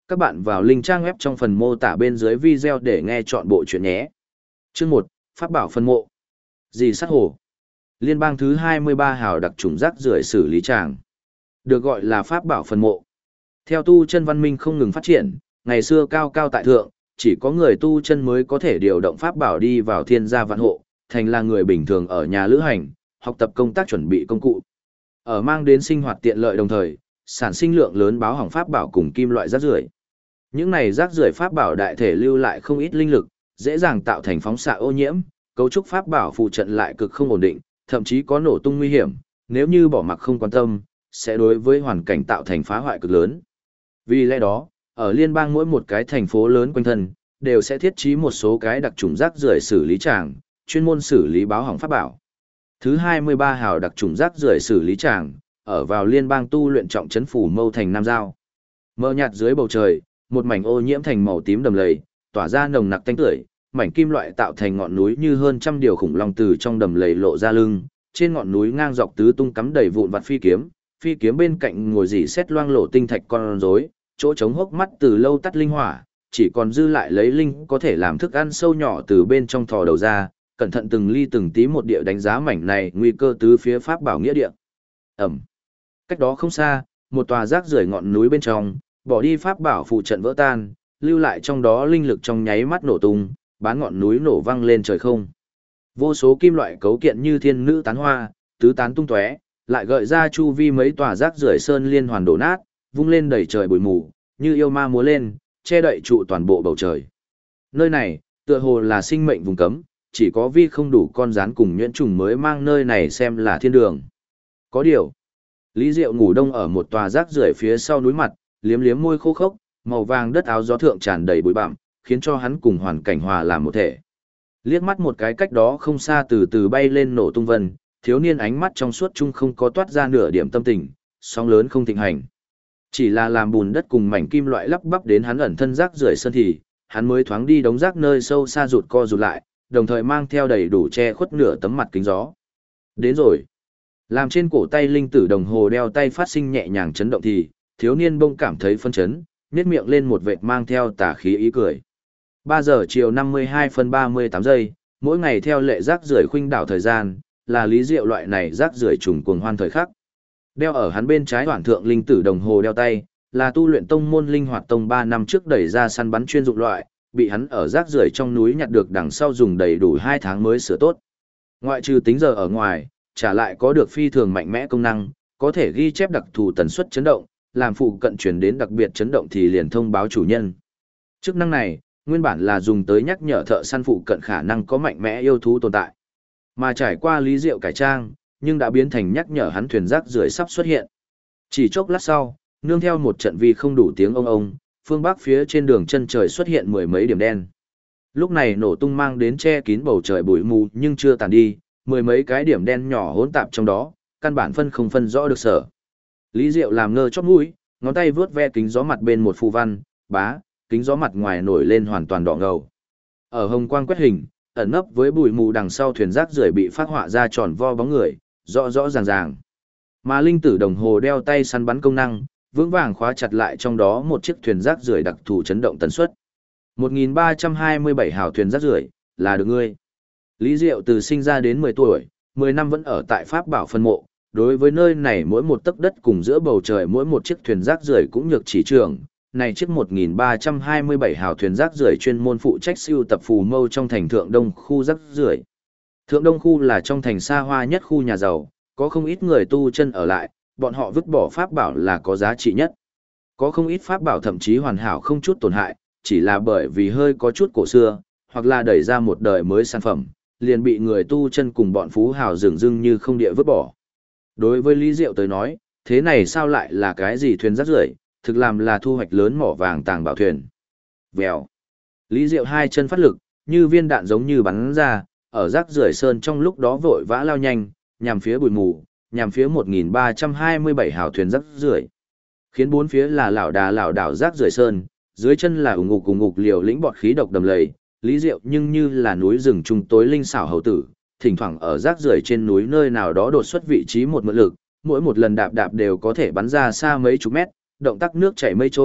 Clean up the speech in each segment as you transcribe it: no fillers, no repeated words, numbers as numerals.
Các bạn vào link trang web trong phần mô tả bên dưới video để nghe chọn bộ chuyện nhé. Chương 1, Pháp bảo phân mộ. Dì sắt hồ. Liên bang thứ 23 hào đặc chủng rác rưởi xử lý tràng. Được gọi là Pháp bảo phân mộ. Theo tu chân văn minh không ngừng phát triển, ngày xưa cao cao tại thượng, chỉ có người tu chân mới có thể điều động pháp bảo đi vào thiên gia vạn hộ, thành là người bình thường ở nhà lữ hành, học tập công tác chuẩn bị công cụ. Ở mang đến sinh hoạt tiện lợi đồng thời, sản sinh lượng lớn báo hỏng pháp bảo cùng kim loại rác rưởi. Những này rác rưởi pháp bảo đại thể lưu lại không ít linh lực, dễ dàng tạo thành phóng xạ ô nhiễm, cấu trúc pháp bảo phụ trận lại cực không ổn định, thậm chí có nổ tung nguy hiểm, nếu như bỏ mặc không quan tâm, sẽ đối với hoàn cảnh tạo thành phá hoại cực lớn. Vì lẽ đó, ở liên bang mỗi một cái thành phố lớn quanh thân, đều sẽ thiết trí một số cái đặc trùng rác rưởi xử lý tràng, chuyên môn xử lý báo hỏng pháp bảo. Thứ 23 hào đặc trùng rác rưởi xử lý tràng, ở vào liên bang tu luyện trọng trấn phủ Mâu Thành Nam Giao. Mờ nhạt dưới bầu trời, một mảnh ô nhiễm thành màu tím đầm lầy, tỏa ra nồng nặc tanh tưởi, mảnh kim loại tạo thành ngọn núi như hơn trăm điều khủng long từ trong đầm lầy lộ ra lưng, trên ngọn núi ngang dọc tứ tung cắm đầy vụn vặt phi kiếm bên cạnh ngồi rỉ sét loang lổ tinh thạch con rối, chỗ trống hốc mắt từ lâu tắt linh hỏa, chỉ còn dư lại lấy linh có thể làm thức ăn sâu nhỏ từ bên trong thò đầu ra, cẩn thận từng ly từng tí một địa đánh giá mảnh này nguy cơ tứ phía pháp bảo nghĩa địa. Ẩm. Cách đó không xa, một tòa rác rưởi ngọn núi bên trong, bỏ đi pháp bảo phụ trận vỡ tan, lưu lại trong đó linh lực trong nháy mắt nổ tung, bán ngọn núi nổ vang lên trời không. Vô số kim loại cấu kiện như thiên nữ tán hoa, tứ tán tung tóe, lại gợi ra chu vi mấy tòa rác rưởi sơn liên hoàn đổ nát, vung lên đầy trời bụi mù, như yêu ma múa lên, che đậy trụ toàn bộ bầu trời. Nơi này, tựa hồ là sinh mệnh vùng cấm, chỉ có vi không đủ con rắn cùng nhuyễn trùng mới mang nơi này xem là thiên đường. Có điều, Lý Diệu ngủ đông ở một tòa rác rưởi phía sau núi mặt, liếm liếm môi khô khốc, màu vàng đất áo gió thượng tràn đầy bụi bặm, khiến cho hắn cùng hoàn cảnh hòa làm một thể. Liếc mắt một cái cách đó không xa từ từ bay lên nổ tung vân, thiếu niên ánh mắt trong suốt chung không có toát ra nửa điểm tâm tình, sóng lớn không thịnh hành. Chỉ là làm bùn đất cùng mảnh kim loại lắp bắp đến hắn ẩn thân rác rưởi sơn thì, hắn mới thoáng đi đống rác nơi sâu xa rụt co rụt lại, đồng thời mang theo đầy đủ che khuất nửa tấm mặt kính gió. Đến rồi. Làm trên cổ tay linh tử đồng hồ đeo tay phát sinh nhẹ nhàng chấn động thì, thiếu niên bông cảm thấy phân chấn, nhếch miệng lên một vệt mang theo tà khí ý cười. 3 giờ chiều 52 phân 38 giây, mỗi ngày theo lệ rác rưởi khuynh đảo thời gian, là Lý Diệu loại này rác rưởi trùng cuồng hoan thời khắc. Đeo ở hắn bên trái hoàn thượng linh tử đồng hồ đeo tay, là tu luyện tông môn linh hoạt tông 3 năm trước đẩy ra săn bắn chuyên dụng loại, bị hắn ở rác rưởi trong núi nhặt được đằng sau dùng đầy đủ 2 tháng mới sửa tốt. Ngoại trừ tính giờ ở ngoài, trả lại có được phi thường mạnh mẽ công năng, có thể ghi chép đặc thù tần suất chấn động, làm phụ cận truyền đến đặc biệt chấn động thì liền thông báo chủ nhân. Chức năng này, nguyên bản là dùng tới nhắc nhở thợ săn phụ cận khả năng có mạnh mẽ yêu thú tồn tại. Mà trải qua Lý Diệu cải trang, nhưng đã biến thành nhắc nhở hắn thuyền rác rưởi sắp xuất hiện. Chỉ chốc lát sau, nương theo một trận vi không đủ tiếng ông, phương bắc phía trên đường chân trời xuất hiện mười mấy điểm đen. Lúc này nổ tung mang đến che kín bầu trời bụi mù nhưng chưa tàn đi, mười mấy cái điểm đen nhỏ hỗn tạp trong đó, căn bản không phân rõ được sở. Lý Diệu làm ngơ chóp mũi, ngón tay vướt ve kính gió mặt bên một phù văn, kính gió mặt ngoài nổi lên hoàn toàn đỏ ngầu. Ở hồng quang quét hình, ẩn nấp với bụi mù đằng sau thuyền rác rưởi bị phát họa ra tròn vo bóng người, rõ rõ ràng ràng. Mà linh tử đồng hồ đeo tay săn bắn công năng, vững vàng khóa chặt lại trong đó một chiếc thuyền rác rưởi đặc thù chấn động tần suất. 1327 hào thuyền rác rưởi, là được ngươi. Lý Diệu từ sinh ra đến 10 tuổi, 10 năm vẫn ở tại Pháp Bảo phân mộ, đối với nơi này mỗi một tấc đất cùng giữa bầu trời mỗi một chiếc thuyền rác rưởi cũng nhược chỉ trường. Này chiếc 1327 hào thuyền rác rưởi chuyên môn phụ trách siêu tập phù mâu trong thành Thượng Đông khu rác rưởi. Thượng Đông khu là trong thành xa hoa nhất khu nhà giàu, có không ít người tu chân ở lại, bọn họ vứt bỏ pháp bảo là có giá trị nhất. Có không ít pháp bảo thậm chí hoàn hảo không chút tổn hại, chỉ là bởi vì hơi có chút cổ xưa, hoặc là đẩy ra một đời mới sản phẩm, liền bị người tu chân cùng bọn phú hào dường dưng như không địa vứt bỏ. Đối với Lý Diệu tới nói, thế này sao lại là cái gì thuyền rác rưởi, thực làm là thu hoạch lớn mỏ vàng tàng bảo thuyền. Vèo. Lý Diệu hai chân phát lực, như viên đạn giống như bắn ra, ở rác rưởi sơn trong lúc đó vội vã lao nhanh, nhằm phía bụi mù, nhằm phía 1327 hào thuyền rác rưởi. Khiến bốn phía là lảo đảo rác rưởi sơn, dưới chân là ủng ngục liều lĩnh bọt khí độc đầm lầy, Lý Diệu nhưng như là núi rừng trung tối linh xảo hầu tử, thỉnh thoảng ở rác rưởi trên núi nơi nào đó đột xuất vị trí một mượn lực, mỗi một lần đạp đều có thể bắn ra xa mấy chục mét, động tác nước chảy mây trôi,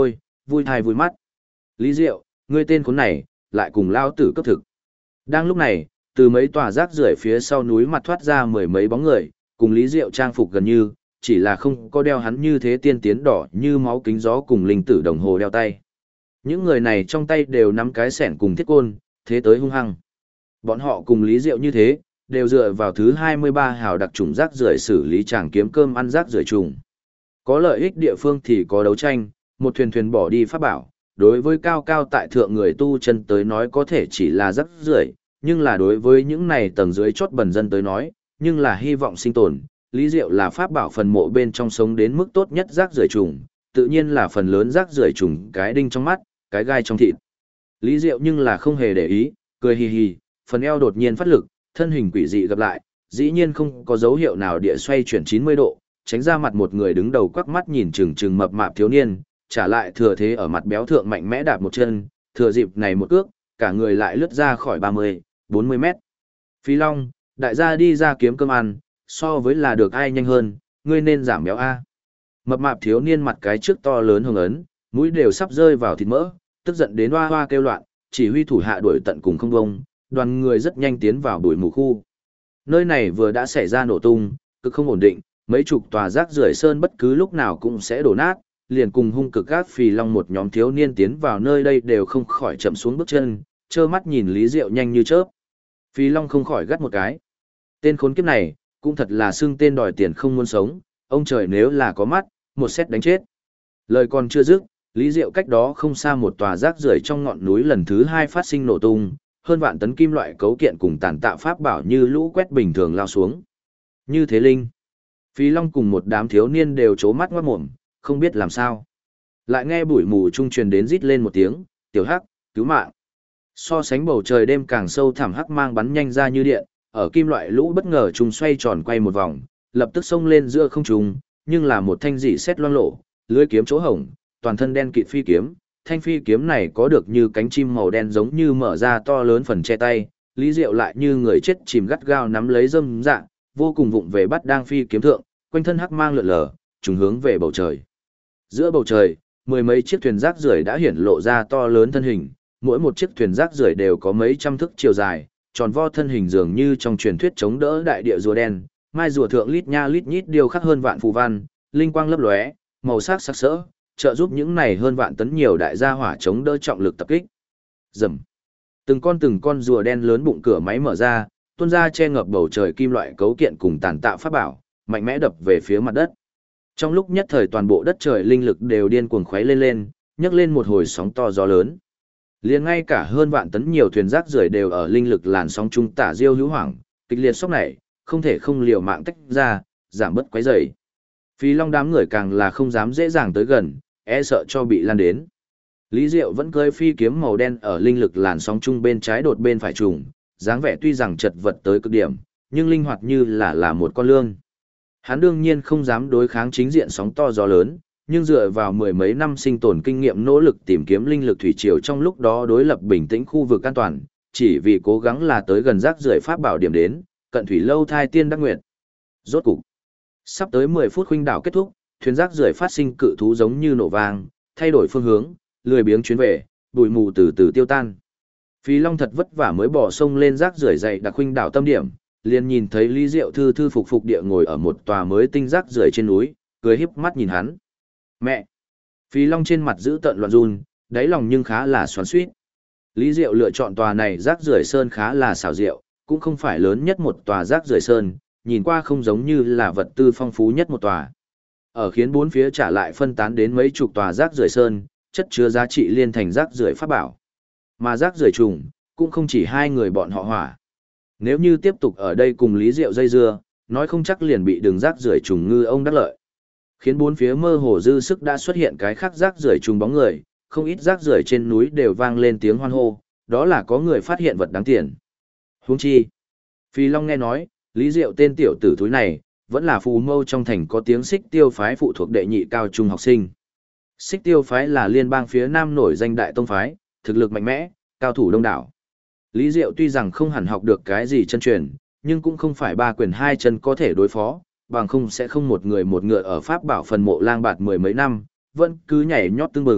vui thai vui mắt. Lý Diệu, ngươi tên khốn này, lại cùng lao tử cấp thực. Đang lúc này, từ mấy tòa rác rưởi phía sau núi mặt thoát ra mười mấy bóng người, cùng Lý Diệu trang phục gần như, chỉ là không có đeo hắn như thế tiên tiến đỏ như máu kính gió cùng linh tử đồng hồ đeo tay. Những người này trong tay đều nắm cái xẻng cùng thiết côn, thế tới hung hăng. Bọn họ cùng Lý Diệu như thế, đều dựa vào thứ 23 hào đặc trùng rác rưởi xử lý tràng kiếm cơm ăn rác rưởi trùng. Có lợi ích địa phương thì có đấu tranh, một thuyền thuyền bỏ đi pháp bảo, đối với cao cao tại thượng người tu chân tới nói có thể chỉ là rác rưởi, nhưng là đối với những này tầng dưới chót bần dân tới nói, nhưng là hy vọng sinh tồn. Lý Diệu là pháp bảo phần mộ bên trong sống đến mức tốt nhất rác rưởi trùng, tự nhiên là phần lớn rác rưởi trùng cái đinh trong mắt, cái gai trong thịt. Lý Diệu nhưng là không hề để ý, cười hì hì, phần eo đột nhiên phát lực, thân hình quỷ dị gặp lại, dĩ nhiên không có dấu hiệu nào địa xoay chuyển 90 độ, tránh ra mặt một người đứng đầu quắc mắt nhìn chừng chừng mập mạp thiếu niên, trả lại thừa thế ở mặt béo thượng mạnh mẽ đạp một chân, thừa dịp này một cước, cả người lại lướt ra khỏi 30, 40 mét. Phi Long, đại gia đi ra kiếm cơm ăn, so với là được ai nhanh hơn, ngươi nên giảm béo A. Mập mạp thiếu niên mặt cái trước to lớn hồng ấn, mũi đều sắp rơi vào thịt mỡ, tức giận đến hoa hoa kêu loạn, chỉ huy thủ hạ đuổi tận cùng không bông, đoàn người rất nhanh tiến vào bụi mù khu. Nơi này vừa đã xảy ra nổ tung, cực không ổn định, mấy chục tòa rác rưởi sơn bất cứ lúc nào cũng sẽ đổ nát, liền cùng hung cực gác Phì Long một nhóm thiếu niên tiến vào nơi đây đều không khỏi chậm xuống bước chân, trơ mắt nhìn Lý Diệu nhanh như chớp. Phì Long không khỏi gắt một cái. Tên khốn kiếp này, cũng thật là xưng tên đòi tiền không muốn sống, ông trời nếu là có mắt, một sét đánh chết. Lời còn chưa dứt, Lý Diệu cách đó không xa một tòa rác rưởi trong ngọn núi lần thứ 2 phát sinh nổ tung, hơn vạn tấn kim loại cấu kiện cùng tàn tạo pháp bảo như lũ quét bình thường lao xuống. Như thế linh. Phí Long cùng một đám thiếu niên đều trố mắt ngoát mồm, không biết làm sao. Lại nghe bụi mù trung truyền đến rít lên một tiếng, tiểu hắc, cứu mạng. So sánh bầu trời đêm càng sâu thẳm hắc mang bắn nhanh ra như điện, ở kim loại lũ bất ngờ trùng xoay tròn quay một vòng, lập tức xông lên giữa không trung, nhưng là một thanh dị xét loang lổ, lưỡi kiếm chỗ hổng, toàn thân đen kịt phi kiếm, thanh phi kiếm này có được như cánh chim màu đen giống như mở ra to lớn phần che tay, Lý Diệu lại như người chết chìm gắt gao nắm lấy dâm dạng, vô cùng vụng về bắt đang phi kiếm thượng, quanh thân hắc mang lượn lờ, trùng hướng về bầu trời. Giữa bầu trời, mười mấy chiếc thuyền rác rưởi đã hiển lộ ra to lớn thân hình, mỗi một chiếc thuyền rác rưởi đều có mấy trăm thước chiều dài, tròn vo thân hình dường như trong truyền thuyết chống đỡ đại địa rùa đen, mai rùa thượng lít nha lít nhít điêu khắc hơn vạn phù văn, linh quang lấp lóe, màu sắc sặc sỡ, trợ giúp những này hơn vạn tấn nhiều đại gia hỏa chống đỡ trọng lực tập kích. Rầm. Từng con rùa đen lớn bụng cửa máy mở ra, tuôn ra che ngập bầu trời kim loại cấu kiện cùng tàn tạo pháp bảo, mạnh mẽ đập về phía mặt đất. Trong lúc nhất thời toàn bộ đất trời linh lực đều điên cuồng khuấy lên, nhấc lên một hồi sóng to gió lớn. Liền ngay cả hơn vạn tấn nhiều thuyền rác rưởi đều ở linh lực làn sóng trung tả diêu hữu hoảng, kịch liệt sốc này, không thể không liều mạng tách ra, giảm bớt quấy rầy. Phi Long đám người càng là không dám dễ dàng tới gần, e sợ cho bị lan đến. Lý Diệu vẫn cơi phi kiếm màu đen ở linh lực làn sóng trung bên trái đột bên phải trùng, dáng vẻ tuy rằng chật vật tới cực điểm, nhưng linh hoạt như là một con lương. Hắn đương nhiên không dám đối kháng chính diện sóng to gió lớn, nhưng dựa vào mười mấy năm sinh tồn kinh nghiệm nỗ lực tìm kiếm linh lực thủy triều trong lúc đó đối lập bình tĩnh khu vực an toàn, chỉ vì cố gắng là tới gần rác rưởi pháp bảo điểm đến, cận thủy lâu thai tiên đắc nguyện. Rốt cục, sắp tới 10 phút khuynh đảo kết thúc, thuyền rác rưởi phát sinh cự thú giống như nổ vang, thay đổi phương hướng, lười biếng chuyến về, bụi mù từ từ tiêu tan. Phi Long thật vất vả mới bỏ sông lên rác rưởi dày đặc khuynh đảo tâm điểm, liền nhìn thấy Lý Diệu thư thư phục phục địa ngồi ở một tòa mới tinh rác rưởi trên núi, cười híp mắt nhìn hắn. Mẹ! Phi Long trên mặt giữ tợn loạn run, đáy lòng nhưng khá là xoắn xuýt. Lý Diệu lựa chọn tòa này rác rưởi sơn khá là xảo diệu, cũng không phải lớn nhất một tòa rác rưởi sơn, nhìn qua không giống như là vật tư phong phú nhất một tòa. Ở khiến bốn phía trả lại phân tán đến mấy chục tòa rác rưởi sơn, chất chứa giá trị liên thành rác rưởi pháp bảo. Mà rác rưởi trùng, cũng không chỉ hai người bọn họ hỏa. Nếu như tiếp tục ở đây cùng Lý Diệu dây dưa, nói không chắc liền bị đường rác rưởi trùng ngư ông đắc lợi. Khiến bốn phía mơ hồ dư sức đã xuất hiện cái khác rác rưởi trùng bóng người, không ít rác rưởi trên núi đều vang lên tiếng hoan hô, đó là có người phát hiện vật đáng tiền. Huống chi, Phi Long nghe nói, Lý Diệu tên tiểu tử thúi này, vẫn là phù mâu trong thành có tiếng Xích Tiêu phái phụ thuộc đệ nhị cao trung học sinh. Xích Tiêu phái là liên bang phía Nam nổi danh đại tông phái, thực lực mạnh mẽ, cao thủ đông đảo. Lý Diệu tuy rằng không hẳn học được cái gì chân truyền, nhưng cũng không phải ba quyền hai chân có thể đối phó, bằng không sẽ không một người một ngựa ở Pháp bảo phần mộ lang bạt mười mấy năm, vẫn cứ nhảy nhót tương bừng,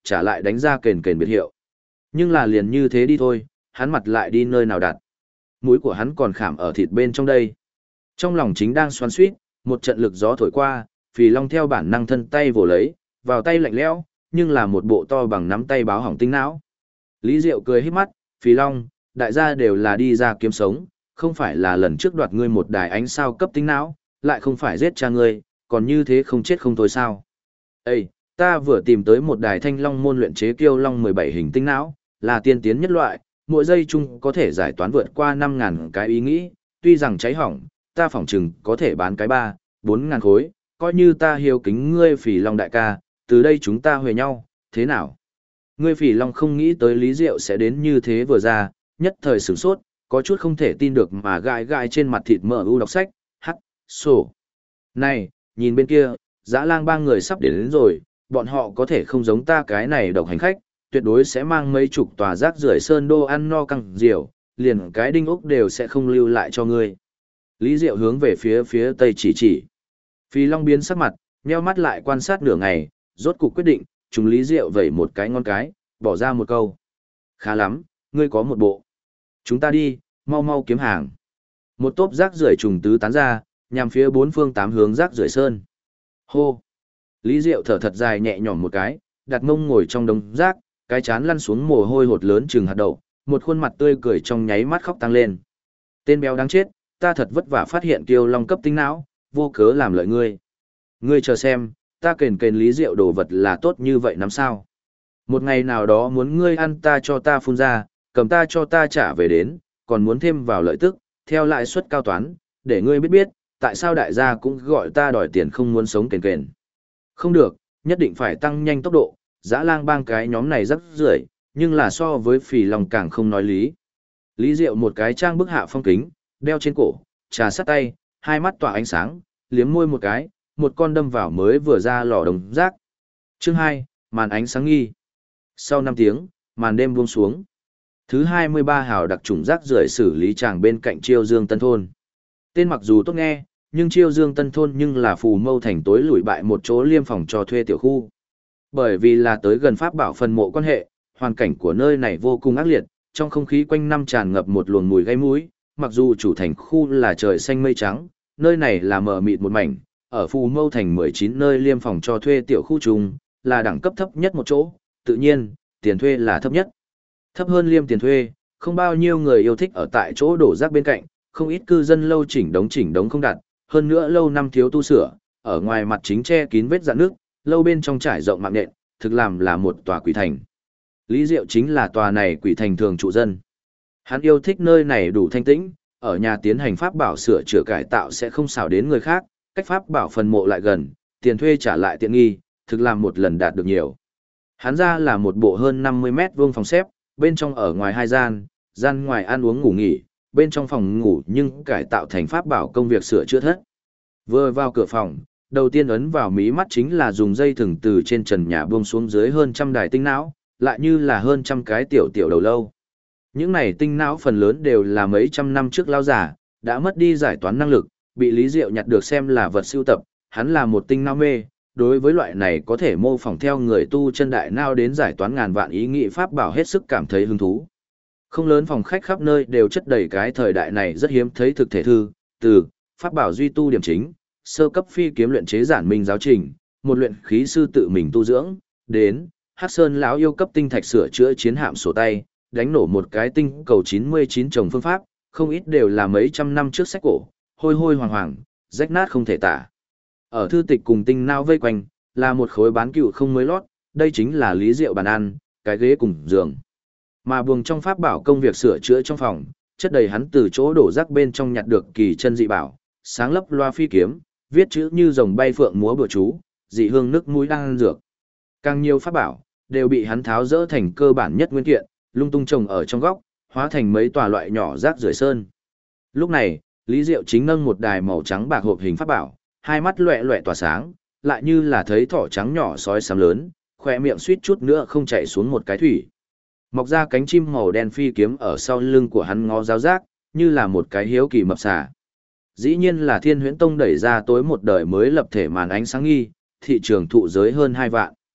trả lại đánh ra kền kền biệt hiệu. Nhưng là liền như thế đi thôi, hắn mặt lại đi nơi nào đặt. Mũi của hắn còn khảm ở thịt bên trong đây. Trong lòng chính đang xoắn xuýt, một trận lực gió thổi qua, Phì Long theo bản năng thân tay vồ lấy, vào tay lạnh lẽo, nhưng là một bộ to bằng nắm tay báo hỏng tinh não. Lý Diệu cười híp mắt, Phì Long, đại gia đều là đi ra kiếm sống, không phải là lần trước đoạt ngươi một đài ánh sao cấp tinh não, lại không phải giết cha ngươi, còn như thế không chết không thôi sao. Ê, ta vừa tìm tới một đài thanh long môn luyện chế kiêu long 17 hình tinh não, là tiên tiến nhất loại, mỗi giây chung có thể giải toán vượt qua 5.000 cái ý nghĩ, tuy rằng cháy hỏng, ta phỏng chừng có thể bán cái 3-4 ngàn khối, coi như ta hiếu kính ngươi Phì Long đại ca, từ đây chúng ta huề nhau, thế nào? Ngươi Phì Long không nghĩ tới Lý Diệu sẽ đến như thế vừa ra, nhất thời sửng sốt, có chút không thể tin được mà gãi gãi trên mặt thịt mỡ u đọc sách, hắc, sổ. Này, nhìn bên kia, Dã Lang ba người sắp đến rồi, bọn họ có thể không giống ta cái này độc hành khách, tuyệt đối sẽ mang mấy chục tòa rác rưởi sơn đô ăn no căng diều, liền cái đinh ốc đều sẽ không lưu lại cho ngươi. Lý Diệu hướng về phía tây chỉ. Phì Long biến sắc mặt, nheo mắt lại quan sát nửa ngày, rốt cục quyết định, chúng Lý Diệu vẩy một cái ngón cái, bỏ ra một câu. Khá lắm, ngươi có một bộ. Chúng ta đi, mau mau kiếm hàng. Một tốp rác rưởi trùng tứ tán ra, nhằm phía bốn phương tám hướng rác rưởi sơn. Hô! Lý Diệu thở thật dài nhẹ nhõm một cái, đặt mông ngồi trong đống rác, cái chán lăn xuống mồ hôi hột lớn chừng hạt đậu, một khuôn mặt tươi cười trong nháy mắt khóc tăng lên. Tên béo đáng chết, ta thật vất vả phát hiện kiêu long cấp tinh não, vô cớ làm lợi ngươi. Ngươi chờ xem, ta kền Lý Diệu đồ vật là tốt như vậy lắm sao? Một ngày nào đó muốn ngươi ăn ta cho ta phun ra, cầm ta cho ta trả về đến, còn muốn thêm vào lợi tức, theo lãi suất cao toán, để ngươi biết tại sao đại gia cũng gọi ta đòi tiền không muốn sống kền. Không được, nhất định phải tăng nhanh tốc độ, Dã Lang bang cái nhóm này rất rưởi, nhưng là so với Phì Long càng không nói lý. Lý Diệu một cái trang bức hạ phong kính, đeo trên cổ, trà sát tay, hai mắt tỏa ánh sáng, liếm môi một cái, một con đâm vào mới vừa ra lò đồng rác. Chương 2, màn ánh sáng nghi. Sau 5 tiếng, màn đêm buông xuống. Thứ 23 hào đặc trùng rác rưởi xử lý tràng bên cạnh Chiêu Dương Tân Thôn. Tên mặc dù tốt nghe, nhưng Chiêu Dương Tân Thôn nhưng là Phù Mâu thành tối lủi bại một chỗ liêm phòng cho thuê tiểu khu. Bởi vì là tới gần pháp bảo phần mộ quan hệ, hoàn cảnh của nơi này vô cùng ác liệt, trong không khí quanh năm tràn ngập một luồng mùi gây mũi, mặc dù chủ thành khu là trời xanh mây trắng, nơi này là mờ mịt một mảnh, ở Phù Mâu thành 19 nơi liêm phòng cho thuê tiểu khu chung, là đẳng cấp thấp nhất một chỗ, tự nhiên, tiền thuê là thấp nhất. Thấp hơn liêm tiền thuê, không bao nhiêu người yêu thích ở tại chỗ đổ rác bên cạnh, không ít cư dân lâu chỉnh đống không đặt, hơn nữa lâu năm thiếu tu sửa, ở ngoài mặt chính che kín vết rạn nước, lâu bên trong trải rộng mạng nện, thực làm là một tòa quỷ thành. Lý Diệu chính là tòa này quỷ thành thường trụ dân. Hắn yêu thích nơi này đủ thanh tĩnh, ở nhà tiến hành pháp bảo sửa chữa cải tạo sẽ không xảo đến người khác, cách pháp bảo phần mộ lại gần, tiền thuê trả lại tiện nghi, thực làm một lần đạt được nhiều. Hắn ra là một bộ hơn 50 mét vuông phòng xếp, bên trong ở ngoài hai gian ngoài ăn uống ngủ nghỉ, bên trong phòng ngủ nhưng cải tạo thành pháp bảo công việc sửa chữa thất. Vừa vào cửa phòng, đầu tiên ấn vào mí mắt chính là dùng dây thừng từ trên trần nhà buông xuống dưới hơn trăm đài tinh não, lại như là hơn trăm cái tiểu đầu lâu. Những này tinh não phần lớn đều là mấy trăm năm trước lao giả, đã mất đi giải toán năng lực, bị Lý Diệu nhặt được xem là vật sưu tập, hắn là một tinh não mê, đối với loại này có thể mô phỏng theo người tu chân đại não đến giải toán ngàn vạn ý nghĩ pháp bảo hết sức cảm thấy hứng thú. Không lớn phòng khách khắp nơi đều chất đầy cái thời đại này rất hiếm thấy thực thể thư, từ pháp bảo duy tu điểm chính, sơ cấp phi kiếm luyện chế giản minh giáo trình, một luyện khí sư tự mình tu dưỡng, đến Hắc Sơn lão yêu cấp tinh thạch sửa chữa chiến hạm sổ tay, đánh nổ một cái tinh cầu 99 trồng phương pháp, không ít đều là mấy trăm năm trước sách cổ, hôi hoàng hoàng, rách nát không thể tả. Ở thư tịch cùng tinh não vây quanh, là một khối bán cựu không mới lót, đây chính là Lý Diệu bàn ăn, cái ghế cùng giường. Mà buồng trong pháp bảo công việc sửa chữa trong phòng, chất đầy hắn từ chỗ đổ rác bên trong nhặt được kỳ chân dị bảo, sáng lấp loa phi kiếm, viết chữ như rồng bay phượng múa bừa chú, dị hương nước mũi đang ăn dược. Càng nhiều pháp bảo đều bị hắn tháo dỡ thành cơ bản nhất nguyên kiện, lung tung trồng ở trong góc, hóa thành mấy tòa loại nhỏ rác rưởi sơn. Lúc này, Lý Diệu chính nâng một đài màu trắng bạc hộp hình pháp bảo, hai mắt loẹt loẹt tỏa sáng, lại như là thấy thỏ trắng nhỏ sói sám lớn, khỏe miệng suýt chút nữa không chảy xuống một cái thủy. Mọc ra cánh chim màu đen phi kiếm ở sau lưng của hắn ngó giáo giác, như là một cái hiếu kỳ mập xà. Dĩ nhiên là Thiên Huyễn Tông đẩy ra tối một đời mới lập thể màn ánh sáng nghi, thị trường thụ giới hơn 2 vạn.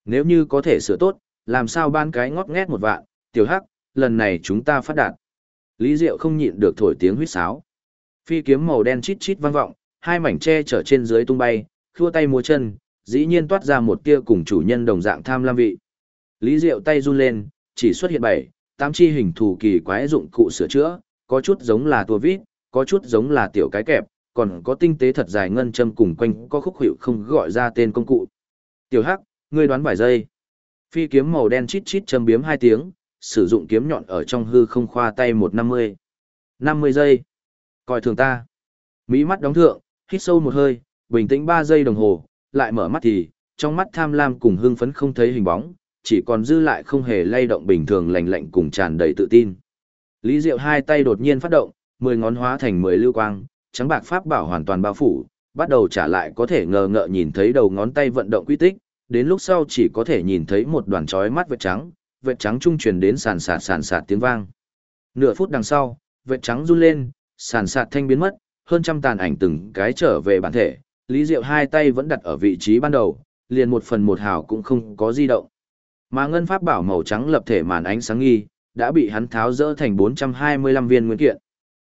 Nếu như có thể sửa tốt, làm sao ban cái ngót nghét một vạn, tiểu hắc, lần này chúng ta phát đạt. Lý Diệu không nhịn được thổi tiếng huýt sáo. Phi kiếm màu đen chít chít vang vọng, hai mảnh tre trở trên dưới tung bay, khua tay múa chân, dĩ nhiên toát ra một tia cùng chủ nhân đồng dạng tham lam vị. Lý Diệu tay run lên, chỉ xuất hiện 7, 8 chi hình thù kỳ quái dụng cụ sửa chữa, có chút giống là tua vít, có chút giống là tiểu cái kẹp, còn có tinh tế thật dài ngân châm cùng quanh có khúc hiệu không gọi ra tên công cụ. Tiểu Hắc, ngươi đoán vài giây. Phi kiếm màu đen chít chít châm biếm 2 tiếng, sử dụng kiếm nhọn ở trong hư không khoa tay 150. 50 giây. Coi thường ta. Mí mắt đóng thượng, hít sâu một hơi, bình tĩnh 3 giây đồng hồ, lại mở mắt thì, trong mắt tham lam cùng hưng phấn không thấy hình bóng, chỉ còn dư lại không hề lay động bình thường lạnh lạnh cùng tràn đầy tự tin. Lý Diệu hai tay đột nhiên phát động, 10 ngón hóa thành 10 lưu quang, trắng bạc pháp bảo hoàn toàn bao phủ, bắt đầu trả lại có thể ngờ ngợ nhìn thấy đầu ngón tay vận động quy tích, đến lúc sau chỉ có thể nhìn thấy một đoàn chói mắt vệt trắng trung truyền đến sàn sạt tiếng vang. Nửa phút đằng sau, vệt trắng run lên, sàn sạt thanh biến mất, hơn trăm tàn ảnh từng cái trở về bản thể, Lý Diệu hai tay vẫn đặt ở vị trí ban đầu, liền 1/1 hào cũng không có di động. Mà ngân pháp bảo màu trắng lập thể màn ánh sáng nghi, đã bị hắn tháo rỡ thành 425 viên nguyên kiện.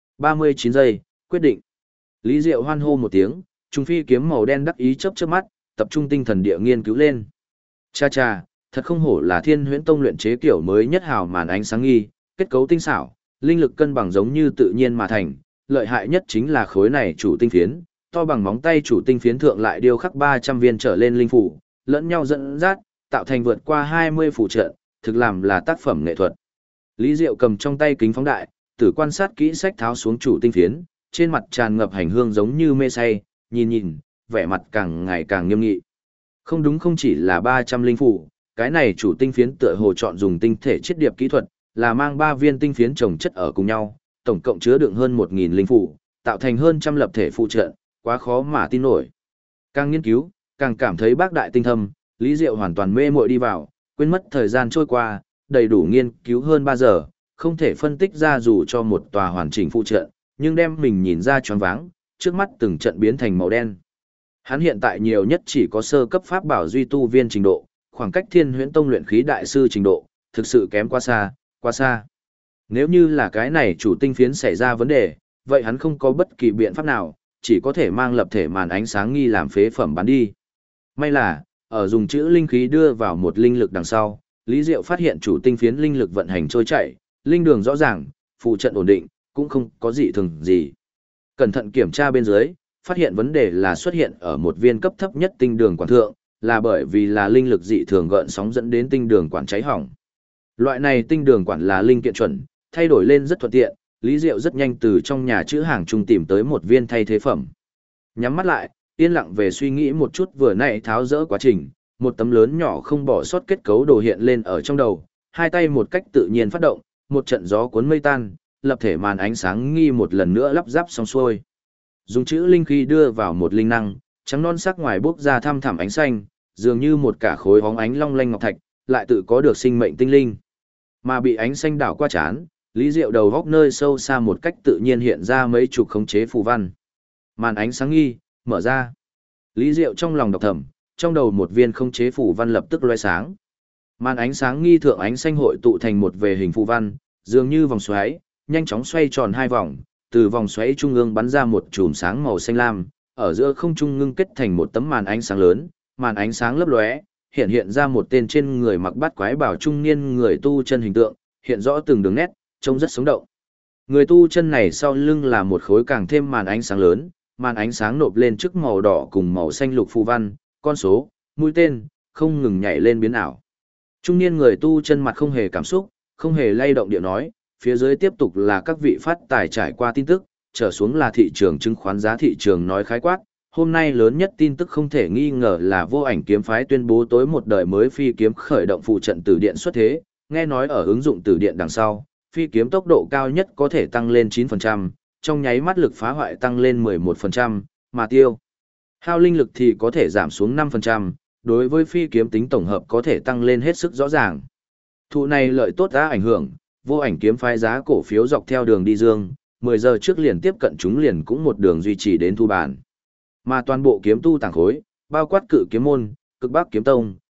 39 giây, quyết định. Lý Diệu hoan hô một tiếng, trung phi kiếm màu đen đắc ý chớp chớp mắt, tập trung tinh thần địa nghiên cứu lên. Cha cha, thật không hổ là Thiên Huyễn Tông luyện chế kiểu mới nhất hào màn ánh sáng nghi, kết cấu tinh xảo, linh lực cân bằng giống như tự nhiên mà thành, lợi hại nhất chính là khối này chủ tinh phiến, to bằng móng tay chủ tinh phiến thượng lại điêu khắc 300 viên trở lên linh phủ, lẫn nhau dẫn dắt, tạo thành vượt qua 20 phù trận, thực làm là tác phẩm nghệ thuật. Lý Diệu cầm trong tay kính phóng đại, tử quan sát kỹ sách tháo xuống chủ tinh phiến, trên mặt tràn ngập hành hương giống như mê say, nhìn, vẻ mặt càng ngày càng nghiêm nghị. Không đúng, không chỉ là 300 linh phủ, cái này chủ tinh phiến tựa hồ chọn dùng tinh thể chiết điệp kỹ thuật, là mang 3 viên tinh phiến chồng chất ở cùng nhau, tổng cộng chứa đựng hơn 1000 linh phủ, tạo thành hơn trăm lập thể phụ trận, quá khó mà tin nổi. Càng nghiên cứu, càng cảm thấy bác đại tinh thâm, Lý Diệu hoàn toàn mê muội đi vào, quên mất thời gian trôi qua, đầy đủ nghiên cứu hơn 3 giờ, không thể phân tích ra dù cho một tòa hoàn chỉnh phụ trận, nhưng đem mình nhìn ra choáng váng, trước mắt từng trận biến thành màu đen. Hắn hiện tại nhiều nhất chỉ có sơ cấp pháp bảo duy tu viên trình độ, khoảng cách Thiên Huyễn Tông luyện khí đại sư trình độ, thực sự kém quá xa, quá xa. Nếu như là cái này chủ tinh phiến xảy ra vấn đề, vậy hắn không có bất kỳ biện pháp nào, chỉ có thể mang lập thể màn ánh sáng nghi làm phế phẩm bán đi. May là, ở dùng chữ linh khí đưa vào một linh lực đằng sau, Lý Diệu phát hiện chủ tinh phiến linh lực vận hành trôi chảy, linh đường rõ ràng, phụ trận ổn định, cũng không có gì thường gì. Cẩn thận kiểm tra bên dưới, phát hiện vấn đề là xuất hiện ở một viên cấp thấp nhất tinh đường quản thượng, là bởi vì là linh lực dị thường gợn sóng dẫn đến tinh đường quản cháy hỏng. Loại này tinh đường quản là linh kiện chuẩn, thay đổi lên rất thuận tiện, Lý Diệu rất nhanh từ trong nhà chữ hàng chung tìm tới một viên thay thế phẩm. Nhắm mắt lại, yên lặng về suy nghĩ một chút vừa nãy tháo dỡ quá trình, một tấm lớn nhỏ không bỏ sót kết cấu đồ hiện lên ở trong đầu, hai tay một cách tự nhiên phát động, một trận gió cuốn mây tan, lập thể màn ánh sáng nghi một lần nữa lắp ráp xong xuôi. Dùng chữ linh khí đưa vào một linh năng, trắng non sắc ngoài bốc ra thăm thẳm ánh xanh, dường như một cả khối hóng ánh long lanh ngọc thạch, lại tự có được sinh mệnh tinh linh. Mà bị ánh xanh đảo qua chán, Lý Diệu đầu góc nơi sâu xa một cách tự nhiên hiện ra mấy chục khống chế phù văn. Màn ánh sáng nghi, mở ra. Lý Diệu trong lòng đọc thầm, trong đầu một viên khống chế phù văn lập tức loe sáng. Màn ánh sáng nghi thượng ánh xanh hội tụ thành một về hình phù văn, dường như vòng xoáy, nhanh chóng xoay tròn 2 vòng, từ vòng xoáy trung ương bắn ra một chùm sáng màu xanh lam, ở giữa không trung ngưng kết thành một tấm màn ánh sáng lớn, màn ánh sáng lấp lóe, hiện ra một tên trên người mặc bát quái bảo trung niên người tu chân hình tượng, hiện rõ từng đường nét, trông rất sống động. Người tu chân này sau lưng là một khối càng thêm màn ánh sáng lớn, màn ánh sáng nộp lên trước màu đỏ cùng màu xanh lục phù văn, con số, mũi tên, không ngừng nhảy lên biến ảo. Trung niên người tu chân mặt không hề cảm xúc, không hề lay động điệu nói, phía dưới tiếp tục là các vị phát tài trải qua tin tức, trở xuống là thị trường chứng khoán giá thị trường nói khái quát. Hôm nay lớn nhất tin tức không thể nghi ngờ là Vô Ảnh kiếm phái tuyên bố tối một đời mới phi kiếm khởi động phụ trận tử điện xuất thế, nghe nói ở ứng dụng tử điện đằng sau, phi kiếm tốc độ cao nhất có thể tăng lên 9%, trong nháy mắt lực phá hoại tăng lên 11%, mà tiêu hao linh lực thì có thể giảm xuống 5%, đối với phi kiếm tính tổng hợp có thể tăng lên hết sức rõ ràng. Thụ này lợi tốt đã ảnh hưởng, Vô Ảnh kiếm phái giá cổ phiếu dọc theo đường đi dương, 10 giờ trước liền tiếp cận chúng liền cũng một đường duy trì đến thu bản. Mà toàn bộ kiếm tu tàng khối, bao quát Cự kiếm môn, Cực Bắc kiếm tông,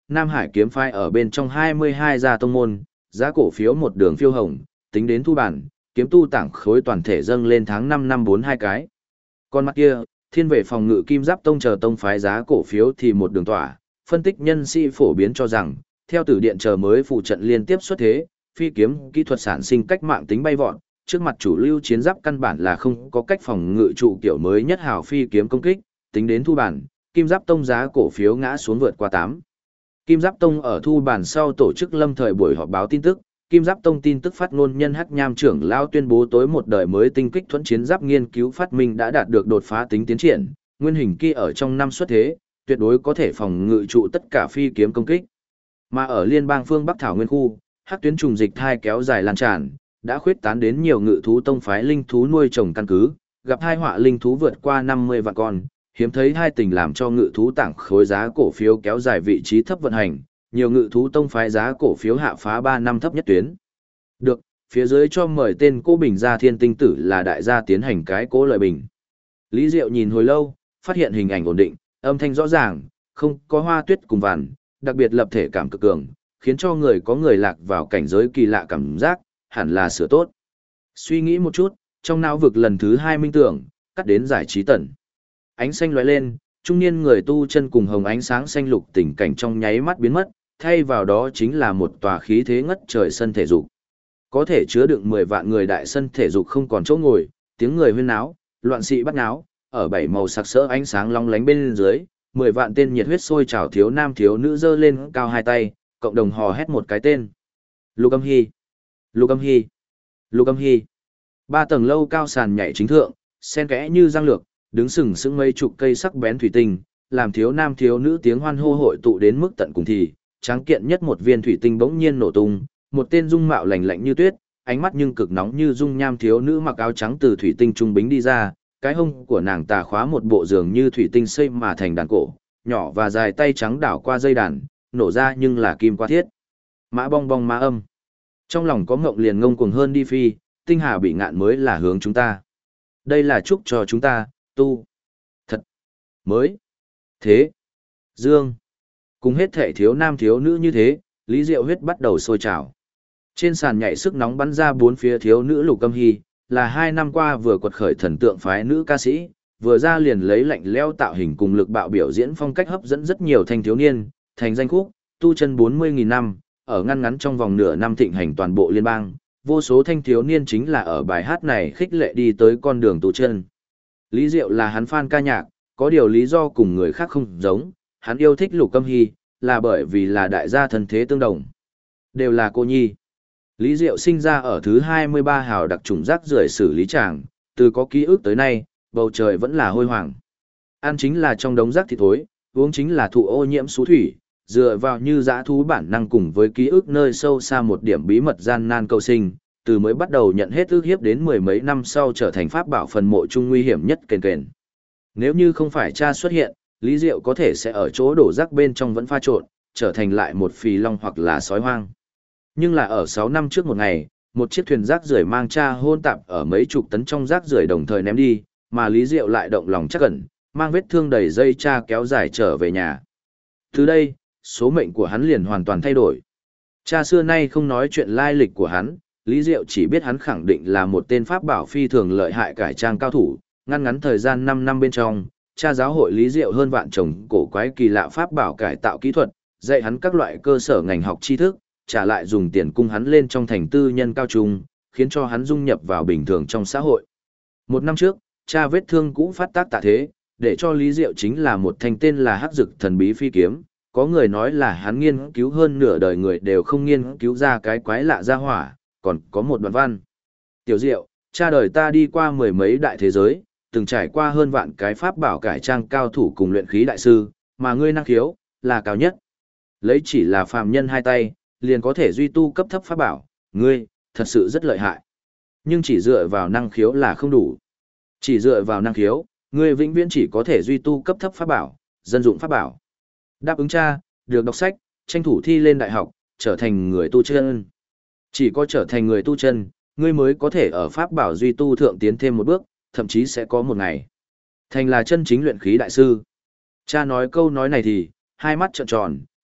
Nam Hải kiếm phái ở bên trong 22 gia tông môn, giá cổ phiếu một đường phiêu hồng, tính đến thu bản, kiếm tu tảng khối toàn thể dâng lên tháng 5 năm 42 cái. Còn mặt kia, thiên về phòng ngự kim giáp tông chờ tông phái giá cổ phiếu thì một đường tỏa, phân tích nhân sĩ phổ biến cho rằng, theo tử điện chờ mới phụ trận liên tiếp xuất thế, phi kiếm kỹ thuật sản sinh cách mạng tính bay vọt, trước mặt chủ lưu chiến giáp căn bản là không có cách phòng ngự trụ kiểu mới nhất hào phi kiếm công kích, tính đến thu bản, kim giáp tông giá cổ phiếu ngã xuống vượt qua 8. Kim Giáp Tông ở thu bản sau tổ chức lâm thời buổi họp báo tin tức, Kim Giáp Tông tin tức phát ngôn nhân Hắc Nham trưởng lão tuyên bố tối một đời mới tinh kích thuẫn chiến giáp nghiên cứu phát minh đã đạt được đột phá tính tiến triển, nguyên hình kia ở trong năm xuất thế, tuyệt đối có thể phòng ngự trụ tất cả phi kiếm công kích. Mà ở liên bang phương Bắc Thảo Nguyên khu, hắc tuyến trùng dịch thai kéo dài lan tràn, đã khuyết tán đến nhiều ngự thú tông phái linh thú nuôi trồng căn cứ, gặp hai họa linh thú vượt qua 50 vạn con, hiếm thấy hai tình làm cho ngự thú tảng khối giá cổ phiếu kéo dài vị trí thấp vận hành, nhiều ngự thú tông phái giá cổ phiếu hạ phá 3 năm thấp nhất tuyến. Được, phía dưới cho mời tên cô bình gia thiên tinh tử là đại gia tiến hành cái cố lợi bình. Lý Diệu nhìn hồi lâu, phát hiện hình ảnh ổn định, âm thanh rõ ràng, không có hoa tuyết cùng vằn, đặc biệt lập thể cảm cực cường, khiến cho người có người lạc vào cảnh giới kỳ lạ cảm giác, hẳn là sửa tốt. Suy nghĩ một chút, trong não vực lần thứ 2 minh tưởng, cắt đến giải trí tận. Ánh xanh lóe lên, trung niên người tu chân cùng hồng ánh sáng xanh lục tình cảnh trong nháy mắt biến mất, thay vào đó chính là một tòa khí thế ngất trời sân thể dục. Có thể chứa đựng 10 vạn người đại sân thể dục không còn chỗ ngồi, tiếng người huyên náo, loạn xị bắt náo, ở bảy màu sặc sỡ ánh sáng long lánh bên dưới, 10 vạn tên nhiệt huyết sôi trào thiếu nam thiếu nữ giơ lên cao hai tay, cộng đồng hò hét một cái tên. Lục Âm Hy, Lục Âm Hy, Lục Âm Hy. 3 tầng lâu cao sàn nhảy chính thượng, xen kẽ như răng lược, đứng sừng sững mấy chục cây sắc bén thủy tinh, làm thiếu nam thiếu nữ tiếng hoan hô hội tụ đến mức tận cùng thì, tráng kiện nhất một viên thủy tinh bỗng nhiên nổ tung, một tên dung mạo lạnh lạnh như tuyết, ánh mắt nhưng cực nóng như dung nham thiếu nữ mặc áo trắng từ thủy tinh trung bính đi ra, cái hông của nàng tà khóa một bộ giường như thủy tinh xây mà thành đàn cổ, nhỏ và dài tay trắng đảo qua dây đàn, nổ ra nhưng là kim qua thiết. Mã bong bong mã âm. Trong lòng có ngộng liền ngông cuồng hơn đi phi, tinh hà bị ngạn mới là hướng chúng ta. Đây là chúc cho chúng ta, tu. Thật. Mới. Thế. Dương. Cùng hết thể thiếu nam thiếu nữ như thế, Lý Diệu huyết bắt đầu sôi trào. Trên sàn nhảy sức nóng bắn ra bốn phía thiếu nữ Lục Âm Hy, là 2 năm qua vừa quật khởi thần tượng phái nữ ca sĩ, vừa ra liền lấy lạnh lẽo tạo hình cùng lực bạo biểu diễn phong cách hấp dẫn rất nhiều thanh thiếu niên, thành danh khúc, tu chân 40.000 năm, ở ngăn ngắn trong vòng nửa năm thịnh hành toàn bộ liên bang, vô số thanh thiếu niên chính là ở bài hát này khích lệ đi tới con đường tu chân. Lý Diệu là hắn fan ca nhạc, có điều lý do cùng người khác không giống, hắn yêu thích Lục Âm Hy, là bởi vì là đại gia thân thế tương đồng. Đều là cô nhi. Lý Diệu sinh ra ở thứ 23 hào đặc trùng rác rưởi xử lý tràng, từ có ký ức tới nay, bầu trời vẫn là hôi hoàng. Ăn chính là trong đống rác thịt thối, uống chính là thụ ô nhiễm xú thủy, dựa vào như dã thú bản năng cùng với ký ức nơi sâu xa một điểm bí mật gian nan cầu sinh, từ mới bắt đầu nhận hết ức hiếp đến 10 mấy năm sau trở thành pháp bảo phần mộ chung nguy hiểm nhất kền kền. Nếu như không phải cha xuất hiện, Lý Diệu có thể sẽ ở chỗ đổ rác bên trong vẫn pha trộn, trở thành lại một phì long hoặc là sói hoang. Nhưng là ở 6 năm trước một ngày, một chiếc thuyền rác rưởi mang cha hôn tạp ở mấy chục tấn trong rác rưởi đồng thời ném đi, mà Lý Diệu lại động lòng chắc ẩn, mang vết thương đầy dây cha kéo dài trở về nhà. Từ đây, số mệnh của hắn liền hoàn toàn thay đổi. Cha xưa nay không nói chuyện lai lịch của hắn, Lý Diệu chỉ biết hắn khẳng định là một tên pháp bảo phi thường lợi hại cải trang cao thủ, ngăn ngắn thời gian 5 năm bên trong, cha giáo hội Lý Diệu hơn vạn chồng cổ quái kỳ lạ pháp bảo cải tạo kỹ thuật, dạy hắn các loại cơ sở ngành học tri thức, trả lại dùng tiền cung hắn lên trong thành tư nhân cao trung, khiến cho hắn dung nhập vào bình thường trong xã hội. 1 năm trước, cha vết thương cũ phát tác tạ thế, để cho Lý Diệu chính là một thanh tên là Hắc Dực thần bí phi kiếm, có người nói là hắn nghiên cứu hơn nửa đời người đều không nghiên cứu ra cái quái lạ ra hỏa, còn có một đoạn văn. Tiểu Diệu, cha đời ta đi qua 10 mấy đại thế giới, từng trải qua hơn vạn cái pháp bảo cải trang cao thủ cùng luyện khí đại sư, mà ngươi năng khiếu là cao nhất. Lấy chỉ là phàm nhân hai tay, liền có thể duy tu cấp thấp pháp bảo, ngươi thật sự rất lợi hại. Nhưng chỉ dựa vào năng khiếu là không đủ. Chỉ dựa vào năng khiếu, ngươi vĩnh viễn chỉ có thể duy tu cấp thấp pháp bảo, dân dụng pháp bảo. Đáp ứng cha, được đọc sách, tranh thủ thi lên đại học, trở thành người tu chân. Chỉ có trở thành người tu chân, ngươi mới có thể ở pháp bảo duy tu thượng tiến thêm một bước, thậm chí sẽ có một ngày thành là chân chính luyện khí đại sư. Cha nói câu nói này thì hai mắt trợn tròn,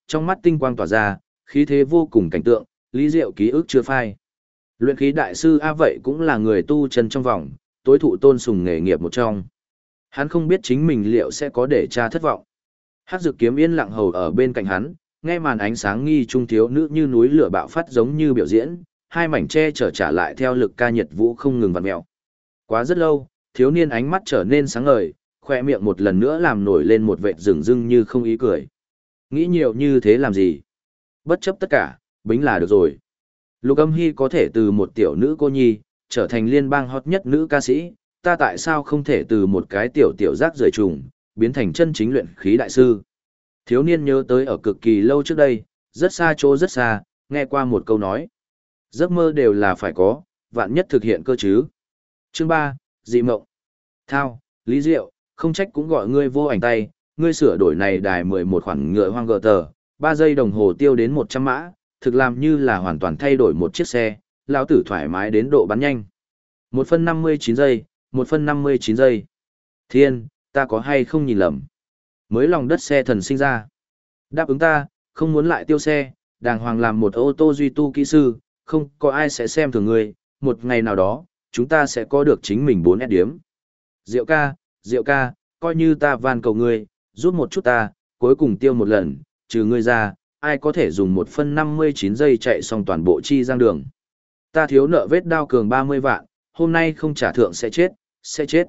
trong mắt tinh quang tỏa ra, khí thế vô cùng cảnh tượng, Lý Diệu ký ức chưa phai. Luyện khí đại sư A vậy cũng là người tu chân trong vòng, tối thụ tôn sùng nghề nghiệp một trong. Hắn không biết chính mình liệu sẽ có để cha thất vọng. Hắc Dực Kiếm yên lặng hầu ở bên cạnh hắn, nghe màn ánh sáng nghi trung thiếu nữ như núi lửa bạo phát giống như biểu diễn, hai mảnh tre trở trả lại theo lực ca nhiệt vũ không ngừng vặn mèo. Quá rất lâu, thiếu niên ánh mắt trở nên sáng ngời, khoe miệng một lần nữa làm nổi lên một vệt rừng rưng như không ý cười. Nghĩ nhiều như thế làm gì? Bất chấp tất cả, bính là được rồi. Lục Âm Hy có thể từ một tiểu nữ cô nhi, trở thành liên bang hot nhất nữ ca sĩ, ta tại sao không thể từ một cái tiểu tiểu rác rưởi trùng, biến thành chân chính luyện khí đại sư? Thiếu niên nhớ tới ở cực kỳ lâu trước đây, rất xa chỗ rất xa, nghe qua một câu nói. Giấc mơ đều là phải có, vạn nhất thực hiện cơ chứ. Chương 3, Dị Mộng. Thao, Lý Diệu, không trách cũng gọi ngươi vô ảnh tay, ngươi sửa đổi này đài 11 khoản ngựa hoang gờ tờ, 3 giây đồng hồ tiêu đến 100 mã, thực làm như là hoàn toàn thay đổi một chiếc xe, lão tử thoải mái đến độ bắn nhanh. 1 phân 59 giây, 1 phân 59 giây. Thiên, ta có hay không nhìn lầm? Mới lòng đất xe thần sinh ra. Đáp ứng ta, không muốn lại tiêu xe, đàng hoàng làm một ô tô duy tu kỹ sư, không có ai sẽ xem thường ngươi, một ngày nào đó, chúng ta sẽ có được chính mình 4S điếm. Diệu ca, coi như ta van cầu ngươi, giúp một chút ta, cuối cùng tiêu một lần, trừ ngươi ra, ai có thể dùng 1 phân 59 giây chạy xong toàn bộ chi giang đường. Ta thiếu nợ vết đao cường 30 vạn, hôm nay không trả thượng sẽ chết.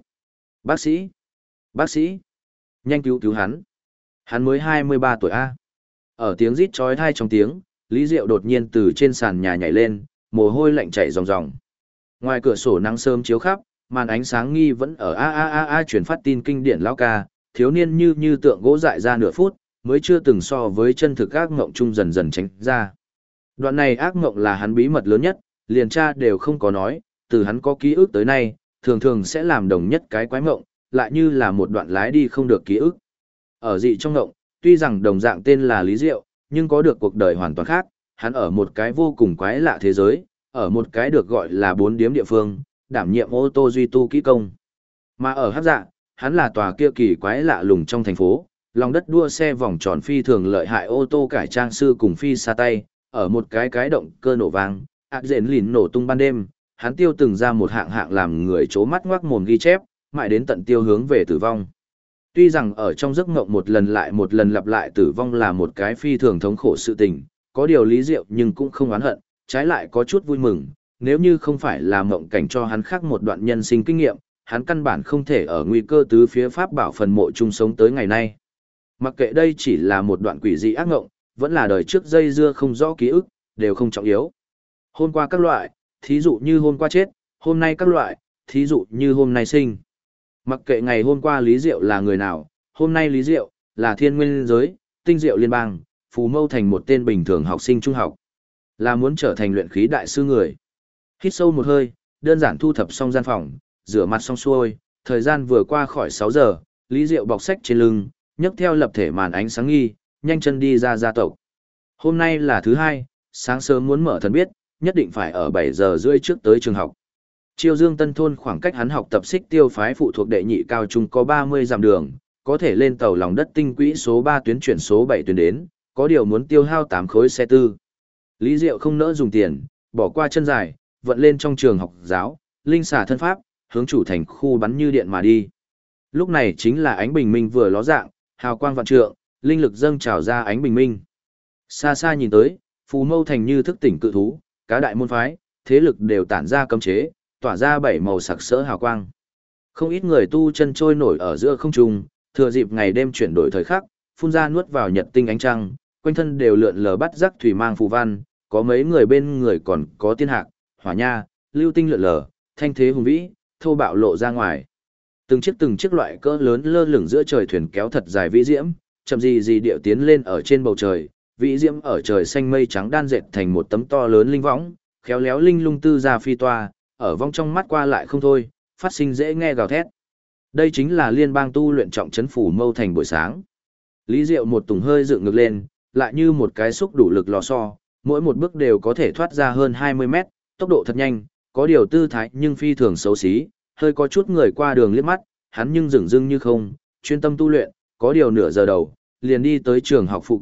Bác sĩ, nhanh cứu hắn. Hắn mới 23 tuổi A. Ở tiếng rít chói tai trong tiếng, Lý Diệu đột nhiên từ trên sàn nhà nhảy lên, mồ hôi lạnh chảy ròng ròng. Ngoài cửa sổ nắng sớm chiếu khắp, màn ánh sáng nghi vẫn ở truyền phát tin kinh điển lão ca, thiếu niên như tượng gỗ dại ra nửa phút, mới chưa từng so với chân thực ác ngộng chung dần dần tránh ra. Đoạn này ác ngộng là hắn bí mật lớn nhất, liền cha đều không có nói, từ hắn có ký ức tới nay, thường thường sẽ làm đồng nhất cái quái ngộng, lại như là một đoạn lái đi không được ký ức. Ở dị trong ngộng, tuy rằng đồng dạng tên là Lý Diệu, nhưng có được cuộc đời hoàn toàn khác, hắn ở một cái vô cùng quái lạ thế giới, ở một cái được gọi là 4 điếm địa phương, đảm nhiệm ô tô duy tu kỹ công. Mà ở Hắc Dạ, hắn là tòa kia kỳ quái lạ lùng trong thành phố, lòng đất đua xe vòng tròn phi thường lợi hại ô tô cải trang sư cùng phi xa tay, ở một cái động cơ nổ vang, ác dện lìn nổ tung ban đêm, hắn tiêu từng ra một hạng làm người chố mắt ngoác mồm ghi chép, mãi đến tận tiêu hướng về tử vong. Tuy rằng ở trong giấc mộng một lần lặp lại tử vong là một cái phi thường thống khổ sự tình, có điều Lý Diệu nhưng cũng không oán hận, trái lại có chút vui mừng, nếu như không phải là mộng cảnh cho hắn khác một đoạn nhân sinh kinh nghiệm, hắn căn bản không thể ở nguy cơ tứ phía pháp bảo phần mộ chung sống tới ngày nay. Mặc kệ đây chỉ là một đoạn quỷ dị ác mộng, vẫn là đời trước dây dưa không rõ ký ức, đều không trọng yếu. Hôm qua các loại, thí dụ như hôm qua chết, hôm nay các loại, thí dụ như hôm nay sinh. Mặc kệ ngày hôm qua Lý Diệu là người nào, hôm nay Lý Diệu là thiên nguyên giới, tinh diệu liên bang, phù mâu thành một tên bình thường học sinh trung học. Là muốn trở thành luyện khí đại sư người. Hít sâu một hơi, đơn giản thu thập xong gian phòng, rửa mặt xong xuôi, thời gian vừa qua khỏi 6 giờ, Lý Diệu bọc sách trên lưng, nhấc theo lập thể màn ánh sáng nghi, nhanh chân đi ra gia tộc. Hôm nay là thứ hai, sáng sớm muốn mở thần biết, nhất định phải ở 7 giờ rưỡi trước tới trường học. Chiêu Dương Tân Thôn khoảng cách hắn học tập Xích Tiêu phái phụ thuộc đệ nhị cao trung có 30 dặm đường, có thể lên tàu lòng đất tinh quỹ số 3 tuyến chuyển số 7 tuyến đến, có điều muốn tiêu hao 8 khối xe tư. Lý Diệu không nỡ dùng tiền, bỏ qua chân dài, vận lên trong trường học giáo, linh xả thân pháp, hướng chủ thành khu bắn như điện mà đi. Lúc này chính là ánh bình minh vừa ló dạng, hào quang vạn trượng, linh lực dâng trào ra ánh bình minh. Xa xa nhìn tới, Phù Mâu thành như thức tỉnh cự thú, cá đại môn phái, thế lực đều tản ra cấm chế, tỏa ra 7 màu sặc sỡ hào quang. Không ít người tu chân trôi nổi ở giữa không trung, thừa dịp ngày đêm chuyển đổi thời khắc, phun ra nuốt vào nhật tinh ánh trăng, quanh thân đều lượn lờ bắt rắc thủy mang phù văn, có mấy người bên người còn có tiên hạc, hỏa nha, lưu tinh lượn lờ, thanh thế hùng vĩ, thô bạo lộ ra ngoài. Từng chiếc loại cỡ lớn lơ lửng giữa trời thuyền kéo thật dài vĩ diễm, chậm gì điệu tiến lên ở trên bầu trời, vĩ diễm ở trời xanh mây trắng đan dệt thành một tấm to lớn linh võng, khéo léo linh lung tư ra phi toa, ở vong trong mắt qua lại không thôi, phát sinh dễ nghe gào thét. Đây chính là liên bang tu luyện trọng trấn Phủ Mâu thành buổi sáng. Lý Diệu một tùng hơi dựng ngược lên, lại như một cái xúc đủ lực lò xo, mỗi một bước đều có thể thoát ra hơn 20 mét, tốc độ thật nhanh, có điều tư thái nhưng phi thường xấu xí, hơi có chút người qua đường liếc mắt, hắn nhưng dửng dưng như không, chuyên tâm tu luyện, có điều nửa giờ đầu, liền đi tới trường học phụ cận,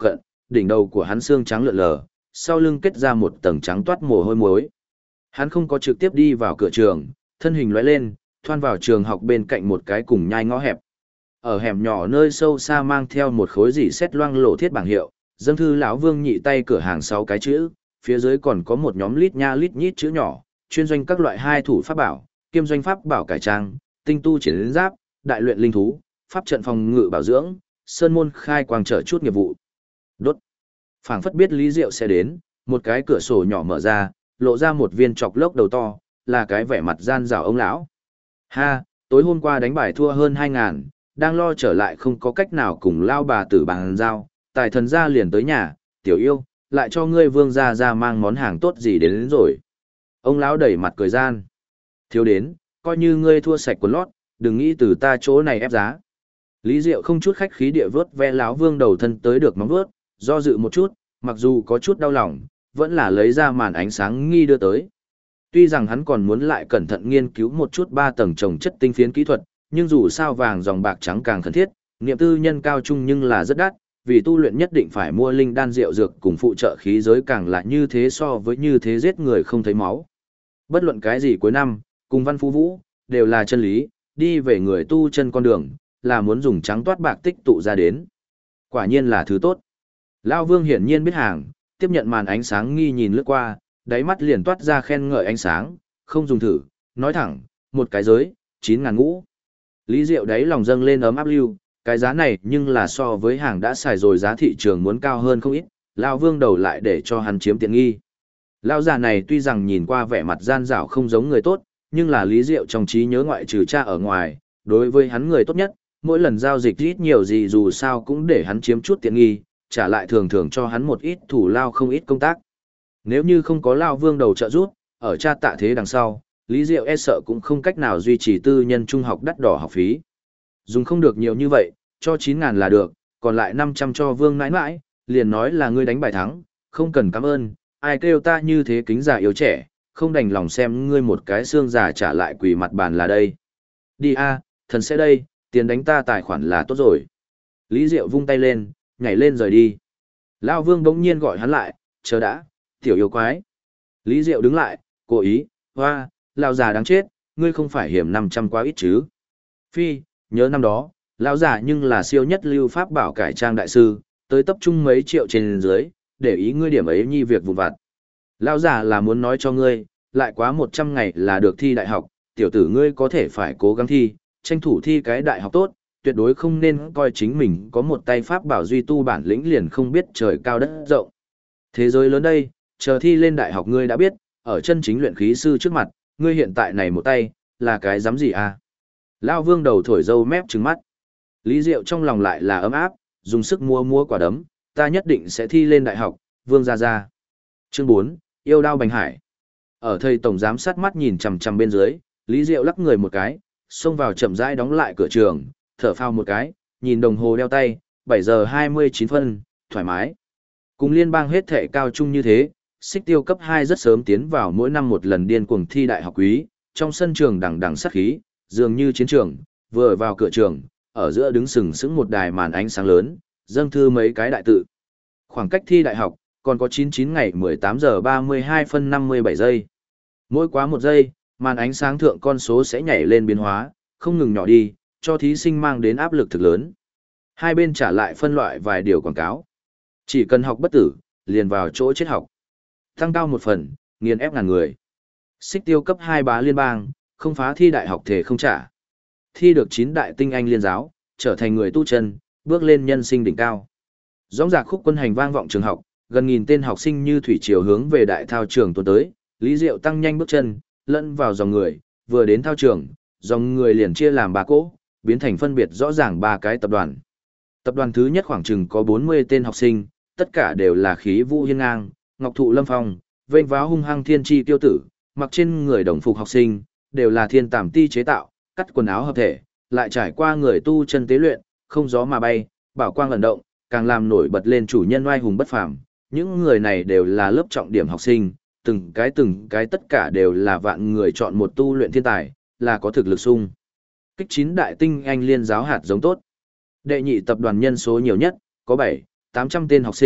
đỉnh đầu của hắn xương trắng lượn lờ, sau lưng kết ra một tầng trắng toát mồ hôi muối. Hắn không có trực tiếp đi vào cửa trường, thân hình lóe lên, thoăn vào trường học bên cạnh một cái cùng nhai ngõ hẹp. Ở hẻm nhỏ nơi sâu xa mang theo một khối dỉ sét loang lổ thiết bảng hiệu, dâng thư lão Vương nhị tay cửa hàng 6 cái chữ, phía dưới còn có một nhóm lít nha lít nhít chữ nhỏ, chuyên doanh các loại hai thủ pháp bảo, kiêm doanh pháp bảo cải trang, tinh tu chiến giáp, đại luyện linh thú, pháp trận phòng ngự bảo dưỡng, sơn môn khai quang trở chút nghiệp vụ. Đốt. Phảng phất biết Lý Diệu sẽ đến, một cái cửa sổ nhỏ mở ra, lộ ra một viên chọc lốc đầu to, là cái vẻ mặt gian rảo ông lão. Ha, tối hôm qua đánh bài thua hơn 2.000, đang lo trở lại không có cách nào cùng lao bà tử bàn giao, tài thần gia liền tới nhà, tiểu yêu, lại cho ngươi Vương gia ra mang món hàng tốt gì đến rồi. Ông lão đẩy mặt cười gian. Thiếu đến, coi như ngươi thua sạch quần lót, đừng nghĩ từ ta chỗ này ép giá. Lý Diệu không chút khách khí địa vớt ve lão Vương đầu thân tới được móng vớt, do dự một chút, mặc dù có chút đau lòng, vẫn là lấy ra màn ánh sáng nghi đưa tới. Tuy rằng hắn còn muốn lại cẩn thận nghiên cứu một chút 3 tầng trồng chất tinh phiến kỹ thuật, nhưng dù sao vàng dòng bạc trắng càng cần thiết, niệm tư nhân cao trung nhưng là rất đắt, vì tu luyện nhất định phải mua linh đan rượu dược cùng phụ trợ khí giới càng là như thế so với như thế giết người không thấy máu. Bất luận cái gì cuối năm, cùng Văn Phú Vũ, đều là chân lý, đi về người tu chân con đường, là muốn dùng trắng toát bạc tích tụ ra đến. Quả nhiên là thứ tốt. Lão Vương hiển nhiên biết hàng, tiếp nhận màn ánh sáng nghi nhìn lướt qua, đáy mắt liền toát ra khen ngợi ánh sáng, không dùng thử, nói thẳng, một cái giới, 9.000 ngũ. Lý Diệu đáy lòng dâng lên ấm áp lưu, cái giá này nhưng là so với hàng đã xài rồi giá thị trường muốn cao hơn không ít, Lão Vương đầu lại để cho hắn chiếm tiện nghi. Lão già này tuy rằng nhìn qua vẻ mặt gian dảo không giống người tốt, nhưng là Lý Diệu trong trí nhớ ngoại trừ cha ở ngoài, đối với hắn người tốt nhất, mỗi lần giao dịch ít nhiều gì dù sao cũng để hắn chiếm chút tiện nghi, trả lại thường thường cho hắn một ít thủ lao không ít công tác. Nếu như không có Lão Vương đầu trợ giúp, ở cha tạ thế đằng sau, Lý Diệu e sợ cũng không cách nào duy trì tư nhân trung học đắt đỏ học phí. Dùng không được nhiều như vậy, cho 9.000 là được, còn lại 500 cho Vương nãi nãi, liền nói là ngươi đánh bài thắng, không cần cảm ơn, ai kêu ta như thế kính già yếu trẻ, không đành lòng xem ngươi một cái xương già trả lại quỳ mặt bàn là đây. Đi a, thần sẽ đây, tiền đánh ta tài khoản là tốt rồi. Lý Diệu vung tay lên, nhảy lên rời đi. Lão Vương bỗng nhiên gọi hắn lại, chờ đã, tiểu yêu quái. Lý Diệu đứng lại, cố ý, hoa, lão già đáng chết, ngươi không phải hiểm 500 quá ít chứ. Phi, nhớ năm đó, lão già nhưng là siêu nhất lưu pháp bảo cải trang đại sư, tới tập trung mấy triệu trên dưới, để ý ngươi điểm ấy nhi việc vụn vặt. Lão già là muốn nói cho ngươi, lại quá 100 ngày là được thi đại học, tiểu tử ngươi có thể phải cố gắng thi, tranh thủ thi cái đại học tốt, tuyệt đối không nên coi chính mình có một tay pháp bảo duy tu bản lĩnh liền không biết trời cao đất rộng. Thế giới lớn đây, chờ thi lên đại học ngươi đã biết, ở chân chính luyện khí sư trước mặt, ngươi hiện tại này một tay, là cái dám gì à? Lão Vương đầu thổi dâu mép trừng mắt. Lý Diệu trong lòng lại là ấm áp, dùng sức mua quả đấm, ta nhất định sẽ thi lên đại học, Vương gia gia. Chương 4, yêu đao bành hải. Ở thầy tổng giám sát mắt nhìn chằm chằm bên dưới, Lý Diệu lắc người một cái, xông vào chậm rãi đóng lại cửa trường, thở phào một cái, nhìn đồng hồ đeo tay, 7 giờ 29 phân, thoải mái. Cùng liên bang hết thể cao trung như thế, Xích Tiêu cấp 2 rất sớm tiến vào mỗi năm một lần điên cuồng thi đại học quý, trong sân trường đằng đằng sát khí, dường như chiến trường, vừa vào cửa trường, ở giữa đứng sừng sững một đài màn ánh sáng lớn, dâng thư mấy cái đại tự. Khoảng cách thi đại học, còn có 99 ngày 18 giờ 32 phân 57 giây. Mỗi quá một giây, màn ánh sáng thượng con số sẽ nhảy lên biến hóa, không ngừng nhỏ đi, cho thí sinh mang đến áp lực thực lớn. Hai bên trả lại phân loại vài điều quảng cáo. Chỉ cần học bất tử, liền vào chỗ chết học. Tăng cao một phần, nghiền ép ngàn người. Xích Tiêu cấp 2 bá liên bang, không phá thi đại học thể không trả. Thi được 9 đại tinh anh liên giáo, trở thành người tu chân, bước lên nhân sinh đỉnh cao. Dõng dạc khúc quân hành vang vọng trường học, gần nghìn tên học sinh như thủy triều hướng về đại thao trường tuần tới, Lý Diệu tăng nhanh bước chân, lẫn vào dòng người, vừa đến thao trường, dòng người liền chia làm 3 cỗ, biến thành phân biệt rõ ràng 3 cái tập đoàn. Tập đoàn thứ nhất khoảng chừng có 40 tên học sinh, tất cả đều là khí vũ hiên ngang, ngọc thụ lâm phong, vênh váo hung hăng thiên chi tiêu tử, mặc trên người đồng phục học sinh, đều là thiên tàm ti chế tạo, cắt quần áo hợp thể, lại trải qua người tu chân tế luyện, không gió mà bay, bảo quang ẩn động, càng làm nổi bật lên chủ nhân oai hùng bất phàm. Những người này đều là lớp trọng điểm học sinh, từng cái tất cả đều là vạn người chọn một tu luyện thiên tài, là có thực lực sung kích 9 đại tinh anh liên giáo hạt giống tốt. Đệ nhị tập đoàn nhân số nhiều nhất, có 7, 800 tên học sinh,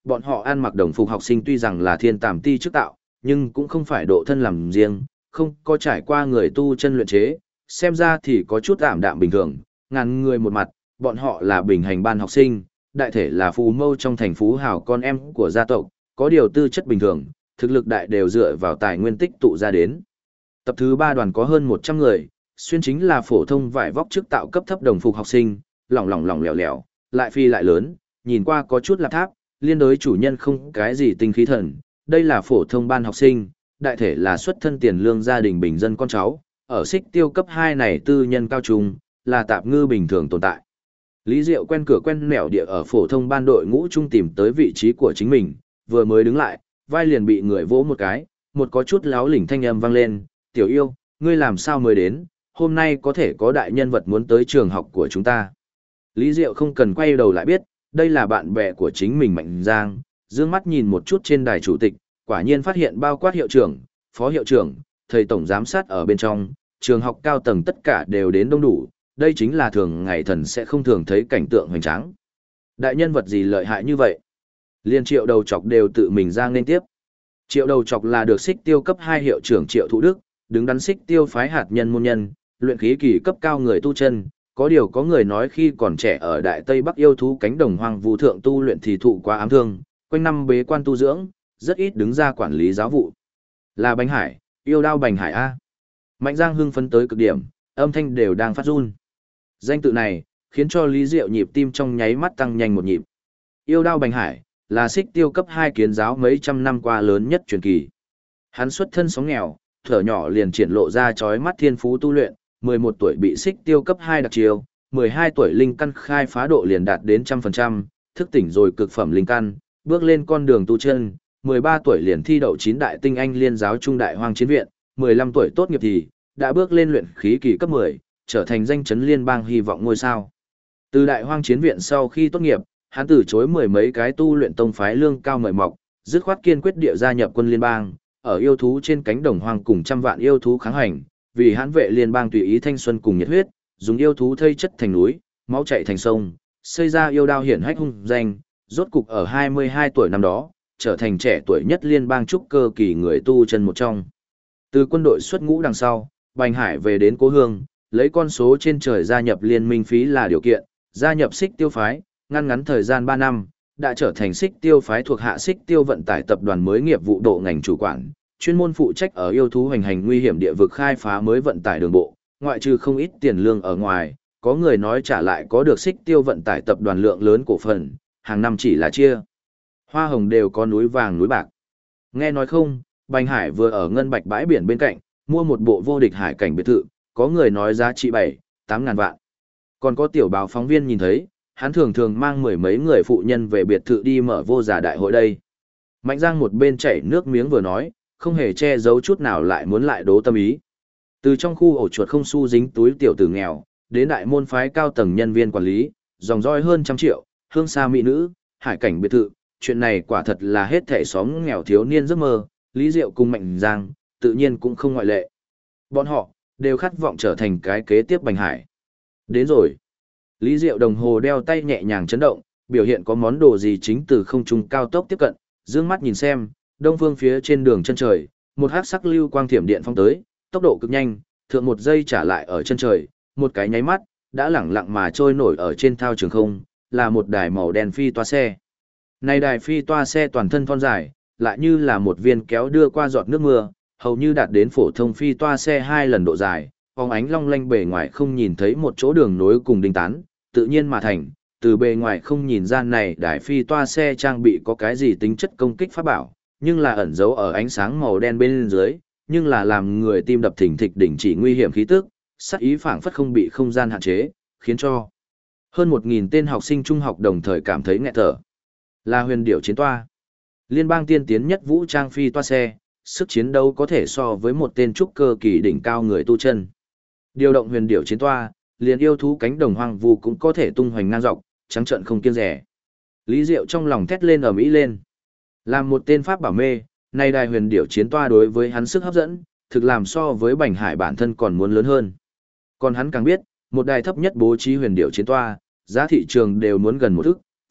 bọn họ ăn mặc đồng phục học sinh tuy rằng là thiên tàm ti chức tạo, nhưng cũng không phải độ thân làm riêng, không có trải qua người tu chân luyện chế, xem ra thì có chút ảm đạm bình thường, ngàn người một mặt, bọn họ là bình hành ban học sinh, đại thể là phú mâu trong thành phú hào con em của gia tộc, có điều tư chất bình thường, thực lực đại đều dựa vào tài nguyên tích tụ ra đến. Tập thứ 3 đoàn có hơn 100 người, xuyên chính là phổ thông vải vóc chức tạo cấp thấp đồng phục học sinh, lỏng lẻo lẻo, lại phi lại lớn, nhìn qua có chút lạp tháp, liên đối chủ nhân không cái gì tinh khí thần, đây là phổ thông ban học sinh, đại thể là xuất thân tiền lương gia đình bình dân con cháu, ở xích tiêu cấp 2 này tư nhân cao trung, là tạp ngư bình thường tồn tại. Lý Diệu quen cửa quen nẻo địa ở phổ thông ban đội ngũ trung tìm tới vị trí của chính mình, vừa mới đứng lại, vai liền bị người vỗ một cái, một có chút láo lỉnh thanh âm vang lên, "Tiểu yêu, ngươi làm sao mới đến, hôm nay có thể có đại nhân vật muốn tới trường học của chúng ta." Lý Diệu không cần quay đầu lại biết, đây là bạn bè của chính mình Mạnh Giang, dương mắt nhìn một chút trên đài chủ tịch, quả nhiên phát hiện bao quát hiệu trưởng, phó hiệu trưởng, thầy tổng giám sát ở bên trong, trường học cao tầng tất cả đều đến đông đủ, đây chính là thường ngày thần sẽ không thường thấy cảnh tượng hoành tráng. Đại nhân vật gì lợi hại như vậy? Liên Triệu Đầu Chọc đều tự mình ra nên tiếp. Triệu Đầu Chọc là được xích tiêu cấp 2 hiệu trưởng Triệu Thụ Đức, đứng đắn xích tiêu phái hạt nhân môn nhân, luyện khí kỳ cấp cao người tu chân, có điều có người nói khi còn trẻ ở Đại Tây Bắc yêu thú cánh đồng hoang vu thượng tu luyện thì thụ quá ám thương, quanh năm bế quan tu dưỡng, rất ít đứng ra quản lý giáo vụ. Là Bành Hải, yêu đao Bành Hải A. Mạnh Giang hưng phấn tới cực điểm, âm thanh đều đang phát run. Danh tự này, khiến cho Lý Diệu nhịp tim trong nháy mắt tăng nhanh một nhịp. Yêu đao Bành Hải, là xích tiêu cấp 2 kiến giáo mấy trăm năm qua lớn nhất truyền kỳ. Hắn xuất thân sóng nghèo, thở nhỏ liền triển lộ ra chói mắt thiên phú tu luyện, 11 tuổi bị xích tiêu cấp 2 đặc chiêu, 12 tuổi linh căn khai phá độ liền đạt đến 100%, thức tỉnh rồi cực phẩm linh căn, bước lên con đường tu chân, 13 tuổi liền thi đậu 9 đại tinh anh liên giáo trung đại hoang chiến viện, 15 tuổi tốt nghiệp thì đã bước lên luyện khí kỳ cấp 10, trở thành danh chấn liên bang hy vọng ngôi sao. Từ đại hoang chiến viện sau khi tốt nghiệp, hắn từ chối mười mấy cái tu luyện tông phái lương cao mời mọc, dứt khoát kiên quyết địa gia nhập quân liên bang, ở yêu thú trên cánh đồng hoang cùng trăm vạn yêu thú kháng hành, vì hãn vệ liên bang tùy ý thanh xuân cùng nhiệt huyết, dùng yêu thú thây chất thành núi, máu chảy thành sông, xây ra yêu đao hiển hách hung danh, rốt cục ở 22 tuổi năm đó, trở thành trẻ tuổi nhất liên bang trúc cơ kỳ người tu chân một trong. Từ quân đội xuất ngũ đằng sau, Bành Hải về đến cố hương, lấy con số trên trời gia nhập liên minh phí là điều kiện, gia nhập xích tiêu phái, ngắn thời gian 3 năm, đã trở thành xích tiêu phái thuộc hạ xích tiêu vận tải tập đoàn mới nghiệp vụ độ ngành chủ quản, chuyên môn phụ trách ở yêu thú hoành hành nguy hiểm địa vực khai phá mới vận tải đường bộ, ngoại trừ không ít tiền lương ở ngoài, có người nói trả lại có được xích tiêu vận tải tập đoàn lượng lớn cổ phần, hàng năm chỉ là chia. Hoa hồng đều có núi vàng núi bạc. Nghe nói không, Bành Hải vừa ở ngân bạch bãi biển bên cạnh, mua một bộ vô địch hải cảnh biệt thự, có người nói giá trị 7-8 ngàn vạn. Còn có tiểu báo phóng viên nhìn thấy, hắn thường thường mang mười mấy người phụ nhân về biệt thự đi mở vô giả đại hội đây. Mạnh Giang một bên chảy nước miếng vừa nói, không hề che giấu chút nào lại muốn lại đố tâm ý. Từ trong khu ổ chuột không xu dính túi tiểu tử nghèo, đến đại môn phái cao tầng nhân viên quản lý, dòng dõi hơn 100 triệu, hương xa mỹ nữ, hải cảnh biệt thự, chuyện này quả thật là hết thảy xóm nghèo thiếu niên giấc mơ, Lý Diệu cùng Mạnh Giang, tự nhiên cũng không ngoại lệ. Bọn họ, đều khát vọng trở thành cái kế tiếp Bành Hải. Đến rồi. Lý Diệu đồng hồ đeo tay nhẹ nhàng chấn động, biểu hiện có món đồ gì chính từ không trung cao tốc tiếp cận, dương mắt nhìn xem, đông phương phía trên đường chân trời, một hắc sắc lưu quang thiểm điện phong tới, tốc độ cực nhanh, thượng một giây trả lại ở chân trời, một cái nháy mắt, đã lẳng lặng mà trôi nổi ở trên thao trường không, là một đài màu đen phi toa xe. Này đài phi toa xe toàn thân thon dài, lại như là một viên kéo đưa qua giọt nước mưa, hầu như đạt đến phổ thông phi toa xe 2 lần độ dài, phóng ánh long lanh bề ngoài không nhìn thấy một chỗ đường nối cùng đinh tán, tự nhiên mà thành, từ bề ngoài không nhìn ra này đài phi toa xe trang bị có cái gì tính chất công kích pháp bảo, nhưng là ẩn giấu ở ánh sáng màu đen bên dưới, nhưng là làm người tim đập thình thịch đỉnh chỉ nguy hiểm khí tức, sát ý phảng phất không bị không gian hạn chế, khiến cho hơn 1.000 tên học sinh trung học đồng thời cảm thấy nghẹt thở. Là huyền điểu chiến toa. Liên bang tiên tiến nhất vũ trang phi toa xe, sức chiến đấu có thể so với một tên trúc cơ kỳ đỉnh cao người tu chân. Điều động huyền điểu chiến toa, liền yêu thú cánh đồng hoang vu cũng có thể tung hoành ngang dọc, trắng trợn không kiêng rẻ. Lý Diệu trong lòng thét lên ầm ĩ lên. Làm một tên pháp bảo mê, nay đài huyền điểu chiến toa đối với hắn sức hấp dẫn, thực làm so với Bành Hải bản thân còn muốn lớn hơn. Còn hắn càng biết, một đài thấp nhất bố trí huyền điểu chiến toa, giá thị trường đều muốn gần 1 ức,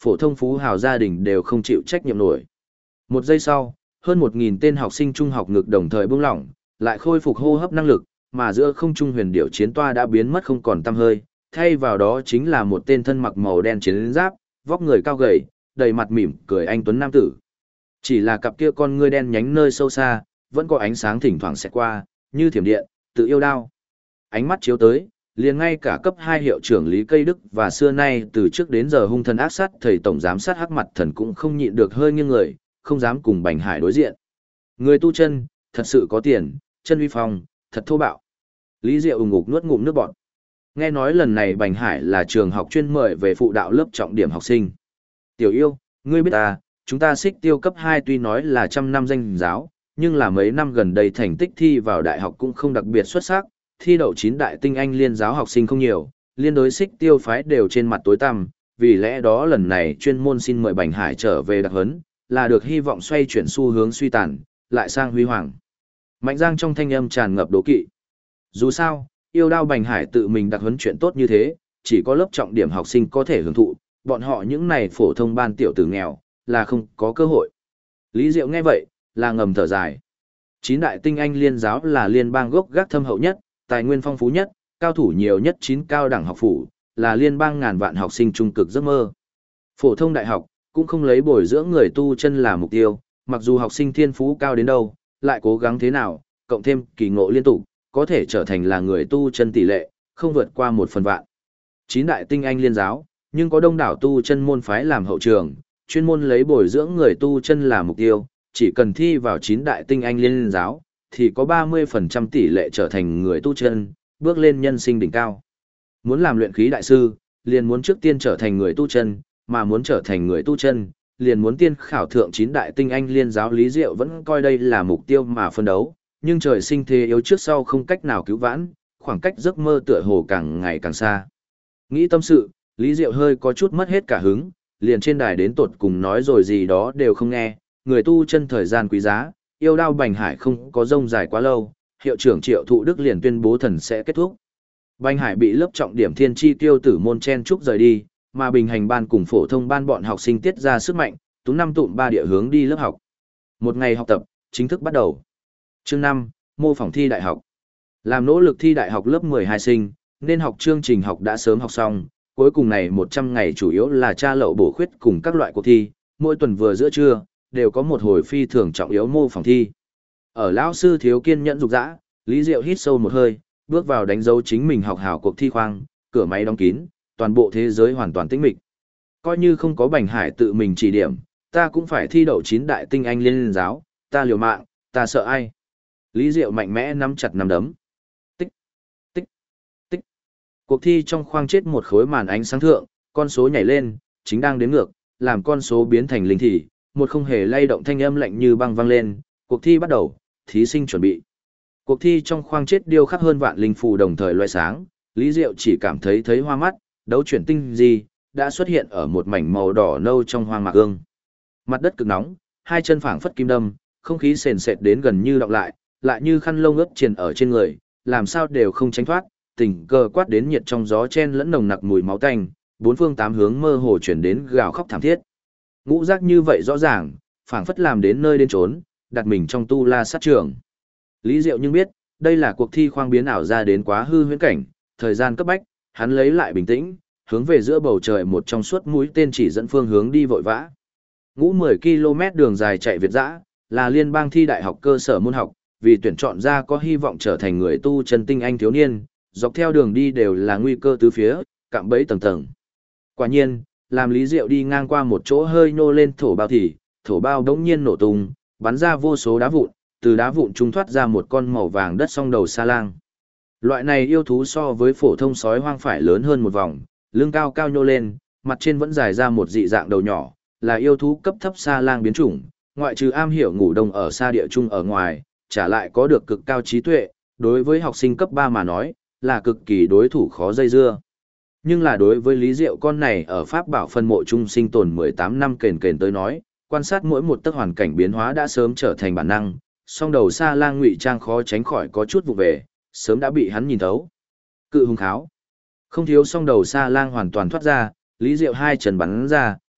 phổ thông phú hào gia đình đều không chịu trách nhiệm nổi. Một giây sau, hơn 1.000 tên học sinh trung học ngực đồng thời buông lỏng, lại khôi phục hô hấp năng lực, mà giữa không trung huyền điệu chiến toa đã biến mất không còn tăm hơi, thay vào đó chính là một tên thân mặc màu đen chiến giáp, vóc người cao gầy, đầy mặt mỉm cười anh tuấn nam tử. Chỉ là cặp kia con ngươi đen nhánh nơi sâu xa, vẫn có ánh sáng thỉnh thoảng xẹt qua, như thiểm điện, tự yêu đao. Ánh mắt chiếu tới, liền ngay cả cấp 2 hiệu trưởng Lý Cây Đức và xưa nay từ trước đến giờ hung thần ác sát thầy tổng giám sát hắc mặt thần cũng không nhịn được hơi nghiêng người, không dám cùng Bành Hải đối diện. Người tu chân, thật sự có tiền, chân uy phong, thật thô bạo. Lý Diệu ủng ngục nuốt ngụm nước bọt. Nghe nói lần này Bành Hải là trường học chuyên mời về phụ đạo lớp trọng điểm học sinh. Tiểu yêu, ngươi biết ta, chúng ta Xích Tiêu cấp 2 tuy nói là trăm năm danh giáo, nhưng là mấy năm gần đây thành tích thi vào đại học cũng không đặc biệt xuất sắc, thi đậu 9 đại tinh anh liên giáo học sinh không nhiều, liên đối Xích Tiêu phái đều trên mặt tối tăm, vì lẽ đó lần này chuyên môn xin mời Bành Hải trở về đặc huấn, là được hy vọng xoay chuyển xu hướng suy tàn, lại sang huy hoàng. Mạnh Giang trong thanh âm tràn ngập đố kỵ. Dù sao, yêu đao Bành Hải tự mình đặc huấn chuyện tốt như thế, chỉ có lớp trọng điểm học sinh có thể hưởng thụ, bọn họ những này phổ thông ban tiểu tử nghèo, là không có cơ hội. Lý Diệu nghe vậy, là ngầm thở dài. 9 đại tinh anh liên giáo là liên bang gốc gác thâm hậu nhất, tài nguyên phong phú nhất, cao thủ nhiều nhất 9 cao đẳng học phủ, là liên bang ngàn vạn học sinh trung cực giấc mơ. Phổ thông đại học, cũng không lấy bồi dưỡng người tu chân là mục tiêu, mặc dù học sinh thiên phú cao đến đâu, lại cố gắng thế nào, cộng thêm kỳ ngộ liên tục, có thể trở thành là người tu chân tỷ lệ, không vượt qua 1/1000. 9 đại tinh anh liên giáo, nhưng có đông đảo tu chân môn phái làm hậu trường, chuyên môn lấy bồi dưỡng người tu chân là mục tiêu, chỉ cần thi vào 9 đại tinh anh liên giáo, thì có 30% tỷ lệ trở thành người tu chân, bước lên nhân sinh đỉnh cao. Muốn làm luyện khí đại sư, liền muốn trước tiên trở thành người tu chân, mà muốn trở thành người tu chân, liền muốn tiên khảo thượng 9 đại tinh anh liên giáo. Lý Diệu vẫn coi đây là mục tiêu mà phân đấu, nhưng trời sinh thế yếu trước sau không cách nào cứu vãn, khoảng cách giấc mơ tựa hồ càng ngày càng xa. Nghĩ tâm sự, Lý Diệu hơi có chút mất hết cả hứng, liền trên đài đến tột cùng nói rồi gì đó đều không nghe, người tu chân thời gian quý giá, yêu đao Bành Hải không có rông dài quá lâu, hiệu trưởng Triệu Thụ Đức liền tuyên bố thần sẽ kết thúc. Bành Hải bị lớp trọng điểm thiên chi tiêu tử môn chen trúc rời đi, mà bình hành ban cùng phổ thông ban bọn học sinh tiết ra sức mạnh, tú năm tụm ba địa hướng đi lớp học. Một ngày học tập, chính thức bắt đầu. Chương 5, mô phỏng thi đại học. Làm nỗ lực thi đại học lớp 12 sinh, nên học chương trình học đã sớm học xong, cuối cùng này 100 ngày chủ yếu là tra lậu bổ khuyết cùng các loại cuộc thi, mỗi tuần vừa giữa trưa, đều có một hồi phi thường trọng yếu mô phỏng thi. Ở lão sư thiếu kiên nhẫn dục dã, Lý Diệu hít sâu một hơi, bước vào đánh dấu chính mình học hảo cuộc thi khoang, cửa máy đóng kín, toàn bộ thế giới hoàn toàn tĩnh mịch. Coi như không có Bành Hải tự mình chỉ điểm, ta cũng phải thi đậu 9 đại tinh anh liên giáo, ta liều mạng, ta sợ ai. Lý Diệu mạnh mẽ nắm chặt nắm đấm. Tích, tích, tích. Cuộc thi trong khoang chết một khối màn ánh sáng thượng, con số nhảy lên, chính đang đếm ngược, làm con số biến thành linh thị, một không hề lay động thanh âm lạnh như băng vang lên, cuộc thi bắt đầu, thí sinh chuẩn bị. Cuộc thi trong khoang chết điêu khắc hơn vạn linh phù đồng thời loé sáng, Lý Diệu chỉ cảm thấy hoa mắt, đấu chuyển tinh gì, đã xuất hiện ở một mảnh màu đỏ nâu trong hoang mạc ương. Mặt đất cực nóng, hai chân phảng phất kim đâm, không khí sền sệt đến gần như đọng lại như khăn lông ướt triền ở trên người, làm sao đều không tránh thoát, tình cờ quát đến nhiệt trong gió chen lẫn nồng nặc mùi máu tanh, bốn phương tám hướng mơ hồ chuyển đến gào khóc thảm thiết. Ngũ giác như vậy rõ ràng, phảng phất làm đến nơi đến trốn, đặt mình trong tu la sát trường. Lý Diệu nhưng biết, đây là cuộc thi khoang biến ảo ra đến quá hư huyễn cảnh, thời gian cấp bách, hắn lấy lại bình tĩnh, hướng về giữa bầu trời một trong suốt mũi tên chỉ dẫn phương hướng đi vội vã. Ngũ 10 km đường dài chạy việt dã, là liên bang thi đại học cơ sở môn học, vì tuyển chọn ra có hy vọng trở thành người tu chân tinh anh thiếu niên, dọc theo đường đi đều là nguy cơ tứ phía, cạm bẫy tầng tầng. Quả nhiên, làm Lý Diệu đi ngang qua một chỗ hơi nô lên thổ bao thì, thổ bao đống nhiên nổ tung, bắn ra vô số đá vụn, từ đá vụn trung thoát ra một con màu vàng đất song đầu sa lang. Loại này yêu thú so với phổ thông sói hoang phải lớn hơn một vòng, lưng cao cao nhô lên, mặt trên vẫn dài ra một dị dạng đầu nhỏ, là yêu thú cấp thấp sa lang biến chủng, ngoại trừ am hiểu ngủ đông ở xa địa trung ở ngoài, trả lại có được cực cao trí tuệ, đối với học sinh cấp 3 mà nói, là cực kỳ đối thủ khó dây dưa. Nhưng là đối với Lý Diệu con này ở Pháp Bảo phân mộ trung sinh tồn 18 năm kền kền tới nói, quan sát mỗi một tấc hoàn cảnh biến hóa đã sớm trở thành bản năng, song đầu sa lang ngụy trang khó tránh khỏi có chút vụ về, sớm đã bị hắn nhìn thấu. Cự hùng kháo. Không thiếu song đầu sa lang hoàn toàn thoát ra, Lý Diệu hai chân bắn ra,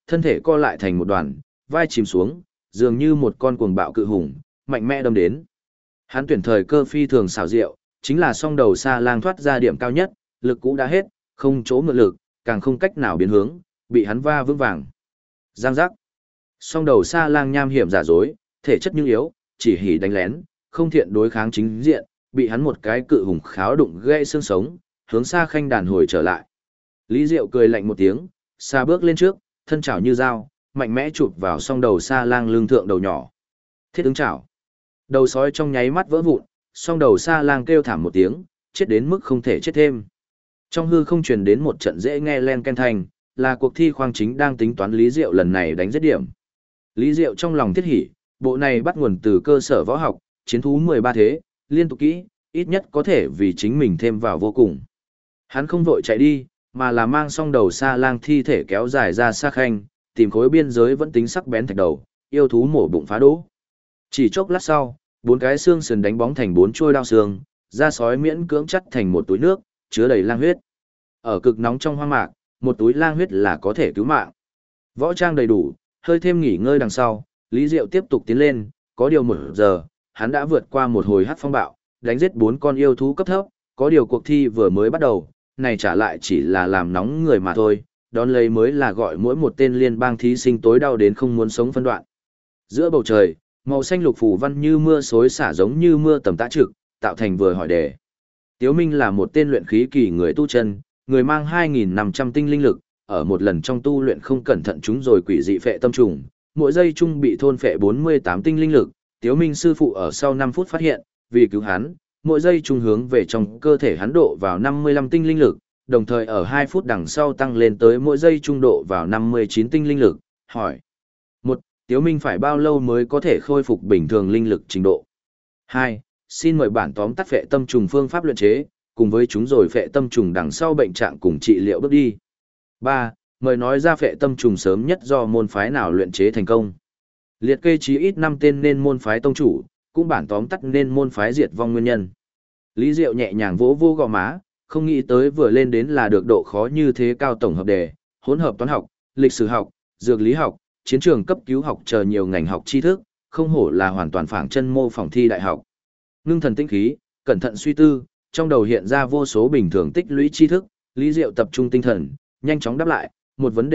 thân thể co lại thành một đoàn, vai chìm xuống, dường như một con cuồng bạo cự hùng, mạnh mẽ đâm đến. Hắn tuyển thời cơ phi thường xảo diệu, chính là song đầu xa lang thoát ra điểm cao nhất, lực cũ đã hết, không chỗ mượn lực, càng không cách nào biến hướng, bị hắn va vững vàng. Giang giác. Song đầu xa lang nham hiểm giả dối, thể chất nhưng yếu, chỉ hỉ đánh lén, không thiện đối kháng chính diện, bị hắn một cái cự hùng kháo đụng gãy xương sống, hướng xa khanh đàn hồi trở lại. Lý Diệu cười lạnh một tiếng, xa bước lên trước, thân chảo như dao, mạnh mẽ chụp vào song đầu xa lang lưng thượng đầu nhỏ. Thiết ứng chảo. Đầu sói trong nháy mắt vỡ vụn, song đầu xa lang kêu thảm một tiếng, chết đến mức không thể chết thêm. Trong hư không truyền đến một trận dễ nghe len ken thành, là cuộc thi khoang chính đang tính toán Lý Diệu lần này đánh giết điểm. Lý Diệu trong lòng thiết hỉ, bộ này bắt nguồn từ cơ sở võ học, chiến thú 13 thế, liên tục kỹ, ít nhất có thể vì chính mình thêm vào vô cùng. Hắn không vội chạy đi, mà là mang song đầu xa lang thi thể kéo dài ra xa khanh, tìm khối biên giới vẫn tính sắc bén thạch đầu, yêu thú mổ bụng phá đỗ. Chỉ chốc lát sau, 4 cái xương sườn đánh bóng thành 4 chuôi đao xương, da sói miễn cưỡng chắt thành một túi nước, chứa đầy lang huyết. Ở cực nóng trong hoang mạc, một túi lang huyết là có thể cứu mạng. Võ trang đầy đủ, hơi thêm nghỉ ngơi đằng sau, Lý Diệu tiếp tục tiến lên, có điều 1 giờ, hắn đã vượt qua một hồi hắc phong bạo, đánh giết 4 con yêu thú cấp thấp, có điều cuộc thi vừa mới bắt đầu, này trả lại chỉ là làm nóng người mà thôi, đón lấy mới là gọi mỗi một tên liên bang thí sinh tối đau đến không muốn sống phân đoạn. Giữa bầu trời, màu xanh lục phủ văn như mưa xối xả giống như mưa tầm tã trực, tạo thành vừa hỏi đề. Tiếu Minh là một tên luyện khí kỳ người tu chân, người mang 2.500 tinh linh lực, ở một lần trong tu luyện không cẩn thận chúng rồi quỷ dị phệ tâm trùng, mỗi giây chung bị thôn phệ 48 tinh linh lực. Tiếu Minh sư phụ ở sau 5 phút phát hiện, vì cứu hắn, mỗi giây chung hướng về trong cơ thể hắn độ vào 55 tinh linh lực, đồng thời ở 2 phút đằng sau tăng lên tới mỗi giây chung độ vào 59 tinh linh lực. Hỏi: 1. Tiếu Minh phải bao lâu mới có thể khôi phục bình thường linh lực trình độ? 2. Xin mời bản tóm tắt phệ tâm trùng phương pháp luyện chế, cùng với chúng rồi phệ tâm trùng đằng sau bệnh trạng cùng trị liệu bước đi. 3. Mời nói ra phệ tâm trùng sớm nhất do môn phái nào luyện chế thành công. Liệt kê chí ít 5 tên nên môn phái tông chủ, cũng bản tóm tắt nên môn phái diệt vong nguyên nhân. Lý Diệu nhẹ nhàng vỗ vô gò má, không nghĩ tới vừa lên đến là được độ khó như thế cao tổng hợp đề, hỗn hợp toán học, lịch sử học, dược lý học, chiến trường cấp cứu học chờ nhiều ngành học tri thức, không hổ là hoàn toàn phảng chân mô phỏng thi đại học. Ngưng thần tinh khí, cẩn thận suy tư, trong đầu hiện ra vô số bình thường tích lũy tri thức, Lý Diệu tập trung tinh thần, nhanh chóng đáp lại, một vấn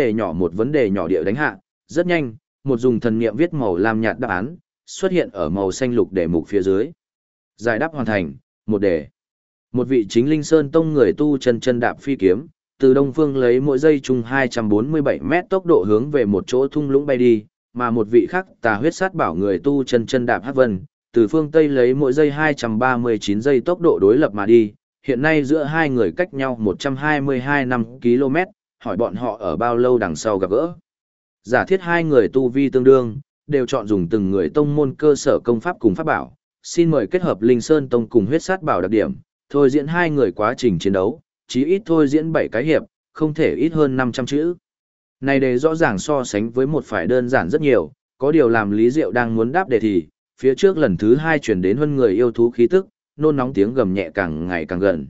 đề nhỏ địa đánh hạ, rất nhanh, một dùng thần niệm viết màu lam nhạt đáp án, xuất hiện ở màu xanh lục đề mục phía dưới. Giải đáp hoàn thành, một đề. Một vị chính linh sơn tông người tu chân đạp phi kiếm, từ đông phương lấy mỗi giây chung 247 mét tốc độ hướng về một chỗ thung lũng bay đi, mà một vị khác tà huyết sát bảo người tu chân đạp hắc vân, từ phương tây lấy mỗi giây 239 giây tốc độ đối lập mà đi. Hiện nay giữa hai người cách nhau 122 năm km, hỏi bọn họ ở bao lâu đằng sau gặp gỡ. Giả thiết hai người tu vi tương đương, đều chọn dùng từng người tông môn cơ sở công pháp cùng pháp bảo, xin mời kết hợp Linh Sơn Tông cùng huyết sát bảo đặc điểm, thôi diễn hai người quá trình chiến đấu, chí ít thôi diễn 7 cái hiệp, không thể ít hơn 500 chữ. Này đề rõ ràng so sánh với một phải đơn giản rất nhiều, có điều làm Lý Diệu đang muốn đáp đề thì, phía trước lần thứ 2 chuyển đến hơn người yêu thú khí tức, nôn nóng tiếng gầm nhẹ càng ngày càng gần.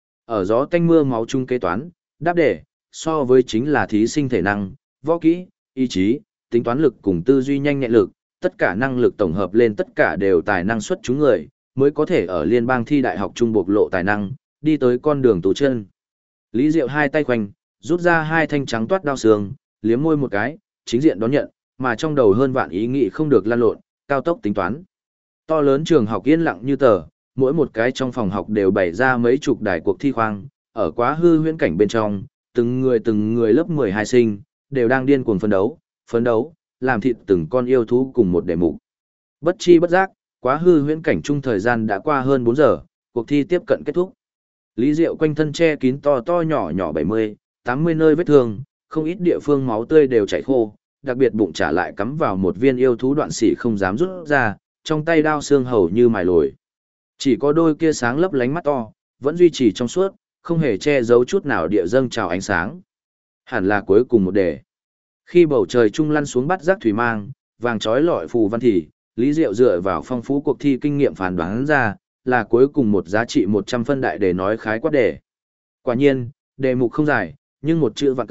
Ở gió tanh mưa máu chung kế toán, đáp đề, so với chính là thí sinh thể năng, võ kỹ, ý chí, tính toán lực cùng tư duy nhanh nhẹn lực, tất cả năng lực tổng hợp lên tất cả đều tài năng xuất chúng người, mới có thể ở liên bang thi đại học trung bộc lộ tài năng, đi tới con đường tu chân. Lý Diệu hai tay khoanh, rút ra hai thanh trắng toát đao sườn, liếm môi một cái, chính diện đón nhận, mà trong đầu hơn vạn ý nghĩ không được lan lộn, cao tốc tính toán. To lớn trường học yên lặng như tờ, mỗi một cái trong phòng học đều bày ra mấy chục đài cuộc thi khoang, ở quá hư huyễn cảnh bên trong, từng người lớp 12 sinh, đều đang điên cuồng phấn đấu, làm thịt từng con yêu thú cùng một đề mục. Bất chi bất giác, quá hư huyễn cảnh chung thời gian đã qua hơn 4 giờ, cuộc thi tiếp cận kết thúc. Lý Diệu quanh thân che kín to nhỏ 70, 80 nơi vết thương, không ít địa phương máu tươi đều chảy khô, đặc biệt bụng trả lại cắm vào một viên yêu thú đoạn xỉ không dám rút ra, trong tay đao xương hầu như mài lồi. Chỉ có đôi kia sáng lấp lánh mắt to, vẫn duy trì trong suốt, không hề che giấu chút nào địa dâng trào ánh sáng. Hẳn là cuối cùng một đề. Khi bầu trời trung lăn xuống bắt giác thủy mang, vàng trói lọi phù văn thì, Lý Diệu dựa vào phong phú cuộc thi kinh nghiệm phán đoán ra, là cuối cùng một giá trị 100 phân đại để nói khái quát đề. Quả nhiên, đề mục không dài, nhưng một chữ vạn cân,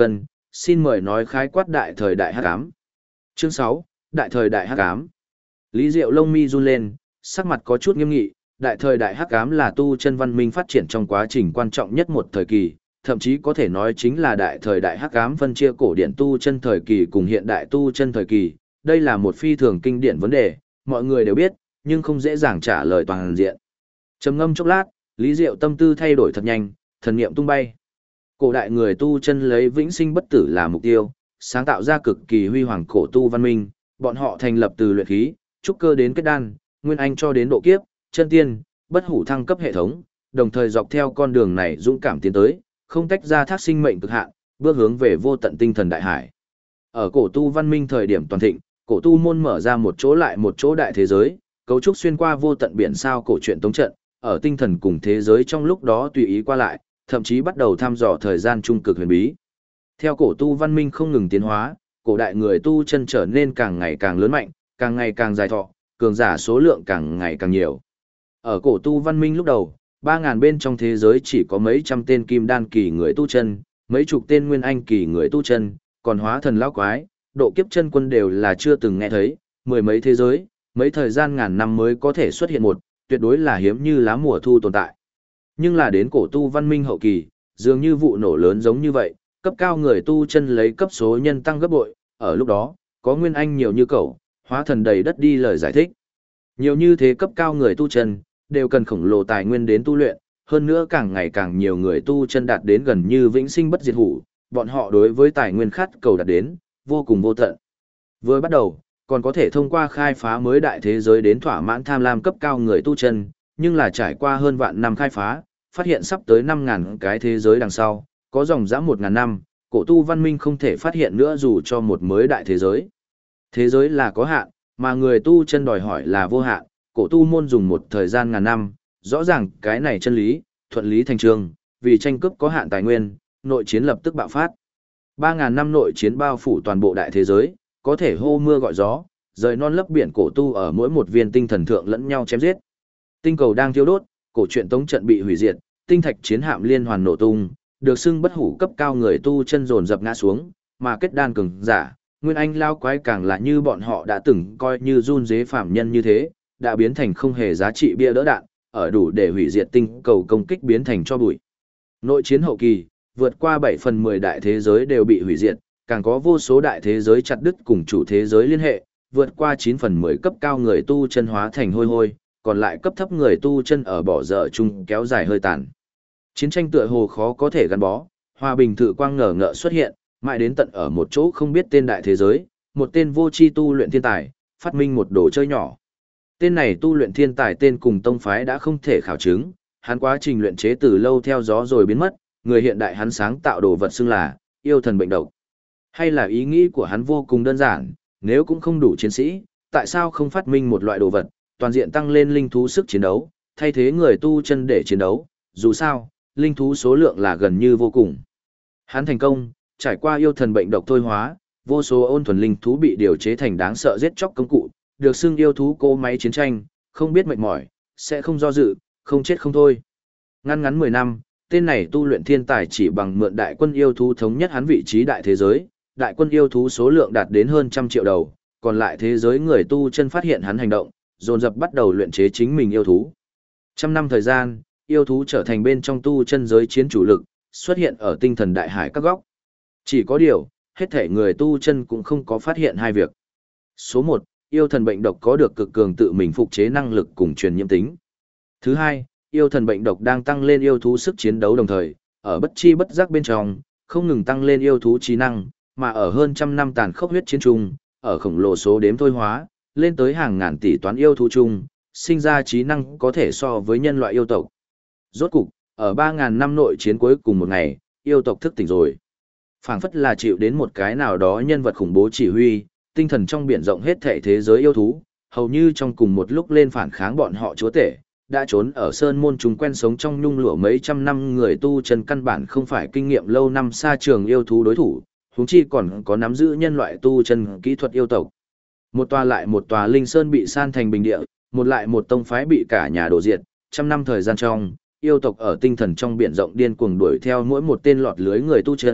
Xin mời nói khái quát đại thời đại hắc ám. Chương 6, đại thời đại hắc ám. Lý Diệu lông mi run lên, sắc mặt có chút nghiêm nghị, đại thời đại hắc ám là tu chân văn minh phát triển trong quá trình quan trọng nhất một thời kỳ, thậm chí có thể nói chính là đại thời đại hắc ám phân chia cổ điển tu chân thời kỳ cùng hiện đại tu chân thời kỳ. Đây là một phi thường kinh điển vấn đề, mọi người đều biết, nhưng không dễ dàng trả lời toàn diện. Trầm ngâm chốc lát, Lý Diệu tâm tư thay đổi thật nhanh, thần niệm tung bay. Cổ đại người tu chân lấy vĩnh sinh bất tử là mục tiêu, sáng tạo ra cực kỳ huy hoàng cổ tu văn minh, bọn họ thành lập từ luyện khí, trúc cơ đến kết đan, nguyên anh cho đến độ kiếp, chân tiên, bất hủ thăng cấp hệ thống, đồng thời dọc theo con đường này dũng cảm tiến tới, không tách ra thác sinh mệnh cực hạn, bước hướng về vô tận tinh thần đại hải. Ở cổ tu văn minh thời điểm toàn thịnh, cổ tu môn mở ra một chỗ lại một chỗ đại thế giới, cấu trúc xuyên qua vô tận biển sao cổ truyện tống trận, ở tinh thần cùng thế giới trong lúc đó tùy ý qua lại, thậm chí bắt đầu thăm dò thời gian trung cực huyền bí. Theo cổ tu văn minh không ngừng tiến hóa, cổ đại người tu chân trở nên càng ngày càng lớn mạnh, càng ngày càng dài thọ, cường giả số lượng càng ngày càng nhiều. Ở cổ tu văn minh lúc đầu, 3.000 bên trong thế giới chỉ có mấy trăm tên kim đan kỳ người tu chân, mấy chục tên nguyên anh kỳ người tu chân, còn hóa thần lão quái, độ kiếp chân quân đều là chưa từng nghe thấy, mười mấy thế giới, mấy thời gian ngàn năm mới có thể xuất hiện một, tuyệt đối là hiếm như lá mùa thu tồn tại. Nhưng là đến cổ tu văn minh hậu kỳ, dường như vụ nổ lớn giống như vậy, cấp cao người tu chân lấy cấp số nhân tăng gấp bội, ở lúc đó, có nguyên anh nhiều như cậu, hóa thần đầy đất đi lời giải thích. Nhiều như thế cấp cao người tu chân, đều cần khổng lồ tài nguyên đến tu luyện, hơn nữa càng ngày càng nhiều người tu chân đạt đến gần như vĩnh sinh bất diệt hủ, bọn họ đối với tài nguyên khát cầu đạt đến, vô cùng vô tận. Vừa bắt đầu, còn có thể thông qua khai phá mới đại thế giới đến thỏa mãn tham lam cấp cao người tu chân, nhưng là trải qua hơn vạn năm khai phá, phát hiện sắp tới 5.000 cái thế giới đằng sau, có dòng dã 1.000 năm, cổ tu văn minh không thể phát hiện nữa dù cho một mới đại thế giới. Thế giới là có hạn, mà người tu chân đòi hỏi là vô hạn, cổ tu môn dùng một thời gian ngàn năm, rõ ràng cái này chân lý, thuận lý thành trường, vì tranh cướp có hạn tài nguyên, nội chiến lập tức bạo phát. 3.000 năm nội chiến bao phủ toàn bộ đại thế giới, có thể hô mưa gọi gió, rời non lấp biển cổ tu ở mỗi một viên tinh thần thượng lẫn nhau chém giết. Tinh cầu đang thiêu đốt, cổ truyện tống trận bị hủy diệt, tinh thạch chiến hạm liên hoàn nổ tung, được xưng bất hủ cấp cao người tu chân dồn dập ngã xuống, mà kết đan cường giả, nguyên anh lao quái càng là như bọn họ đã từng coi như run dế phạm nhân như thế, đã biến thành không hề giá trị bia đỡ đạn, ở đủ để hủy diệt tinh cầu công kích biến thành cho bụi. Nội chiến hậu kỳ, vượt qua 7/10 đại thế giới đều bị hủy diệt, càng có vô số đại thế giới chặt đứt cùng chủ thế giới liên hệ, vượt qua 9/10 cấp cao người tu chân hóa thành hôi hôi, còn lại cấp thấp người tu chân ở bỏ dở chung kéo dài hơi tàn. Chiến tranh tựa hồ khó có thể gắn bó, hòa bình thự quang ngờ ngợ xuất hiện, mãi đến tận ở một chỗ không biết tên đại thế giới, một tên vô tri tu luyện thiên tài, phát minh một đồ chơi nhỏ. Tên này tu luyện thiên tài tên cùng tông phái đã không thể khảo chứng, hắn quá trình luyện chế từ lâu theo gió rồi biến mất, người hiện đại hắn sáng tạo đồ vật xưng là yêu thần bệnh độc. Hay là ý nghĩ của hắn vô cùng đơn giản, nếu cũng không đủ chiến sĩ, tại sao không phát minh một loại đồ vật, toàn diện tăng lên linh thú sức chiến đấu, thay thế người tu chân để chiến đấu, dù sao, linh thú số lượng là gần như vô cùng. Hắn thành công, trải qua yêu thần bệnh độc thôi hóa, vô số ôn thuần linh thú bị điều chế thành đáng sợ giết chóc công cụ, được xưng yêu thú cỗ máy chiến tranh, không biết mệt mỏi, sẽ không do dự, không chết không thôi. Ngắn 10 năm, tên này tu luyện thiên tài chỉ bằng mượn đại quân yêu thú thống nhất hắn vị trí đại thế giới, đại quân yêu thú số lượng đạt đến hơn 100 triệu đầu, còn lại thế giới người tu chân phát hiện hắn hành động, dồn dập bắt đầu luyện chế chính mình yêu thú. 100 năm thời gian, yêu thú trở thành bên trong tu chân giới chiến chủ lực, xuất hiện ở tinh thần đại hải các góc. Chỉ có điều, hết thể người tu chân cũng không có phát hiện hai việc. Số 1, yêu thần bệnh độc có được cực cường tự mình phục chế năng lực cùng truyền nhiễm tính. Thứ hai, yêu thần bệnh độc đang tăng lên yêu thú sức chiến đấu đồng thời, ở bất chi bất giác bên trong, không ngừng tăng lên yêu thú trí năng, mà ở hơn 100 năm tàn khốc huyết chiến trung, ở khổng lồ số đếm thôi hóa, lên tới hàng ngàn tỷ toán yêu thú chung, sinh ra trí năng có thể so với nhân loại yêu tộc. Rốt cục, ở 3.000 năm nội chiến cuối cùng một ngày, yêu tộc thức tỉnh rồi. Phảng phất là chịu đến một cái nào đó nhân vật khủng bố chỉ huy, tinh thần trong biển rộng hết thảy thế giới yêu thú, hầu như trong cùng một lúc lên phản kháng bọn họ chúa tể, đã trốn ở sơn môn chúng quen sống trong nhung lụa mấy trăm năm người tu chân căn bản không phải kinh nghiệm lâu năm xa trường yêu thú đối thủ, huống chi còn có nắm giữ nhân loại tu chân kỹ thuật yêu tộc. Một tòa lại một tòa linh sơn bị san thành bình địa, một lại một tông phái bị cả nhà đổ diệt, 100 năm thời gian trong, yêu tộc ở tinh thần trong biển rộng điên cuồng đuổi theo mỗi một tên lọt lưới người tu chân,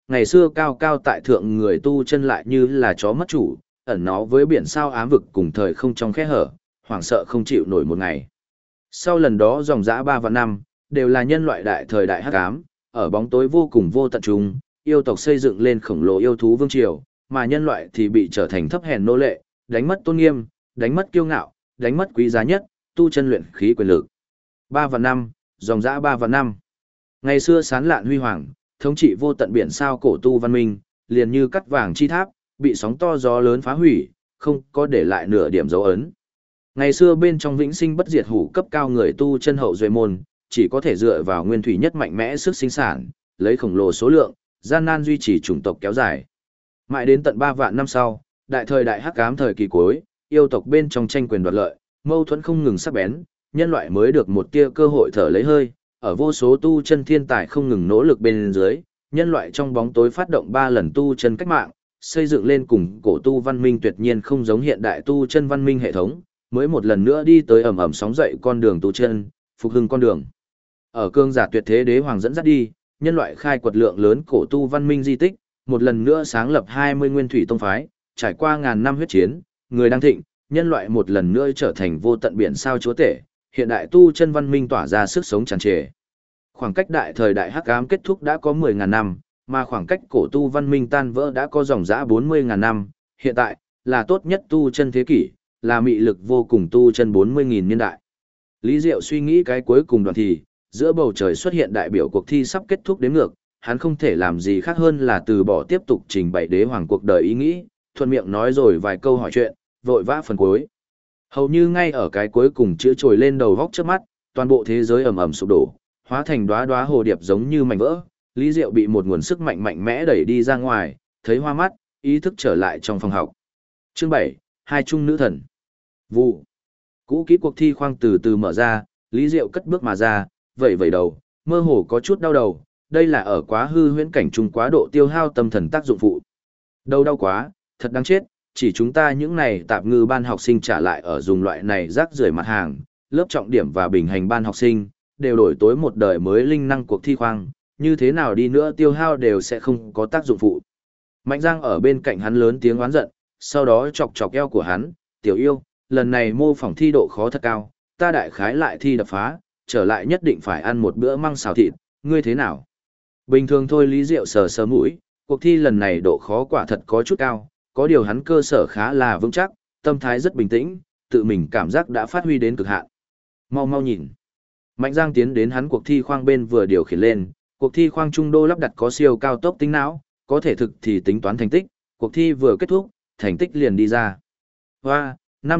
ngày xưa cao cao tại thượng người tu chân lại như là chó mất chủ, ẩn nó với biển sao ám vực cùng thời không trong khe hở, hoảng sợ không chịu nổi một ngày. Sau lần đó dòng dã 3 vạn năm, đều là nhân loại đại thời đại hắc ám, ở bóng tối vô cùng vô tận trùng, yêu tộc xây dựng lên khổng lồ yêu thú vương triều, mà nhân loại thì bị trở thành thấp hèn nô lệ, đánh mất tôn nghiêm, đánh mất kiêu ngạo, đánh mất quý giá nhất, tu chân luyện khí quyền lực. 3 vạn năm, dòng dã 3 vạn năm. Ngày xưa sán lạn huy hoàng, thống trị vô tận biển sao cổ tu văn minh, liền như cắt vàng chi tháp, bị sóng to gió lớn phá hủy, không có để lại nửa điểm dấu ấn. Ngày xưa bên trong vĩnh sinh bất diệt hủ cấp cao người tu chân hậu duệ môn, chỉ có thể dựa vào nguyên thủy nhất mạnh mẽ sức sinh sản, lấy khổng lồ số lượng, gian nan duy trì chủng tộc kéo dài. Mãi đến tận 3 vạn năm sau, đại thời đại hắc ám thời kỳ cuối, yêu tộc bên trong tranh quyền đoạt lợi, mâu thuẫn không ngừng sắc bén, nhân loại mới được một tia cơ hội thở lấy hơi, ở vô số tu chân thiên tài không ngừng nỗ lực bên dưới, nhân loại trong bóng tối phát động 3 lần tu chân cách mạng, xây dựng lên cùng cổ tu văn minh tuyệt nhiên không giống hiện đại tu chân văn minh hệ thống, mới một lần nữa đi tới ầm ầm sóng dậy con đường tu chân, phục hưng con đường. Ở cương giả tuyệt thế đế hoàng dẫn dắt đi, nhân loại khai quật lượng lớn cổ tu văn minh di tích, một lần nữa sáng lập 20 nguyên thủy tông phái, trải qua ngàn năm huyết chiến, người đang thịnh, nhân loại một lần nữa trở thành vô tận biển sao chúa tể, hiện đại tu chân văn minh tỏa ra sức sống tràn trề. Khoảng cách đại thời đại hắc ám kết thúc đã có 10.000 năm, mà khoảng cách cổ tu văn minh tan vỡ đã có dòng dã 40.000 năm, hiện tại là tốt nhất tu chân thế kỷ, là mị lực vô cùng tu chân 40.000 niên đại. Lý Diệu suy nghĩ cái cuối cùng đoạn thì, giữa bầu trời xuất hiện đại biểu cuộc thi sắp kết thúc đếm ngược, hắn không thể làm gì khác hơn là từ bỏ tiếp tục trình bày đế hoàng cuộc đời ý nghĩ, thuận miệng nói rồi vài câu hỏi chuyện, vội vã phần cuối. Hầu như ngay ở cái cuối cùng chữa trồi lên đầu góc trước mắt, toàn bộ thế giới ầm ầm sụp đổ, hóa thành đóa đóa hồ điệp giống như mảnh vỡ. Lý Diệu bị một nguồn sức mạnh mạnh mẽ đẩy đi ra ngoài, thấy hoa mắt, ý thức trở lại trong phòng học. Chương 7, hai trung nữ thần. Vụ. Cũ kỹ cuộc thi khoang từ từ mở ra, Lý Diệu cất bước mà ra, vẩy vẩy đầu, mơ hồ có chút đau đầu, đây là ở quá hư huyễn cảnh trung quá độ tiêu hao tâm thần tác dụng phụ. Đầu đau quá, thật đáng chết, chỉ chúng ta những này tạp ngư ban học sinh trả lại ở dùng loại này rác rưởi mặt hàng, lớp trọng điểm và bình hành ban học sinh, đều đổi tối một đời mới linh năng cuộc thi khoang, như thế nào đi nữa tiêu hao đều sẽ không có tác dụng phụ. Mạnh Giang ở bên cạnh hắn lớn tiếng oán giận, sau đó chọc chọc eo của hắn, tiểu yêu, lần này mô phỏng thi độ khó thật cao, ta đại khái lại thi đập phá, trở lại nhất định phải ăn một bữa măng xào thịt, ngươi thế nào? Bình thường thôi, Lý Diệu sờ sờ mũi, cuộc thi lần này độ khó quả thật có chút cao, có điều hắn cơ sở khá là vững chắc, tâm thái rất bình tĩnh, tự mình cảm giác đã phát huy đến cực hạn. Mau mau nhìn. Mạnh Giang tiến đến hắn cuộc thi khoang bên vừa điều khiển lên, cuộc thi khoang trung đô lắp đặt có siêu cao tốc tính não, có thể thực thì tính toán thành tích, cuộc thi vừa kết thúc, thành tích liền đi ra. Hoa,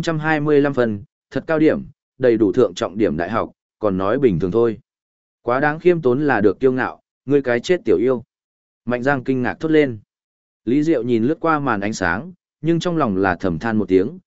525 phần, thật cao điểm, đầy đủ thượng trọng điểm đại học, còn nói bình thường thôi. Quá đáng khiêm tốn là được kiêu ngạo, ngươi cái chết tiểu yêu. Mạnh Giang kinh ngạc thốt lên. Lý Diệu nhìn lướt qua màn ánh sáng, nhưng trong lòng là thầm than một tiếng,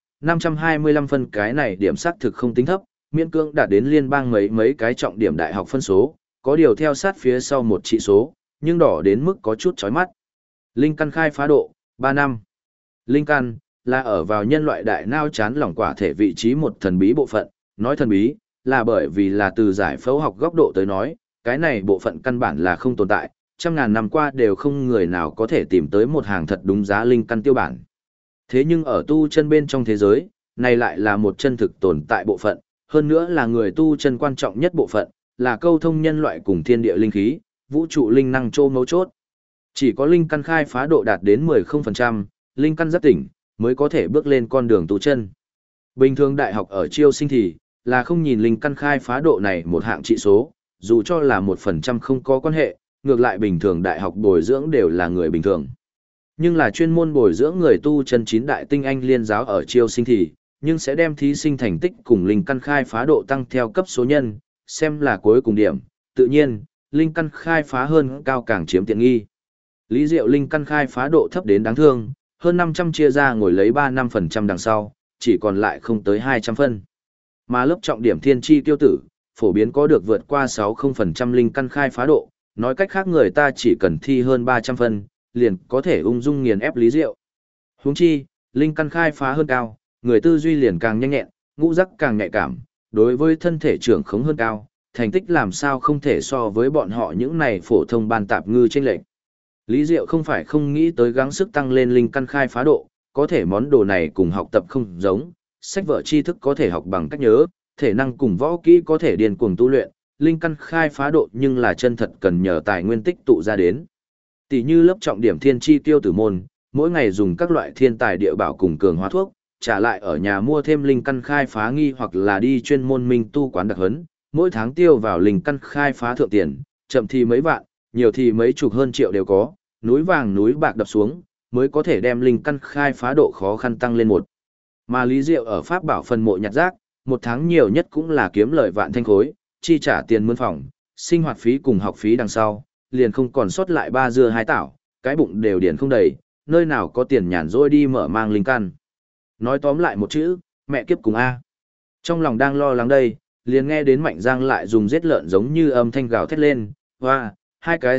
525 phân cái này điểm xác thực không tính thấp, miễn cưỡng đạt đến liên bang mấy cái trọng điểm đại học phân số, có điều theo sát phía sau một trị số, nhưng đỏ đến mức có chút chói mắt. Linh căn khai phá độ, 3 năm. Linh căn là ở vào nhân loại đại não chán lỏng quả thể vị trí một thần bí bộ phận, nói thần bí là bởi vì là từ giải phẫu học góc độ tới nói, cái này bộ phận căn bản là không tồn tại, trăm ngàn năm qua đều không người nào có thể tìm tới một hàng thật đúng giá linh căn tiêu bản. Thế nhưng ở tu chân bên trong thế giới, này lại là một chân thực tồn tại bộ phận, hơn nữa là người tu chân quan trọng nhất bộ phận, là câu thông nhân loại cùng thiên địa linh khí, vũ trụ linh năng trô mấu chốt. Chỉ có linh căn khai phá độ đạt đến 10%, linh căn giác tỉnh, mới có thể bước lên con đường tu chân. Bình thường đại học ở chiêu sinh thì, là không nhìn linh căn khai phá độ này một hạng trị số, dù cho là 1% không có quan hệ, ngược lại bình thường đại học bồi dưỡng đều là người bình thường. Nhưng là chuyên môn bồi dưỡng người tu chân 9 đại tinh anh liên giáo ở chiêu sinh thì, nhưng sẽ đem thí sinh thành tích cùng linh căn khai phá độ tăng theo cấp số nhân, xem là cuối cùng điểm, tự nhiên, linh căn khai phá hơn cao càng chiếm tiện nghi. Lý Diệu linh căn khai phá độ thấp đến đáng thương, hơn 500 chia ra ngồi lấy 3-5% đằng sau, chỉ còn lại không tới 200 phân. Mà lớp trọng điểm thiên chi tiêu tử, phổ biến có được vượt qua 60% linh căn khai phá độ, nói cách khác người ta chỉ cần thi hơn 300 phân, liền có thể ung dung nghiền ép Lý Diệu. Huống chi, linh căn khai phá hơn cao, người tư duy liền càng nhanh nhẹn, ngũ giác càng nhạy cảm, đối với thân thể trưởng khống hơn cao, thành tích làm sao không thể so với bọn họ những này phổ thông ban tạp ngư chênh lệch. Lý Diệu không phải không nghĩ tới gắng sức tăng lên linh căn khai phá độ, có thể món đồ này cùng học tập không giống, sách vở tri thức có thể học bằng cách nhớ, thể năng cùng võ kỹ có thể điên cuồng tu luyện, linh căn khai phá độ nhưng là chân thật cần nhờ tài nguyên tích tụ ra đến. Tỷ như lớp trọng điểm thiên chi tiêu tử môn, mỗi ngày dùng các loại thiên tài địa bảo cùng cường hóa thuốc, trả lại ở nhà mua thêm linh căn khai phá nghi hoặc là đi chuyên môn minh tu quán đặc huấn, mỗi tháng tiêu vào linh căn khai phá thượng tiền, chậm thì mấy vạn, nhiều thì mấy chục hơn triệu đều có, núi vàng núi bạc đập xuống, mới có thể đem linh căn khai phá độ khó khăn tăng lên một. Mà Lý Diệu ở Pháp Bảo phần mộ nhặt rác, một tháng nhiều nhất cũng là kiếm lợi vạn thanh khối, chi trả tiền mướn phòng, sinh hoạt phí cùng học phí đằng sau, liền không còn sót lại ba dưa hai tảo, cái bụng đều điền không đầy, nơi nào có tiền nhàn rỗi đi mở mang linh căn. Nói tóm lại một chữ, mẹ kiếp cùng A. Trong lòng đang lo lắng đây, liền nghe đến Mạnh Giang lại dùng giết lợn giống như âm thanh gào thét lên, hoa, hai cái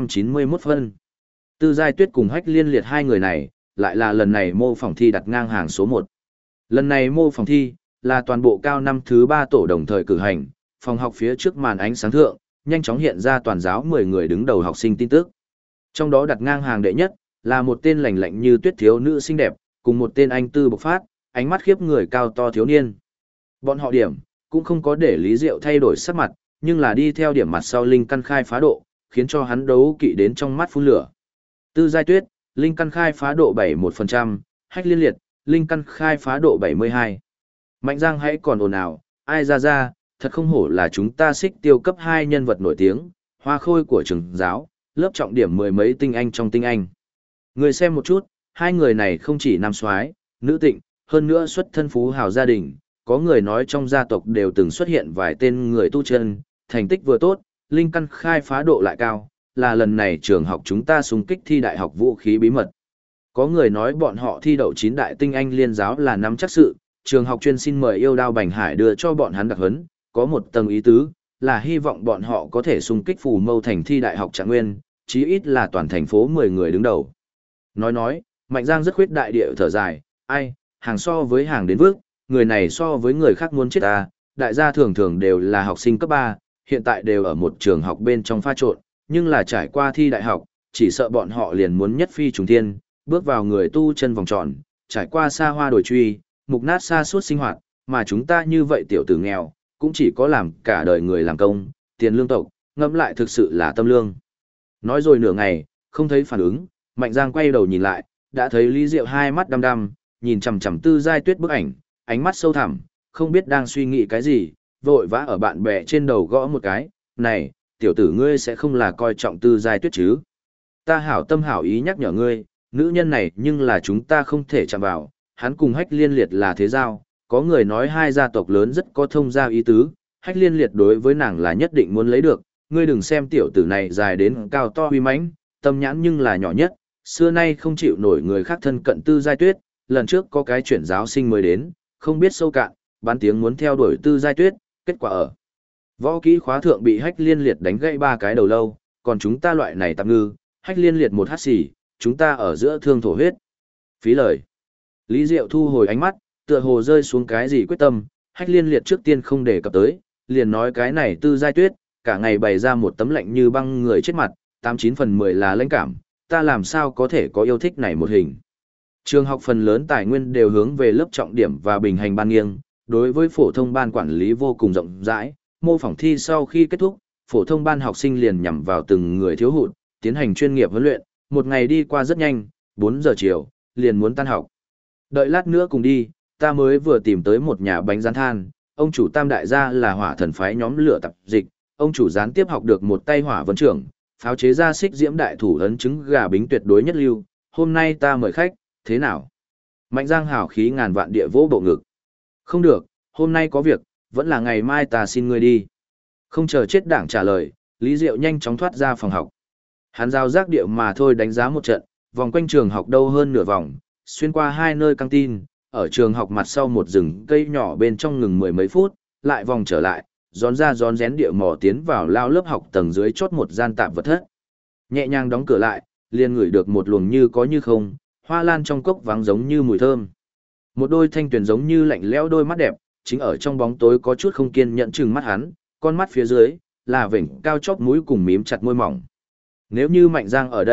691 phân. Tư Giai Tuyết cùng Hách Liên Liệt hai người này, lại là lần này mô phỏng thi đặt ngang hàng số 1. Lần này mô phỏng thi, là toàn bộ cao năm thứ 3 tổ đồng thời cử hành, phòng học phía trước màn ánh sáng thượng, nhanh chóng hiện ra toàn giáo 10 người đứng đầu học sinh tin tức. Trong đó đặt ngang hàng đệ nhất, là một tên lành lạnh như tuyết thiếu nữ xinh đẹp, cùng một tên anh tư bộc phát, ánh mắt khiếp người cao to thiếu niên. Bọn họ điểm, cũng không có để Lý Diệu thay đổi sắc mặt, nhưng là đi theo điểm mặt sau linh căn khai phá độ, khiến cho hắn đấu kỵ đến trong mắt phun lửa. Tư Giai Tuyết, linh căn khai phá độ 71%, Hách Liên Liệt, linh căn khai phá độ 72. Mạnh Giang hãy còn ồn ào, ai ra, thật không hổ là chúng ta xích tiêu cấp 2 nhân vật nổi tiếng, hoa khôi của trường giáo, lớp trọng điểm mười mấy tinh anh trong tinh anh. Người xem một chút, hai người này không chỉ nam soái, nữ tịnh, hơn nữa xuất thân phú hào gia đình, có người nói trong gia tộc đều từng xuất hiện vài tên người tu chân, thành tích vừa tốt, linh căn khai phá độ lại cao, là lần này trường học chúng ta xung kích thi đại học vũ khí bí mật. Có người nói bọn họ thi đậu 9 đại tinh anh liên giáo là nắm chắc sự, trường học chuyên xin mời yêu đao Bành Hải đưa cho bọn hắn đặc huấn, có một tầng ý tứ, là hy vọng bọn họ có thể xung kích Phù Mâu thành thi đại học Trạng Nguyên, chí ít là toàn thành phố 10 người đứng đầu. Nói, Mạnh Giang rất khuyết đại địa thở dài, ai, hàng so với hàng đến vước, người này so với người khác muốn chết ta, đại gia thường thường đều là học sinh cấp 3, hiện tại đều ở một trường học bên trong pha trộn, nhưng là trải qua thi đại học, chỉ sợ bọn họ liền muốn nhất phi trùng thiên, bước vào người tu chân vòng tròn, trải qua xa hoa đổi truy, mục nát xa suốt sinh hoạt, mà chúng ta như vậy tiểu tử nghèo, cũng chỉ có làm cả đời người làm công, tiền lương tộc, ngẫm lại thực sự là tâm lương. Nói rồi nửa ngày, không thấy phản ứng, Mạnh Giang quay đầu nhìn lại, đã thấy Lý Diệu hai mắt đăm đăm, nhìn chằm chằm Tư Giai Tuyết bức ảnh, ánh mắt sâu thẳm, không biết đang suy nghĩ cái gì, vội vã ở bạn bè trên đầu gõ một cái, này, tiểu tử ngươi sẽ không là coi trọng Tư Giai Tuyết chứ? Ta hảo tâm hảo ý nhắc nhở ngươi, nữ nhân này nhưng là chúng ta không thể chạm vào, hắn cùng Hách Liên Liệt là thế giao, có người nói hai gia tộc lớn rất có thông gia ý tứ, Hách Liên Liệt đối với nàng là nhất định muốn lấy được, ngươi đừng xem tiểu tử này dài đến cao to uy mãnh, tâm nhãn nhưng là nhỏ nhất, xưa nay không chịu nổi người khác thân cận Tư Giai Tuyết, lần trước có cái chuyển giáo sinh mới đến, không biết sâu cạn, bán tiếng muốn theo đuổi Tư Giai Tuyết, kết quả ở võ kỹ khóa thượng bị Hách Liên Liệt đánh gãy 3 cái đầu lâu, còn chúng ta loại này tạm ngư, Hách Liên Liệt một hát xì, chúng ta ở giữa thương thổ huyết. Phí lời. Lý Diệu thu hồi ánh mắt, tựa hồ rơi xuống cái gì quyết tâm, Hách Liên Liệt trước tiên không đề cập tới, liền nói cái này Tư Giai Tuyết, cả ngày bày ra một tấm lạnh như băng người chết mặt, 89 phần 10 là lãnh cảm, ta làm sao có thể có yêu thích này một hình. Trường học phần lớn tài nguyên đều hướng về lớp trọng điểm và bình hành ban nghiêng, đối với phổ thông ban quản lý vô cùng rộng rãi, mô phỏng thi sau khi kết thúc, phổ thông ban học sinh liền nhằm vào từng người thiếu hụt, tiến hành chuyên nghiệp huấn luyện, một ngày đi qua rất nhanh, 4 giờ chiều, liền muốn tan học. Đợi lát nữa cùng đi, ta mới vừa tìm tới một nhà bánh rán than, ông chủ Tam đại gia là hỏa thần phái nhóm lửa tập dịch, ông chủ gián tiếp học được một tay hỏa vấn trưởng, pháo chế ra xích diễm đại thủ ấn trứng gà bính tuyệt đối nhất lưu, hôm nay ta mời khách, thế nào? Mạnh Giang hào khí ngàn vạn địa vỗ bộ ngực. Không được, hôm nay có việc, vẫn là ngày mai ta xin ngươi đi. Không chờ chết đảng trả lời, Lý Diệu nhanh chóng thoát ra phòng học. Hắn giao giác địa mà thôi đánh giá một trận, vòng quanh trường học đâu hơn nửa vòng, xuyên qua 2 nơi căng tin, ở trường học mặt sau một rừng cây nhỏ bên trong ngừng 10 mấy phút, lại vòng trở lại, rón ra rón rén địa mò tiến vào lao lớp học tầng dưới chốt một gian tạm vật thất. Nhẹ nhàng đóng cửa lại, liền ngửi được một luồng như có như không, hoa lan trong cốc vắng giống như mùi thơm. Một đôi thanh tuyền giống như lạnh lẽo đôi mắt đẹp, chính ở trong bóng tối có chút không kiên nhẫn chừng mắt hắn, con mắt phía dưới là vểnh cao chóp mũi cùng mím chặt môi mỏng. Nếu như Mạnh Giang ở đây,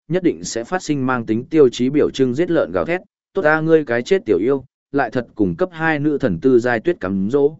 nhất định sẽ phát sinh mang tính tiêu chí biểu trưng giết lợn gào thét, tốt ta ngươi cái chết tiểu yêu, lại thật cùng cấp 2 nữ thần tư giai tuyết cắm dỗ.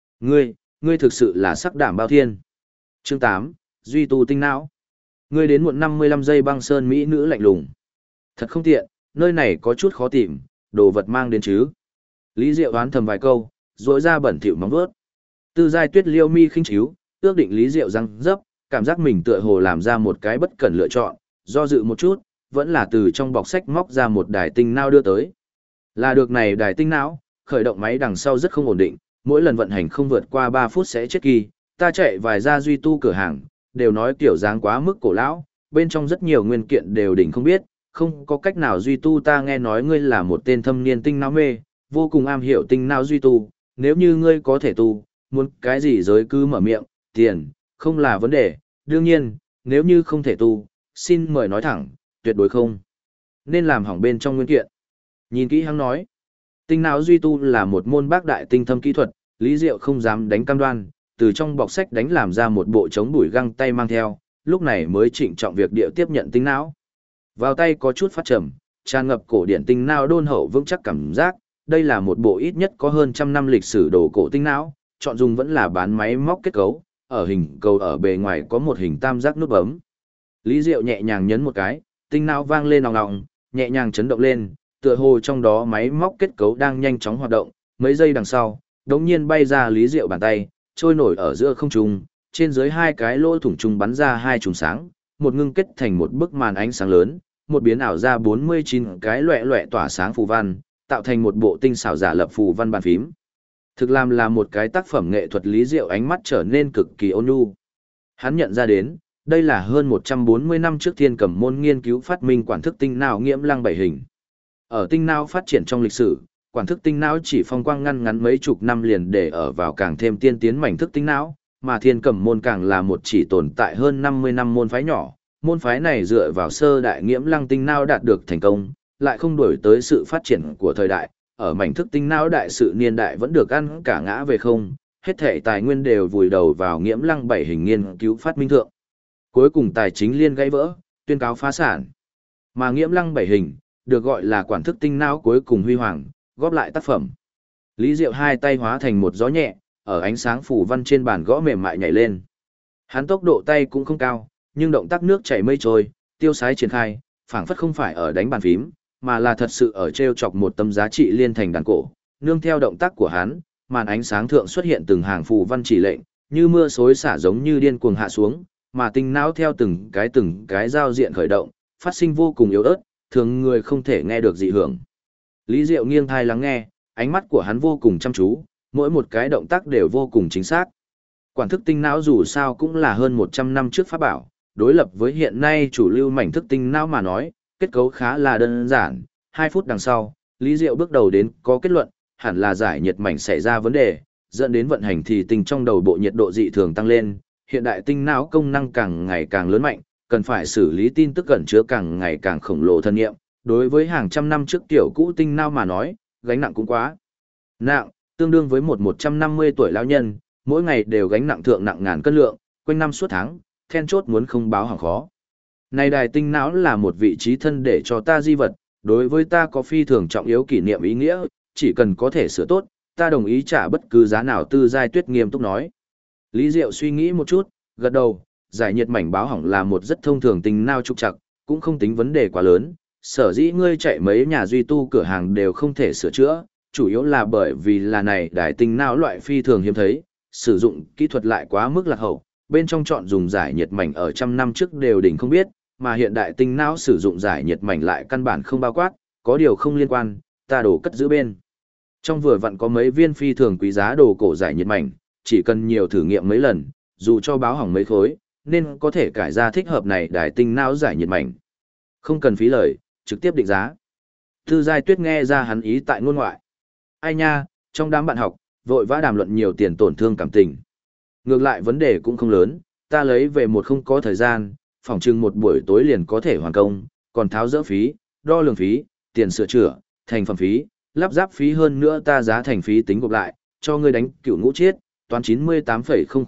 Ngươi thực sự là sắc đảm bao thiên. Chương 8, Duy tu tinh não. Ngươi đến muộn 55 giây băng sơn mỹ nữ lạnh lùng. Thật không tiện, nơi này có chút khó tìm, đồ vật mang đến chứ. Lý Diệu đoán thầm vài câu, rỗi ra bẩn thỉu móng vuốt. Tư giai tuyết liêu mi khinh chiếu, ước định Lý Diệu răng dấp, cảm giác mình tựa hồ làm ra một cái bất cẩn lựa chọn, do dự một chút, vẫn là từ trong bọc sách móc ra một đài tinh não đưa tới. Là được này đài tinh não, khởi động máy đằng sau rất không ổn định, mỗi lần vận hành không vượt qua 3 phút sẽ chết kỳ, ta chạy vài ra duy tu cửa hàng, đều nói kiểu dáng quá mức cổ lão, bên trong rất nhiều nguyên kiện đều đỉnh không biết, không có cách nào duy tu. Ta nghe nói ngươi là một tên thâm niên tinh não mê, vô cùng am hiểu tinh não duy tu, nếu như ngươi có thể tu, muốn cái gì giới cứ mở miệng, tiền, không là vấn đề, đương nhiên, nếu như không thể tu, xin mời nói thẳng, tuyệt đối không nên làm hỏng bên trong nguyên kiện. Nhìn kỹ hắn nói, tinh não duy tu là một môn bác đại tinh thâm kỹ thuật, Lý Diệu không dám đánh cam đoan, từ trong bọc sách đánh làm ra một bộ chống đuổi găng tay mang theo, lúc này mới trịnh trọng việc địa tiếp nhận tinh não. Vào tay có chút phát trầm, tràn ngập cổ điển tinh não đôn hậu vững chắc cảm giác, đây là một bộ ít nhất có hơn 100 năm lịch sử đồ cổ tinh não, chọn dùng vẫn là bán máy móc kết cấu, ở hình cầu ở bề ngoài có một hình tam giác nút bấm. Lý Diệu nhẹ nhàng nhấn một cái, tinh não vang lên ong ong, nhẹ nhàng chấn động lên, tựa hồ trong đó máy móc kết cấu đang nhanh chóng hoạt động, mấy giây đằng sau, đống nhiên bay ra Lý Diệu bàn tay, trôi nổi ở giữa không trung, trên dưới hai cái lỗ thủng trung bắn ra hai chùm sáng, một ngưng kết thành một bức màn ánh sáng lớn, một biến ảo ra 49 cái loẻ loẻ tỏa sáng phù văn, tạo thành một bộ tinh xảo giả lập phù văn bàn phím. Thực làm là một cái tác phẩm nghệ thuật. Lý Diệu ánh mắt trở nên cực kỳ ôn nhu. Hắn nhận ra đến, đây là hơn 140 năm trước Thiên Cẩm Môn nghiên cứu phát minh quản thức tinh não nghiễm lăng bảy hình. Ở tinh não phát triển trong lịch sử, quản thức tinh não chỉ phong quang ngăn ngắn mấy chục năm liền để ở vào càng thêm tiên tiến mảnh thức tinh não, mà Thiên Cẩm Môn càng là một chỉ tồn tại hơn 50 năm môn phái nhỏ. Môn phái này dựa vào sơ đại nghiễm lăng tinh não đạt được thành công, lại không đổi tới sự phát triển của thời đại, ở mảnh thức tinh não đại sự niên đại vẫn được ăn cả ngã về không, hết thể tài nguyên đều vùi đầu vào nghiễm lăng bảy hình nghiên cứu phát minh thượng. Cuối cùng tài chính liên gãy vỡ, tuyên cáo phá sản. Mà nghiễm lăng bảy hình, được gọi là quản thức tinh não cuối cùng huy hoàng, góp lại tác phẩm. Lý Diệu hai tay hóa thành một gió nhẹ, ở ánh sáng phủ văn trên bàn gõ mềm mại nhảy lên. Hắn tốc độ tay cũng không cao, nhưng động tác nước chảy mây trôi, tiêu sái triển khai, phảng phất không phải ở đánh bàn phím, mà là thật sự ở treo chọc một tấm giá trị liên thành đàn cổ. Nương theo động tác của hắn, màn ánh sáng thượng xuất hiện từng hàng phù văn chỉ lệnh, như mưa xối xả giống như điên cuồng hạ xuống, mà tinh não theo từng cái giao diện khởi động, phát sinh vô cùng yếu ớt, thường người không thể nghe được dị hưởng. Lý Diệu nghiêng thai lắng nghe, ánh mắt của hắn vô cùng chăm chú, mỗi một cái động tác đều vô cùng chính xác. Quản thức tinh não dù sao cũng là hơn 100 năm trước pháp bảo, đối lập với hiện nay chủ lưu mảnh thức tinh não mà nói, kết cấu khá là đơn giản. 2 phút đằng sau, Lý Diệu bước đầu đến có kết luận, hẳn là giải nhiệt mảnh xảy ra vấn đề, dẫn đến vận hành thì tinh trong đầu bộ nhiệt độ dị thường tăng lên. Hiện đại tinh não công năng càng ngày càng lớn mạnh, cần phải xử lý tin tức ẩn chứa càng ngày càng khổng lồ thân nghiệm. Đối với hàng trăm năm trước tiểu cũ tinh não mà nói, gánh nặng cũng quá nặng, tương đương với một 150 tuổi lão nhân, mỗi ngày đều gánh nặng thượng nặng ngàn cân lượng, quanh năm suốt tháng, then chốt muốn không báo hàng khó. Này đài tinh não là một vị trí thân để cho ta di vật, đối với ta có phi thường trọng yếu kỷ niệm ý nghĩa, chỉ cần có thể sửa tốt, ta đồng ý trả bất cứ giá nào. Tư Giai Tuyết nghiêm túc nói. Lý Diệu suy nghĩ một chút, gật đầu, giải nhiệt mảnh báo hỏng là một rất thông thường tinh não trục trặc, cũng không tính vấn đề quá lớn, sở dĩ ngươi chạy mấy nhà duy tu cửa hàng đều không thể sửa chữa, chủ yếu là bởi vì là này đài tinh não loại phi thường hiếm thấy, sử dụng kỹ thuật lại quá mức lạc hậu, bên trong chọn dùng giải nhiệt mảnh ở trăm năm trước đều đỉnh không biết, mà hiện đại tinh não sử dụng giải nhiệt mảnh lại căn bản không bao quát, có điều không liên quan, ta đổ cất giữ bên. Trong vừa vặn có mấy viên phi thường quý giá đồ cổ giải nhiệt mảnh, chỉ cần nhiều thử nghiệm mấy lần, dù cho báo hỏng mấy khối, nên có thể cải ra thích hợp này đài tinh não giải nhiệt mảnh. Không cần phí lời, trực tiếp định giá. Tư Giai Tuyết nghe ra hắn ý tại ngôn ngoại. Ai nha, trong đám bạn học, vội vã đàm luận nhiều tiền tổn thương cảm tình. Ngược lại vấn đề cũng không lớn, ta lấy về một không có thời gian, phỏng chừng một buổi tối liền có thể hoàn công, còn tháo dỡ phí, đo lường phí, tiền sửa chữa, thành phẩm phí, lắp ráp phí hơn nữa ta giá thành phí tính gộp lại, cho ngươi đánh cựu ngũ chiết, toán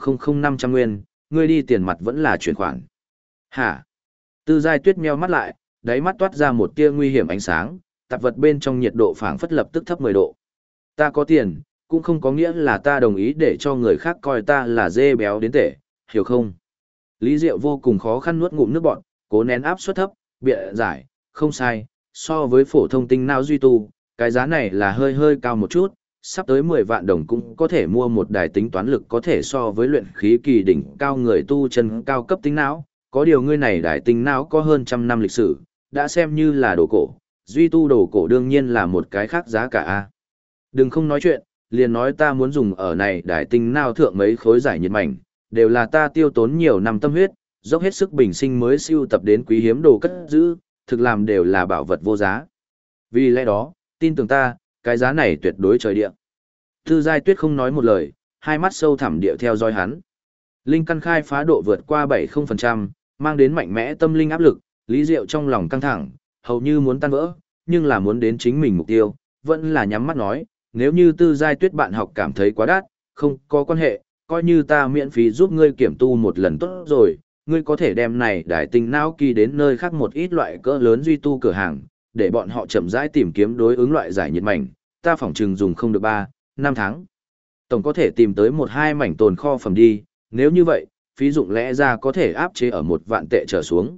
98,000500 nguyên, ngươi đi tiền mặt vẫn là chuyển khoản. Hả? Tư Giai Tuyết meo mắt lại, đáy mắt toát ra một tia nguy hiểm ánh sáng, tạp vật bên trong nhiệt độ phảng phất lập tức thấp 10 độ. Ta có tiền, cũng không có nghĩa là ta đồng ý để cho người khác coi ta là dê béo đến tể, hiểu không? Lý Diệu vô cùng khó khăn nuốt ngụm nước bọt, cố nén áp suất thấp, bịa giải, không sai, so với phổ thông tinh não duy tu, cái giá này là hơi hơi cao một chút, sắp tới 10 vạn đồng cũng có thể mua một đài tính toán lực có thể so với luyện khí kỳ đỉnh cao người tu chân cao cấp tinh não, có điều ngươi này đài tinh não có hơn trăm năm lịch sử, đã xem như là đồ cổ, duy tu đồ cổ đương nhiên là một cái khác giá cả a. Đừng không nói chuyện, liền nói ta muốn dùng ở này đài tinh não thượng mấy khối giải nhiệt mảnh, đều là ta tiêu tốn nhiều năm tâm huyết, dốc hết sức bình sinh mới siêu tập đến quý hiếm đồ cất giữ, thực làm đều là bảo vật vô giá. Vì lẽ đó, tin tưởng ta, cái giá này tuyệt đối trời địa. Tư Giai Tuyết không nói một lời, hai mắt sâu thẳm địa theo dõi hắn. Linh căn khai phá độ vượt qua 70%, mang đến mạnh mẽ tâm linh áp lực, Lý Diệu trong lòng căng thẳng, hầu như muốn tan vỡ, nhưng là muốn đến chính mình mục tiêu, vẫn là nhắm mắt nói, nếu như Tư Giai Tuyết bạn học cảm thấy quá đắt, không có quan hệ, coi như ta miễn phí giúp ngươi kiểm tu một lần tốt rồi, ngươi có thể đem này đài tinh não kỳ đến nơi khác một ít loại cỡ lớn duy tu cửa hàng, để bọn họ chậm rãi tìm kiếm đối ứng loại giải nhiệt mảnh, ta phỏng chừng dùng không được 3, 5 tháng. Tổng có thể tìm tới 1-2 mảnh tồn kho phẩm đi, nếu như vậy, phí dụng lẽ ra có thể áp chế ở 1 vạn tệ trở xuống.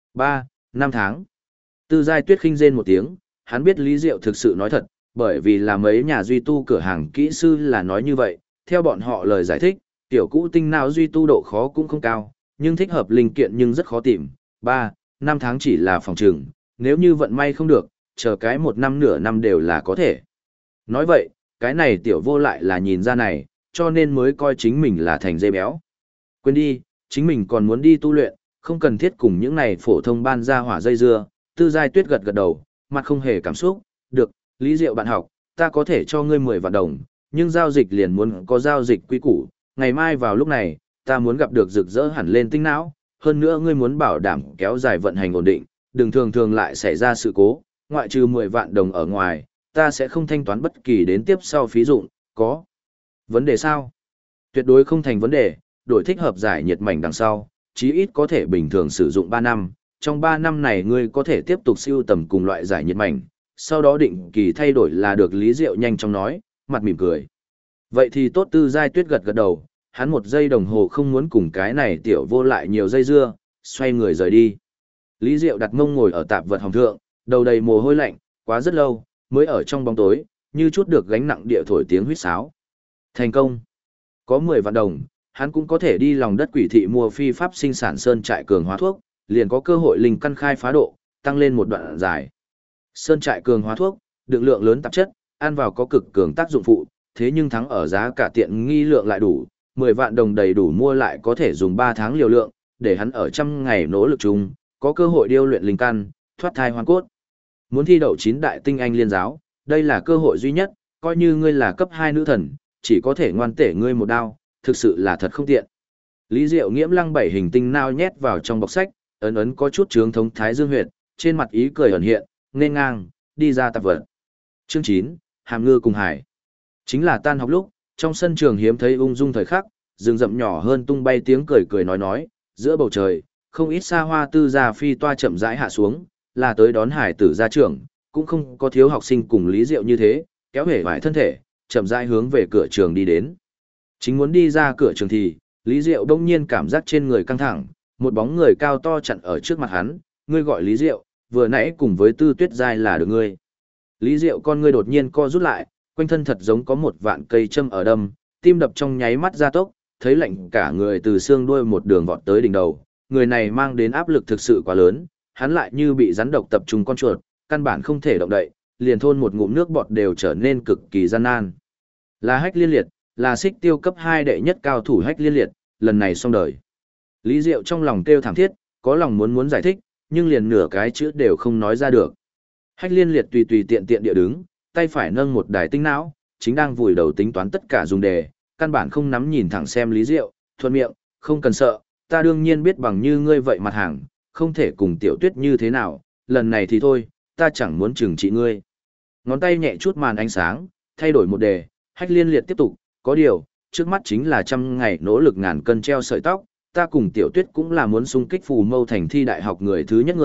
3, 5 tháng. Tư Giai Tuyết khinh rên một tiếng, hắn biết Lý Diệu thực sự nói thật, bởi vì là mấy nhà duy tu cửa hàng kỹ sư là nói như vậy, theo bọn họ lời giải thích, tiểu cũ tinh não duy tu độ khó cũng không cao, nhưng thích hợp linh kiện nhưng rất khó tìm. 3, 5 tháng chỉ là phòng trừng, nếu như vận may không được, chờ cái 1 năm nửa năm đều là có thể. Nói vậy, cái này tiểu vô lại là nhìn ra này, cho nên mới coi chính mình là thành dê béo. Quên đi, chính mình còn muốn đi tu luyện, không cần thiết cùng những này phổ thông ban ra hỏa dây dưa. Tư Giai Tuyết gật gật đầu, mặt không hề cảm xúc, được, Lý Diệu bạn học, ta có thể cho ngươi 10 vạn đồng, nhưng giao dịch liền muốn có giao dịch quy củ, ngày mai vào lúc này, ta muốn gặp được rực rỡ hẳn lên tinh não, hơn nữa ngươi muốn bảo đảm kéo dài vận hành ổn định, đừng thường thường lại xảy ra sự cố, ngoại trừ 10 vạn đồng ở ngoài, ta sẽ không thanh toán bất kỳ đến tiếp sau phí dụng, có vấn đề sao? Tuyệt đối không thành vấn đề, đổi thích hợp giải nhiệt mảnh đằng sau, chí ít có thể bình thường sử dụng 3 năm, trong 3 năm này ngươi có thể tiếp tục sưu tầm cùng loại giải nhiệt mảnh, sau đó định kỳ thay đổi là được. Lý Diệu nhanh chóng nói, mặt mỉm cười. Vậy thì tốt. Tư Giai Tuyết gật gật đầu, hắn 1 giây đồng hồ không muốn cùng cái này tiểu vô lại nhiều dây dưa, xoay người rời đi. Lý Diệu đặt mông ngồi ở tạp vật hồng thượng, đầu đầy mồ hôi lạnh, quá rất lâu, mới ở trong bóng tối, như chút được gánh nặng địa thổi tiếng huýt sáo. Thành công. Có 10 vạn đồng, hắn cũng có thể đi lòng đất quỷ thị mua phi pháp sinh sản sơn trại cường hóa thuốc, liền có cơ hội linh căn khai phá độ, tăng lên một đoạn dài. Sơn trại cường hóa thuốc, đựng lượng lớn tạp chất, ăn vào có cực cường tác dụng phụ, thế nhưng thắng ở giá cả tiện nghi lượng lại đủ, 10 vạn đồng đầy đủ mua lại có thể dùng 3 tháng liều lượng, để hắn ở trăm ngày nỗ lực chung, có cơ hội điêu luyện linh căn, thoát thai hoàn cốt. Muốn thi đậu 9 đại tinh anh liên giáo, đây là cơ hội duy nhất, coi như ngươi là cấp 2 nữ thần, chỉ có thể ngoan tể ngươi một đao, thực sự là thật không tiện. Lý Diệu nghiễm lăng 7 hình tinh nao nhét vào trong bọc sách, ấn ấn có chút trướng thống thái dương huyệt, trên mặt ý cười ẩn hiện, nên ngang, đi ra tạp vật. Chương 9, Hàm Ngư cùng Hải. Chính là tan học lúc, trong sân trường hiếm thấy ung dung thời khắc, rừng rậm nhỏ hơn tung bay tiếng cười cười nói, giữa bầu trời, không ít xa hoa tư gia phi toa chậm rãi hạ xuống, là tới đón Hải tử ra trường, cũng không có thiếu học sinh cùng Lý Diệu như thế, kéo hể vải thân thể, chậm rãi hướng về cửa trường đi đến. Chính muốn đi ra cửa trường thì, Lý Diệu đông nhiên cảm giác trên người căng thẳng, một bóng người cao to chặn ở trước mặt hắn, ngươi gọi Lý Diệu, vừa nãy cùng với Tư Tuyết Giai là được ngươi. Lý Diệu con ngươi đột nhiên co rút lại, quanh thân thật giống có một vạn cây châm ở đâm, tim đập trong nháy mắt gia tốc, thấy lạnh cả người từ xương đuôi một đường vọt tới đỉnh đầu, người này mang đến áp lực thực sự quá lớn, hắn lại như bị rắn độc tập trung con chuột, căn bản không thể động đậy, liền thôn một ngụm nước bọt đều trở nên cực kỳ gian nan. Là Hách Liên Liệt, là Xích Tiêu cấp 2 đệ nhất cao thủ Hách Liên Liệt, lần này xong đời. Lý Diệu trong lòng kêu thảm thiết, có lòng muốn giải thích, nhưng liền nửa cái chữ đều không nói ra được. Hách Liên Liệt tùy tùy tiện tiện địa đứng, tay phải nâng một đài tinh não, chính đang vùi đầu tính toán tất cả dùng đề, căn bản không nắm nhìn thẳng xem Lý Diệu, thuận miệng, không cần sợ, ta đương nhiên biết bằng như ngươi vậy mặt hàng, không thể cùng Tiểu Tuyết như thế nào, lần này thì thôi, ta chẳng muốn trừng trị ngươi. Ngón tay nhẹ chút màn ánh sáng, thay đổi một đề, Hách Liên Liệt tiếp tục, có điều, trước mắt chính là 100 ngày nỗ lực ngàn cân treo sợi tóc, ta cùng Tiểu Tuyết cũng là muốn xung kích Phù Mâu thành thi đại học người thứ nhất người,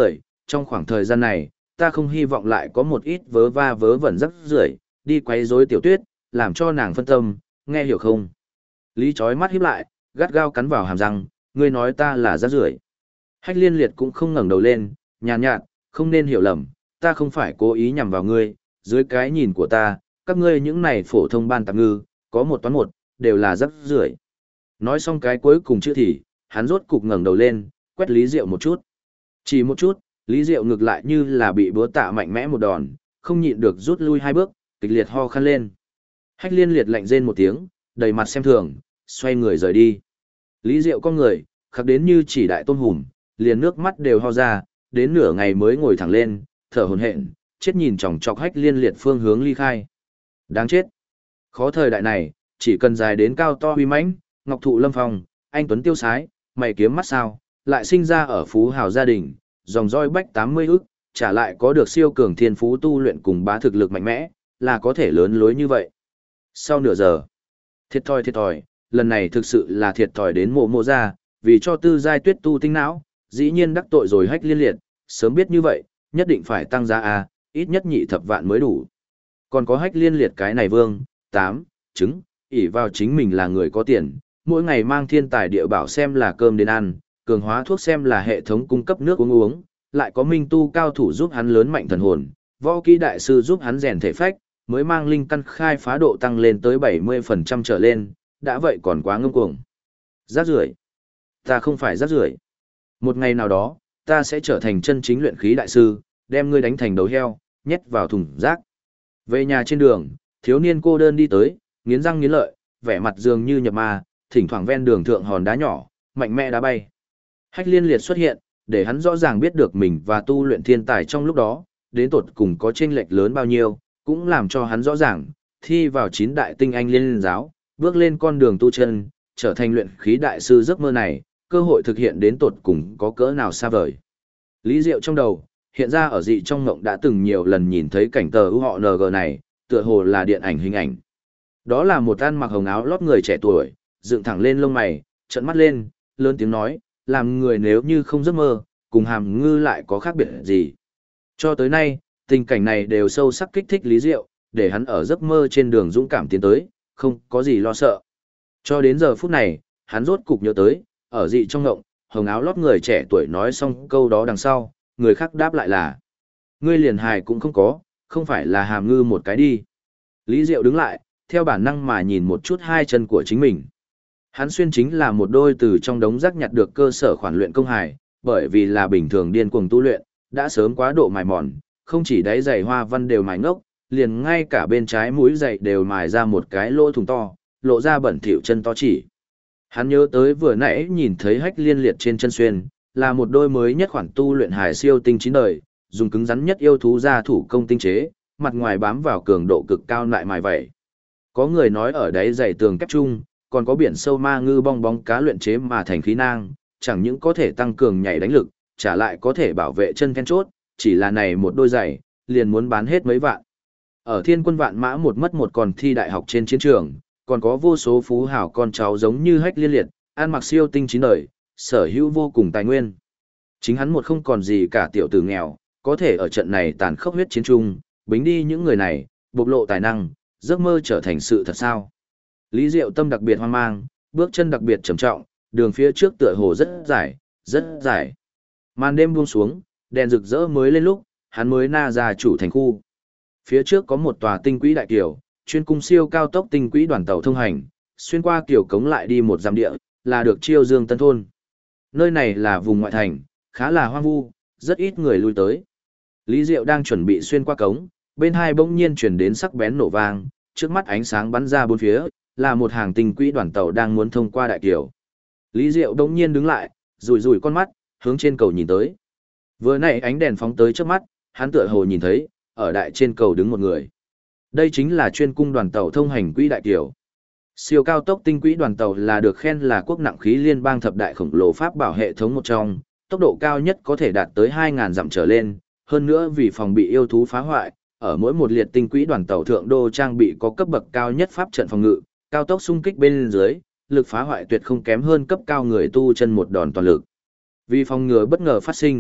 trong khoảng thời gian này, ta không hy vọng lại có một ít vớ va vớ vẩn rắc rưởi đi quấy rối Tiểu Tuyết, làm cho nàng phân tâm, nghe hiểu không? Lý chói mắt híp lại, gắt gao cắn vào hàm răng, ngươi nói ta là rác rưởi. Hách Liên Liệt cũng không ngẩng đầu lên, nhàn nhạt, không nên hiểu lầm, ta không phải cố ý nhằm vào ngươi, dưới cái nhìn của ta, các ngươi những này phổ thông ban tạp ngư, có một toán một, đều là rác rưởi. Nói xong cái cuối cùng chữ thì, hắn rốt cục ngẩng đầu lên, quét Lý Diệu một chút. Chỉ một chút, Lý Diệu ngược lại như là bị búa tạ mạnh mẽ một đòn, không nhịn được rút lui hai bước, kịch liệt ho khan lên. Hách Liên Liệt lạnh rên một tiếng, đầy mặt xem thường, xoay người rời đi. Lý Diệu con người, khắc đến như chỉ đại tôm hùm, liền nước mắt đều ho ra, đến nửa ngày mới ngồi thẳng lên, thở hổn hển, chết nhìn chòng chọc Hách Liên Liệt phương hướng ly khai. Đáng chết. Khó thời đại này, chỉ cần dài đến cao to uy mãnh, ngọc thụ lâm phong, anh tuấn tiêu sái, mày kiếm mắt sao, lại sinh ra ở phú hào gia đình, dòng roi bách 80 ức, trả lại có được siêu cường thiên phú tu luyện cùng bá thực lực mạnh mẽ, là có thể lớn lối như vậy. Sau nửa giờ, thiệt thòi, lần này thực sự là thiệt thòi đến mộ ra, vì cho Tư Giai Tuyết tu tinh não, dĩ nhiên đắc tội rồi Hách Liên Liệt, sớm biết như vậy, nhất định phải tăng giá A, ít nhất nhị thập vạn mới đủ. Còn có Hách Liên Liệt cái này vương, 8, trứng, ỷ vào chính mình là người có tiền, mỗi ngày mang thiên tài địa bảo xem là cơm đến ăn, cường hóa thuốc xem là hệ thống cung cấp nước uống, lại có minh tu cao thủ giúp hắn lớn mạnh thần hồn, võ kỹ đại sư giúp hắn rèn thể phách, mới mang linh căn khai phá độ tăng lên tới 70% trở lên, đã vậy còn quá ngông cuồng. Rác rưởi. Ta không phải rác rưởi. Một ngày nào đó, ta sẽ trở thành chân chính luyện khí đại sư, đem ngươi đánh thành đầu heo, nhét vào thùng rác. Về nhà trên đường, thiếu niên cô đơn đi tới, nghiến răng nghiến lợi, vẻ mặt dường như nhập ma, thỉnh thoảng ven đường thượng hòn đá nhỏ, mạnh mẽ đá bay. Hách Liên Liệt xuất hiện, để hắn rõ ràng biết được mình và tu luyện thiên tài trong lúc đó, đến tột cùng có chênh lệch lớn bao nhiêu, cũng làm cho hắn rõ ràng, thi vào 9 đại tinh anh liên giáo, bước lên con đường tu chân, trở thành luyện khí đại sư giấc mơ này, cơ hội thực hiện đến tột cùng có cỡ nào xa vời. Lý Diệu trong đầu, hiện ra ở dị trong ngộng đã từng nhiều lần nhìn thấy cảnh tờ họ NG này, tựa hồ là điện ảnh hình ảnh. Đó là một ăn mặc hồng áo lót người trẻ tuổi, dựng thẳng lên lông mày, trợn mắt lên, lớn tiếng nói, làm người nếu như không giấc mơ, cùng hàm ngư lại có khác biệt gì. Cho tới nay, tình cảnh này đều sâu sắc kích thích Lý Diệu, để hắn ở giấc mơ trên đường dũng cảm tiến tới, không có gì lo sợ. Cho đến giờ phút này, hắn rốt cục nhớ tới, ở dị trong ngộng, hồng áo lót người trẻ tuổi nói xong câu đó đằng sau, người khác đáp lại là, ngươi liền hài cũng không có, không phải là hàm ngư một cái đi. Lý Diệu đứng lại, theo bản năng mà nhìn một chút hai chân của chính mình. Hắn xuyên chính là một đôi từ trong đống rác nhặt được cơ sở khoản luyện công hài, bởi vì là bình thường điên cuồng tu luyện, đã sớm quá độ mài mòn, không chỉ đáy giày hoa văn đều mài ngốc, liền ngay cả bên trái mũi giày đều mài ra một cái lỗ thủng to, lộ ra bẩn thỉu chân to chỉ. Hắn nhớ tới vừa nãy nhìn thấy Hách Liên Liệt trên chân xuyên, là một đôi mới nhất khoản tu luyện hài siêu tinh chín đời, dùng cứng rắn nhất yêu thú ra thủ công tinh chế, mặt ngoài bám vào cường độ cực cao lại mài vậy. Có người nói ở đáy giày tường kép chung, còn có biển sâu ma ngư bong bóng cá luyện chế mà thành khí nang, chẳng những có thể tăng cường nhảy đánh lực, trả lại có thể bảo vệ chân then chốt, chỉ là này một đôi giày, liền muốn bán hết mấy vạn. Ở Thiên Quân Vạn Mã một mất một còn thi đại học trên chiến trường, còn có vô số phú hào con cháu giống như Hách Liên Liệt, ăn mặc siêu tinh chín đời, sở hữu vô cùng tài nguyên. Chính hắn một không còn gì cả tiểu tử nghèo, có thể ở trận này tàn khốc huyết chiến trung, bính đi những người này, bộc lộ tài năng, giấc mơ trở thành sự thật sao. Lý Diệu tâm đặc biệt hoang mang, bước chân đặc biệt trầm trọng, đường phía trước tựa hồ rất dài, rất dài. Màn đêm buông xuống, đèn rực rỡ mới lên lúc, hắn mới na ra chủ thành khu. Phía trước có một tòa tinh quỹ đại kiều, chuyên cung siêu cao tốc tinh quỹ đoàn tàu thông hành, xuyên qua kiều cống lại đi một dặm địa, là được Chiêu Dương Tân Thôn. Nơi này là vùng ngoại thành, khá là hoang vu, rất ít người lui tới. Lý Diệu đang chuẩn bị xuyên qua cống, bên hai bỗng nhiên chuyển đến sắc bén nổ vang, trước mắt ánh sáng bắn ra bốn phía, là một hàng tinh quỹ đoàn tàu đang muốn thông qua đại kiều. Lý Diệu bỗng nhiên đứng lại, rủi rủi con mắt, hướng trên cầu nhìn tới. Vừa nãy ánh đèn phóng tới trước mắt, hắn tựa hồ nhìn thấy, ở đại trên cầu đứng một người. Đây chính là chuyên cung đoàn tàu thông hành quỹ đại kiều. Siêu cao tốc tinh quỹ đoàn tàu là được khen là quốc nặng khí liên bang thập đại khổng lồ pháp bảo hệ thống một trong, tốc độ cao nhất có thể đạt tới 2.000 dặm trở lên, hơn nữa vì phòng bị yêu thú phá hoại, ở mỗi một liệt tinh quỹ đoàn tàu thượng đô trang bị có cấp bậc cao nhất pháp trận phòng ngự, cao tốc xung kích bên dưới, lực phá hoại tuyệt không kém hơn cấp cao người tu chân một đòn toàn lực. Vì phòng ngừa bất ngờ phát sinh,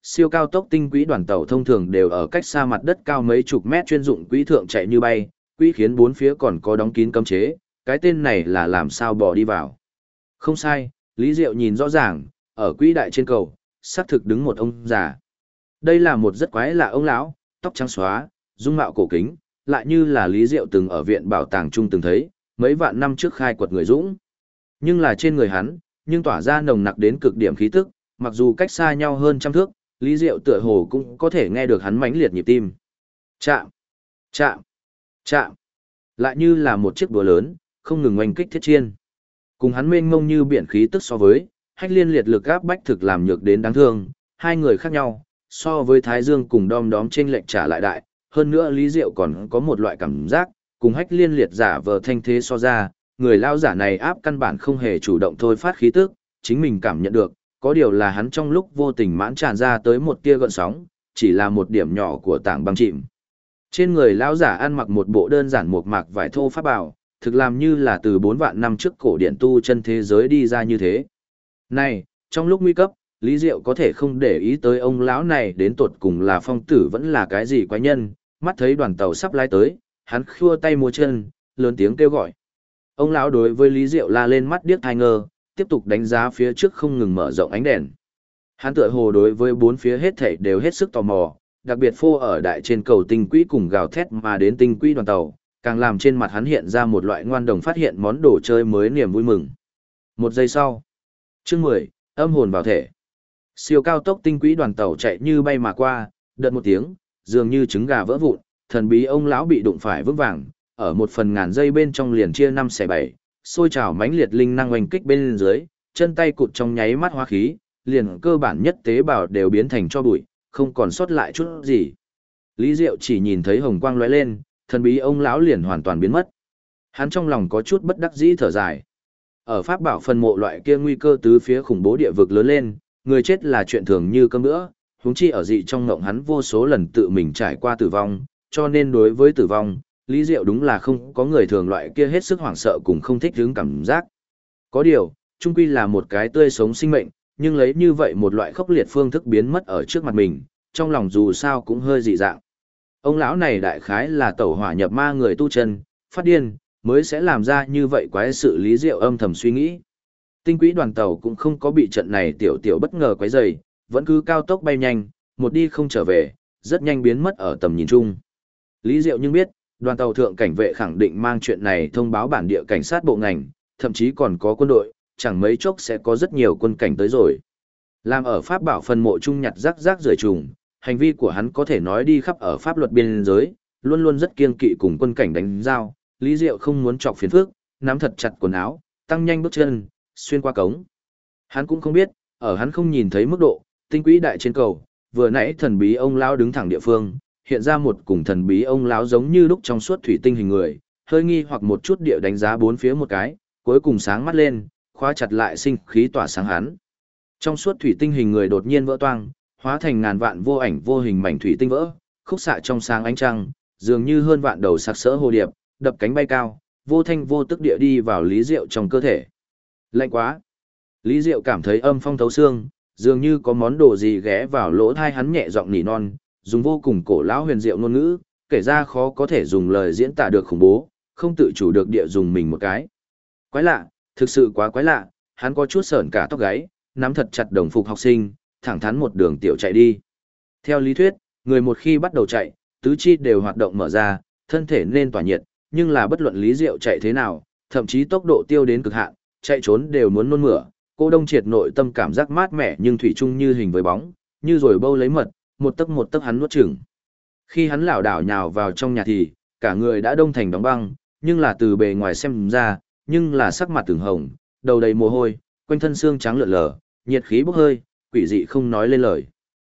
Siêu cao tốc tinh quỹ đoàn tàu thông thường đều ở cách xa mặt đất cao mấy chục mét chuyên dụng quỹ thượng chạy như bay, quỹ khiến bốn phía còn có đóng kín cấm chế, cái tên này là làm sao bỏ đi vào. Không sai, Lý Diệu nhìn rõ ràng, ở quỹ đại trên cầu, xác thực đứng một ông già. Đây là một rất quái lạ ông lão, tóc trắng xóa, dung mạo cổ kính, lại như là Lý Diệu từng ở viện bảo tàng trung từng thấy, mấy vạn năm trước khai quật người dũng. Nhưng là trên người hắn, nhưng tỏa ra nồng nặc đến cực điểm khí tức, mặc dù cách xa nhau hơn trăm thước, Lý Diệu tựa hồ cũng có thể nghe được hắn mãnh liệt nhịp tim. Chạm, chạm, chạm. Lại như là một chiếc búa lớn, không ngừng oanh kích thiết chiên. Cùng hắn mênh mông như biển khí tức so với, Hách Liên liệt lực áp bách thực làm nhược đến đáng thương, hai người khác nhau, so với Thái Dương cùng Đom Đóm chênh lệch trả lại đại, hơn nữa Lý Diệu còn có một loại cảm giác, cùng Hách Liên liệt giả vờ thanh thế so ra, người lao giả này áp căn bản không hề chủ động thôi phát khí tức, chính mình cảm nhận được, có điều là hắn trong lúc vô tình mãn tràn ra tới một tia gợn sóng, chỉ là một điểm nhỏ của tảng băng chìm. Trên người lão giả ăn mặc một bộ đơn giản mộc mạc vải thô pháp bào, thực làm như là từ 4 vạn năm trước cổ điển tu chân thế giới đi ra như thế. Này, trong lúc nguy cấp, Lý Diệu có thể không để ý tới ông lão này đến tột cùng là phong tử vẫn là cái gì quái nhân, mắt thấy đoàn tàu sắp lái tới, hắn khua tay múa chân, lớn tiếng kêu gọi. Ông lão đối với Lý Diệu la lên mắt điếc tai ngơ, tiếp tục đánh giá phía trước không ngừng mở rộng ánh đèn. Hắn tựa hồ đối với bốn phía hết thảy đều hết sức tò mò, đặc biệt phô ở đại trên cầu tinh quỹ cùng gào thét mà đến tinh quỹ đoàn tàu, càng làm trên mặt hắn hiện ra một loại ngoan đồng phát hiện món đồ chơi mới niềm vui mừng. Một giây sau, chương 10, âm hồn vào thể. Siêu cao tốc tinh quỹ đoàn tàu chạy như bay mà qua, đợt một tiếng, dường như trứng gà vỡ vụn, thần bí ông lão bị đụng phải vững vàng, ở một phần ngàn giây bên trong liền chia 5 xẻ 7, sôi trào mãnh liệt linh năng oanh kích bên dưới, chân tay cụt trong nháy mắt hóa khí, liền cơ bản nhất tế bào đều biến thành cho bụi, không còn sót lại chút gì. Lý Diệu chỉ nhìn thấy hồng quang lóe lên, thần bí ông lão liền hoàn toàn biến mất. Hắn trong lòng có chút bất đắc dĩ thở dài. Ở pháp bảo phân mộ loại kia nguy cơ tứ phía khủng bố địa vực lớn lên, người chết là chuyện thường như cơm bữa, huống chi ở dị trong ngộng hắn vô số lần tự mình trải qua tử vong, cho nên đối với tử vong, Lý Diệu đúng là không có người thường loại kia hết sức hoảng sợ cùng không thích hứng cảm giác. Có điều, chung quy là một cái tươi sống sinh mệnh, nhưng lấy như vậy một loại khốc liệt phương thức biến mất ở trước mặt mình, trong lòng dù sao cũng hơi dị dạng. Ông lão này đại khái là tẩu hỏa nhập ma người tu chân, phát điên, mới sẽ làm ra như vậy quái sự. Lý Diệu âm thầm suy nghĩ. Tinh quỹ đoàn tàu cũng không có bị trận này tiểu bất ngờ quấy rầy, vẫn cứ cao tốc bay nhanh, một đi không trở về, rất nhanh biến mất ở tầm nhìn chung. Lý Diệu nhưng biết, đoàn tàu thượng cảnh vệ khẳng định mang chuyện này thông báo bản địa cảnh sát bộ ngành, thậm chí còn có quân đội, chẳng mấy chốc sẽ có rất nhiều quân cảnh tới rồi. Làm ở pháp bảo phân mộ chung nhặt rác rác rời trùng, hành vi của hắn có thể nói đi khắp ở pháp luật biên giới, luôn luôn rất kiêng kỵ cùng quân cảnh đánh giao. Lý Diệu không muốn chọc phiền phức, nắm thật chặt quần áo, tăng nhanh bước chân, xuyên qua cống. Hắn cũng không biết, ở hắn không nhìn thấy mức độ, tinh quỹ đại trên cầu, vừa nãy thần bí ông lão đứng thẳng địa phương, hiện ra một cùng thần bí ông lão giống như lúc trong suốt thủy tinh hình người, hơi nghi hoặc một chút địa đánh giá bốn phía một cái, cuối cùng sáng mắt lên, khóa chặt lại sinh khí tỏa sáng hắn. Trong suốt thủy tinh hình người đột nhiên vỡ toang, hóa thành ngàn vạn vô ảnh vô hình mảnh thủy tinh vỡ, khúc xạ trong sáng ánh trăng, dường như hơn vạn đầu sặc sỡ hồ điệp, đập cánh bay cao, vô thanh vô tức địa đi vào Lý Diệu trong cơ thể. Lạnh quá. Lý Diệu cảm thấy âm phong thấu xương, dường như có món đồ gì ghé vào lỗ tai hắn nhẹ giọng nỉ non, dùng vô cùng cổ lão huyền diệu ngôn ngữ, kể ra khó có thể dùng lời diễn tả được khủng bố, không tự chủ được địa dùng mình một cái. Quái lạ, thực sự quá quái lạ, hắn có chút sởn cả tóc gáy, nắm thật chặt đồng phục học sinh, thẳng thắn một đường tiểu chạy đi. Theo lý thuyết, người một khi bắt đầu chạy, tứ chi đều hoạt động mở ra, thân thể nên tỏa nhiệt, nhưng là bất luận Lý Diệu chạy thế nào, thậm chí tốc độ tiêu đến cực hạn, chạy trốn đều muốn nôn mửa. Cô Đông Triệt nội tâm cảm giác mát mẻ nhưng thủy chung như hình với bóng, như rồi bâu lấy mật, một tấc hắn nuốt chửng. Khi hắn lảo đảo nhào vào trong nhà thì, cả người đã đông thành đóng băng, nhưng là từ bề ngoài xem ra, nhưng là sắc mặt từng hồng, đầu đầy mồ hôi, quanh thân xương trắng lượn lờ, nhiệt khí bốc hơi, quỷ dị không nói lên lời.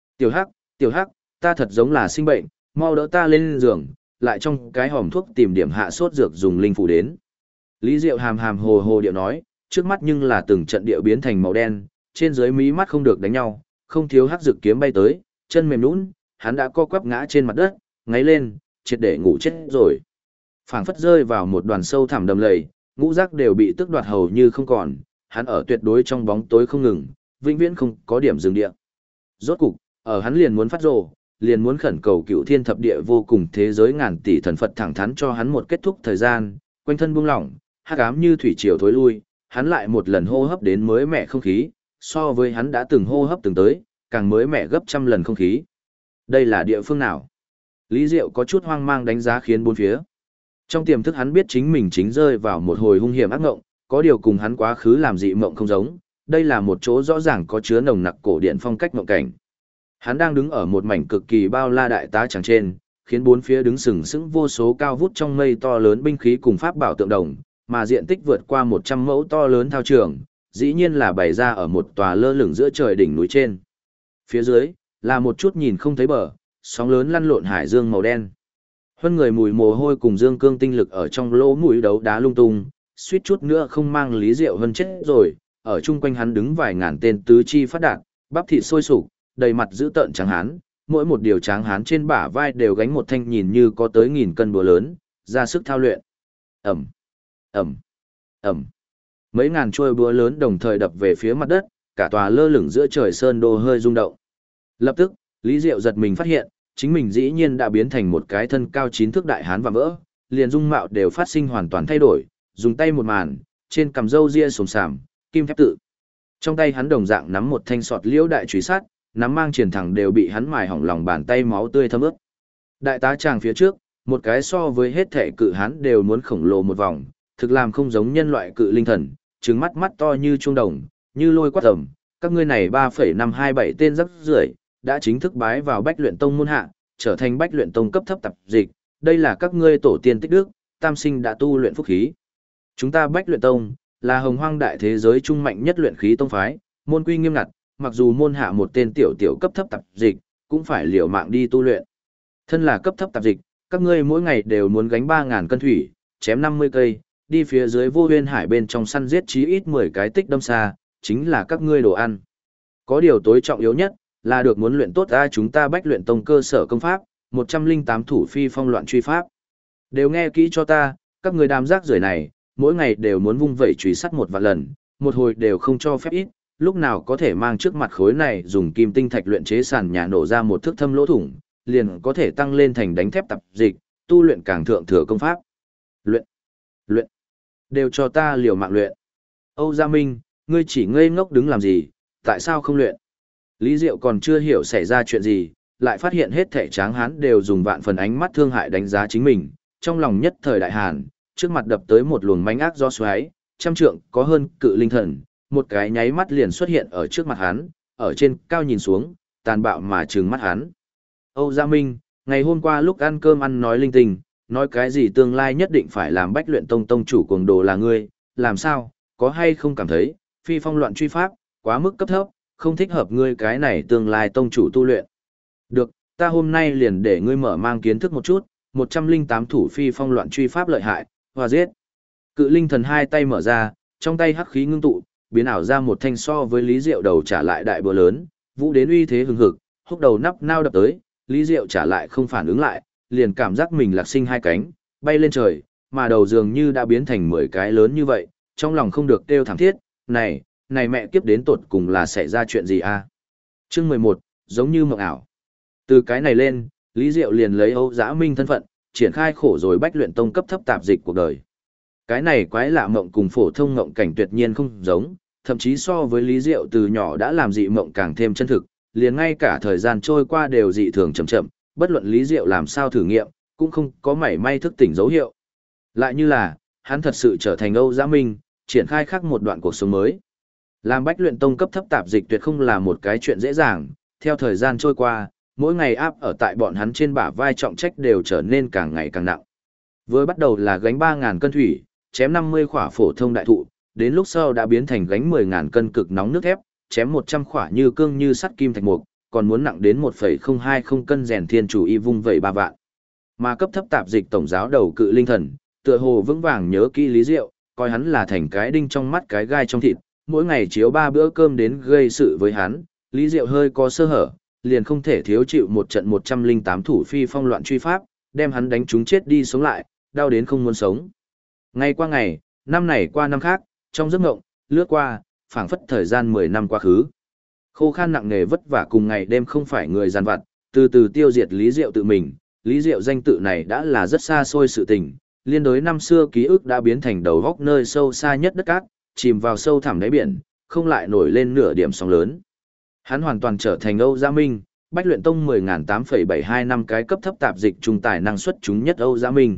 Tiểu Hắc, ta thật giống là sinh bệnh, mau đỡ ta lên giường, lại trong cái hòm thuốc tìm điểm hạ sốt dược dùng linh phủ đến. Lý Diệu hàm hàm hồ hồ điệu nói, trước mắt nhưng là từng trận điệu biến thành màu đen, trên dưới mí mắt không được đánh nhau, không thiếu hắc dược kiếm bay tới, chân mềm nhũn, hắn đã co quắp ngã trên mặt đất, ngáy lên, triệt để ngủ chết rồi. Phảng phất rơi vào một đoàn sâu thẳm đầm lầy, ngũ giác đều bị tước đoạt hầu như không còn, hắn ở tuyệt đối trong bóng tối không ngừng, vĩnh viễn không có điểm dừng địa. Rốt cục, Ở hắn liền muốn phát rồ, liền muốn khẩn cầu cựu thiên thập địa vô cùng thế giới ngàn tỷ thần Phật thẳng thắn cho hắn một kết thúc thời gian, quanh thân buông lỏng, hắc ám như thủy triều thối lui, hắn lại một lần hô hấp đến mới mẻ không khí, so với hắn đã từng hô hấp từng tới, càng mới mẻ gấp trăm lần không khí. Đây là địa phương nào? Lý Diệu có chút hoang mang đánh giá khiến bốn phía. Trong tiềm thức hắn biết chính mình chính rơi vào một hồi hung hiểm ác ngộng, có điều cùng hắn quá khứ làm dị mộng không giống, đây là một chỗ rõ ràng có chứa nồng nặc cổ điển phong cách mộng cảnh. Hắn đang đứng ở một mảnh cực kỳ bao la đại tá tràng trên, khiến bốn phía đứng sừng sững vô số cao vút trong mây to lớn binh khí cùng pháp bảo tượng đồng, mà diện tích vượt qua 100 mẫu to lớn thao trường, dĩ nhiên là bày ra ở một tòa lơ lửng giữa trời đỉnh núi trên. Phía dưới là một chút nhìn không thấy bờ, sóng lớn lăn lộn hải dương màu đen. Hơn người mùi mồ hôi cùng dương cương tinh lực ở trong lỗ mũi đấu đá lung tung, suýt chút nữa không mang Lý Diệu hơn chết rồi, ở chung quanh hắn đứng vài ngàn tên tứ chi phát đạt, bắp thịt sôi sục, đầy mặt dữ tợn trắng hán, mỗi một điều tráng hán trên bả vai đều gánh một thanh nhìn như có tới 1000 cân búa lớn, ra sức thao luyện. Ầm, ầm, ầm. Mấy ngàn trôi búa lớn đồng thời đập về phía mặt đất, cả tòa lơ lửng giữa trời sơn đô hơi rung động. Lập tức, Lý Diệu giật mình phát hiện, chính mình dĩ nhiên đã biến thành một cái thân cao 9 thước đại hán và vỡ, liền dung mạo đều phát sinh hoàn toàn thay đổi, dùng tay một màn, trên cằm râu ria xồm xàm, kim thép tự. Trong tay hắn đồng dạng nắm một thanh sọt liễu đại chùy sắt, nắm mang triển thẳng đều bị hắn mài hỏng lòng bàn tay máu tươi thấm ướt. Đại tá tràng phía trước, một cái so với hết thể cự hán đều muốn khổng lồ một vòng, thực làm không giống nhân loại cự linh thần, trừng mắt mắt to như chuông đồng, như lôi quát tầm, các ngươi này 3,527 tên rắc rưởi đã chính thức bái vào Bách Luyện Tông môn hạ, trở thành Bách Luyện Tông cấp thấp tập dịch, đây là các ngươi tổ tiên tích đức, tam sinh đã tu luyện phúc khí. Chúng ta Bách Luyện Tông là hồng hoang đại thế giới trung mạnh nhất luyện khí tông phái, môn quy nghiêm ngặt, mặc dù môn hạ một tên tiểu tiểu cấp thấp tập dịch, cũng phải liều mạng đi tu luyện. Thân là cấp thấp tập dịch, các ngươi mỗi ngày đều muốn gánh 3000 cân thủy, chém 50 cây, đi phía dưới vô huyên hải bên trong săn giết chí ít 10 cái tích đâm xa, chính là các ngươi đồ ăn. Có điều tối trọng yếu nhất là được muốn luyện tốt ra chúng ta Bách Luyện Tông cơ sở công pháp, 108 thủ phi phong loạn truy pháp. Đều nghe kỹ cho ta, các người đám rác rưởi này, mỗi ngày đều muốn vung vẩy chùy sắt một vạn lần, một hồi đều không cho phép ít, lúc nào có thể mang trước mặt khối này dùng kim tinh thạch luyện chế sàn nhà nổ ra một thước thâm lỗ thủng, liền có thể tăng lên thành đánh thép tập dịch, tu luyện càng thượng thừa công pháp. Luyện, đều cho ta liều mạng luyện. Âu Gia Minh, ngươi chỉ ngây ngốc đứng làm gì, tại sao không luyện? Lý Diệu còn chưa hiểu xảy ra chuyện gì, lại phát hiện hết thảy tráng hán đều dùng vạn phần ánh mắt thương hại đánh giá chính mình, trong lòng nhất thời đại hàn, trước mặt đập tới một luồng mãnh ác gió xoáy, trăm trượng có hơn cự linh thần, một cái nháy mắt liền xuất hiện ở trước mặt hắn, ở trên cao nhìn xuống, tàn bạo mà trừng mắt hắn. Âu Gia Minh, ngày hôm qua lúc ăn cơm ăn nói linh tinh, nói cái gì tương lai nhất định phải làm Bách Luyện Tông tông chủ cuồng đồ là ngươi, làm sao, có hay không cảm thấy, phi phong loạn truy pháp, quá mức cấp thấp, không thích hợp ngươi cái này tương lai tông chủ tu luyện. Được, ta hôm nay liền để ngươi mở mang kiến thức một chút, 108 thủ phi phong loạn truy pháp lợi hại, hòa giết. Cự linh thần hai tay mở ra, trong tay hắc khí ngưng tụ, biến ảo ra một thanh so với Lý Diệu đầu trả lại đại búa lớn, vũ đến uy thế hừng hực, húc đầu nắp nao đập tới, Lý Diệu trả lại không phản ứng lại, liền cảm giác mình lạc sinh hai cánh, bay lên trời, mà đầu dường như đã biến thành 10 cái lớn như vậy, trong lòng không được kêu thảm thiết, này mẹ kiếp đến tột cùng là xảy ra chuyện gì a? Chương 11, giống như mộng ảo. Từ cái này lên, Lý Diệu liền lấy Âu Dã Minh thân phận, triển khai khổ rồi Bách Luyện Tông cấp thấp tạp dịch cuộc đời. Cái này quái lạ mộng cùng phổ thông mộng cảnh tuyệt nhiên không giống, thậm chí so với Lý Diệu từ nhỏ đã làm dị mộng càng thêm chân thực, liền ngay cả thời gian trôi qua đều dị thường chậm chậm, bất luận Lý Diệu làm sao thử nghiệm, cũng không có mảy may thức tỉnh dấu hiệu. Lại như là, hắn thật sự trở thành Âu Dã Minh, triển khai khác một đoạn cuộc sống mới. Làm Bách Luyện Tông cấp thấp tạp dịch tuyệt không là một cái chuyện dễ dàng, theo thời gian trôi qua, mỗi ngày áp ở tại bọn hắn trên bả vai trọng trách đều trở nên càng ngày càng nặng. Vừa bắt đầu là gánh 3000 cân thủy, chém 50 khỏa phổ thông đại thụ, đến lúc sau đã biến thành gánh 10.000 cân cực nóng nước thép, chém 100 khỏa như cương như sắt kim thạch mục, còn muốn nặng đến 1,020 cân rèn thiên chủ y vung vẩy 3 vạn. Mà cấp thấp tạp dịch tổng giáo đầu cự linh thần, tựa hồ vững vàng nhớ kỹ Lý Diệu, coi hắn là thành cái đinh trong mắt cái gai trong thịt, mỗi ngày chiếu 3 bữa cơm đến gây sự với hắn, Lý Diệu hơi có sơ hở, liền không thể thiếu chịu một trận 108 thủ phi phong loạn truy pháp, đem hắn đánh trúng chết đi sống lại, đau đến không muốn sống. Ngày qua ngày, năm này qua năm khác, trong giấc mộng, lướt qua, phảng phất thời gian 10 năm quá khứ. Khô khan nặng nề vất vả cùng ngày đêm không phải người giàn vặt, từ từ tiêu diệt Lý Diệu tự mình, Lý Diệu danh tự này đã là rất xa xôi sự tình, liên đối năm xưa ký ức đã biến thành đầu góc nơi sâu xa nhất đất cát, chìm vào sâu thẳm đáy biển, không lại nổi lên nửa điểm sóng lớn. Hắn hoàn toàn trở thành Âu Giá Minh, Bách Luyện Tông 10.872 năm cái cấp thấp tạp dịch trung tài năng xuất chúng nhất Âu Giá Minh.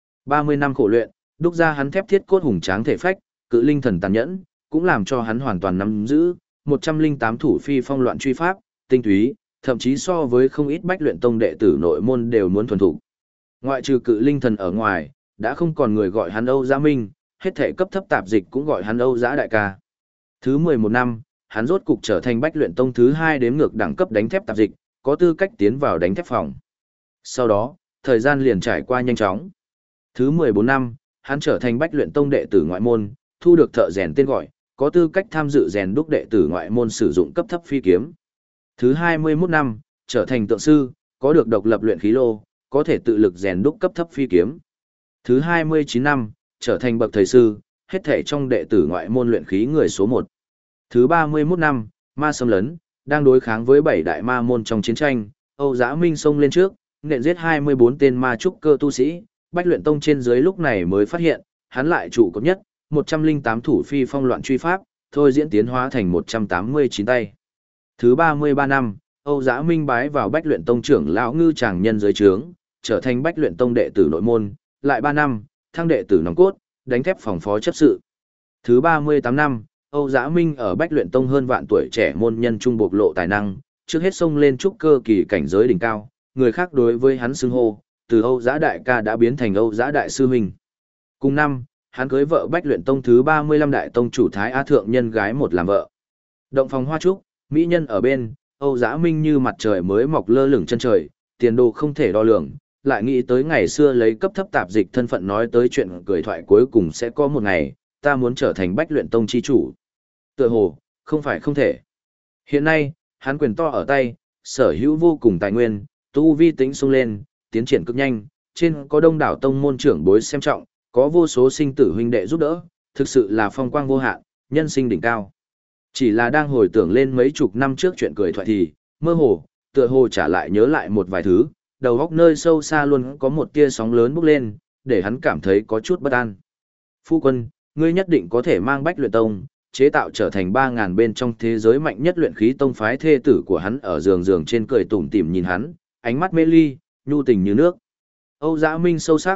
30 năm khổ luyện, đúc ra hắn thép thiết cốt hùng tráng thể phách, cự linh thần tàn nhẫn, cũng làm cho hắn hoàn toàn nắm giữ 108 thủ phi phong loạn truy pháp, tinh túy, thậm chí so với không ít Bách Luyện Tông đệ tử nội môn đều muốn thuần thục. Ngoại trừ cự linh thần ở ngoài, đã không còn người gọi hắn Âu Giá Minh, hết thể cấp thấp tạp dịch cũng gọi hắn Âu Giá đại ca. Thứ 11 năm, hắn rốt cục trở thành Bách Luyện Tông thứ 2 đếm ngược đẳng cấp đánh thép tạp dịch, có tư cách tiến vào đánh thép phòng. Sau đó, thời gian liền trải qua nhanh chóng. Thứ 14 năm, hắn trở thành Bách Luyện Tông đệ tử ngoại môn, thu được thợ rèn tên gọi, có tư cách tham dự rèn đúc đệ tử ngoại môn sử dụng cấp thấp phi kiếm. Thứ 21 năm, trở thành tượng sư, có được độc lập luyện khí lô, có thể tự lực rèn đúc cấp thấp phi kiếm. Thứ 29 năm, trở thành bậc thầy sư, hết thể trong đệ tử ngoại môn luyện khí người số 1. Thứ 31 năm, ma xâm lấn, đang đối kháng với 7 đại ma môn trong chiến tranh, Âu Giá Minh xông lên trước, nện giết 24 tên ma trúc cơ tu sĩ, Bách Luyện Tông trên dưới lúc này mới phát hiện, hắn lại trụ cột nhất, 108 thủ phi phong loạn truy pháp, thôi diễn tiến hóa thành 189 tay. Thứ 33 năm, Âu Giá Minh bái vào Bách Luyện Tông trưởng lão ngư tràng nhân dưới trướng, trở thành Bách Luyện Tông đệ tử nội môn, lại 3 năm, thăng đệ tử nòng cốt, đánh thép phòng phó chấp sự. Thứ 38 năm, Âu Giá Minh ở Bách Luyện Tông hơn vạn tuổi trẻ môn nhân trung bộc lộ tài năng, trước hết xông lên trúc cơ kỳ cảnh giới đỉnh cao, người khác đối với hắn xưng hô, từ Âu Giá đại ca đã biến thành Âu Giá đại sư huynh. Cùng năm, hắn cưới vợ Bách Luyện Tông thứ 35 đại tông chủ Thái Á thượng nhân gái một làm vợ. Động phòng hoa trúc, mỹ nhân ở bên, Âu Giá Minh như mặt trời mới mọc lơ lửng chân trời, tiền đồ không thể đo lường, lại nghĩ tới ngày xưa lấy cấp thấp tạp dịch thân phận nói tới chuyện cười thoại cuối cùng sẽ có một ngày, ta muốn trở thành Bách Luyện Tông chi chủ. Tựa hồ, không phải không thể. Hiện nay, hắn quyền to ở tay, sở hữu vô cùng tài nguyên, tu vi tính sung lên, tiến triển cực nhanh, trên có đông đảo tông môn trưởng bối xem trọng, có vô số sinh tử huynh đệ giúp đỡ, thực sự là phong quang vô hạn, nhân sinh đỉnh cao. Chỉ là đang hồi tưởng lên mấy chục năm trước chuyện cười thoại thì, mơ hồ, tựa hồ trả lại nhớ lại một vài thứ, đầu óc nơi sâu xa luôn có một tia sóng lớn bốc lên, để hắn cảm thấy có chút bất an. Phu quân, ngươi nhất định có thể mang Bách Luyện Tông, chế tạo trở thành 3.000 bên trong thế giới mạnh nhất luyện khí tông phái. Thê tử của hắn ở giường trên cười tủm tỉm nhìn hắn, ánh mắt mê ly, nhu tình như nước. Âu Giá Minh sâu sắc,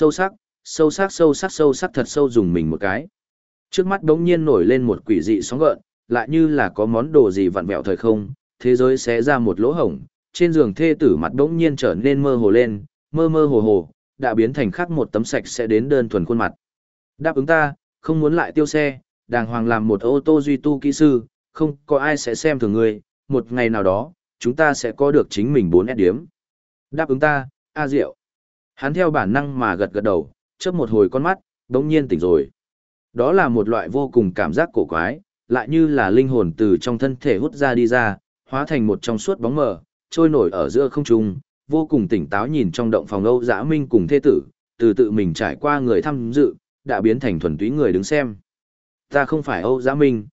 thật sâu dùng mình một cái. Trước mắt đống nhiên nổi lên một quỷ dị sóng gợn, lại như là có món đồ gì vặn vẹo thời không, thế giới xé ra một lỗ hổng, trên giường thê tử mặt đống nhiên trở nên mơ hồ lên, mơ mơ hồ hồ, đã biến thành khác một tấm sạch sẽ đến đơn thuần khuôn mặt. Đáp ứng ta, không muốn lại tiêu xe, đàng hoàng làm một ô tô duy tu kỹ sư, không có ai sẽ xem thường ngươi, một ngày nào đó, chúng ta sẽ có được chính mình 4S điếm. Đáp ứng ta, A Diệu. Hắn theo bản năng mà gật gật đầu, chớp một hồi con mắt, đống nhiên tỉnh rồi. Đó là một loại vô cùng cảm giác cổ quái, lại như là linh hồn từ trong thân thể hút ra đi ra, hóa thành một trong suốt bóng mờ, trôi nổi ở giữa không trung, vô cùng tỉnh táo nhìn trong động phòng Âu Giá Minh cùng thê tử, từ tự mình trải qua người tham dự, đã biến thành thuần túy người đứng xem. Ta không phải Âu Giá Minh,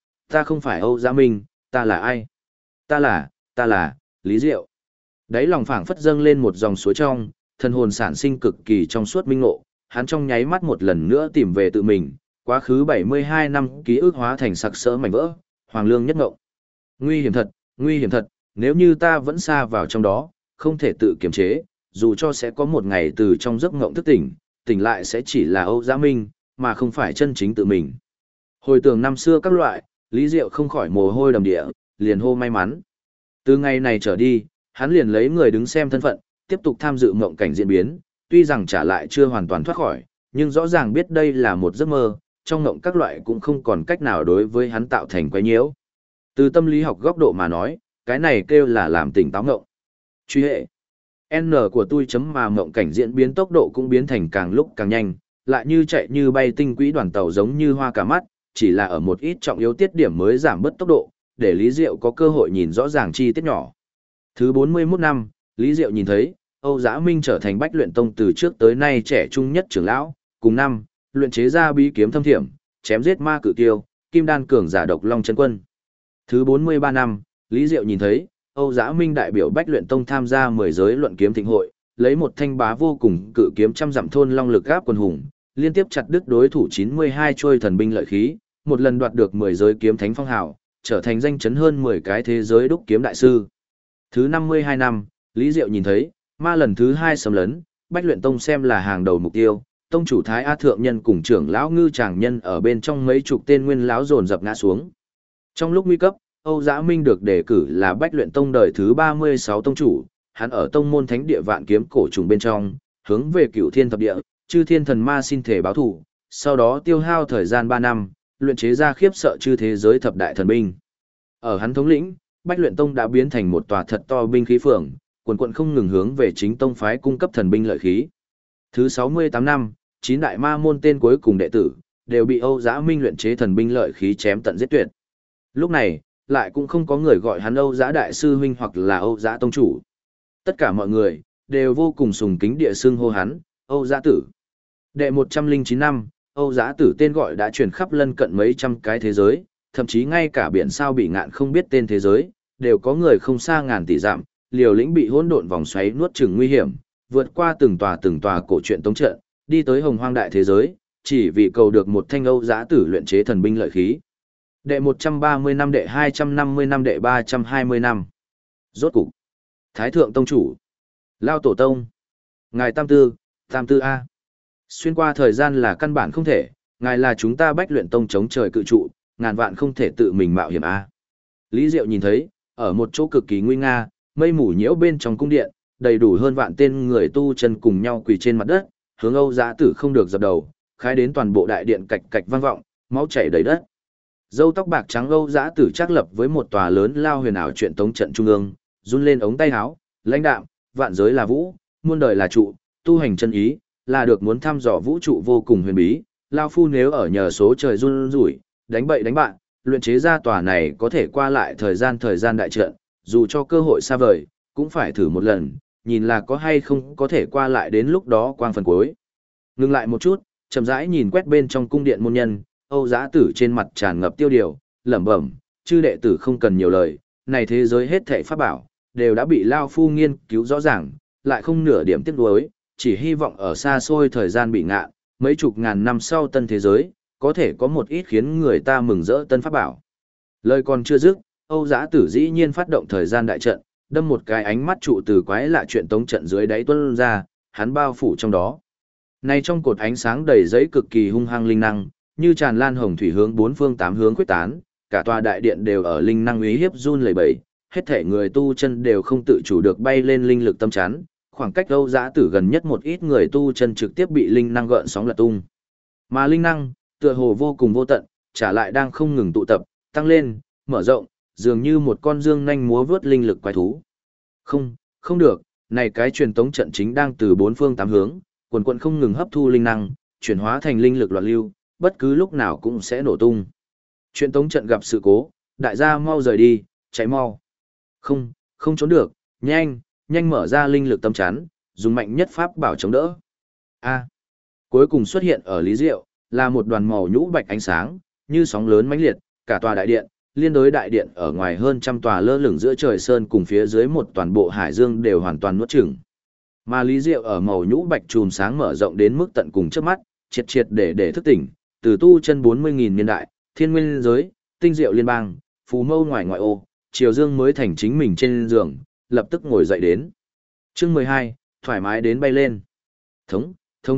ta là ai? Ta là, Lý Diệu. Đấy lòng phảng phất dâng lên một dòng suối trong, thần hồn sản sinh cực kỳ trong suốt minh ngộ, hắn trong nháy mắt một lần nữa tìm về tự mình, quá khứ 72 năm ký ức hóa thành sặc sỡ mảnh vỡ, hoàng lương nhất ngộ. Nguy hiểm thật, nếu như ta vẫn xa vào trong đó, không thể tự kiềm chế, dù cho sẽ có một ngày từ trong giấc ngộng thức tỉnh, tỉnh lại sẽ chỉ là Âu Giá Minh, mà không phải chân chính tự mình. Hồi tưởng năm xưa các loại, Lý Diệu không khỏi mồ hôi đầm địa, liền hô may mắn. Từ ngày này trở đi, hắn liền lấy người đứng xem thân phận, tiếp tục tham dự mộng cảnh diễn biến, tuy rằng trả lại chưa hoàn toàn thoát khỏi, nhưng rõ ràng biết đây là một giấc mơ, trong mộng các loại cũng không còn cách nào đối với hắn tạo thành quấy nhiễu. Từ tâm lý học góc độ mà nói, cái này kêu là làm tỉnh táo mộng. Truy hệ N của tôi chấm mà mộng cảnh diễn biến tốc độ cũng biến thành càng lúc càng nhanh, lại như chạy như bay tinh quỹ đoàn tàu giống như hoa cả mắt, chỉ là ở một ít trọng yếu tiết điểm mới giảm bớt tốc độ, để Lý Diệu có cơ hội nhìn rõ ràng chi tiết nhỏ. Thứ 41 năm, Lý Diệu nhìn thấy, Âu Giá Minh trở thành Bách Luyện Tông từ trước tới nay trẻ trung nhất trưởng lão, cùng năm, luyện chế ra bí kiếm thâm thiểm, chém giết ma cự tiêu, kim đan cường giả độc long chân quân. Thứ 43 năm, Lý Diệu nhìn thấy, Âu Dã Minh đại biểu Bách Luyện Tông tham gia 10 giới luận kiếm thịnh hội, lấy một thanh bá vô cùng cự kiếm trăm dặm thôn long lực gáp quần hùng, liên tiếp chặt đứt đối thủ 92 trôi thần binh lợi khí, một lần đoạt được 10 giới kiếm thánh phong hào, trở thành danh chấn hơn 10 cái thế giới đúc kiếm đại sư. Thứ 52 năm, Lý Diệu nhìn thấy, ma lần thứ 2 xâm lấn, Bách Luyện Tông xem là hàng đầu mục tiêu, tông chủ Thái A thượng nhân cùng trưởng lão Ngư Tràng nhân ở bên trong mấy chục tên nguyên lão dồn dập ngã xuống. Trong lúc nguy cấp, Âu Dã Minh được đề cử là Bách Luyện Tông đời thứ 36 tông chủ, hắn ở tông môn thánh địa vạn kiếm cổ trùng bên trong, hướng về Cửu Thiên thập địa, chư thiên thần ma xin thể báo thủ, sau đó tiêu hao thời gian 3 năm, luyện chế ra khiếp sợ chư thế giới thập đại thần binh. Ở hắn thống lĩnh, Bách Luyện Tông đã biến thành một tòa thật to binh khí phường, quần quần không ngừng hướng về chính tông phái cung cấp thần binh lợi khí. Thứ 68 năm, 9 đại ma môn tên cuối cùng đệ tử đều bị Âu Dã Minh luyện chế thần binh lợi khí chém tận giết tuyệt. Lúc này, lại cũng không có người gọi hắn Âu Dã đại sư huynh hoặc là Âu Dã tông chủ. Tất cả mọi người đều vô cùng sùng kính địa xưng hô hắn, Âu Dã tử. Đệ 109 năm, Âu Dã tử tên gọi đã truyền khắp lân cận mấy trăm cái thế giới, thậm chí ngay cả biển sao bị ngạn không biết tên thế giới, đều có người không xa ngàn tỷ dặm, liều lĩnh bị hỗn độn vòng xoáy nuốt chửng nguy hiểm, vượt qua từng tòa cổ truyện tống trận, đi tới hồng hoang đại thế giới, chỉ vì cầu được một thanh Âu Dã tử luyện chế thần binh lợi khí. Đệ 130 năm, đệ 250 năm, đệ 320 năm. Rốt cục, Thái thượng tông chủ, Lao tổ tông, ngài Tam Tư A. Xuyên qua thời gian là căn bản không thể, ngài là chúng ta Bách Luyện Tông chống trời cự trụ, ngàn vạn không thể tự mình mạo hiểm A. Lý Diệu nhìn thấy, ở một chỗ cực kỳ nguy nga, mây mù nhiễu bên trong cung điện, đầy đủ hơn vạn tên người tu chân cùng nhau quỳ trên mặt đất, hướng Âu Dã tử không được dập đầu, khai đến toàn bộ đại điện cạch cạch vang vọng, máu chảy đầy đất. Râu tóc bạc trắng Âu Dã tử chắc lập với một tòa lớn lao huyền ảo chuyện tống trận trung ương, run lên ống tay áo, lãnh đạm, vạn giới là vũ, muôn đời là trụ, tu hành chân ý, là được muốn thăm dò vũ trụ vô cùng huyền bí, lao phu nếu ở nhờ số trời run rủi, đánh bậy đánh bạn, luyện chế ra tòa này có thể qua lại thời gian đại trận, dù cho cơ hội xa vời, cũng phải thử một lần, nhìn là có hay không có thể qua lại đến lúc đó quang phần cuối. Ngừng lại một chút, chậm rãi nhìn quét bên trong cung điện môn nhân, Âu Dã tử trên mặt tràn ngập tiêu điều, lẩm bẩm, chư đệ tử không cần nhiều lời, này thế giới hết thảy pháp bảo đều đã bị lao phu nghiên cứu rõ ràng, lại không nửa điểm tiếc nuối, chỉ hy vọng ở xa xôi thời gian bị ngạn, mấy chục ngàn năm sau tân thế giới, có thể có một ít khiến người ta mừng rỡ tân pháp bảo. Lời còn chưa dứt, Âu Dã tử dĩ nhiên phát động thời gian đại trận, đâm một cái ánh mắt trụ từ quái lạ chuyện tống trận dưới đáy tuôn ra, hắn bao phủ trong đó. Này trong cột ánh sáng đầy giấy cực kỳ hung hăng linh năng, như tràn lan hồng thủy hướng bốn phương tám hướng quyết tán, cả tòa đại điện đều ở linh năng uy hiếp run lẩy bẩy, hết thể người tu chân đều không tự chủ được bay lên linh lực tâm chắn, khoảng cách Âu Dã tử gần nhất một ít người tu chân trực tiếp bị linh năng gợn sóng lật tung. Mà linh năng, tựa hồ vô cùng vô tận, trả lại đang không ngừng tụ tập, tăng lên, mở rộng, dường như một con dương nhanh múa vớt linh lực quái thú. Không được, này cái truyền tống trận chính đang từ bốn phương tám hướng, quần quần không ngừng hấp thu linh năng, chuyển hóa thành linh lực loạn lưu, bất cứ lúc nào cũng sẽ nổ tung. Truyền tống trận gặp sự cố, đại gia mau rời đi, chạy mau. Không trốn được, nhanh mở ra linh lực tâm chắn, dùng mạnh nhất pháp bảo chống đỡ. Cuối cùng xuất hiện ở Lý Diệu, là một đoàn màu nhũ bạch ánh sáng, như sóng lớn mãnh liệt, cả tòa đại điện, liên đối đại điện ở ngoài hơn trăm tòa lơ lửng giữa trời sơn cùng phía dưới một toàn bộ hải dương đều hoàn toàn nuốt chửng. Mà Lý Diệu ở màu nhũ bạch chùm sáng mở rộng đến mức tận cùng trước mắt, triệt để thức tỉnh, từ tu chân 40.000 niên đại, thiên nguyên giới, tinh diệu liên bang, phù mâu ngoại ô, triều dương mới thành chính mình trên giường, lập tức ngồi dậy đến. Chương 12, thoải mái đến bay lên. Thống.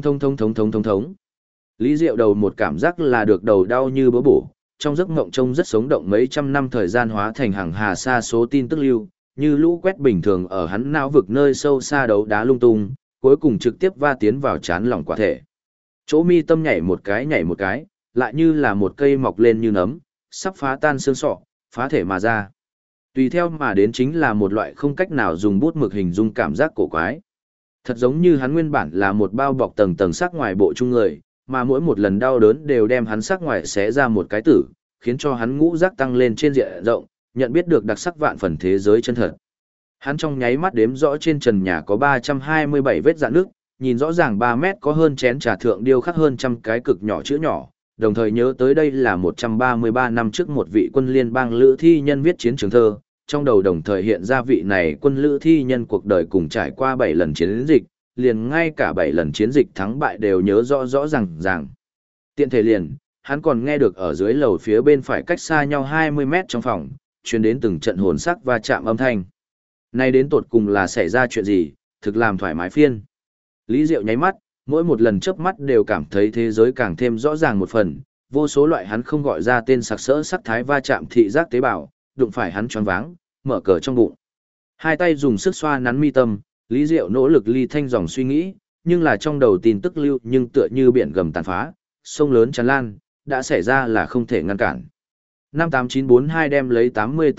Lý Diệu đầu một cảm giác là được đầu đau như bữa bổ, trong giấc mộng trông rất sống động mấy trăm năm thời gian hóa thành hàng hà sa số tin tức lưu, như lũ quét bình thường ở hắn não vực nơi sâu xa đấu đá lung tung, cuối cùng trực tiếp va tiến vào chán lòng quả thể. Chỗ mi tâm nhảy một cái, lại như là một cây mọc lên như nấm, sắp phá tan xương sọ, phá thể mà ra. Tùy theo mà đến chính là một loại không cách nào dùng bút mực hình dung cảm giác cổ quái. Thật giống như hắn nguyên bản là một bao bọc tầng tầng sắc ngoài bộ chung người, mà mỗi một lần đau đớn đều đem hắn sắc ngoài xé ra một cái tử, khiến cho hắn ngũ giác tăng lên trên diện rộng, nhận biết được đặc sắc vạn phần thế giới chân thật. Hắn trong nháy mắt đếm rõ trên trần nhà có 327 vết rạn nước, nhìn rõ ràng 3 mét có hơn chén trà thượng điêu khắc hơn trăm cái cực nhỏ chữ nhỏ, đồng thời nhớ tới đây là 133 năm trước một vị quân liên bang lữ thi nhân viết chiến trường thơ, trong đầu đồng thời hiện ra vị này quân lữ thi nhân cuộc đời cùng trải qua 7 lần chiến dịch, liền ngay cả 7 lần chiến dịch thắng bại đều nhớ rõ rõ ràng. Tiện thể liền, hắn còn nghe được ở dưới lầu phía bên phải cách xa nhau 20 mét trong phòng, truyền đến từng trận hồn sắc và chạm âm thanh. Nay đến tột cùng là xảy ra chuyện gì, thực làm thoải mái phiên. Lý Diệu nháy mắt, mỗi một lần chớp mắt đều cảm thấy thế giới càng thêm rõ ràng một phần, vô số loại hắn không gọi ra tên sặc sỡ sắc thái va chạm thị giác tế bào, đụng phải hắn choáng váng, mở cờ trong bụng. Hai tay dùng sức xoa nắn mi tâm, Lý Diệu nỗ lực ly thanh dòng suy nghĩ, nhưng là trong đầu tin tức lưu nhưng tựa như biển gầm tàn phá, sông lớn tràn lan, đã xảy ra là không thể ngăn cản. 58942 đem lấy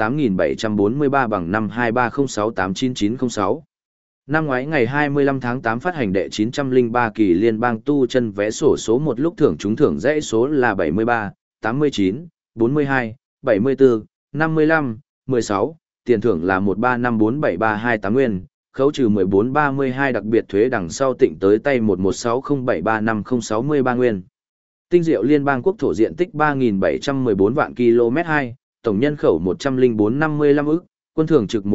88.743 bằng 5230689906. Năm ngoái ngày 25 tháng 8 phát hành đệ 903 kỳ liên bang tu chân vé sổ số một lúc thưởng trúng thưởng dãy số là 73, 89, 42, 74, 55, 16, tiền thưởng là 1354732 nguyên, khấu trừ 1432 đặc biệt thuế đằng sau tịnh tới tay 1160735063 nguyên. Tinh diệu liên bang quốc thổ diện tích 3.714 vạn km2, tổng nhân khẩu 104,55 ức, quân thường trực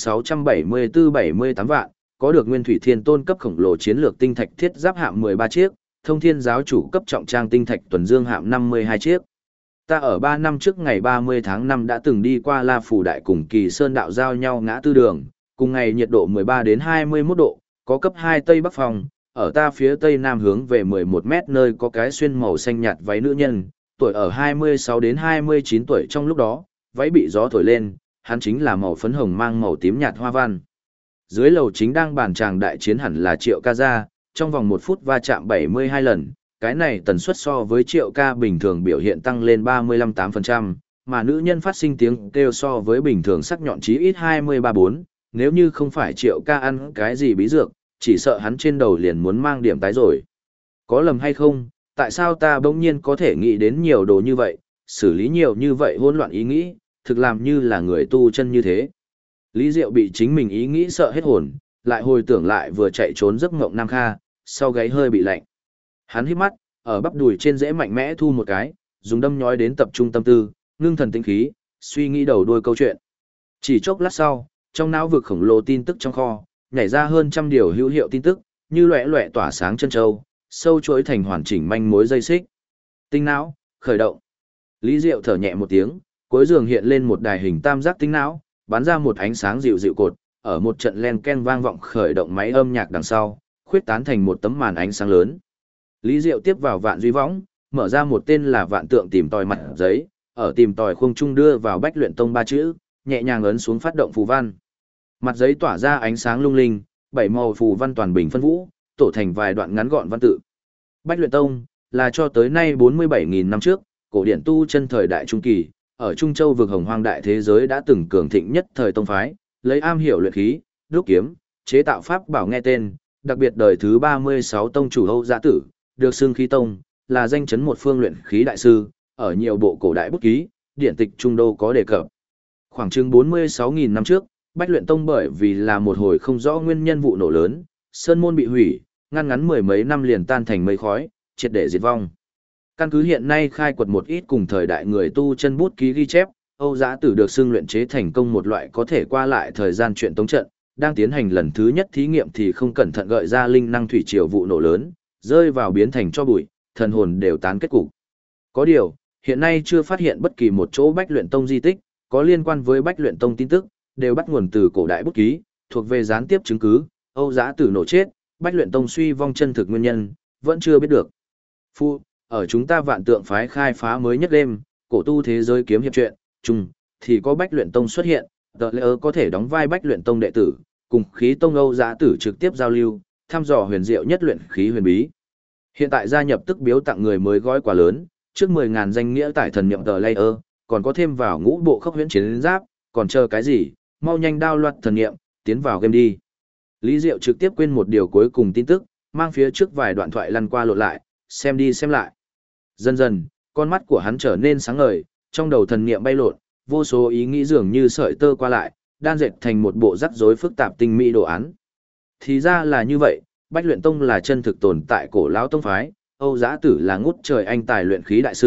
1.674,78 vạn, có được nguyên thủy thiên tôn cấp khổng lồ chiến lược tinh thạch thiết giáp hạm 13 chiếc, thông thiên giáo chủ cấp trọng trang tinh thạch tuần dương hạm 52 chiếc. Ta ở 3 năm trước ngày 30 tháng 5 đã từng đi qua La Phủ Đại cùng Kỳ Sơn đạo giao nhau ngã tư đường, cùng ngày nhiệt độ 13 đến 21 độ, có cấp 2 Tây Bắc phòng, ở ta phía Tây Nam hướng về 11 mét nơi có cái xuyên màu xanh nhạt váy nữ nhân, tuổi ở 26 đến 29 tuổi trong lúc đó, váy bị gió thổi lên, hắn chính là màu phấn hồng mang màu tím nhạt hoa văn. Dưới lầu chính đang bàn tràng đại chiến hẳn là Triệu Ca gia, trong vòng 1 phút va chạm 72 lần, cái này tần suất so với Triệu Ca bình thường biểu hiện tăng lên 35-8%, mà nữ nhân phát sinh tiếng kêu so với bình thường sắc nhọn chí ít 23-4, nếu như không phải Triệu Ca ăn cái gì bí dược, chỉ sợ hắn trên đầu liền muốn mang điểm tái rồi. Có lầm hay không, tại sao ta bỗng nhiên có thể nghĩ đến nhiều đồ như vậy, xử lý nhiều như vậy hỗn loạn ý nghĩ, thực làm như là người tu chân như thế. Lý Diệu bị chính mình ý nghĩ sợ hết hồn, lại hồi tưởng lại vừa chạy trốn giấc mộng Nam Kha, sau gáy hơi bị lạnh. Hắn hít mắt, ở bắp đùi trên rễ mạnh mẽ thu một cái, dùng đâm nhói đến tập trung tâm tư, ngưng thần tĩnh khí, suy nghĩ đầu đuôi câu chuyện. Chỉ chốc lát sau, trong não vực khổng lồ tin tức trong kho, nhảy ra hơn trăm điều hữu hiệu tin tức, như loẻ loẻ tỏa sáng chân châu, sâu chuỗi thành hoàn chỉnh manh mối dây xích. Tinh não, khởi động. Lý Diệu thở nhẹ một tiếng, cuối giường hiện lên một đài hình tam giác tinh não, bắn ra một ánh sáng dịu dịu cột, ở một trận len ken vang vọng khởi động máy âm nhạc đằng sau, khuyết tán thành một tấm màn ánh sáng lớn. Lý Diệu tiếp vào vạn duy võng, mở ra một tên là vạn tượng tìm tòi mặt giấy, ở tìm tòi khung trung đưa vào Bách Luyện Tông 3 chữ, nhẹ nhàng ấn xuống phát động phù văn. Mặt giấy tỏa ra ánh sáng lung linh, 7 màu phù văn toàn bình phân vũ, tổ thành vài đoạn ngắn gọn văn tự. Bách Luyện Tông là cho tới nay 47.000 năm trước, cổ điển tu chân thời đại trung kỳ, ở Trung Châu vực hồng hoang đại thế giới đã từng cường thịnh nhất thời tông phái, lấy am hiểu luyện khí, đúc kiếm, chế tạo pháp bảo nghe tên, đặc biệt đời thứ 36 tông chủ Âu Giã Tử, được xưng khí tông, là danh chấn một phương luyện khí đại sư, ở nhiều bộ cổ đại bút ký, điển tịch Trung Đô có đề cập. Khoảng chừng 46.000 năm trước, Bách Luyện Tông bởi vì là một hồi không rõ nguyên nhân vụ nổ lớn, sơn môn bị hủy, ngăn ngắn mười mấy năm liền tan thành mây khói, triệt để diệt vong. Căn cứ hiện nay khai quật một ít cùng thời đại người tu chân bút ký ghi chép, Âu Giã Tử được xưng luyện chế thành công một loại có thể qua lại thời gian truyện tống trận, đang tiến hành lần thứ nhất thí nghiệm thì không cẩn thận gợi ra linh năng thủy triều vụ nổ lớn, rơi vào biến thành cho bụi, thần hồn đều tán kết cục. Có điều, hiện nay chưa phát hiện bất kỳ một chỗ Bách Luyện Tông di tích có liên quan với Bách Luyện Tông tin tức, đều bắt nguồn từ cổ đại bút ký, thuộc về gián tiếp chứng cứ, Âu Giã Tử nổ chết, Bách Luyện Tông suy vong chân thực nguyên nhân, vẫn chưa biết được. Phu, ở chúng ta Vạn Tượng phái khai phá mới nhất đêm, cổ tu thế giới kiếm hiệp truyện, chung, thì có Bách Luyện Tông xuất hiện, The Layer có thể đóng vai Bách Luyện Tông đệ tử, cùng khí tông Âu Giã Tử trực tiếp giao lưu, thăm dò huyền diệu nhất luyện khí huyền bí. Hiện tại gia nhập tức biếu tặng người mới gói quà lớn, trước 10.000 danh nghĩa tại thần niệm The Layer, còn có thêm vào ngũ bộ khốc huyễn chiến giáp, còn chờ cái gì, mau nhanh đao loạt thần niệm, tiến vào game đi. Lý Diệu trực tiếp quên một điều cuối cùng tin tức, mang phía trước vài đoạn thoại lăn qua lộn lại, xem đi xem lại. Dần dần, con mắt của hắn trở nên sáng ngời, trong đầu thần niệm bay lộn, vô số ý nghĩ dường như sợi tơ qua lại, đan dệt thành một bộ rắc rối phức tạp tinh mỹ đồ án. Thì ra là như vậy, Bách Luyện Tông là chân thực tồn tại cổ lão tông phái, Âu Giã Tử là ngút trời anh tài luyện khí đại sư,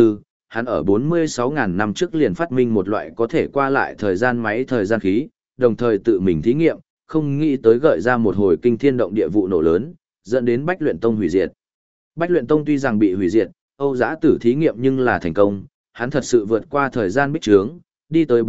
hắn ở 46.000 năm trước liền phát minh một loại có thể qua lại thời gian máy thời gian khí, đồng thời tự mình thí nghiệm, không nghĩ tới gợi ra một hồi kinh thiên động địa vụ nổ lớn, dẫn đến Bách Luyện Tông hủy diệt. Bách Luyện Tông tuy rằng bị hủy diệt, Âu Giã Tử thí nghiệm nhưng là thành công, hắn thật sự vượt qua thời gian bích trướng, đi tới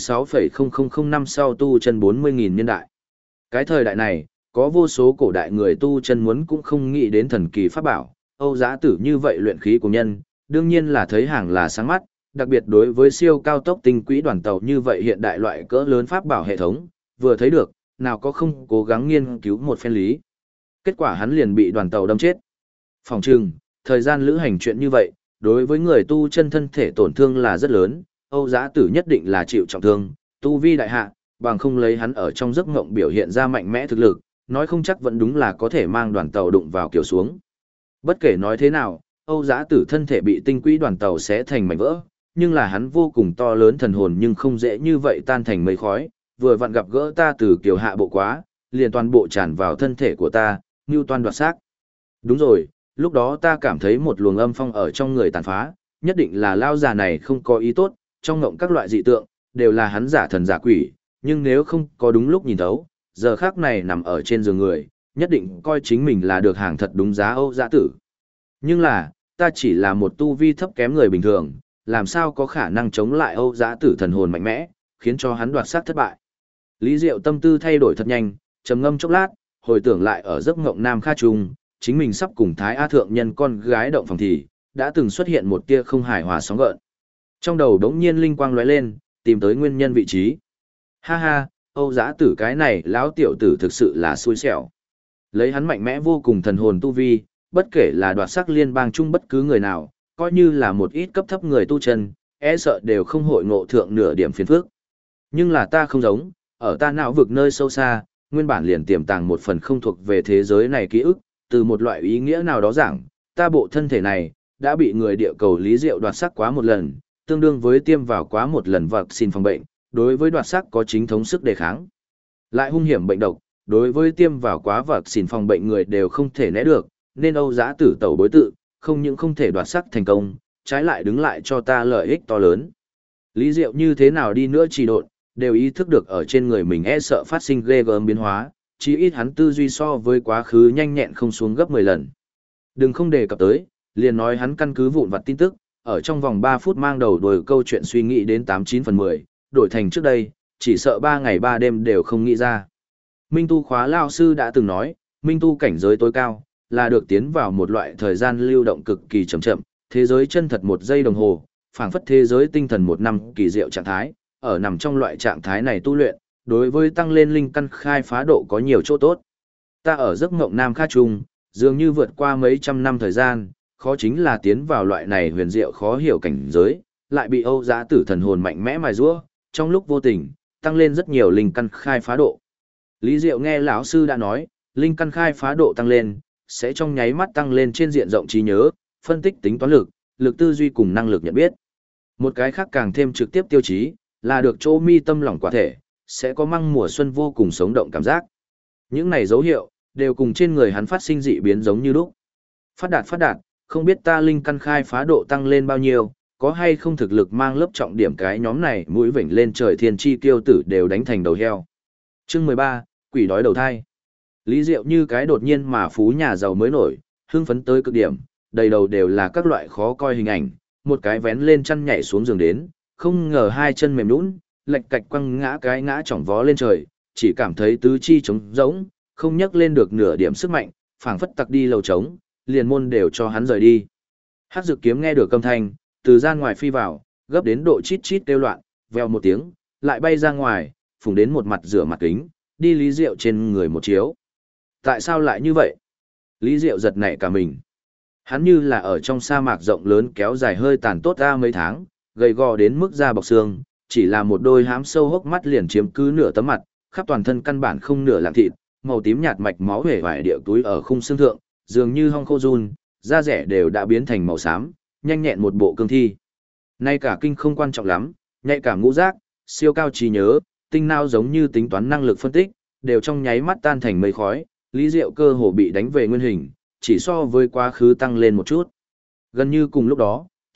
46,0000 năm sau tu chân 40.000 niên đại. Cái thời đại này, có vô số cổ đại người tu chân muốn cũng không nghĩ đến thần kỳ pháp bảo, Âu Giã Tử như vậy luyện khí của nhân, đương nhiên là thấy hàng là sáng mắt, đặc biệt đối với siêu cao tốc tinh quỹ đoàn tàu như vậy hiện đại loại cỡ lớn pháp bảo hệ thống, vừa thấy được, nào có không cố gắng nghiên cứu một phen lý. Kết quả hắn liền bị đoàn tàu đâm chết. Phòng trừng, thời gian lữ hành chuyện như vậy, đối với người tu chân thân thể tổn thương là rất lớn, Âu Giã Tử nhất định là chịu trọng thương, tu vi đại hạ, bằng không lấy hắn ở trong giấc mộng biểu hiện ra mạnh mẽ thực lực, nói không chắc vẫn đúng là có thể mang đoàn tàu đụng vào kiểu xuống. Bất kể nói thế nào, Âu Giã Tử thân thể bị tinh quỹ đoàn tàu xé thành mảnh vỡ, nhưng là hắn vô cùng to lớn thần hồn nhưng không dễ như vậy tan thành mây khói, vừa vặn gặp gỡ ta từ kiều hạ bộ quá, liền toàn bộ tràn vào thân thể của ta, như toan đoạt xác. Đúng rồi, lúc đó ta cảm thấy một luồng âm phong ở trong người tàn phá, nhất định là lao già này không có ý tốt, trong ngộng các loại dị tượng, đều là hắn giả thần giả quỷ, nhưng nếu không có đúng lúc nhìn thấu, giờ khác này nằm ở trên giường người, nhất định coi chính mình là được hàng thật đúng giá Âu Giã Tử. Nhưng là, ta chỉ là một tu vi thấp kém người bình thường, làm sao có khả năng chống lại Âu Giã Tử thần hồn mạnh mẽ, khiến cho hắn đoạt xác thất bại. Lý Diệu tâm tư thay đổi thật nhanh, trầm ngâm chốc lát, hồi tưởng lại ở giấc ngộng Nam Kha Trung, chính mình sắp cùng Thái A Thượng Nhân con gái động phòng thì, đã từng xuất hiện một tia không hài hòa sóng gợn. Trong đầu đống nhiên linh quang lóe lên, tìm tới nguyên nhân vị trí. Ha ha, Âu Giã Tử cái này lão tiểu tử thực sự là xui xẻo. Lấy hắn mạnh mẽ vô cùng thần hồn tu vi, bất kể là đoạt sắc liên bang chung bất cứ người nào, coi như là một ít cấp thấp người tu chân, e sợ đều không hội ngộ thượng nửa điểm phiền phức. Nhưng là ta không giống, ở ta não vực nơi sâu xa, nguyên bản liền tiềm tàng một phần không thuộc về thế giới này ký ức, từ một loại ý nghĩa nào đó giảng, ta bộ thân thể này, đã bị người địa cầu Lý Diệu đoạt sắc quá một lần, tương đương với tiêm vào quá một lần vaccine phòng bệnh, đối với đoạt sắc có chính thống sức đề kháng. Lại hung hiểm bệnh độc, đối với tiêm vào quá vaccine phòng bệnh người đều không thể né được, nên Âu Giã Tử tẩu bối tự, không những không thể đoạt sắc thành công, trái lại đứng lại cho ta lợi ích to lớn. Lý Diệu như thế nào đi nữa trì độn, đều ý thức được ở trên người mình e sợ phát sinh ghê gớm biến hóa, chí ít hắn tư duy so với quá khứ nhanh nhẹn không xuống gấp 10 lần. Đừng không đề cập tới, liền nói hắn căn cứ vụn vặt tin tức, ở trong vòng 3 phút mang đầu đuổi câu chuyện suy nghĩ đến 89 phần 10, đổi thành trước đây, chỉ sợ 3 ngày 3 đêm đều không nghĩ ra. Minh tu khóa lao sư đã từng nói, minh tu cảnh giới tối cao, là được tiến vào một loại thời gian lưu động cực kỳ chậm chậm, thế giới chân thật 1 giây đồng hồ, phảng phất thế giới tinh thần 1 năm kỳ diệu trạng thái, ở nằm trong loại trạng thái này tu luyện, đối với tăng lên linh căn khai phá độ có nhiều chỗ tốt. Ta ở giấc mộng Nam Kha Trung, dường như vượt qua mấy trăm năm thời gian, khó chính là tiến vào loại này huyền diệu khó hiểu cảnh giới, lại bị Âu Giã Tử thần hồn mạnh mẽ mài giũa, trong lúc vô tình, tăng lên rất nhiều linh căn khai phá độ. Lý Diệu nghe lão sư đã nói, linh căn khai phá độ tăng lên, sẽ trong nháy mắt tăng lên trên diện rộng trí nhớ, phân tích tính toán lực, lực tư duy cùng năng lực nhận biết. Một cái khác càng thêm trực tiếp tiêu chí, là được chỗ mi tâm lỏng quả thể, sẽ có măng mùa xuân vô cùng sống động cảm giác. Những này dấu hiệu, đều cùng trên người hắn phát sinh dị biến giống như lúc. Phát đạt, không biết ta linh căn khai phá độ tăng lên bao nhiêu, có hay không thực lực mang lớp trọng điểm cái nhóm này mũi vểnh lên trời thiên chi kiêu tử đều đánh thành đầu heo. Chương 13, quỷ đói đầu thai. Lý Diệu như cái đột nhiên mà phú nhà giàu mới nổi, hưng phấn tới cực điểm, đầy đầu đều là các loại khó coi hình ảnh, một cái vén lên chăn nhảy xuống giường đến, không ngờ hai chân mềm nhũn, lệch cạch quăng ngã cái ngã chỏng vó lên trời, chỉ cảm thấy tứ chi trống rỗng, không nhấc lên được nửa điểm sức mạnh, phảng phất tặc đi lầu trống, liền môn đều cho hắn rời đi. Hắc Dực Kiếm nghe được âm thanh, từ gian ngoài phi vào, gấp đến độ chít chít kêu loạn, vèo một tiếng, lại bay ra ngoài, phùng đến một mặt rửa mặt kính, đi Lý Diệu trên người một chiếu. Tại sao lại như vậy? Lý Diệu giật nảy cả mình. Hắn như là ở trong sa mạc rộng lớn kéo dài hơi tàn tốt ra mấy tháng, gầy gò đến mức da bọc xương, chỉ là một đôi hám sâu hốc mắt liền chiếm cứ nửa tấm mặt, khắp toàn thân căn bản không nửa lạng thịt, màu tím nhạt mạch máu hể vải điệu túi ở khung xương thượng, dường như hong khô run, da rẻ đều đã biến thành màu xám, nhanh nhẹn một bộ cương thi. Nay cả kinh không quan trọng lắm, nhạy cảm ngũ giác, siêu cao trí nhớ, tinh não giống như tính toán năng lực phân tích, đều trong nháy mắt tan thành mây khói, Lý Diệu cơ hồ bị đánh về nguyên hình, chỉ so với quá khứ tăng lên một chút. Gần như cùng lúc đó,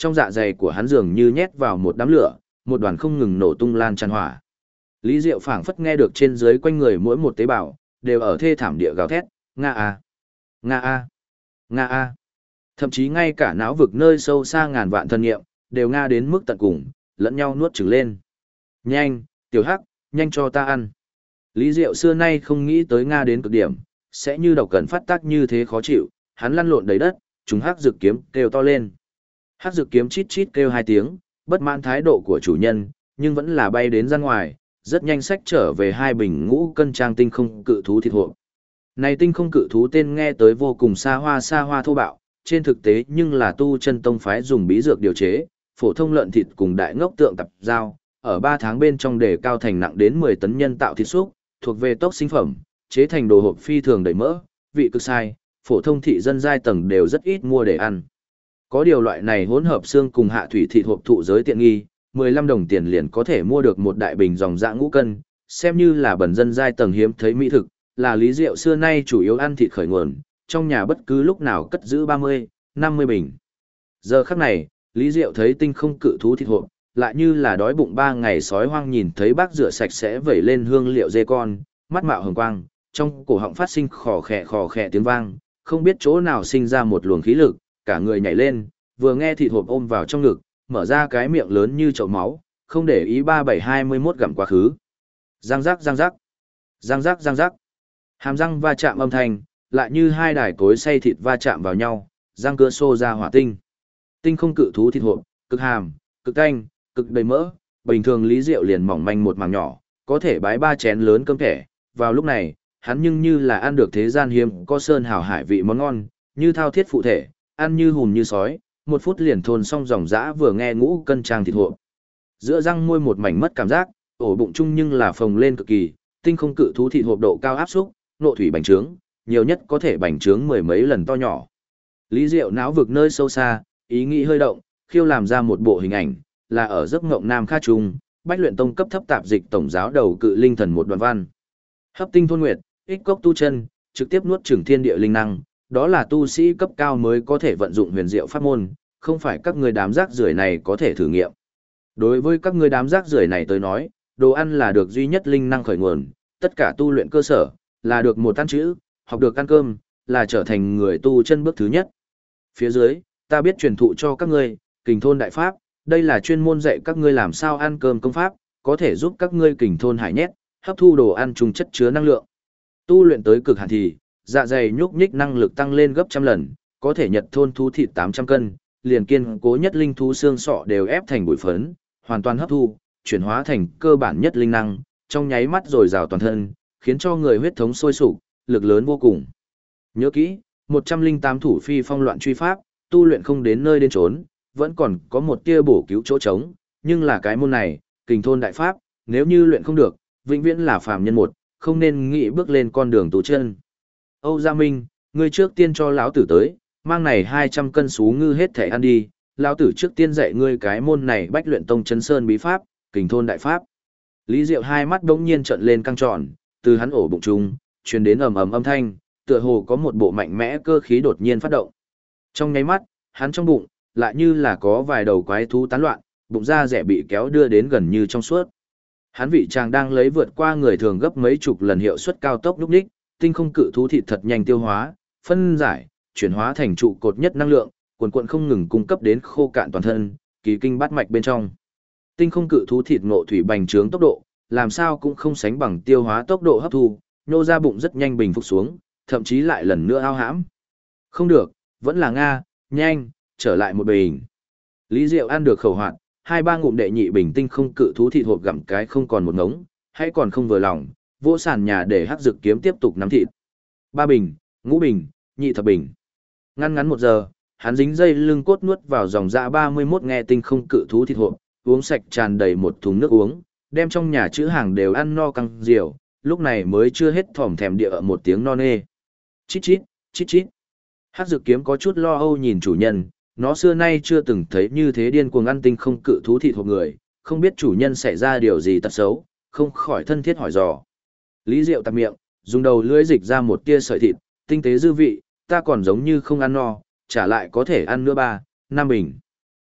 trong dạ dày của hắn dường như nhét vào một đám lửa, một đoàn không ngừng nổ tung lan tràn hỏa. Lý Diệu phảng phất nghe được trên dưới quanh người mỗi một tế bào đều ở thê thảm địa gào thét, nga a, nga a, nga a. Thậm chí ngay cả não vực nơi sâu xa ngàn vạn thân nghiệm đều nga đến mức tận cùng, lẫn nhau nuốt chửng lên. Nhanh, tiểu hắc, nhanh cho ta ăn. Lý Diệu xưa nay không nghĩ tới nga đến cực điểm, sẽ như độc cần phát tác như thế khó chịu, hắn lăn lộn đầy đất, chúng hắc dược kiếm kêu to lên. Hắc dược kiếm chít chít kêu 2 tiếng, bất mãn thái độ của chủ nhân, nhưng vẫn là bay đến ra ngoài, rất nhanh xách trở về 2 bình ngũ cân trang tinh không cự thú thịt hộp. Này tinh không cự thú tên nghe tới vô cùng xa hoa thô bạo, trên thực tế nhưng là tu chân tông phái dùng bí dược điều chế, phổ thông lợn thịt cùng đại ngốc tượng tập giao, ở 3 tháng bên trong đề cao thành nặng đến 10 tấn nhân tạo thịt xúc, thuộc về tốc sinh phẩm, chế thành đồ hộp phi thường đầy mỡ, vị cực sai, phổ thông thị dân giai tầng đều rất ít mua để ăn. Có điều loại này hỗn hợp xương cùng hạ thủy thịt hộp thụ giới tiện nghi, 15 đồng tiền liền có thể mua được một đại bình dòng dạ ngũ cân, xem như là bần dân giai tầng hiếm thấy mỹ thực, là Lý Diệu xưa nay chủ yếu ăn thịt khởi nguồn, trong nhà bất cứ lúc nào cất giữ 30, 50 bình. Giờ khắc này, Lý Diệu thấy tinh không cự thú thịt hộp, lại như là đói bụng 3 ngày sói hoang nhìn thấy bác rửa sạch sẽ vẩy lên hương liệu dê con, mắt mạo hồng quang, trong cổ họng phát sinh khò khè tiếng vang, không biết chỗ nào sinh ra một luồng khí lực, cả người nhảy lên, vừa nghe thịt hộp ôm vào trong ngực, mở ra cái miệng lớn như chậu máu, không để ý 3721 gặm quá khứ. Răng rắc răng rắc, răng rắc răng rắc. Hàm răng va chạm âm thanh, lại như 2 đài cối xay thịt va chạm vào nhau, răng cưa xô ra hỏa tinh. Tinh không cự thú thịt hộp, cực hàm, cực canh, cực đầy mỡ, bình thường Lý Diệu liền mỏng manh một mảng nhỏ, có thể bái 3 chén lớn cơm thẻ. Vào lúc này, hắn nhưng như là ăn được thế gian hiếm có sơn hào hải vị món ngon, như thao thiết phụ thể, ăn như hùm như sói, 1 phút liền thôn xong dòng dã vừa nghe ngũ cân trang thịt hộp. Giữa răng môi một mảnh mất cảm giác, ổ bụng chung nhưng là phồng lên cực kỳ, tinh không cự thú thịt hộp độ cao áp xúc, nộ thủy bành trướng, nhiều nhất có thể bành trướng 10 mấy lần to nhỏ. Lý Diệu não vực nơi sâu xa, ý nghĩ hơi động, khiêu làm ra một bộ hình ảnh, là ở giấc ngộng Nam Kha Trung, Bách luyện tông cấp thấp tạp dịch tổng giáo đầu cự linh thần một đoạn văn. Hấp tinh thôn nguyệt, ích cốc tu chân, trực tiếp nuốt chửng thiên địa linh năng, đó là tu sĩ cấp cao mới có thể vận dụng huyền diệu pháp môn, không phải các người đám rác rưởi này có thể thử nghiệm. Đối với các người đám rác rưởi này tới nói, đồ ăn là được duy nhất linh năng khởi nguồn, tất cả tu luyện cơ sở, là được một ăn chữ, học được ăn cơm, là trở thành người tu chân bước thứ nhất. Phía dưới, ta biết truyền thụ cho các ngươi, kình thôn đại pháp, đây là chuyên môn dạy các ngươi làm sao ăn cơm công pháp, có thể giúp các ngươi kình thôn hải nhét, hấp thu đồ ăn trùng chất chứa năng lượng. Tu luyện tới cực hạn thì, dạ dày nhúc nhích năng lực tăng lên gấp trăm lần, có thể nhật thôn thú thịt 800 cân, liền kiên cố nhất linh thú xương sọ đều ép thành bụi phấn, hoàn toàn hấp thu, chuyển hóa thành cơ bản nhất linh năng, trong nháy mắt rồi rào toàn thân, khiến cho người huyết thống sôi sục, lực lớn vô cùng. Nhớ kỹ, 108 thủ phi phong loạn truy pháp, tu luyện không đến nơi đến trốn, vẫn còn có một tia bổ cứu chỗ trống, nhưng là cái môn này, kình thôn đại pháp, nếu như luyện không được, vĩnh viễn là phàm nhân một, không nên nghĩ bước lên con đường tu chân. Âu Gia Minh, ngươi trước tiên cho lão tử tới, mang này 200 cân sú ngư hết thể ăn đi, lão tử trước tiên dạy ngươi cái môn này Bách luyện tông chấn sơn bí pháp, kình thôn đại pháp. Lý Diệu hai mắt đống nhiên trợn lên căng tròn, từ hắn ổ bụng trung, truyền đến ầm ầm âm thanh, tựa hồ có một bộ mạnh mẽ cơ khí đột nhiên phát động. Trong nháy mắt, hắn trong bụng lại như là có vài đầu quái thú tán loạn, bụng da rẻ bị kéo đưa đến gần như trong suốt. Hắn vị chàng đang lấy vượt qua người thường gấp mấy chục lần hiệu suất cao tốc lúc ních, tinh không cự thú thịt thật nhanh tiêu hóa, phân giải, chuyển hóa thành trụ cột nhất năng lượng, cuồn cuộn không ngừng cung cấp đến khô cạn toàn thân, kỳ kinh bát mạch bên trong. Tinh không cự thú thịt ngộ thủy bành trướng tốc độ, làm sao cũng không sánh bằng tiêu hóa tốc độ hấp thu, nô ra bụng rất nhanh bình phục xuống, thậm chí lại lần nữa ao hãm. Không được, vẫn là Nga, nhanh, trở lại một bình. Lý Diệu ăn được khẩu hoạt, 2-3 ngụm đệ nhị bình tinh không cự thú thịt hộp gặm cái không còn một ngống, hay còn không vừa lòng, vỗ sàn nhà để hắc dực kiếm tiếp tục nắm thịt. 3 bình, ngũ bình, nhị thập bình. Ngăn ngắn 1 giờ, hắn dính dây lưng cốt nuốt vào dòng dạ 31 nghe tinh không cự thú thịt hộp, uống sạch tràn đầy một thùng nước uống, đem trong nhà chữ hàng đều ăn no căng diều, lúc này mới chưa hết thòm thèm địa ở một tiếng no nê. Chít chít, chít chít. Hắc dực kiếm có chút lo âu nhìn chủ nhân, nó xưa nay chưa từng thấy như thế điên cuồng ăn tinh không cự thú thịt hộp người, không biết chủ nhân xảy ra điều gì tật xấu, không khỏi thân thiết hỏi dò. Lý Diệu tặc miệng, dùng đầu lưỡi dịch ra một tia sợi thịt, tinh tế dư vị, ta còn giống như không ăn no, trả lại có thể ăn nữa 3, 5 bình.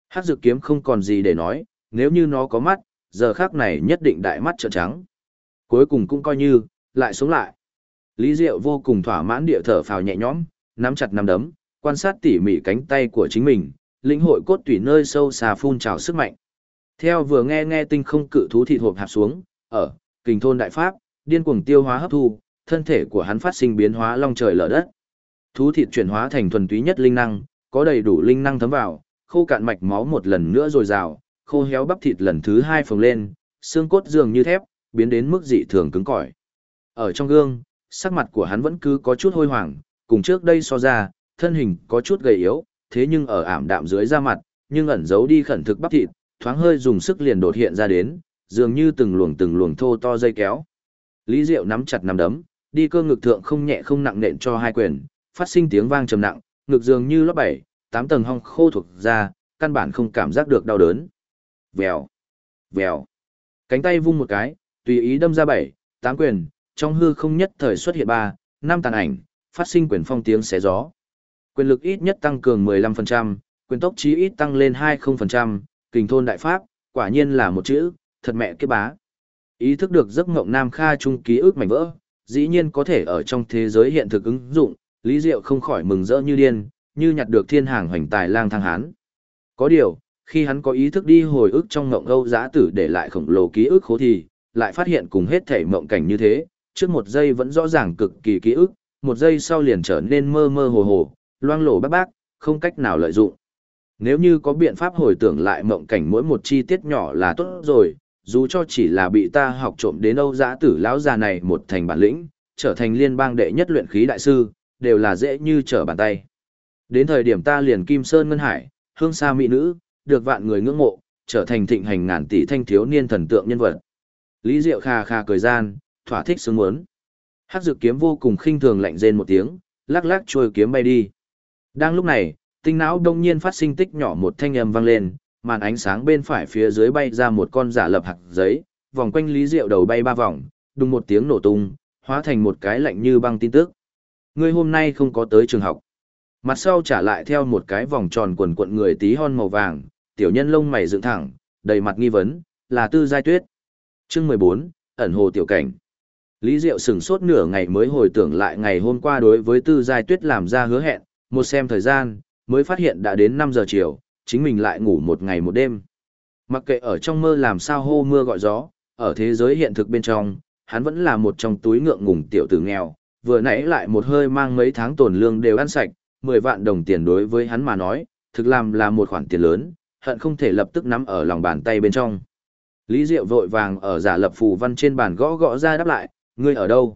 Hắc Dực kiếm không còn gì để nói, nếu như nó có mắt, giờ khắc này nhất định đại mắt trợn trắng. Cuối cùng cũng coi như, lại sống lại. Lý Diệu vô cùng thỏa mãn địa thở phào nhẹ nhõm, nắm chặt nắm đấm, quan sát tỉ mỉ cánh tay của chính mình, lĩnh hội cốt tủy nơi sâu xa phun trào sức mạnh. Theo vừa nghe tinh không cự thú thịt hộp hạp xuống, ở Kình thôn đại pháp, điên cuồng tiêu hóa hấp thu, thân thể của hắn phát sinh biến hóa long trời lở đất. Thú thịt chuyển hóa thành thuần túy nhất linh năng, có đầy đủ linh năng thấm vào, khô cạn mạch máu một lần nữa dồi dào, khô héo bắp thịt lần thứ hai phồng lên, xương cốt dường như thép, biến đến mức dị thường cứng cỏi. Ở trong gương, sắc mặt của hắn vẫn cứ có chút hôi hoàng, cùng trước đây so ra, thân hình có chút gầy yếu, thế nhưng ở ảm đạm dưới da mặt, nhưng ẩn giấu đi khẩn thực bắp thịt, thoáng hơi dùng sức liền đột hiện ra đến, dường như từng luồng thô to dây kéo. Lý Diệu nắm chặt nắm đấm, đi cơ ngực thượng không nhẹ không nặng nện cho hai quyền, phát sinh tiếng vang trầm nặng, ngực dường như lót 7, 8 tầng hong khô thuộc ra, căn bản không cảm giác được đau đớn. Vèo, vèo. Cánh tay vung một cái, tùy ý đâm ra 7, 8 quyền, trong hư không nhất thời xuất hiện 3, 5 tàn ảnh, phát sinh quyền phong tiếng xé gió. Quyền lực ít nhất tăng cường 15%, quyền tốc chí ít tăng lên 20%, Kình thôn đại pháp, quả nhiên là một chữ, thật mẹ cái bá. Ý thức được giấc mộng Nam Kha trung ký ức mảnh vỡ, dĩ nhiên có thể ở trong thế giới hiện thực ứng dụng, Lý Diệu không khỏi mừng rỡ như điên, như nhặt được thiên hàng hoành tài lang thang hán. Có điều, khi hắn có ý thức đi hồi ức trong mộng Âu Dã Tử để lại khổng lồ ký ức khố thì, lại phát hiện cùng hết thể mộng cảnh như thế, trước một giây vẫn rõ ràng cực kỳ ký ức, một giây sau liền trở nên mơ mơ hồ hồ, loang lổ bác, không cách nào lợi dụng. Nếu như có biện pháp hồi tưởng lại mộng cảnh mỗi một chi tiết nhỏ là tốt rồi, dù cho chỉ là bị ta học trộm đến Âu Dã Tử lão già này một thành bản lĩnh, trở thành liên bang đệ nhất luyện khí đại sư, đều là dễ như trở bàn tay. Đến thời điểm ta liền Kim Sơn Ngân Hải, hương sa mỹ nữ, được vạn người ngưỡng mộ, trở thành thịnh hành ngàn tỷ thanh thiếu niên thần tượng nhân vật. Lý Diệu kha kha cười gian, thỏa thích sướng muốn. Hắc Dực kiếm vô cùng khinh thường lạnh rên một tiếng, lắc lắc trôi kiếm bay đi. Đang lúc này, tinh não đông nhiên phát sinh tích nhỏ một thanh âm vang lên, màn ánh sáng bên phải phía dưới bay ra một con giả lập hạt giấy, vòng quanh Lý Diệu đầu bay 3 vòng, đùng một tiếng nổ tung, hóa thành một cái lạnh như băng tin tức. Ngươi hôm nay không có tới trường học. Mặt sau trả lại theo một cái vòng tròn quần quận người tí hon màu vàng, tiểu nhân lông mày dựng thẳng, đầy mặt nghi vấn, là Tư Giai Tuyết. Chương 14, ẩn hồ tiểu cảnh. Lý Diệu sửng sốt nửa ngày mới hồi tưởng lại ngày hôm qua đối với Tư Giai Tuyết làm ra hứa hẹn, một xem thời gian, mới phát hiện đã đến 5 giờ chiều, chính mình lại ngủ một ngày một đêm. Mặc kệ ở trong mơ làm sao hô mưa gọi gió, ở thế giới hiện thực bên trong, hắn vẫn là một trong túi ngượng ngùng tiểu tử nghèo, vừa nãy lại một hơi mang mấy tháng tổn lương đều ăn sạch, 10 vạn đồng tiền đối với hắn mà nói, thực làm là một khoản tiền lớn, hận không thể lập tức nắm ở lòng bàn tay bên trong. Lý Diệu vội vàng ở giả lập phù văn trên bàn gõ gõ ra đáp lại, ngươi ở đâu?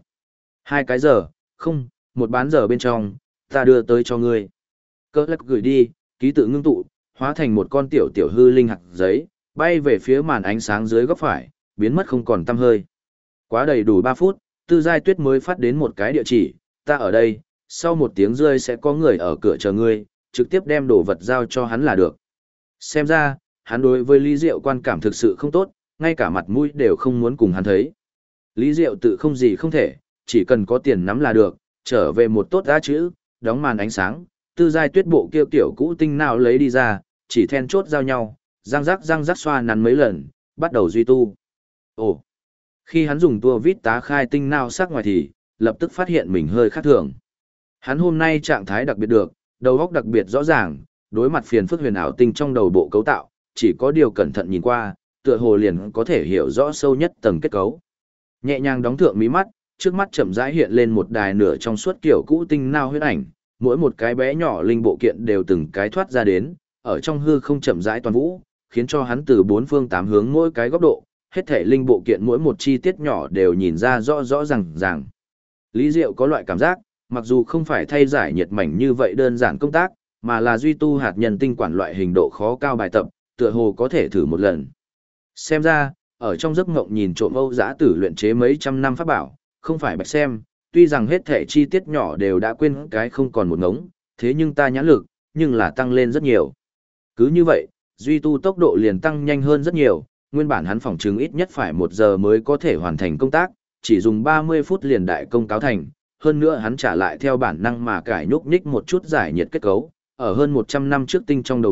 2 cái giờ, không, một bán giờ bên trong, ta đưa tới cho ngươi. Cơ lắc gửi đi, ký tự ngưng tụ, hóa thành một con tiểu tiểu hư linh hạt giấy, bay về phía màn ánh sáng dưới góc phải, biến mất không còn tăm hơi. Quá đầy đủ 3 phút, Tư Giai Tuyết mới phát đến một cái địa chỉ, ta ở đây, sau 1 tiếng rơi sẽ có người ở cửa chờ ngươi, trực tiếp đem đồ vật giao cho hắn là được. Xem ra, hắn đối với Lý Diệu quan cảm thực sự không tốt, ngay cả mặt mũi đều không muốn cùng hắn thấy. Lý Diệu tự không gì không thể, chỉ cần có tiền nắm là được, trở về một tốt giá chữ, đóng màn ánh sáng, Tư Giai Tuyết bộ kia tiểu cũ tinh nào lấy đi ra, chỉ then chốt giao nhau, răng rắc xoa nắn mấy lần, bắt đầu duy tu. Ồ, khi hắn dùng tua vít tá khai tinh nào sắc ngoài thì, lập tức phát hiện mình hơi khác thường. Hắn hôm nay trạng thái đặc biệt được, đầu óc đặc biệt rõ ràng, đối mặt phiền phức huyền ảo tinh trong đầu bộ cấu tạo, chỉ có điều cẩn thận nhìn qua, tựa hồ liền có thể hiểu rõ sâu nhất tầng kết cấu. Nhẹ nhàng đóng thượng mí mắt, trước mắt chậm rãi hiện lên một đài nửa trong suốt kiểu cũ tinh nao huyết ảnh, mỗi một cái bé nhỏ linh bộ kiện đều từng cái thoát ra đến, ở trong hư không chậm rãi toàn vũ, khiến cho hắn từ 4 phương 8 hướng mỗi cái góc độ, hết thể linh bộ kiện mỗi một chi tiết nhỏ đều nhìn ra rõ rõ ràng. Lý Diệu có loại cảm giác, mặc dù không phải thay giải nhiệt mảnh như vậy đơn giản công tác, mà là duy tu hạt nhân tinh quản loại hình độ khó cao bài tập, tựa hồ có thể thử một lần. Xem ra, ở trong giấc mộng nhìn trộm Âu Dã Tử luyện chế mấy trăm năm pháp bảo, không phải bạch xem, tuy rằng hết thể chi tiết nhỏ đều đã quên cái không còn một ngống, thế nhưng ta nhãn lực, nhưng là tăng lên rất nhiều. Cứ như vậy, duy tu tốc độ liền tăng nhanh hơn rất nhiều, nguyên bản hắn phỏng chứng ít nhất phải 1 giờ mới có thể hoàn thành công tác, chỉ dùng 30 phút liền đại công cáo thành, hơn nữa hắn trả lại theo bản năng mà cải nhúc nhích một chút giải nhiệt kết cấu, ở hơn 100 năm trước tinh trong đầu bộ,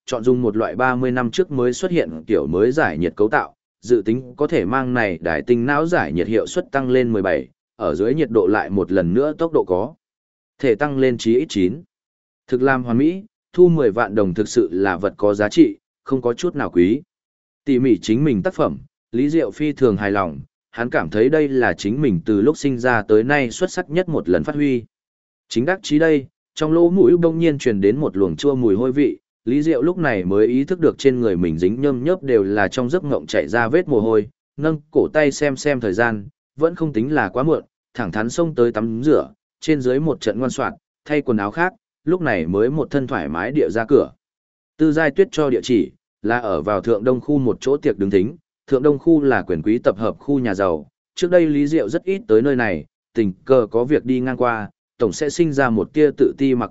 chọn dùng một loại 30 năm trước mới xuất hiện kiểu mới giải nhiệt cấu tạo, dự tính có thể mang này đài tinh não giải nhiệt hiệu suất tăng lên 17, ở dưới nhiệt độ lại một lần nữa tốc độ có thể tăng lên chí ít 9. Thực làm hoàn mỹ, thu 10 vạn đồng thực sự là vật có giá trị, không có chút nào quý. Tỉ mỉ chính mình tác phẩm, Lý Diệu phi thường hài lòng, hắn cảm thấy đây là chính mình từ lúc sinh ra tới nay xuất sắc nhất một lần phát huy. Chính đắc chí đây, trong lỗ mũi bỗng nhiên truyền đến một luồng chua mùi hôi vị, Lý Diệu lúc này mới ý thức được trên người mình dính nhơm nhớp đều là trong giấc ngộng chạy ra vết mồ hôi, nâng cổ tay xem thời gian, vẫn không tính là quá muộn, thẳng thắn xông tới tắm rửa, trên dưới một trận ngoan soạn, thay quần áo khác, lúc này mới một thân thoải mái địa ra cửa. Tư Giai Tuyết cho địa chỉ, là ở vào Thượng Đông khu một chỗ tiệc đứng thính, Thượng Đông khu là quyền quý tập hợp khu nhà giàu, trước đây Lý Diệu rất ít tới nơi này, tình cờ có việc đi ngang qua, tổng sẽ sinh ra một tia tự ti mặc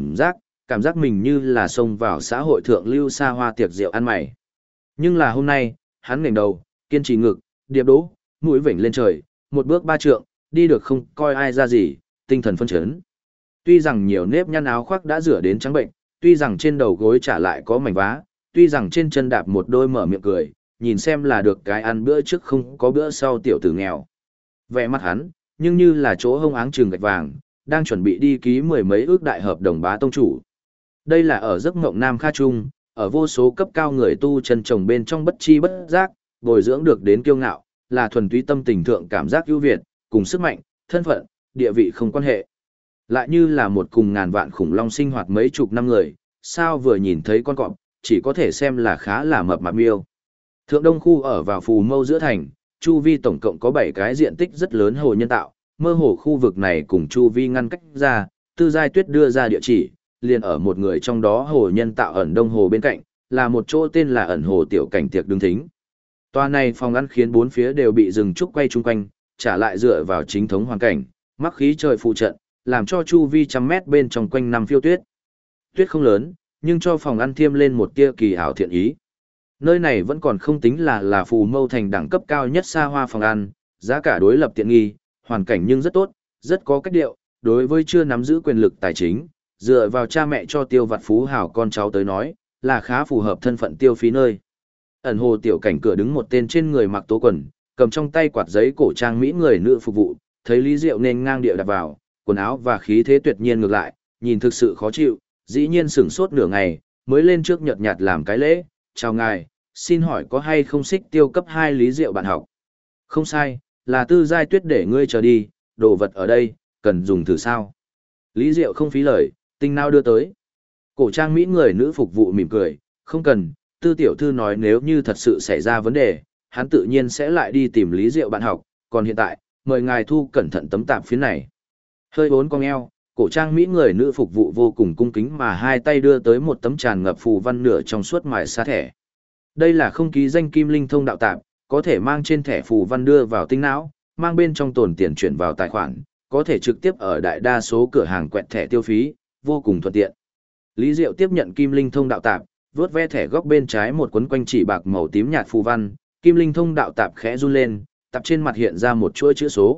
cảm giác mình như là xông vào xã hội thượng lưu xa hoa tiệc rượu ăn mày. Nhưng là hôm nay, hắn ngẩng đầu, kiên trì ngực, điệp đỗ, mũi vểnh lên trời, một bước 3 trượng, đi được không coi ai ra gì, tinh thần phân chấn. Tuy rằng nhiều nếp nhăn áo khoác đã rửa đến trắng bệnh, tuy rằng trên đầu gối trả lại có mảnh vá, tuy rằng trên chân đạp một đôi mở miệng cười, nhìn xem là được cái ăn bữa trước không có bữa sau tiểu tử nghèo. Vẻ mặt hắn, nhưng như là chỗ hông áng trường gạch vàng, đang chuẩn bị đi ký 10 mấy ước đại hợp đồng bá tông chủ. Đây là ở giấc mộng Nam Kha Trung, ở vô số cấp cao người tu chân trồng bên trong bất chi bất giác, bồi dưỡng được đến kiêu ngạo, là thuần túy tâm tình thượng cảm giác ưu việt, cùng sức mạnh, thân phận, địa vị không quan hệ. Lại như là một cùng ngàn vạn khủng long sinh hoạt mấy chục năm người, sao vừa nhìn thấy con cọp, chỉ có thể xem là khá là mập mạp miêu. Thượng Đông khu ở vào Phù Mâu giữa thành, chu vi tổng cộng có 7 cái diện tích rất lớn hồ nhân tạo, mơ hồ khu vực này cùng chu vi ngăn cách ra, Tư Giai Tuyết đưa ra địa chỉ, liền ở một người trong đó hồ nhân tạo ẩn đông hồ bên cạnh, là một chỗ tên là ẩn hồ tiểu cảnh tiệc đứng thính. Tòa này phòng ăn khiến bốn phía đều bị rừng trúc quay chung quanh, trả lại dựa vào chính thống hoàn cảnh, mắc khí trời phụ trận, làm cho chu vi trăm mét bên trong quanh năm phiêu tuyết. Tuyết không lớn, nhưng cho phòng ăn thêm lên một tia kỳ ảo thiện ý. Nơi này vẫn còn không tính là Phù Mâu thành đẳng cấp cao nhất xa hoa phòng ăn, giá cả đối lập tiện nghi, hoàn cảnh nhưng rất tốt, rất có cách điệu, đối với chưa nắm giữ quyền lực tài chính, dựa vào cha mẹ cho tiêu vặt phú hào con cháu tới nói, là khá phù hợp thân phận tiêu phí nơi. Ẩn hồ tiểu cảnh cửa đứng một tên trên người mặc tố quần, cầm trong tay quạt giấy cổ trang mỹ người nữ phục vụ, thấy Lý Diệu nên ngang địa đạp vào, quần áo và khí thế tuyệt nhiên ngược lại, nhìn thực sự khó chịu, dĩ nhiên sửng sốt nửa ngày, mới lên trước nhợt nhạt làm cái lễ, chào ngài, xin hỏi có hay không xích tiêu cấp 2 Lý Diệu bạn học? Không sai, là Tư Giai Tuyết để ngươi chờ đi, đồ vật ở đây, cần dùng thử sao? Lý Diệu không phí lời, tinh nào đưa tới. Cổ trang mỹ người nữ phục vụ mỉm cười, không cần, Tư tiểu thư nói nếu như thật sự xảy ra vấn đề, hắn tự nhiên sẽ lại đi tìm Lý Diệu bạn học, còn hiện tại, mời ngài thu cẩn thận tấm tạp phiến này. Hơi bốn cong eo, cổ trang mỹ người nữ phục vụ vô cùng cung kính mà hai tay đưa tới một tấm tràn ngập phù văn nửa trong suốt mài xa thẻ. Đây là không ký danh kim linh thông đạo tạp, có thể mang trên thẻ phù văn đưa vào tinh não, mang bên trong tồn tiền chuyển vào tài khoản, có thể trực tiếp ở đại đa số cửa hàng quẹt thẻ tiêu phí, vô cùng thuận tiện. Lý Diệu tiếp nhận kim linh thông đạo tạp, vớt ve thẻ góc bên trái một cuốn quanh chỉ bạc màu tím nhạt phù văn, kim linh thông đạo tạp khẽ run lên, tạp trên mặt hiện ra một chuỗi chữ số,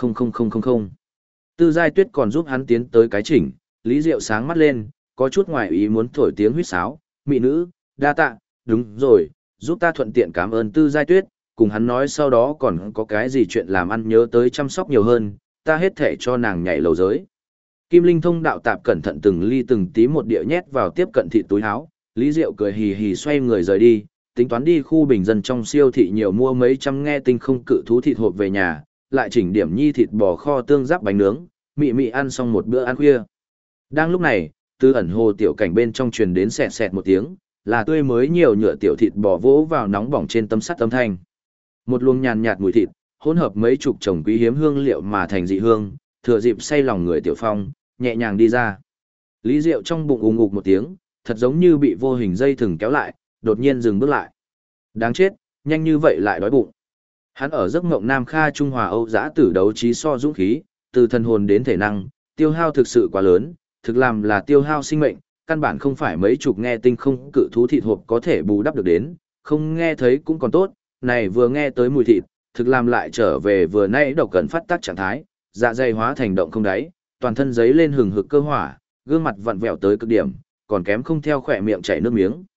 100000. Tư Giai Tuyết còn giúp hắn tiến tới cái chỉnh, Lý Diệu sáng mắt lên, có chút ngoài ý muốn thổi tiếng huýt sáo, "Mỹ nữ, đa tạ, đúng rồi, giúp ta thuận tiện cảm ơn Tư Giai Tuyết." Cùng hắn nói sau đó còn có cái gì chuyện làm ăn nhớ tới chăm sóc nhiều hơn, ta hết thể cho nàng nhảy lầu giới. Kim Linh thông đạo tạp cẩn thận từng ly từng tí một địa nhét vào tiếp cận thịt túi áo, Lý Diệu cười hì hì xoay người rời đi, tính toán đi khu bình dân trong siêu thị nhiều mua mấy trăm nghe tinh không cự thú thịt hộp về nhà, lại chỉnh điểm nhi thịt bò kho tương giáp bánh nướng, mị mị ăn xong một bữa ăn khuya. Đang lúc này, từ ẩn hồ tiểu cảnh bên trong truyền đến sẹt sẹt một tiếng, là tươi mới nhiều nhựa tiểu thịt bò vỗ vào nóng bỏng trên tấm sắt âm thanh. Một luồng nhàn nhạt mùi thịt, hỗn hợp mấy chục chồng quý hiếm hương liệu mà thành dị hương, thừa dịp say lòng người Tiểu Phong, nhẹ nhàng đi ra. Lý Diệu trong bụng ù ngục một tiếng, thật giống như bị vô hình dây thừng kéo lại, đột nhiên dừng bước lại. Đáng chết, nhanh như vậy lại đói bụng. Hắn ở giấc mộng Nam Kha Trung Hòa Âu dã tử đấu trí so dũng khí, từ thần hồn đến thể năng, tiêu hao thực sự quá lớn, thực làm là tiêu hao sinh mệnh, căn bản không phải mấy chục nghe tinh không cự thú thịt hộp có thể bù đắp được đến, không nghe thấy cũng còn tốt, này vừa nghe tới mùi thịt, thực làm lại trở về vừa nãy độc cẩn phát tác trạng thái, dạ dày hóa thành động không đáy, toàn thân giấy lên hừng hực cơ hỏa, gương mặt vặn vẹo tới cực điểm, còn kém không theo khỏe miệng chảy nước miếng.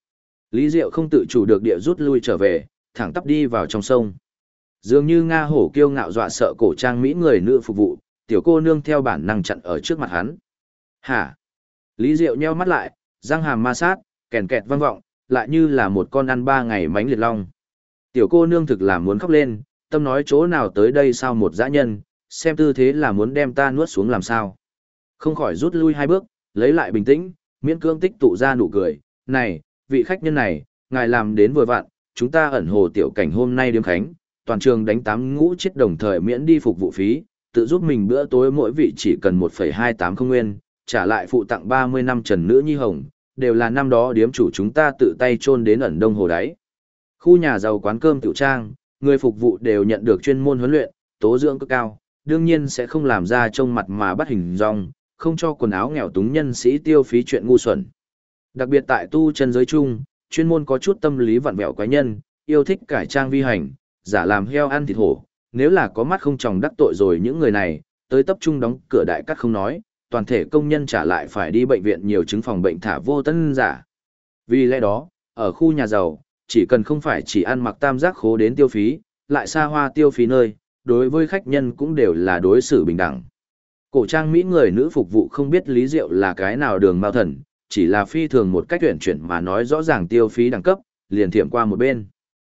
Lý Diệu không tự chủ được địa rút lui trở về, thẳng tắp đi vào trong sông. Dường như Nga hổ kiêu ngạo dọa sợ cổ trang mỹ người nữ phục vụ, tiểu cô nương theo bản năng chặn ở trước mặt hắn. Hả? Lý Diệu nheo mắt lại, răng hàm ma sát, kèn kẹt vang vọng, lại như là một con ăn 3 ngày mánh liệt long. Tiểu cô nương thực là muốn khóc lên, tâm nói chỗ nào tới đây sao một dã nhân, xem tư thế là muốn đem ta nuốt xuống làm sao. Không khỏi rút lui 2 bước, lấy lại bình tĩnh, miễn cưỡng tích tụ ra nụ cười. Này, vị khách nhân này, ngài làm đến vừa vặn, chúng ta ẩn hồ tiểu cảnh hôm nay điếm khánh, toàn trường đánh 8 ngũ chết đồng thời miễn đi phục vụ phí, tự giúp mình bữa tối mỗi vị chỉ cần 1,280 nguyên, trả lại phụ tặng 30 năm trần nữ nhi hồng, đều là năm đó điếm chủ chúng ta tự tay chôn đến ẩn đông hồ đáy. Khu nhà giàu quán cơm tiểu trang, người phục vụ đều nhận được chuyên môn huấn luyện, tố dưỡng cực cao, đương nhiên sẽ không làm ra trông mặt mà bắt hình dong, không cho quần áo nghèo túng nhân sĩ tiêu phí chuyện ngu xuẩn. Đặc biệt tại tu chân giới chung, chuyên môn có chút tâm lý vặn vẹo quái nhân, yêu thích cải trang vi hành, giả làm heo ăn thịt hổ, nếu là có mắt không tròng đắc tội rồi những người này, tới tập trung đóng cửa đại cắt không nói, toàn thể công nhân trả lại phải đi bệnh viện nhiều chứng phòng bệnh thả vô tân giả. Vì lẽ đó, ở khu nhà giàu, chỉ cần không phải chỉ ăn mặc tam giác khố đến tiêu phí, lại xa hoa tiêu phí nơi, đối với khách nhân cũng đều là đối xử bình đẳng. Cổ trang Mỹ người nữ phục vụ không biết Lý Diệu là cái nào đường mao thần, chỉ là phi thường một cách tuyển chuyển mà nói rõ ràng tiêu phí đẳng cấp, liền thiểm qua một bên.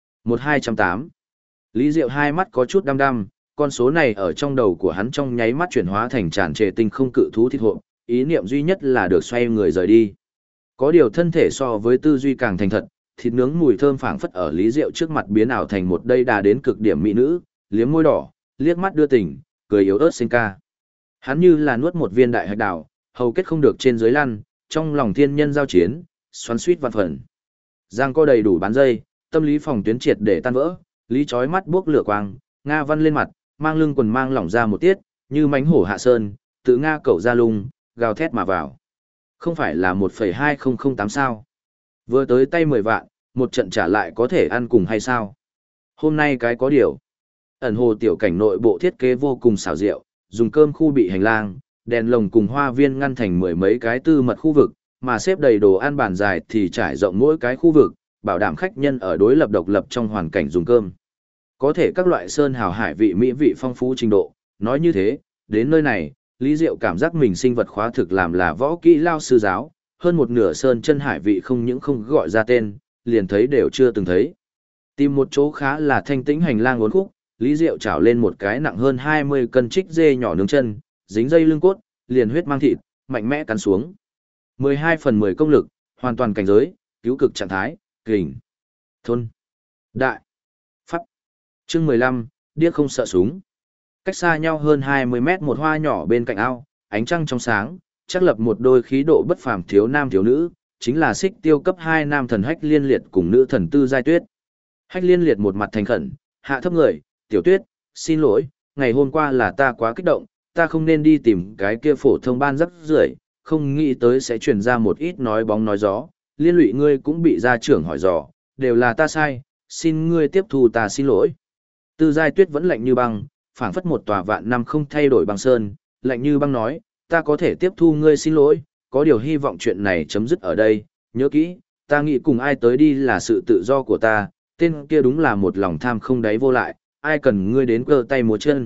1208. Lý Diệu hai mắt có chút đăm đăm, con số này ở trong đầu của hắn trong nháy mắt chuyển hóa thành tràn trề tinh không cự thú thịt hộp, ý niệm duy nhất là được xoay người rời đi. Có điều thân thể so với tư duy càng thành thật, thịt nướng mùi thơm phảng phất ở Lý Diệu trước mặt biến ảo thành một đầy đà đến cực điểm mỹ nữ, liếm môi đỏ, liếc mắt đưa tình, cười yếu ớt sinh ca. Hắn như là nuốt một viên đại hạch đào, hầu kết không được trên dưới lăn, trong lòng thiên nhân giao chiến, xoắn suýt vạn phần. Giang có đầy đủ bán dây, tâm lý phòng tuyến triệt để tan vỡ, Lý chói mắt buốc lửa quang, Nga văn lên mặt, mang lưng quần mang lỏng ra một tiết, như mánh hổ hạ sơn, tự Nga cẩu ra lung, gào thét mà vào. Không phải là 1,2008 sao? Vừa tới tay 10 vạn, một trận trả lại có thể ăn cùng hay sao? Hôm nay cái có điều. Ẩn hồ tiểu cảnh nội bộ thiết kế vô cùng xảo diệu, dùng cơm khu bị hành lang, đèn lồng cùng hoa viên ngăn thành 10 mấy cái tư mật khu vực, mà xếp đầy đồ ăn bàn dài thì trải rộng mỗi cái khu vực, bảo đảm khách nhân ở đối lập độc lập trong hoàn cảnh dùng cơm. Có thể các loại sơn hào hải vị mỹ vị phong phú trình độ, nói như thế, đến nơi này, Lý Diệu cảm giác mình sinh vật khóa thực làm là võ kỹ lao sư giáo, hơn một nửa sơn chân hải vị không những không gọi ra tên, liền thấy đều chưa từng thấy. Tìm một chỗ khá là thanh tĩnh hành lang uốn khúc, Lý Diệu chảo lên một cái nặng hơn 20 cân trích dê nhỏ nướng chân, dính dây lưng cốt, liền huyết mang thịt, mạnh mẽ cắn xuống. 12/10 công lực, hoàn toàn cảnh giới, cứu cực trạng thái, kình, thôn, đại, pháp. Chương 15, điếc không sợ súng. Cách xa nhau hơn 20 mét một hoa nhỏ bên cạnh ao, ánh trăng trong sáng, chắc lập một đôi khí độ bất phàm thiếu nam thiếu nữ, chính là Xích Tiêu cấp 2 nam thần Hách Liên Liệt cùng nữ thần Tư Giai Tuyết. Hách Liên Liệt một mặt thành khẩn, hạ thấp người, "Tiểu Tuyết, xin lỗi, ngày hôm qua là ta quá kích động, ta không nên đi tìm cái kia phổ thông ban rắc rưởi, không nghĩ tới sẽ truyền ra một ít nói bóng nói gió, liên lụy ngươi cũng bị gia trưởng hỏi dò, đều là ta sai, xin ngươi tiếp thu ta xin lỗi." Tư Giai Tuyết vẫn lạnh như băng, phảng phất một tòa vạn năm không thay đổi băng sơn, lạnh như băng nói, "Ta có thể tiếp thu ngươi xin lỗi, có điều hy vọng chuyện này chấm dứt ở đây, nhớ kỹ, ta nghĩ cùng ai tới đi là sự tự do của ta, tên kia đúng là một lòng tham không đáy vô lại, ai cần ngươi đến cơ tay múa chân."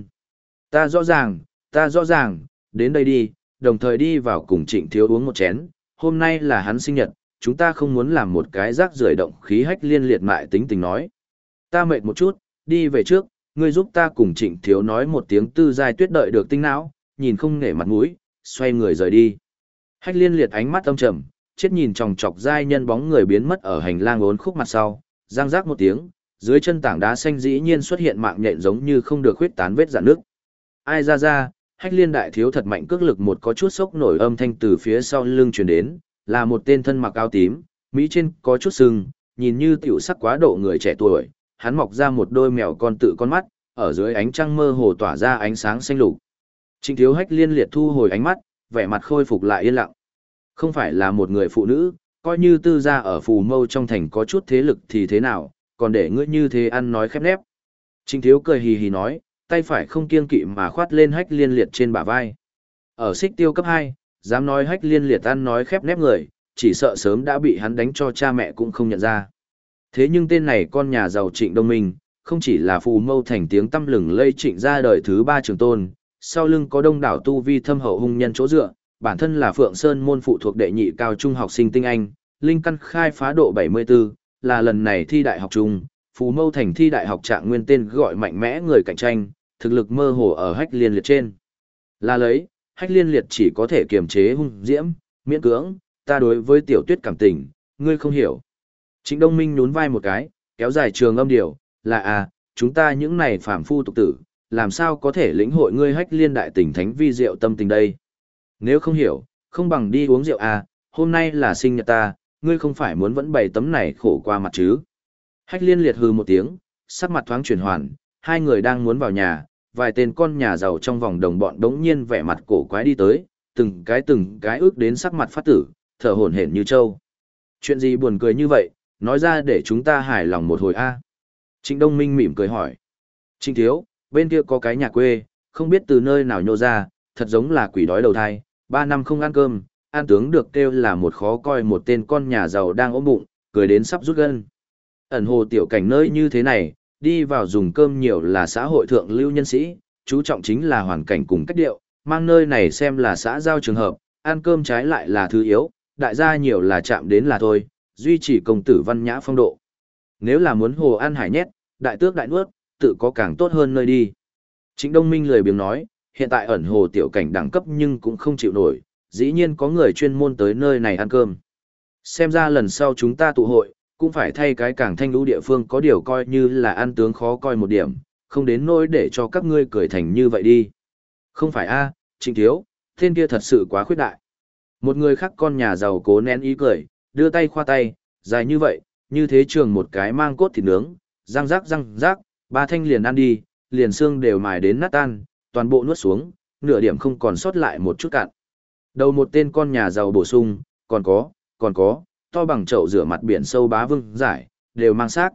Ta rõ ràng, đến đây đi, đồng thời đi vào cùng Trịnh Thiếu uống một chén, hôm nay là hắn sinh nhật, chúng ta không muốn làm một cái rác rưởi động khí. Hách Liên Liệt mại tính tình nói. "Ta mệt một chút, đi về trước, ngươi giúp ta cùng Trịnh Thiếu nói một tiếng." Tư Giai Tuyết đợi được tinh não, nhìn không nể mặt mũi, xoay người rời đi. Hách Liên Liệt ánh mắt âm trầm, chết nhìn chòng chọc giai nhân bóng người biến mất ở hành lang uốn khúc mặt sau, giang rác một tiếng, dưới chân tảng đá xanh dĩ nhiên xuất hiện mạng nhện giống như không được khuyết tán vết rạn nước. Ai ra, Hách Liên đại thiếu thật mạnh cước lực một có chút sốc nổi âm thanh từ phía sau lưng truyền đến, là một tên thân mặc áo tím, mỹ trên có chút sưng, nhìn như tiểu sắc quá độ người trẻ tuổi, hắn mọc ra một đôi mèo con tự con mắt, ở dưới ánh trăng mơ hồ tỏa ra ánh sáng xanh lục. Trịnh Thiếu Hách Liên Liệt thu hồi ánh mắt, vẻ mặt khôi phục lại yên lặng. Không phải là một người phụ nữ, coi như Tư gia ở Phù Mâu trong thành có chút thế lực thì thế nào, còn để ngươi như thế ăn nói khép nép. Trịnh Thiếu cười hì hì nói, tay phải không kiêng kỵ mà khoát lên Hách Liên Liệt trên bả vai. Ở Xích Tiêu cấp 2, dám nói Hách Liên Liệt ăn nói khép nép người, chỉ sợ sớm đã bị hắn đánh cho cha mẹ cũng không nhận ra. Thế nhưng tên này con nhà giàu Trịnh Đông Minh, không chỉ là phù mâu thành tiếng tăm lừng lây Trịnh ra đời thứ 3 trường tôn, sau lưng có đông đảo tu vi thâm hậu hung nhân chỗ dựa, bản thân là Phượng Sơn môn phụ thuộc đệ nhị cao trung học sinh tinh anh, linh căn khai phá độ 74, là lần này thi đại học trung, phù mâu thành thi đại học trạng nguyên tên gọi mạnh mẽ người cạnh tranh, thực lực mơ hồ ở Hách Liên Liệt trên. Là lấy, Hách Liên Liệt chỉ có thể kiềm chế hung diễm, miễn cưỡng, ta đối với Tiểu Tuyết cảm tình, ngươi không hiểu. Trịnh Đông Minh nhún vai một cái, kéo dài trường âm điều, là chúng ta những này phàm phu tục tử, làm sao có thể lĩnh hội ngươi Hách Liên đại tình thánh vi diệu tâm tình đây. Nếu không hiểu, không bằng đi uống rượu hôm nay là sinh nhật ta, ngươi không phải muốn vẫn bày tấm này khổ qua mặt chứ. Hách Liên Liệt hừ một tiếng, sắc mặt thoáng chuyển hoàn, hai người đang muốn vào nhà, vài tên con nhà giàu trong vòng đồng bọn đống nhiên vẻ mặt cổ quái đi tới, từng cái ước đến sắc mặt phát tử, thở hổn hển như trâu. Chuyện gì buồn cười như vậy, nói ra để chúng ta hài lòng một hồi Trịnh Đông Minh mỉm cười hỏi. Trịnh thiếu, bên kia có cái nhà quê, không biết từ nơi nào nhô ra, thật giống là quỷ đói đầu thai, 3 năm không ăn cơm, ăn tướng được kêu là một khó coi một tên con nhà giàu đang ốm bụng, cười đến sắp rút gân. Ẩn hồ tiểu cảnh nơi như thế này, đi vào dùng cơm nhiều là xã hội thượng lưu nhân sĩ, chú trọng chính là hoàn cảnh cùng cách điệu, mang nơi này xem là xã giao trường hợp, ăn cơm trái lại là thứ yếu, đại gia nhiều là chạm đến là thôi, duy trì công tử văn nhã phong độ. Nếu là muốn hồ ăn hải nhét, đại tước đại nuốt, tự có càng tốt hơn nơi đi. Trịnh Đông Minh lười biếng nói, hiện tại ẩn hồ tiểu cảnh đẳng cấp nhưng cũng không chịu nổi, dĩ nhiên có người chuyên môn tới nơi này ăn cơm. Xem ra lần sau chúng ta tụ hội, cũng phải thay cái càng thanh lũ địa phương có điều coi như là ăn tướng khó coi một điểm, không đến nỗi để cho các ngươi cười thành như vậy đi. Không phải Trịnh thiếu, tên kia thật sự quá khuyết đại. Một người khác con nhà giàu cố nén ý cười, đưa tay khoa tay, dài như vậy, như thế trường một cái mang cốt thịt nướng, răng rác, 3 thanh liền ăn đi, liền xương đều mài đến nát tan, toàn bộ nuốt xuống, nửa điểm không còn sót lại một chút cạn. Đầu một tên con nhà giàu bổ sung, còn có, to bằng chậu rửa mặt biển sâu bá vương giải, đều mang xác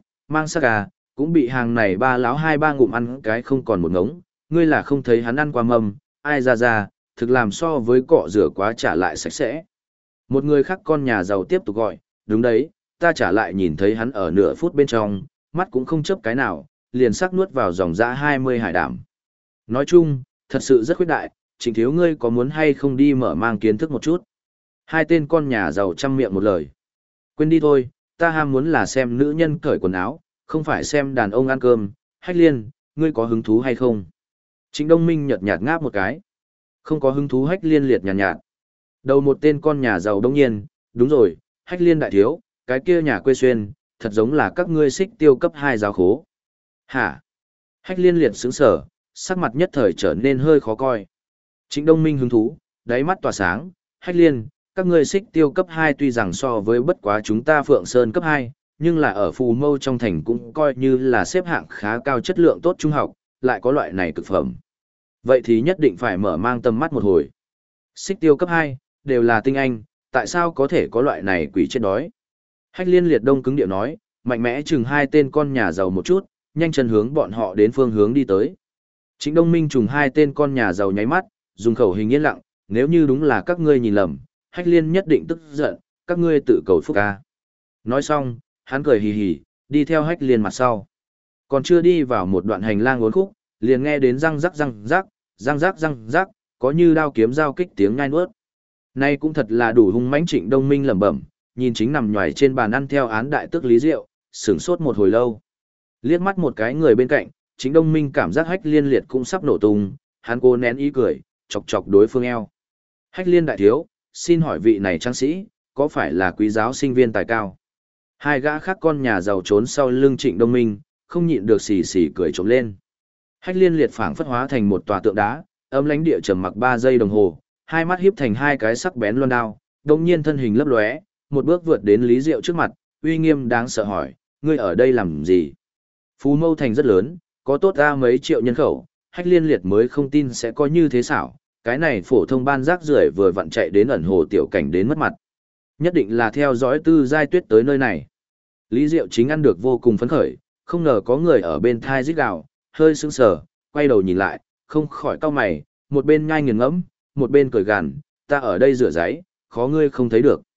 cũng bị hàng này ba láo 2-3 ngụm ăn cái không còn một ngống, ngươi là không thấy hắn ăn qua mâm, ai ra, thực làm so với cọ rửa quá trả lại sạch sẽ. Một người khác con nhà giàu tiếp tục gọi, đúng đấy, ta trả lại nhìn thấy hắn ở nửa phút bên trong, mắt cũng không chớp cái nào, liền sắc nuốt vào dòng dã 20 hải đảm. Nói chung, thật sự rất khuyết đại, Trịnh thiếu ngươi có muốn hay không đi mở mang kiến thức một chút. Hai tên con nhà giàu chăm miệng một lời. Quên đi thôi, ta ham muốn là xem nữ nhân cởi quần áo, không phải xem đàn ông ăn cơm. Hách Liên, ngươi có hứng thú hay không? Trịnh Đông Minh nhợt nhạt ngáp một cái. Không có hứng thú. Hách Liên liệt nhạt nhạt. Đầu một tên con nhà giàu đông nhiên, đúng rồi, Hách Liên đại thiếu, cái kia nhà quê xuyên, thật giống là các ngươi xích tiêu cấp 2 giáo khố. Hả? Hách Liên liệt sững sở, sắc mặt nhất thời trở nên hơi khó coi. Trịnh Đông Minh hứng thú, đáy mắt tỏa sáng, Hách Liên, các ngươi xích tiêu cấp 2 tuy rằng so với bất quá chúng ta Phượng Sơn cấp 2, nhưng là ở Phù Mâu trong thành cũng coi như là xếp hạng khá cao chất lượng tốt trung học, lại có loại này cực phẩm. Vậy thì nhất định phải mở mang tầm mắt một hồi. Xích tiêu cấp 2, đều là tinh anh, tại sao có thể có loại này quỷ chết đói? Hách Liên liệt đông cứng điệu nói, mạnh mẽ chừng hai tên con nhà giàu một chút, nhanh chân hướng bọn họ đến phương hướng đi tới. Trịnh Đông Minh trùng hai tên con nhà giàu nháy mắt, dùng khẩu hình yên lặng, nếu như đúng là các ngươi nhìn lầm, Hách Liên nhất định tức giận, các ngươi tự cầu phúc ca. Nói xong, hắn cười hì hì, đi theo Hách Liên mặt sau. Còn chưa đi vào một đoạn hành lang uốn khúc, liền nghe đến răng rắc, có như đao kiếm giao kích tiếng nhai nuốt. Nay cũng thật là đủ hung mãnh. Trịnh Đông Minh lẩm bẩm, nhìn chính nằm nhoài trên bàn ăn theo án đại tước Lý Diệu, sửng sốt một hồi lâu. Liếc mắt một cái người bên cạnh, Trịnh Đông Minh cảm giác Hách Liên liệt cũng sắp nổ tung, hắn cố nén ý cười, chọc chọc đối phương eo. Hách Liên đại thiếu, xin hỏi vị này trang sĩ, có phải là quý giáo sinh viên tài cao? Hai gã khác con nhà giàu trốn sau lưng Trịnh Đông Minh, không nhịn được xì xì cười trộm lên. Hách Liên liệt phảng phất hóa thành một tòa tượng đá, âm lãnh địa trầm mặc 3 giây đồng hồ, hai mắt híp thành hai cái sắc bén loan đao, đồng nhiên thân hình lấp lóe, một bước vượt đến Lý Diệu trước mặt, uy nghiêm đáng sợ hỏi, ngươi ở đây làm gì? Phú Mâu thành rất lớn, có tốt ra mấy triệu nhân khẩu, Hách Liên liệt mới không tin sẽ có như thế xảo, cái này phổ thông ban rác rưởi vừa vặn chạy đến ẩn hồ tiểu cảnh đến mất mặt. Nhất định là theo dõi Tư Giai Tuyết tới nơi này. Lý Diệu chính ăn được vô cùng phấn khởi, không ngờ có người ở bên thai rít gào, hơi sững sờ, quay đầu nhìn lại, không khỏi cau mày, một bên nhai nghiền ngẫm, một bên cười gằn, ta ở đây rửa giấy, khó ngươi không thấy được.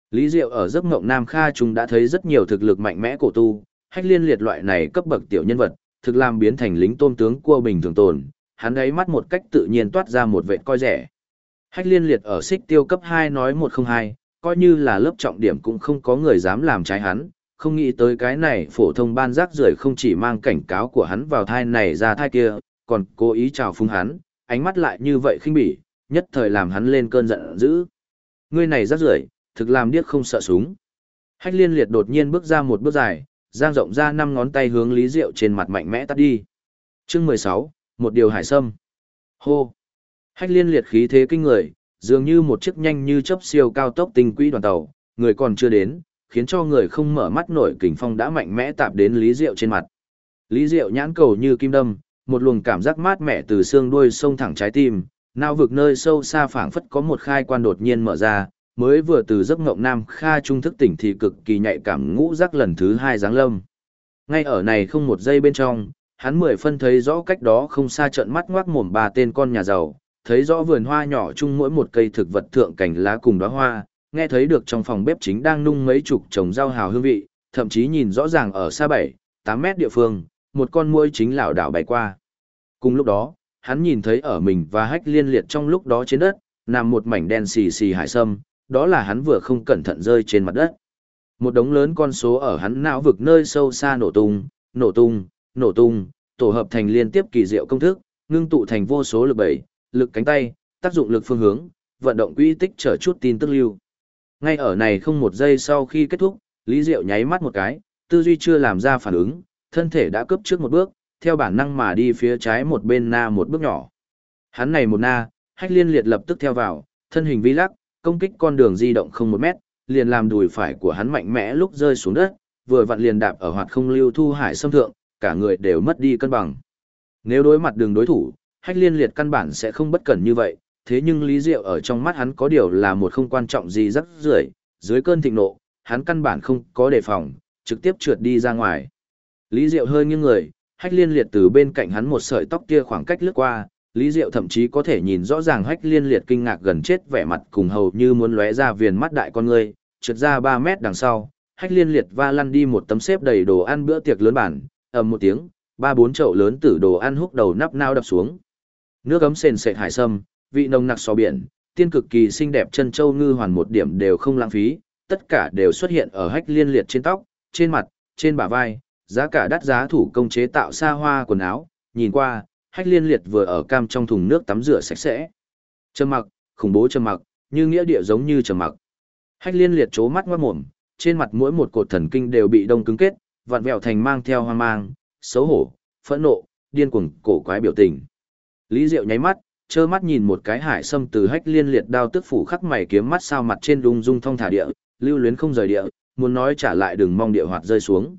Lý Diệu ở giấc mộng Nam Kha Trung đã thấy rất nhiều thực lực mạnh mẽ cổ tu, Hách Liên Liệt loại này cấp bậc tiểu nhân vật, thực làm biến thành lính tôm tướng cua bình thường tồn, hắn ấy mắt một cách tự nhiên toát ra một vệt coi rẻ. Hách Liên Liệt ở xích tiêu cấp 2 nói 102, coi như là lớp trọng điểm cũng không có người dám làm trái hắn, không nghĩ tới cái này phổ thông ban rác rưởi không chỉ mang cảnh cáo của hắn vào thai này ra thai kia, còn cố ý chào phúng hắn, ánh mắt lại như vậy khinh bỉ, nhất thời làm hắn lên cơn giận dữ. Ngươi này rác rưởi, thực làm điếc không sợ súng. Hách Liên Liệt đột nhiên bước ra một bước dài, dang rộng ra 5 ngón tay hướng Lý Diệu trên mặt mạnh mẽ tát đi. Chương 16, một điều hải sâm. Hô. Hách Liên Liệt khí thế kinh người, dường như một chiếc nhanh như chớp siêu cao tốc tinh quỹ đoàn tàu, người còn chưa đến, khiến cho người không mở mắt nổi, kình phong đã mạnh mẽ tạp đến Lý Diệu trên mặt. Lý Diệu nhãn cầu như kim đâm, một luồng cảm giác mát mẻ từ xương đuôi sông thẳng trái tim, não vực nơi sâu xa phảng phất có một khai quan đột nhiên mở ra, mới vừa từ giấc ngộng Nam Kha trung thức tỉnh thì cực kỳ nhạy cảm ngũ giác lần thứ 2 giáng lâm. Ngay ở này không một giây bên trong, hắn 10 phân thấy rõ cách đó không xa trợn mắt ngoác mồm 3 tên con nhà giàu, thấy rõ vườn hoa nhỏ chung mỗi một cây thực vật thượng cảnh lá cùng đóa hoa, nghe thấy được trong phòng bếp chính đang nung mấy chục trồng rau hào hương vị, thậm chí nhìn rõ ràng ở xa 7-8 mét địa phương, một con muỗi chính lảo đảo bay qua. Cùng lúc đó, hắn nhìn thấy ở mình và Hách Liên Liệt trong lúc đó trên đất, nằm một mảnh đen xì xì hải sâm, đó là hắn vừa không cẩn thận rơi trên mặt đất. Một đống lớn con số ở hắn não vực nơi sâu xa nổ tung, nổ tung, nổ tung, tổ hợp thành liên tiếp kỳ diệu công thức, ngưng tụ thành vô số lực bẩy, lực cánh tay, tác dụng lực phương hướng, vận động quỹ tích trở chút tin tức lưu. Ngay ở này không một giây sau khi kết thúc, Lý Diệu nháy mắt một cái, tư duy chưa làm ra phản ứng, thân thể đã cướp trước một bước, theo bản năng mà đi phía trái một bên na một bước nhỏ. Hắn này một na, Hách Liên Liệt lập tức theo vào, thân hình vi lắc, công kích con đường di động không 1 mét, liền làm đùi phải của hắn mạnh mẽ lúc rơi xuống đất, vừa vặn liền đạp ở hoạt không lưu thu hải xâm thượng, cả người đều mất đi cân bằng. Nếu đối mặt đường đối thủ, Hách Liên Liệt căn bản sẽ không bất cẩn như vậy, thế nhưng Lý Diệu ở trong mắt hắn có điều là một không quan trọng gì rắc rưởi, dưới cơn thịnh nộ, hắn căn bản không có đề phòng, trực tiếp trượt đi ra ngoài. Lý Diệu hơi nghiêng người, Hách Liên Liệt từ bên cạnh hắn một sợi tóc kia khoảng cách lướt qua, Lý Diệu thậm chí có thể nhìn rõ ràng Hách Liên Liệt kinh ngạc gần chết vẻ mặt cùng hầu như muốn lóe ra viền mắt đại con ngươi, trượt ra 3 mét đằng sau, Hách Liên Liệt va lăn đi một tấm xếp đầy đồ ăn bữa tiệc lớn bản, ầm một tiếng, 3-4 chậu lớn tử đồ ăn húc đầu nắp nao đập xuống. Nước ấm sền sệt hải sâm, vị nồng nặc so biển, tiên cực kỳ xinh đẹp chân châu ngư hoàn một điểm đều không lãng phí, tất cả đều xuất hiện ở Hách Liên Liệt trên tóc, trên mặt, trên bả vai, giá cả đắt giá thủ công chế tạo xa hoa quần áo, nhìn qua, Hách Liên Liệt vừa ở cam trong thùng nước tắm rửa sạch sẽ. Trầm mặc, khủng bố trầm mặc, như nghĩa địa giống như trầm mặc. Hách Liên Liệt chố mắt ngoác mồm, trên mặt mỗi một cột thần kinh đều bị đông cứng kết, vặn vẹo thành mang theo hoang mang, xấu hổ, phẫn nộ, điên cuồng, cổ quái biểu tình. Lý Diệu nháy mắt, trơ mắt nhìn một cái hải sâm từ Hách Liên Liệt đao tức phủ khắc mày kiếm mắt sao mặt trên đung dung thong thả địa, lưu luyến không rời địa, muốn nói trả lại đừng mong địa hoạt rơi xuống.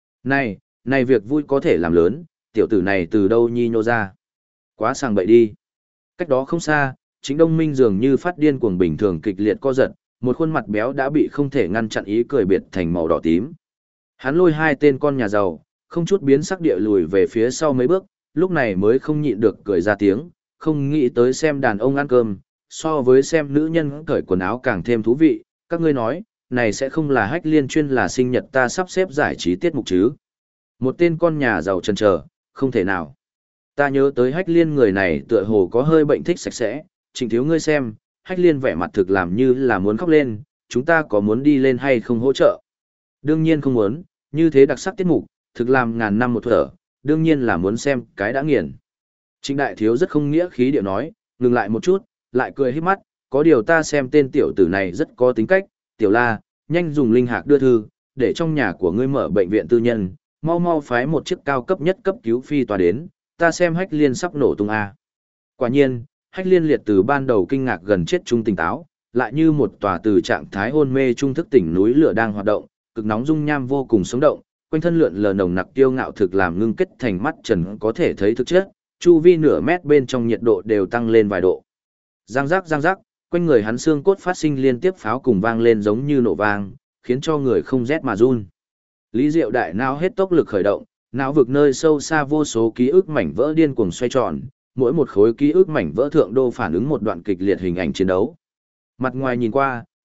Này việc vui có thể làm lớn, tiểu tử này từ đâu nhi nhô ra. Quá sàng bậy đi. Cách đó không xa, Chính Đông Minh dường như phát điên cuồng bình thường kịch liệt co giật, một khuôn mặt béo đã bị không thể ngăn chặn ý cười biệt thành màu đỏ tím. Hắn lôi 2 tên con nhà giàu, không chút biến sắc địa lùi về phía sau mấy bước, lúc này mới không nhịn được cười ra tiếng, không nghĩ tới xem đàn ông ăn cơm, so với xem nữ nhân cởi quần áo càng thêm thú vị, các ngươi nói, này sẽ không là Hách Liên chuyên là sinh nhật ta sắp xếp giải trí tiết mục chứ. Một tên con nhà giàu chần chờ, không thể nào. Ta nhớ tới Hách Liên người này tựa hồ có hơi bệnh thích sạch sẽ, Trịnh thiếu ngươi xem, Hách Liên vẻ mặt thực làm như là muốn khóc lên, chúng ta có muốn đi lên hay không hỗ trợ? Đương nhiên không muốn, như thế đặc sắc tiết mục, thực làm ngàn năm một thở, đương nhiên là muốn xem cái đã nghiền. Trịnh đại thiếu rất không nghĩa khí điệu nói, ngừng lại một chút, lại cười híp mắt, có điều ta xem tên tiểu tử này rất có tính cách, tiểu la, nhanh dùng linh hạc đưa thư, để trong nhà của ngươi mở bệnh viện tư nhân, mau mau phái một chiếc cao cấp nhất cấp cứu phi tòa đến, ta xem Hách Liên sắp nổ tung a. Quả nhiên, Hách Liên Liệt từ ban đầu kinh ngạc gần chết trung tỉnh táo, lại như một tòa từ trạng thái hôn mê trung thức tỉnh núi lửa đang hoạt động, cực nóng dung nham vô cùng sống động, quanh thân lượn lờ nồng nặc tiêu ngạo thực làm ngưng kết thành mắt trần có thể thấy thực chất, chu vi nửa mét bên trong nhiệt độ đều tăng lên vài độ. Giang giác, quanh người hắn xương cốt phát sinh liên tiếp pháo cùng vang lên giống như nổ vang, khiến cho người không rét mà run. Lý Diệu đại não hết tốc lực khởi động, não vực nơi sâu xa vô số ký ức mảnh vỡ điên cuồng xoay tròn, mỗi một khối ký ức mảnh vỡ thượng đô phản ứng một đoạn kịch liệt hình ảnh chiến đấu. Mặt ngoài nhìn qua,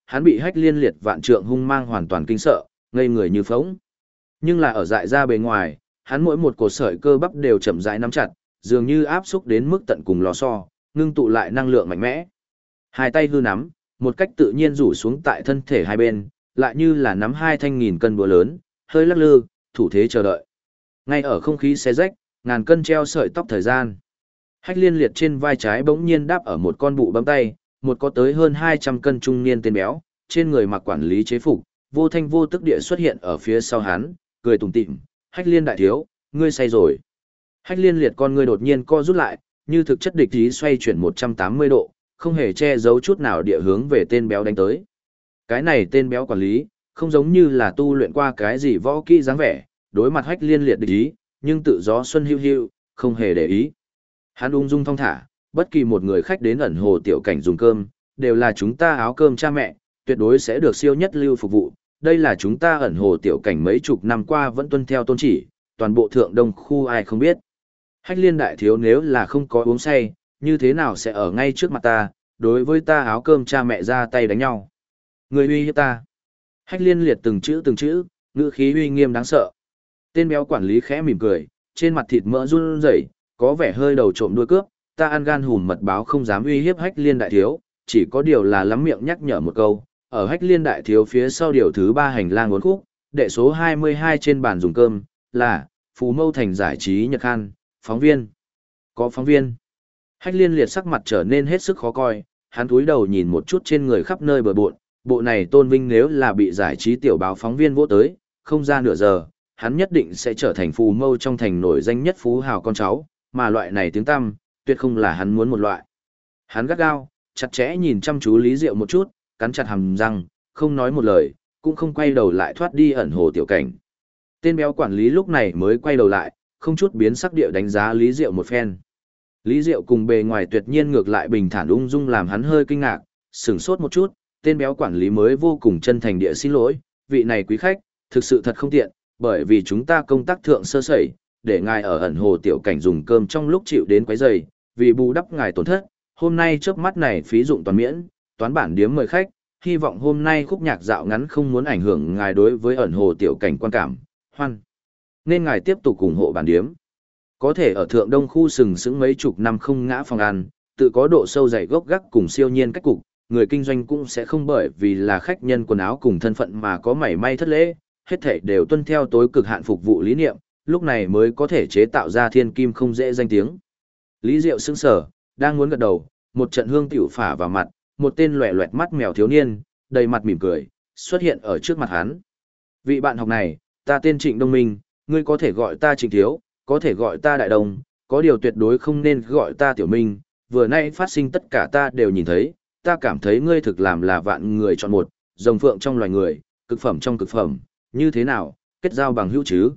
hắn bị hách liên liệt vạn trượng hung mang hoàn toàn kinh sợ, ngây người như phỗng. Nhưng là ở dại ra bề ngoài, hắn mỗi một cột sợi cơ bắp đều chậm rãi nắm chặt, dường như áp xúc đến mức tận cùng lò xo, ngưng tụ lại năng lượng mạnh mẽ. Hai tay hư nắm, một cách tự nhiên rủ xuống tại thân thể hai bên, lại như là nắm hai thanh nghìn cân búa lớn, hơi lắc lư, thủ thế chờ đợi. Ngay ở không khí xé rách, ngàn cân treo sợi tóc thời gian. Hách liên liệt trên vai trái bỗng nhiên đáp ở một con bụ bấm tay, một có tới hơn 200 cân trung niên tên béo, trên người mặc quản lý chế phục, vô thanh vô tức địa xuất hiện ở phía sau hắn, cười tủm tỉm, "Hách liên đại thiếu, ngươi say rồi." Hách liên liệt con ngươi đột nhiên co rút lại, như thực chất địch ý xoay chuyển 180 độ, không hề che giấu chút nào địa hướng về tên béo đánh tới. Cái này tên béo quản lý, không giống như là tu luyện qua cái gì võ kỹ dáng vẻ, đối mặt hách liên liệt địch ý, nhưng tự gió xuân hiu hiu, không hề để ý. Hắn ung dung thong thả, bất kỳ một người khách đến ẩn hồ tiểu cảnh dùng cơm, đều là chúng ta áo cơm cha mẹ, tuyệt đối sẽ được siêu nhất lưu phục vụ. Đây là chúng ta ẩn hồ tiểu cảnh mấy chục năm qua vẫn tuân theo tôn chỉ, toàn bộ thượng đông khu ai không biết. Hách liên đại thiếu nếu là không có uống say, như thế nào sẽ ở ngay trước mặt ta, đối với ta áo cơm cha mẹ ra tay đánh nhau. Người uy hiếp ta. Hách liên liệt từng chữ, ngữ khí uy nghiêm đáng sợ. Tên béo quản lý khẽ mỉm cười, trên mặt thịt mỡ run rẩy, có vẻ hơi đầu trộm đuôi cướp, ta ăn gan hùm mật báo không dám uy hiếp hách liên đại thiếu, chỉ có điều là lắm miệng nhắc nhở một câu, ở hách liên đại thiếu phía sau điều thứ 3 hành lang uốn khúc, đệ số 22 trên bàn dùng cơm, là, Phú Mâu Thành giải trí Nhật Khan, phóng viên. Có phóng viên. Hách liên liệt sắc mặt trở nên hết sức khó coi, hắn cúi đầu nhìn một chút trên người khắp nơi bờ bộn, bộ này tôn vinh nếu là bị giải trí tiểu báo phóng viên vỗ tới, không ra nửa giờ, hắn nhất định sẽ trở thành Phú Mâu trong thành nổi danh nhất phú hào con cháu, mà loại này tiếng tăm, tuyệt không là hắn muốn một loại. Hắn gắt gao, chặt chẽ nhìn chăm chú Lý Diệu một chút, cắn chặt hàm răng, không nói một lời, cũng không quay đầu lại thoát đi ẩn hồ tiểu cảnh. Tên béo quản lý lúc này mới quay đầu lại, không chút biến sắc địa đánh giá Lý Diệu một phen. Lý Diệu cùng bề ngoài tuyệt nhiên ngược lại bình thản ung dung làm hắn hơi kinh ngạc, sửng sốt một chút, tên béo quản lý mới vô cùng chân thành địa xin lỗi, vị này quý khách, thực sự thật không tiện, bởi vì chúng ta công tác thượng sơ sẩy, để ngài ở ẩn hồ tiểu cảnh dùng cơm trong lúc chịu đến quấy rầy, vì bù đắp ngài tổn thất, hôm nay chớp mắt này phí dụng toàn miễn, toán bản điếm mời khách, hy vọng hôm nay khúc nhạc dạo ngắn không muốn ảnh hưởng ngài đối với ẩn hồ tiểu cảnh quan cảm, hoan. Nên ngài tiếp tục ủng hộ bản điếm. Có thể ở thượng đông khu sừng sững mấy chục năm không ngã phòng ăn, tự có độ sâu dày gốc gác cùng siêu nhiên cách cục, người kinh doanh cũng sẽ không bởi vì là khách nhân quần áo cùng thân phận mà có mảy may thất lễ, hết thảy đều tuân theo tối cực hạn phục vụ lý niệm, lúc này mới có thể chế tạo ra thiên kim không dễ danh tiếng. Lý Diệu sững sờ, đang muốn gật đầu, một trận hương tiểu phả vào mặt, một tên loẻ loẹt mắt mèo thiếu niên, đầy mặt mỉm cười, xuất hiện ở trước mặt hắn. Vị bạn học này, ta tên Trịnh Đông Minh, ngươi có thể gọi ta Trịnh Thiếu, có thể gọi ta Đại Đồng, có điều tuyệt đối không nên gọi ta Tiểu Minh, vừa nay phát sinh tất cả ta đều nhìn thấy, ta cảm thấy ngươi thực làm là vạn người chọn một, rồng phượng trong loài người, cực phẩm trong cực phẩm, như thế nào, kết giao bằng hữu chứ?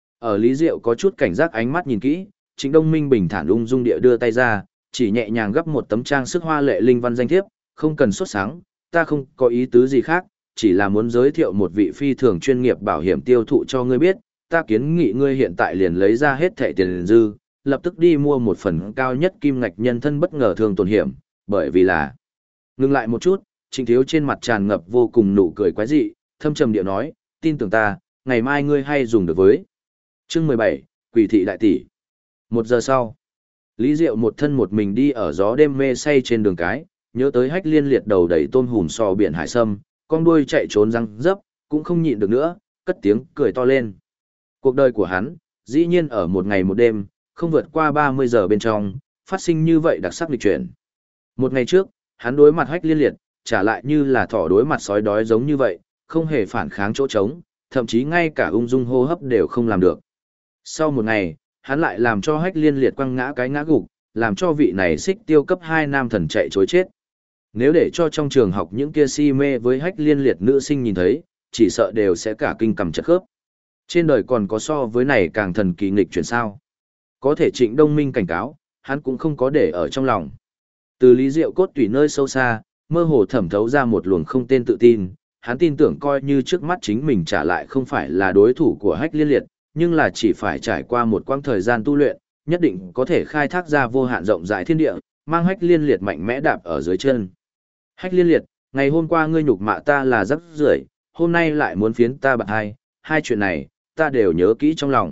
Ở Lý Diệu có chút cảnh giác ánh mắt nhìn kỹ, Trịnh Đông Minh bình thản ung dung địa đưa tay ra, chỉ nhẹ nhàng gấp một tấm trang sức hoa lệ linh văn danh thiếp, không cần xuất sáng, ta không có ý tứ gì khác, chỉ là muốn giới thiệu một vị phi thường chuyên nghiệp bảo hiểm tiêu thụ cho ngươi biết, ta kiến nghị ngươi hiện tại liền lấy ra hết thẻ tiền dư, lập tức đi mua một phần cao nhất kim ngạch nhân thân bất ngờ thương tổn hiểm, bởi vì là... Ngừng lại một chút, Trịnh Thiếu trên mặt tràn ngập vô cùng nụ cười quái dị, thâm trầm điệu nói, tin tưởng ta, ngày mai ngươi hay dùng được với. Chương 17, Quỷ thị đại tỷ. 1 giờ sau, Lý Diệu một thân một mình đi ở gió đêm mê say trên đường cái, nhớ tới hách liên liệt đầu đầy tôm hùm sò biển hải sâm, con đuôi chạy trốn răng dấp, cũng không nhịn được nữa, cất tiếng cười to lên. Cuộc đời của hắn, dĩ nhiên ở một ngày một đêm, không vượt qua 30 giờ bên trong, phát sinh như vậy đặc sắc lịch chuyển. Một ngày trước, hắn đối mặt hách liên liệt, trả lại như là thỏ đối mặt sói đói giống như vậy, không hề phản kháng chỗ trống, thậm chí ngay cả ung dung hô hấp đều không làm được. Sau một ngày, hắn lại làm cho hách liên liệt quăng ngã cái ngã gục, làm cho vị này xích tiêu cấp 2 nam thần chạy chối chết. Nếu để cho trong trường học những kia si mê với hách liên liệt nữ sinh nhìn thấy, chỉ sợ đều sẽ cả kinh cầm chật khớp. Trên đời còn có so với này càng thần kỳ nghịch chuyển sao. Có thể Trịnh Đông Minh cảnh cáo, hắn cũng không có để ở trong lòng. Từ Lý Diệu cốt tủy nơi sâu xa, mơ hồ thẩm thấu ra một luồng không tên tự tin, hắn tin tưởng coi như trước mắt chính mình trả lại không phải là đối thủ của hách liên liệt, nhưng là chỉ phải trải qua một quãng thời gian tu luyện, nhất định có thể khai thác ra vô hạn rộng rãi thiên địa, mang hách liên liệt mạnh mẽ đạp ở dưới chân. Hách liên liệt, ngày hôm qua ngươi nhục mạ ta là rắc rưởi, hôm nay lại muốn phiến ta bạc hai chuyện này, ta đều nhớ kỹ trong lòng.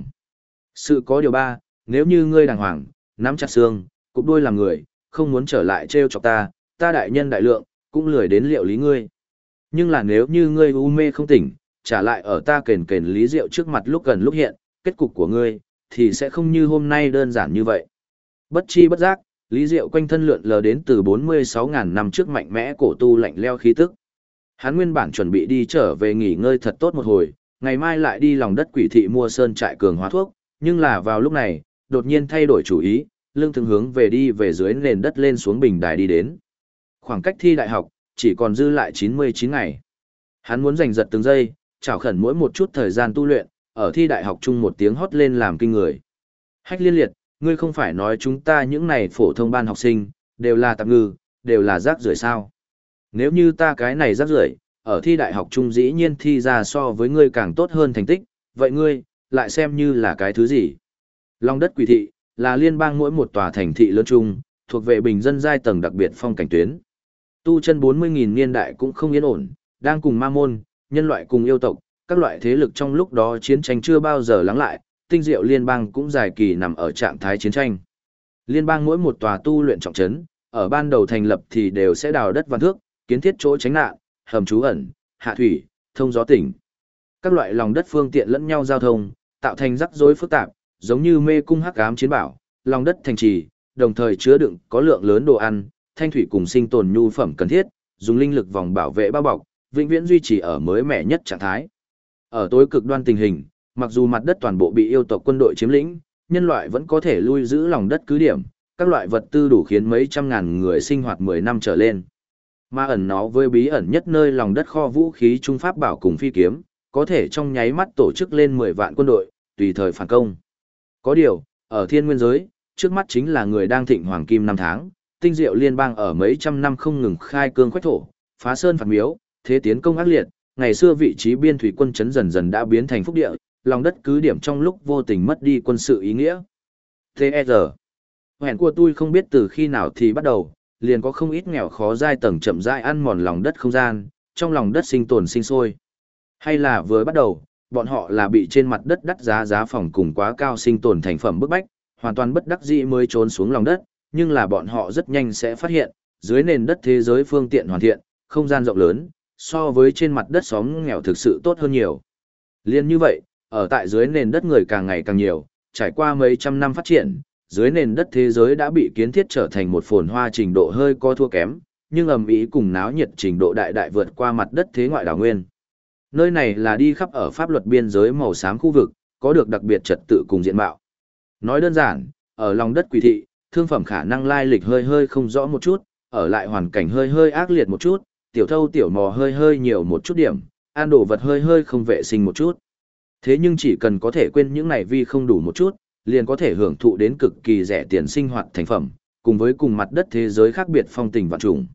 Sự có điều ba, nếu như ngươi đàng hoàng, nắm chặt xương, cụp đuôi làm người, không muốn trở lại trêu chọc ta đại nhân đại lượng, cũng lười đến liệu lý ngươi. Nhưng là nếu như ngươi u mê không tỉnh, trả lại ở ta kền kền lý rượu trước mặt lúc gần lúc hiện, kết cục của ngươi, thì sẽ không như hôm nay đơn giản như vậy. Bất chi bất giác, lý rượu quanh thân lượn lờ đến từ 46.000 năm trước mạnh mẽ cổ tu lạnh leo khí tức. Hắn nguyên bản chuẩn bị đi trở về nghỉ ngơi thật tốt một hồi, ngày mai lại đi lòng đất quỷ thị mua sơn trại cường hóa thuốc, nhưng là vào lúc này, đột nhiên thay đổi chủ ý, lưng thường hướng về đi về dưới nền đất lên xuống bình đài đi đến. Khoảng cách thi đại học, chỉ còn dư lại 99 ngày. Hắn muốn giành giật từng giây, trảo khẩn mỗi một chút thời gian tu luyện, ở thi đại học chung một tiếng hót lên làm kinh người. Hách Liên Liệt, ngươi không phải nói chúng ta những này phổ thông ban học sinh, đều là tạp ngư, đều là rác rưởi sao? Nếu như ta cái này rác rưởi, ở thi đại học chung dĩ nhiên thi ra so với ngươi càng tốt hơn thành tích, vậy ngươi, lại xem như là cái thứ gì? Long đất quỷ thị, là liên bang mỗi một tòa thành thị lớn chung, thuộc về bình dân giai tầng đặc biệt phong cảnh tuyến. Tu chân 40.000 niên đại cũng không yên ổn, đang cùng ma môn, nhân loại cùng yêu tộc, các loại thế lực trong lúc đó chiến tranh chưa bao giờ lắng lại, tinh diệu liên bang cũng dài kỳ nằm ở trạng thái chiến tranh. Liên bang mỗi một tòa tu luyện trọng trấn, ở ban đầu thành lập thì đều sẽ đào đất vạn thước, kiến thiết chỗ tránh nạn, hầm trú ẩn, hạ thủy, thông gió tỉnh. Các loại lòng đất phương tiện lẫn nhau giao thông, tạo thành rắc rối phức tạp, giống như mê cung hắc ám chiến bảo, lòng đất thành trì, đồng thời chứa đựng có lượng lớn đồ ăn, thanh thủy cùng sinh tồn nhu phẩm cần thiết, dùng linh lực vòng bảo vệ bao bọc, vĩnh viễn duy trì ở mới mẻ nhất trạng thái. Ở tối cực đoan tình hình, mặc dù mặt đất toàn bộ bị yêu tộc quân đội chiếm lĩnh, nhân loại vẫn có thể lui giữ lòng đất cứ điểm, các loại vật tư đủ khiến mấy trăm ngàn người sinh hoạt 10 năm trở lên. Mà ẩn nó với bí ẩn nhất nơi lòng đất kho vũ khí trung pháp bảo cùng phi kiếm, có thể trong nháy mắt tổ chức lên 10 vạn quân đội, tùy thời phản công. Có điều, ở thiên nguyên giới, trước mắt chính là người đang thịnh hoàng kim năm tháng, tinh diệu liên bang ở mấy trăm năm không ngừng khai cương khoách thổ, phá sơn phạt miếu, thế tiến công ác liệt, ngày xưa vị trí biên thủy quân chấn dần dần đã biến thành phúc địa, lòng đất cứ điểm trong lúc vô tình mất đi quân sự ý nghĩa. T.E.R. Hẹn của tôi không biết từ khi nào thì bắt đầu, liền có không ít nghèo khó giai tầng chậm rãi ăn mòn lòng đất không gian, trong lòng đất sinh tồn sinh sôi. Hay là vừa bắt đầu, bọn họ là bị trên mặt đất đắt giá phòng cùng quá cao sinh tồn thành phẩm bức bách, hoàn toàn bất đắc dĩ mới trốn xuống lòng đất, nhưng là bọn họ rất nhanh sẽ phát hiện, dưới nền đất thế giới phương tiện hoàn thiện, không gian rộng lớn, so với trên mặt đất xóm nghèo thực sự tốt hơn nhiều. Liên như vậy, ở tại dưới nền đất người càng ngày càng nhiều, trải qua mấy trăm năm phát triển, dưới nền đất thế giới đã bị kiến thiết trở thành một phồn hoa trình độ hơi có thua kém, nhưng ầm ĩ cùng náo nhiệt trình độ đại đại vượt qua mặt đất thế ngoại đảo nguyên. Nơi này là đi khắp ở pháp luật biên giới màu xám khu vực, có được đặc biệt trật tự cùng diện mạo. Nói đơn giản, ở lòng đất quỷ thị, thương phẩm khả năng lai lịch hơi không rõ một chút, ở lại hoàn cảnh hơi ác liệt một chút, tiểu thâu tiểu mò hơi nhiều một chút điểm, ăn đồ vật hơi không vệ sinh một chút. Thế nhưng chỉ cần có thể quên những này vi không đủ một chút, liền có thể hưởng thụ đến cực kỳ rẻ tiền sinh hoạt thành phẩm, cùng với cùng mặt đất thế giới khác biệt phong tình vạn trùng.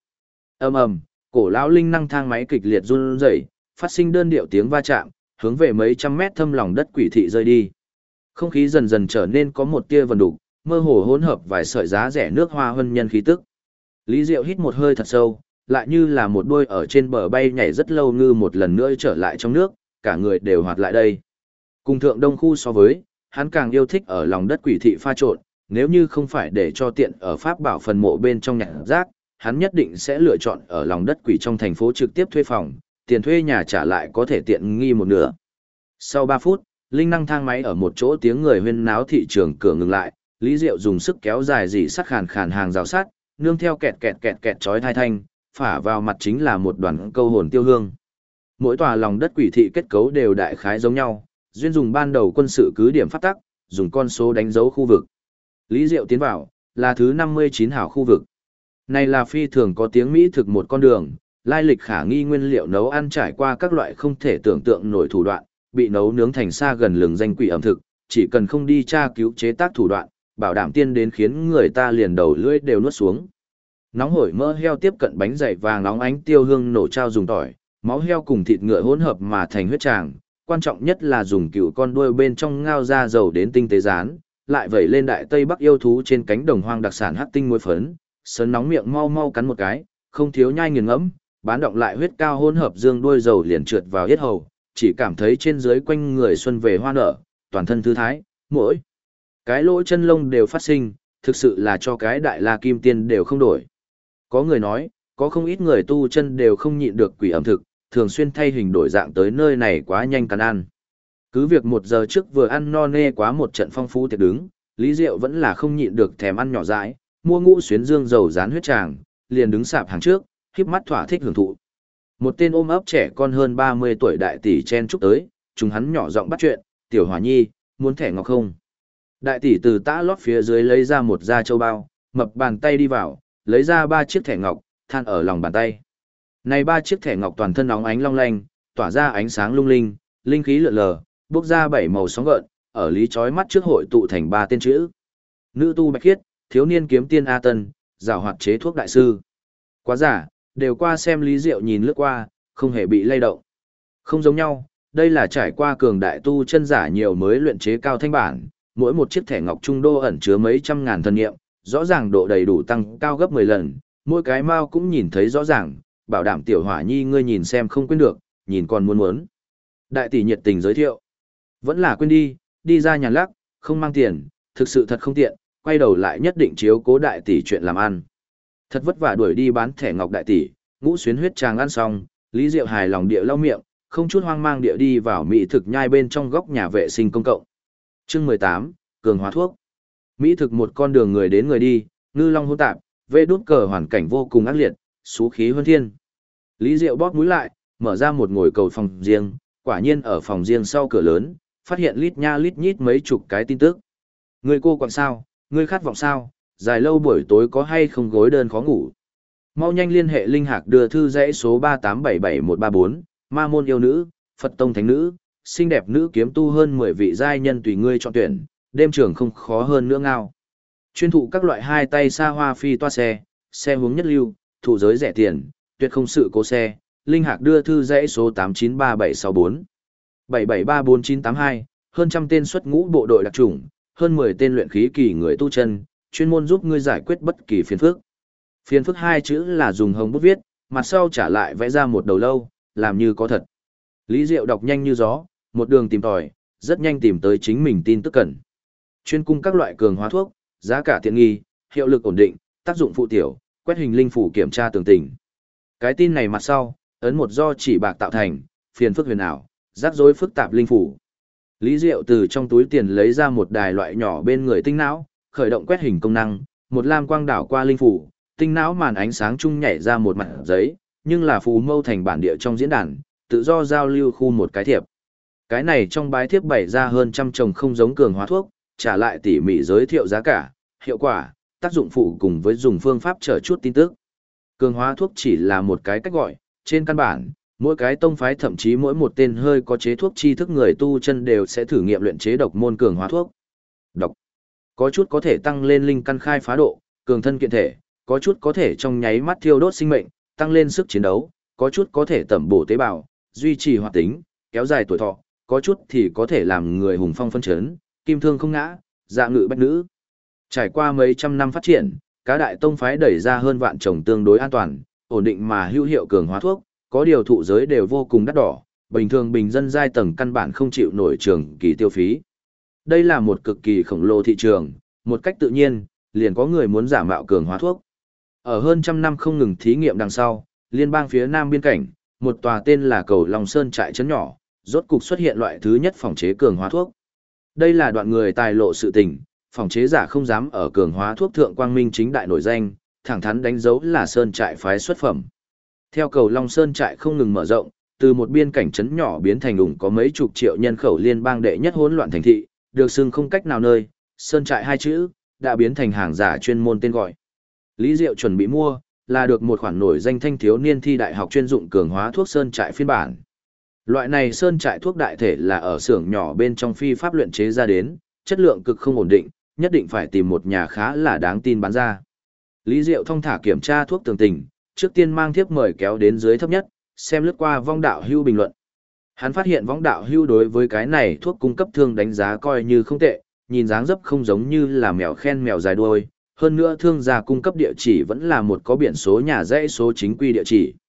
Ầm, cổ lão linh năng thang máy kịch liệt run rẩy, phát sinh đơn điệu tiếng va chạm, hướng về mấy trăm mét thâm lòng đất quỷ thị rơi đi. Không khí dần dần trở nên có một tia vần đục, mơ hồ hỗn hợp vài sợi giá rẻ nước hoa hân nhân khí tức. Lý Diệu hít một hơi thật sâu, lại như là một đôi ở trên bờ bay nhảy rất lâu ngư một lần nữa trở lại trong nước, cả người đều hoạt lại đây. Cùng thượng đông khu so với, hắn càng yêu thích ở lòng đất quỷ thị pha trộn, nếu như không phải để cho tiện ở pháp bảo phần mộ bên trong nhặt rác, hắn nhất định sẽ lựa chọn ở lòng đất quỷ trong thành phố trực tiếp thuê phòng, tiền thuê nhà trả lại có thể tiện nghi một nửa. Sau 3 phút, linh năng thang máy ở một chỗ tiếng người huyên náo thị trường cửa ngừng lại, Lý Diệu dùng sức kéo dài dỉ sắt khàn hàng rào sắt, nương theo kẹt kẹt chói tai thanh, phả vào mặt chính là một đoàn câu hồn tiêu hương. Mỗi tòa lòng đất quỷ thị kết cấu đều đại khái giống nhau, duyên dùng ban đầu quân sự cứ điểm phát tắc, dùng con số đánh dấu khu vực. Lý Diệu tiến vào, là thứ 59 hảo khu vực. Này là phi thường có tiếng Mỹ thực một con đường, lai lịch khả nghi nguyên liệu nấu ăn trải qua các loại không thể tưởng tượng nổi thủ đoạn, bị nấu nướng thành xa gần lừng danh quỷ ẩm thực, chỉ cần không đi tra cứu chế tác thủ đoạn, bảo đảm tiên đến khiến người ta liền đầu lưỡi đều nuốt xuống. Nóng hổi mỡ heo tiếp cận bánh dày vàng nóng ánh tiêu hương nổ trao dùng tỏi, máu heo cùng thịt ngựa hỗn hợp mà thành huyết tràng, quan trọng nhất là dùng cừu con đuôi bên trong ngao ra dầu đến tinh tế rán, lại vẩy lên đại tây bắc yêu thú trên cánh đồng hoang đặc sản hắc tinh muối phấn, sớn nóng miệng mau cắn một cái, không thiếu nhai nghiền ngẫm, bán động lại huyết cao hỗn hợp dương đuôi dầu liền trượt vào yết hầu, chỉ cảm thấy trên dưới quanh người xuân về hoa nở, toàn thân thư thái, mỗi cái lỗ chân lông đều phát sinh, thực sự là cho cái đại la kim tiên đều không đổi. Có người nói, có không ít người tu chân đều không nhịn được quỷ ẩm thực, thường xuyên thay hình đổi dạng tới nơi này quá nhanh cắn ăn. Cứ việc 1 giờ trước vừa ăn no nê quá một trận phong phú tiệc đứng, Lý Diệu vẫn là không nhịn được thèm ăn nhỏ dãi, mua ngũ xuyến dương dầu rán huyết tràng, liền đứng sạp hàng trước, híp mắt thỏa thích hưởng thụ. Một tên ôm ấp trẻ con hơn 30 tuổi đại tỷ chen chúc tới, chúng hắn nhỏ giọng bắt chuyện, "Tiểu Hỏa Nhi, muốn thẻ ngọc không?" Đại tỷ từ tã lót phía dưới lấy ra một da châu bao, mập bàn tay đi vào, lấy ra 3 chiếc thẻ ngọc, than ở lòng bàn tay. Này 3 chiếc thẻ ngọc toàn thân óng ánh long lanh, tỏa ra ánh sáng lung linh, linh khí lượn lờ, bốc ra 7 màu sóng gợn, ở lý chói mắt trước hội tụ thành 3 tên chữ. Nữ tu Bạch Khiết, thiếu niên kiếm tiên A Tân, giảo hoạt chế thuốc đại sư. Quá giả, đều qua xem Lý Diệu nhìn lướt qua, không hề bị lay động. Không giống nhau, đây là trải qua cường đại tu chân giả nhiều mới luyện chế cao thanh bản, mỗi một chiếc thẻ ngọc trung đô ẩn chứa mấy trăm ngàn thần niệm, rõ ràng độ đầy đủ tăng cao gấp 10 lần, mỗi cái mao cũng nhìn thấy rõ ràng, bảo đảm Tiểu Hỏa Nhi ngươi nhìn xem không quên được, nhìn còn muốn muốn. Đại tỷ nhiệt tình giới thiệu. Vẫn là quên đi, đi ra nhàn lắc, không mang tiền, thực sự thật không tiện, quay đầu lại nhất định chiếu cố đại tỷ chuyện làm ăn. Thật vất vả đuổi đi bán thẻ ngọc đại tỷ, ngũ xuyến huyết tràng ăn xong, Lý Diệu hài lòng địa lau miệng, không chút hoang mang địa đi vào mỹ thực nhai bên trong góc nhà vệ sinh công cộng. Chương 18, cường hóa thuốc. Mỹ thực một con đường người đến người đi, ngư long hỗn tạp, vê đút cờ hoàn cảnh vô cùng ác liệt, xú khí hơn thiên. Lý Diệu bóp mũi lại, mở ra một ngồi cầu phòng riêng, quả nhiên ở phòng riêng sau cửa lớn, phát hiện lít nha lít nhít mấy chục cái tin tức. Người cô còn sao, người khát vọng sao, dài lâu buổi tối có hay không gối đơn khó ngủ. Mau nhanh liên hệ Linh Hạc đưa thư dãy số 3877134, ma môn yêu nữ, Phật tông thánh nữ, xinh đẹp nữ kiếm tu hơn 10 vị giai nhân tùy ngươi chọn tuyển, đêm trường không khó hơn nữa ngao. Chuyên thụ các loại hai tay xa hoa phi toa xe, xe hướng nhất lưu, thủ giới rẻ tiền, tuyệt không sự cố xe. Linh Hạc đưa thư dãy số 893764, 7734982, hơn trăm tên xuất ngũ bộ đội đặc chủng, hơn 10 tên luyện khí kỳ người tu chân, chuyên môn giúp ngươi giải quyết bất kỳ phiền phức. Phiền phức 2 chữ là dùng hồng bút viết, mặt sau trả lại vẽ ra một đầu lâu, làm như có thật. Lý Diệu đọc nhanh như gió, một đường tìm tòi, rất nhanh tìm tới chính mình tin tức cần. Chuyên cung các loại cường hóa thuốc, giá cả tiện nghi, hiệu lực ổn định, tác dụng phụ tiểu, quét hình linh phủ kiểm tra tường tình. Cái tin này mặt sau, ấn một do chỉ bạc tạo thành, phiền phức huyền ảo, rắc rối phức tạp linh phủ. Lý Diệu từ trong túi tiền lấy ra một đài loại nhỏ bên người tinh não, khởi động quét hình công năng, một lam quang đảo qua linh phủ, tinh não màn ánh sáng chung nhảy ra một mặt giấy, nhưng là phù mâu thành bản địa trong diễn đàn, tự do giao lưu khu một cái thiệp. Cái này trong bái thiếp bày ra hơn trăm chồng không giống cường hóa thuốc, trả lại tỉ mỉ giới thiệu giá cả, hiệu quả, tác dụng phụ cùng với dùng phương pháp trở chút tin tức. Cường hóa thuốc chỉ là một cái cách gọi, trên căn bản, mỗi cái tông phái thậm chí mỗi một tên hơi có chế thuốc tri thức người tu chân đều sẽ thử nghiệm luyện chế độc môn cường hóa thuốc. Độc. Có chút có thể tăng lên linh căn khai phá độ, cường thân kiện thể, có chút có thể trong nháy mắt thiêu đốt sinh mệnh, tăng lên sức chiến đấu, có chút có thể tẩm bổ tế bào, duy trì hoạt tính, kéo dài tuổi thọ, có chút thì có thể làm người hùng phong phân chấn, kim thương không ngã, dạ ngự bách nữ. Trải qua mấy trăm năm phát triển, các đại tông phái đẩy ra hơn vạn chồng tương đối an toàn, ổn định mà hữu hiệu cường hóa thuốc, có điều thụ giới đều vô cùng đắt đỏ, bình thường bình dân giai tầng căn bản không chịu nổi trường kỳ tiêu phí. Đây là một cực kỳ khổng lồ thị trường, một cách tự nhiên, liền có người muốn giả mạo cường hóa thuốc. Ở hơn trăm năm không ngừng thí nghiệm đằng sau, liên bang phía nam biên cảnh, một tòa tên là Cầu Long Sơn trại trấn nhỏ, rốt cục xuất hiện loại thứ nhất phòng chế cường hóa thuốc. Đây là đoạn người tài lộ sự tình, phòng chế giả không dám ở cường hóa thuốc thượng quang minh chính đại nổi danh, thẳng thắn đánh dấu là sơn trại phái xuất phẩm. Theo Cầu Long Sơn trại không ngừng mở rộng, từ một biên cảnh trấn nhỏ biến thành đủng có mấy chục triệu nhân khẩu liên bang đệ nhất hỗn loạn thành thị, được xưng không cách nào nơi, sơn trại 2 chữ, đã biến thành hàng giả chuyên môn tên gọi. Lý Diệu chuẩn bị mua, là được một khoản nổi danh thanh thiếu niên thi đại học chuyên dụng cường hóa thuốc sơn trại phiên bản. Loại này sơn trại thuốc đại thể là ở xưởng nhỏ bên trong phi pháp luyện chế ra đến, chất lượng cực không ổn định, nhất định phải tìm một nhà khá là đáng tin bán ra. Lý Diệu thong thả kiểm tra thuốc tường tình, trước tiên mang thiếp mời kéo đến dưới thấp nhất, xem lướt qua vong đạo hưu bình luận. Hắn phát hiện vong đạo hưu đối với cái này thuốc cung cấp thương đánh giá coi như không tệ, nhìn dáng dấp không giống như là mèo khen mèo dài đuôi, hơn nữa thương gia cung cấp địa chỉ vẫn là một có biển số nhà dãy số chính quy địa chỉ.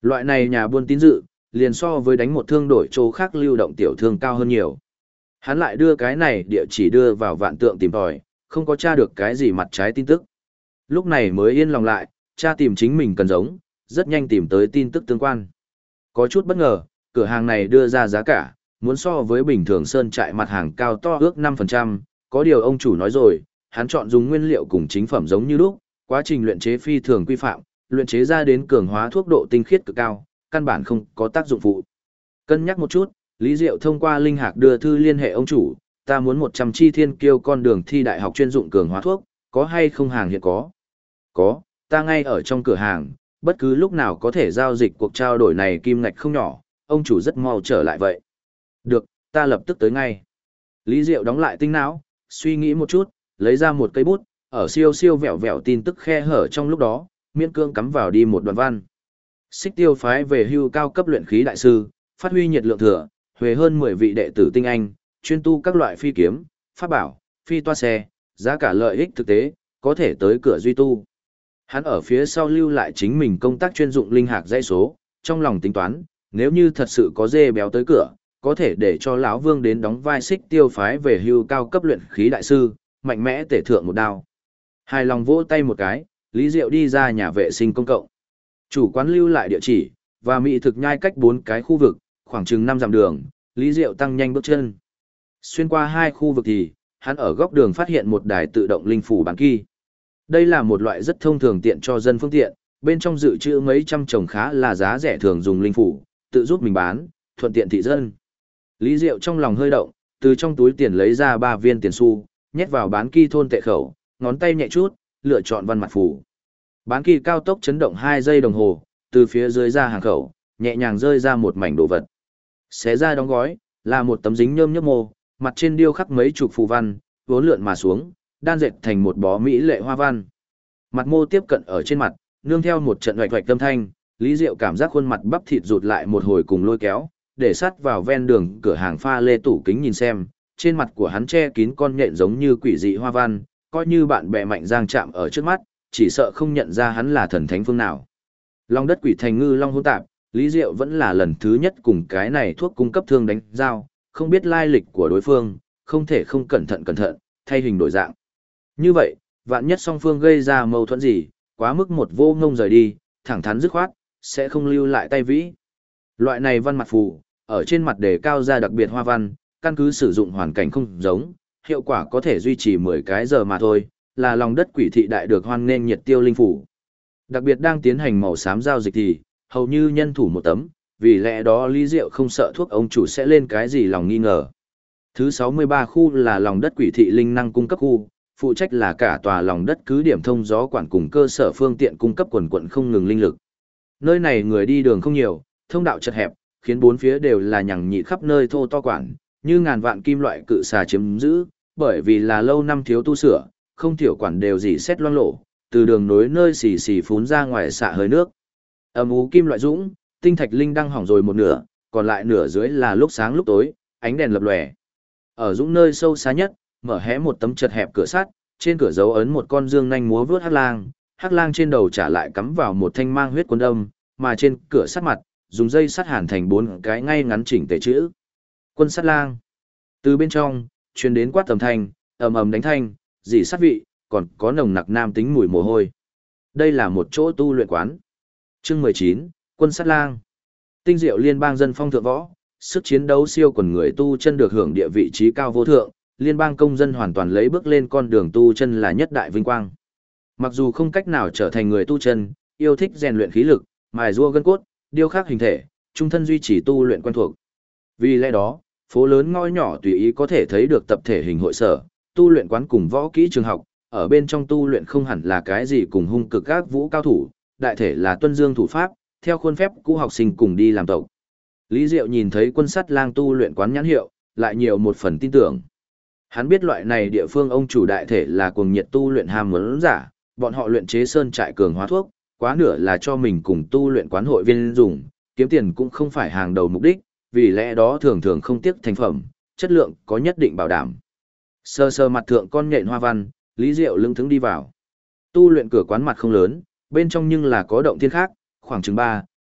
Loại này nhà buôn tín dự, liền so với đánh một thương đổi chỗ khác lưu động tiểu thương cao hơn nhiều. Hắn lại đưa cái này địa chỉ đưa vào vạn tượng tìm tòi, không có tra được cái gì mặt trái tin tức. Lúc này mới yên lòng lại, tra tìm chính mình cần giống, rất nhanh tìm tới tin tức tương quan. Có chút bất ngờ, cửa hàng này đưa ra giá cả, muốn so với bình thường sơn trại mặt hàng cao to ước 5%, có điều ông chủ nói rồi, hắn chọn dùng nguyên liệu cùng chính phẩm giống như lúc, quá trình luyện chế phi thường quy phạm, luyện chế ra đến cường hóa thuốc độ tinh khiết cực cao, căn bản không có tác dụng phụ. Cân nhắc một chút, Lý Diệu thông qua Linh Hạc đưa thư liên hệ ông chủ, ta muốn 100 chi thiên kiêu con đường thi đại học chuyên dụng cường hóa thuốc, có hay không hàng hiện có? Có, ta ngay ở trong cửa hàng, bất cứ lúc nào có thể giao dịch cuộc trao đổi này kim ngạch không nhỏ, ông chủ rất mau trở lại vậy. Được, ta lập tức tới ngay. Lý Diệu đóng lại tinh não, suy nghĩ một chút, lấy ra một cây bút, ở siêu siêu vẹo vẹo tin tức khe hở trong lúc đó, miễn cương cắm vào đi một đoạn văn. Xích Tiêu phái về hưu cao cấp luyện khí đại sư, phát huy nhiệt lượng thừa, huề hơn 10 vị đệ tử tinh anh, chuyên tu các loại phi kiếm, pháp bảo, phi toa xe, giá cả lợi ích thực tế, có thể tới cửa duy tu. Hắn ở phía sau lưu lại chính mình công tác chuyên dụng linh hạc dãy số, trong lòng tính toán, nếu như thật sự có dê béo tới cửa, có thể để cho lão Vương đến đóng vai Xích Tiêu phái về hưu cao cấp luyện khí đại sư, mạnh mẽ tể thượng một đao. Hài lòng vỗ tay một cái, Lý Diệu đi ra nhà vệ sinh công cộng. Chủ quán lưu lại địa chỉ, và mỹ thực nhai cách 4 cái khu vực, khoảng chừng 5 dặm đường, Lý Diệu tăng nhanh bước chân. Xuyên qua 2 khu vực thì, hắn ở góc đường phát hiện một đài tự động linh phủ bán kỳ. Đây là một loại rất thông thường tiện cho dân phương tiện, bên trong dự trữ mấy trăm chồng khá là giá rẻ thường dùng linh phủ, tự giúp mình bán, thuận tiện thị dân. Lý Diệu trong lòng hơi động, từ trong túi tiền lấy ra 3 viên tiền xu, nhét vào bán kỳ thôn tệ khẩu, ngón tay nhẹ chút, lựa chọn văn mặt phủ. Bán kỳ cao tốc chấn động 2 giây đồng hồ, từ phía dưới ra hàng khẩu, nhẹ nhàng rơi ra một mảnh đồ vật. Xé ra đóng gói, là một tấm dính nhôm nhấp mô, mặt trên điêu khắc mấy chục phù văn, vốn lượn mà xuống, đan dệt thành một bó mỹ lệ hoa văn. Mặt mô tiếp cận ở trên mặt, nương theo một trận hoạch hoạch âm thanh, Lý Diệu cảm giác khuôn mặt bắp thịt rụt lại một hồi cùng lôi kéo, để sát vào ven đường cửa hàng pha lê tủ kính nhìn xem, trên mặt của hắn che kín con nhện giống như quỷ dị hoa văn, coi như bạn bè mạnh giang chạm ở trước mắt, chỉ sợ không nhận ra hắn là thần thánh phương nào. Long đất quỷ thành ngư long hỗn tạp, Lý Diệu vẫn là lần thứ nhất cùng cái này thuốc cung cấp thương đánh giao, không biết lai lịch của đối phương, không thể không cẩn thận, thay hình đổi dạng. Như vậy, vạn nhất song phương gây ra mâu thuẫn gì, quá mức một vô ngông rời đi, thẳng thắn dứt khoát, sẽ không lưu lại tay vĩ. Loại này văn mặt phù, ở trên mặt đề cao ra đặc biệt hoa văn, căn cứ sử dụng hoàn cảnh không giống, hiệu quả có thể duy trì 10 cái giờ mà thôi, là lòng đất quỷ thị đại được hoan nghênh nhiệt tiêu linh phủ. Đặc biệt đang tiến hành màu xám giao dịch thì, hầu như nhân thủ một tấm, vì lẽ đó Lý Diệu không sợ thuốc ông chủ sẽ lên cái gì lòng nghi ngờ. Thứ 63 khu là lòng đất quỷ thị linh năng cung cấp khu, phụ trách là cả tòa lòng đất cứ điểm thông gió quản cùng cơ sở phương tiện cung cấp quần quận không ngừng linh lực. Nơi này người đi đường không nhiều, thông đạo chật hẹp, khiến bốn phía đều là nhằng nhị khắp nơi thô to quản, như ngàn vạn kim loại cự xà chiếm giữ, bởi vì là lâu năm thiếu tu sửa, không thiểu quản đều dỉ xét loang lổ, từ đường nối nơi xì xì phún ra ngoài xạ hơi nước. Âm ú kim loại dũng, tinh thạch linh đang hỏng rồi một nửa, còn lại nửa dưới là lúc sáng lúc tối, ánh đèn lập lòe. Ở dũng nơi sâu xa nhất, mở hé một tấm chật hẹp cửa sắt, trên cửa dấu ấn một con dương nhanh múa vướt hắc lang trên đầu trả lại cắm vào một thanh mang huyết quân đâm, mà trên cửa sắt mặt, dùng dây sắt hàn thành 4 cái ngay ngắn chỉnh tề chữ. Quân sắt lang. Từ bên trong, truyền đến quát tầm thanh, ầm ầm đánh thanh, dỉ sắt vị, còn có nồng nặc nam tính mùi mồ hôi. Đây là một chỗ tu luyện quán. Chương 19, Quân sắt lang. Tinh diệu liên bang dân phong thượng võ, sức chiến đấu siêu quần người tu chân được hưởng địa vị trí cao vô thượng, liên bang công dân hoàn toàn lấy bước lên con đường tu chân là nhất đại vinh quang. Mặc dù không cách nào trở thành người tu chân, yêu thích rèn luyện khí lực, mài giũa gân cốt, điêu khắc hình thể, trung thân duy trì tu luyện quen thuộc. Vì lẽ đó, phố lớn ngõ nhỏ tùy ý có thể thấy được tập thể hình hội sở, tu luyện quán cùng võ kỹ trường học, ở bên trong tu luyện không hẳn là cái gì cùng hung cực các vũ cao thủ, đại thể là tuân dương thủ pháp, theo khuôn phép cũ học sinh cùng đi làm tộc. Lý Diệu nhìn thấy quân sắt lang tu luyện quán nhãn hiệu, lại nhiều một phần tin tưởng. Hắn biết loại này địa phương ông chủ đại thể là cuồng nhiệt tu luyện ham muốn giả, bọn họ luyện chế sơn trại cường hóa thuốc, quá nửa là cho mình cùng tu luyện quán hội viên dùng, kiếm tiền cũng không phải hàng đầu mục đích, vì lẽ đó thường thường không tiếc thành phẩm, chất lượng có nhất định bảo đảm. Sơ sơ mặt thượng con nhện hoa văn, Lý Diệu lững thững đi vào. Tu luyện cửa quán mặt không lớn, bên trong nhưng là có động thiên khác, khoảng chừng 3,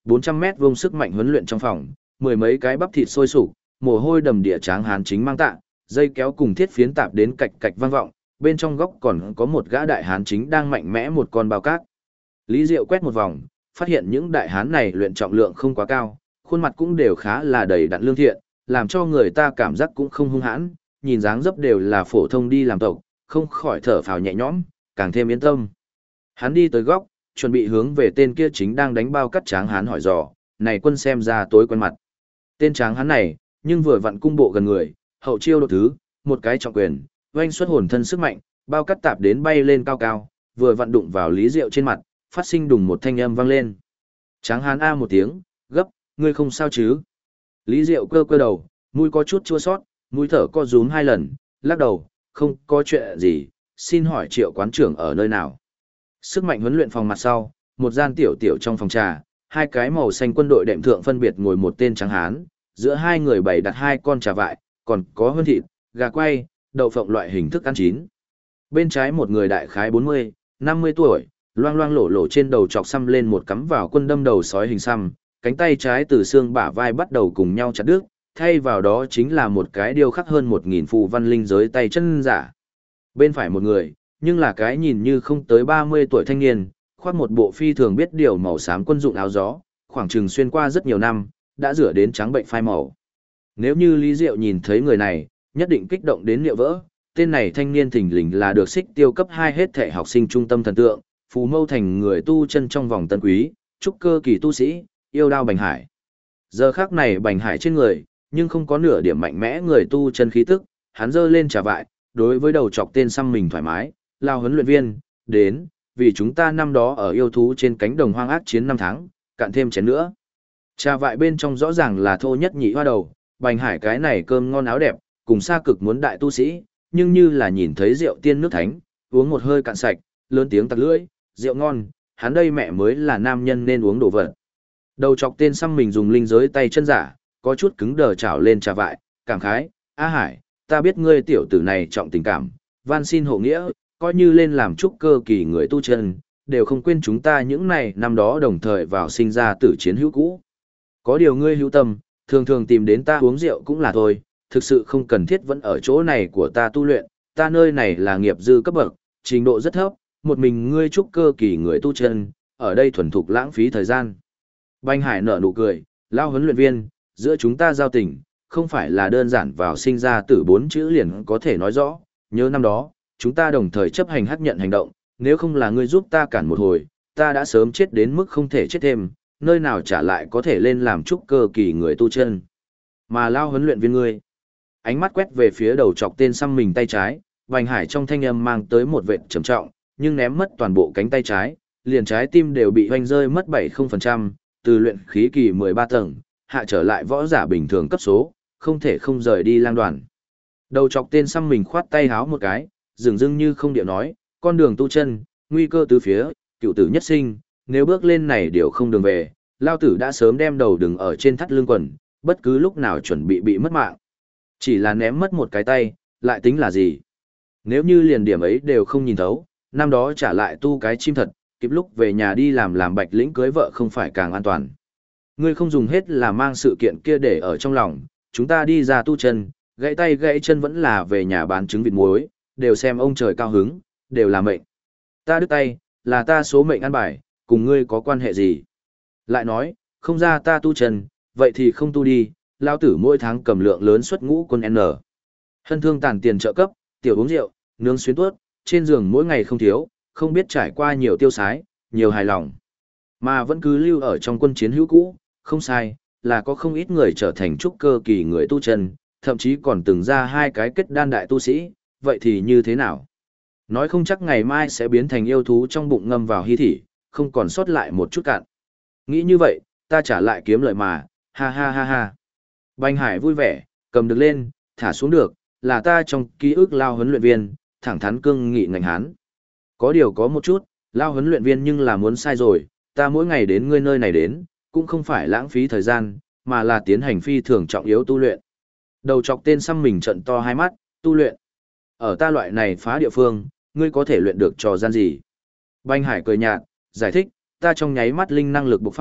400 mét vuông sức mạnh huấn luyện trong phòng, mười mấy cái bắp thịt sôi sục, mồ hôi đầm địa tráng hán chính mang tạ, dây kéo cùng thiết phiến tạp đến cạch cạch vang vọng, bên trong góc còn có một gã đại hán chính đang mạnh mẽ một con bao cát. Lý Diệu quét một vòng, phát hiện những đại hán này luyện trọng lượng không quá cao, khuôn mặt cũng đều khá là đầy đặn lương thiện, làm cho người ta cảm giác cũng không hung hãn, nhìn dáng dấp đều là phổ thông đi làm tộc, không khỏi thở phào nhẹ nhõm, càng thêm yên tâm. Hắn đi tới góc, chuẩn bị hướng về tên kia chính đang đánh bao cắt tráng hán hỏi dò, này quân xem ra tối quen mặt. Tên tráng hán này, nhưng vừa vặn cung bộ gần người, hậu chiêu đột thứ, một cái trọng quyền, oanh xuất hồn thân sức mạnh, bao cắt tạp đến bay lên cao cao, vừa vặn đụng vào Lý Diệu trên mặt, phát sinh đùng một thanh âm vang lên. Tráng hán a một tiếng, gấp, ngươi không sao chứ? Lý Diệu cơ cơ đầu, mũi có chút chua sót, mũi thở co rúm 2 lần, lắc đầu, không có chuyện gì, xin hỏi Triệu quán trưởng ở nơi nào? Sức mạnh huấn luyện phòng mặt sau, một gian tiểu tiểu trong phòng trà, hai cái màu xanh quân đội đệm thượng phân biệt ngồi một tên trắng hán, giữa hai người bày đặt 2 con trà vại, còn có hơn thịt, gà quay, đậu phộng loại hình thức ăn chín. Bên trái một người đại khái 40, 50 tuổi, loang loang lổ lổ trên đầu chọc xăm lên một cắm vào quân đâm đầu sói hình xăm, cánh tay trái từ xương bả vai bắt đầu cùng nhau chặt đứt, thay vào đó chính là một cái điêu khắc hơn 1000 phù văn linh giới tay chân giả. Bên phải một người, nhưng là cái nhìn như không tới 30 tuổi thanh niên, khoác một bộ phi thường biết điều màu xám quân dụng áo gió, khoảng chừng xuyên qua rất nhiều năm, đã rửa đến trắng bệnh phai màu. Nếu như Lý Diệu nhìn thấy người này, nhất định kích động đến liệu vỡ, tên này thanh niên thình lình là được xích tiêu cấp 2 hết thể học sinh trung tâm thần tượng, phù mâu thành người tu chân trong vòng tân quý, trúc cơ kỳ tu sĩ, yêu đao Bành Hải. Giờ khắc này Bành Hải trên người, nhưng không có nửa điểm mạnh mẽ người tu chân khí tức, hắn giơ lên trà vại, đối với đầu chọc tên xăm mình thoải mái, lao huấn luyện viên, đến, vì chúng ta năm đó ở yêu thú trên cánh đồng hoang ác chiến 5 tháng, cạn thêm chén nữa. Trà vại bên trong rõ ràng là thô nhất nhị hoa đầu, Bành Hải cái này cơm ngon áo đẹp, cùng xa cực muốn đại tu sĩ, nhưng như là nhìn thấy rượu tiên nước thánh, uống một hơi cạn sạch, lớn tiếng tặc lưỡi, rượu ngon, hắn đây mẹ mới là nam nhân nên uống đồ vật. Đầu chọc tên xăm mình dùng linh giới tay chân giả, có chút cứng đờ chảo lên trà vại, cảm khái, A Hải, ta biết ngươi tiểu tử này trọng tình cảm, van xin hộ nghĩa, coi như lên làm trúc cơ kỳ người tu chân, đều không quên chúng ta những này năm đó đồng thời vào sinh ra tử chiến hữu cũ. Có điều ngươi hữu tâm, thường thường tìm đến ta uống rượu cũng là thôi, thực sự không cần thiết vẫn ở chỗ này của ta tu luyện, ta nơi này là nghiệp dư cấp bậc, trình độ rất thấp, một mình ngươi trúc cơ kỳ người tu chân, ở đây thuần thục lãng phí thời gian. Bành Hải nở nụ cười, lao huấn luyện viên, giữa chúng ta giao tình, không phải là đơn giản vào sinh ra tử 4 chữ liền có thể nói rõ, nhớ năm đó, chúng ta đồng thời chấp hành hắc nhận hành động, nếu không là ngươi giúp ta cản một hồi, ta đã sớm chết đến mức không thể chết thêm, nơi nào trả lại có thể lên làm trúc cơ kỳ người tu chân. Mà lao huấn luyện viên ngươi, ánh mắt quét về phía đầu chọc tên xăm mình tay trái, Bành Hải trong thanh âm mang tới một vệt trầm trọng, nhưng ném mất toàn bộ cánh tay trái, liền trái tim đều bị hoanh rơi mất 70%, từ luyện khí kỳ 13 tầng, hạ trở lại võ giả bình thường cấp số, không thể không rời đi lang đoàn. Đầu chọc tên xăm mình khoát tay háo một cái, dường dưng như không điệu nói, con đường tu chân, nguy cơ tứ phía, cựu tử nhất sinh, nếu bước lên này điều không đường về, lao tử đã sớm đem đầu đừng ở trên thắt lưng quần, bất cứ lúc nào chuẩn bị mất mạng. Chỉ là ném mất một cái tay, lại tính là gì? Nếu như liền điểm ấy đều không nhìn thấu, năm đó trả lại tu cái chim thật, kịp lúc về nhà đi làm bạch lĩnh cưới vợ không phải càng an toàn. Ngươi không dùng hết là mang sự kiện kia để ở trong lòng, chúng ta đi ra tu chân, gãy tay gãy chân vẫn là về nhà bán trứng vịt muối, đều xem ông trời cao hứng, đều là mệnh. Ta đứt tay, là ta số mệnh ăn bài, cùng ngươi có quan hệ gì? Lại nói, không ra ta tu chân, vậy thì không tu đi, lao tử mỗi tháng cầm lượng lớn xuất ngũ quân N. Hân thương tàn tiền trợ cấp, tiểu uống rượu, nướng xuyến tuốt, trên giường mỗi ngày không thiếu, không biết trải qua nhiều tiêu sái, nhiều hài lòng. Mà vẫn cứ lưu ở trong quân chiến hữu cũ, không sai, là có không ít người trở thành trúc cơ kỳ người tu chân, thậm chí còn từng ra 2 cái kết đan đại tu sĩ, vậy thì như thế nào? Nói không chắc ngày mai sẽ biến thành yêu thú trong bụng ngâm vào hy thỉ, không còn sót lại một chút cạn. Nghĩ như vậy, ta trả lại kiếm lợi mà, ha ha ha ha. Bành Hải vui vẻ, cầm được lên, thả xuống được, là ta trong ký ức lao huấn luyện viên, thẳng thắn cương nghị ngành hán. Có điều có một chút, lao huấn luyện viên nhưng là muốn sai rồi, ta mỗi ngày đến ngươi nơi này đến, cũng không phải lãng phí thời gian, mà là tiến hành phi thường trọng yếu tu luyện. Đầu chọc tên xăm mình trận to hai mắt, tu luyện. Ở ta loại này phá địa phương, ngươi có thể luyện được trò gian gì? Bành Hải cười nhạt, giải thích, ta trong nháy mắt linh năng lực bộc phát,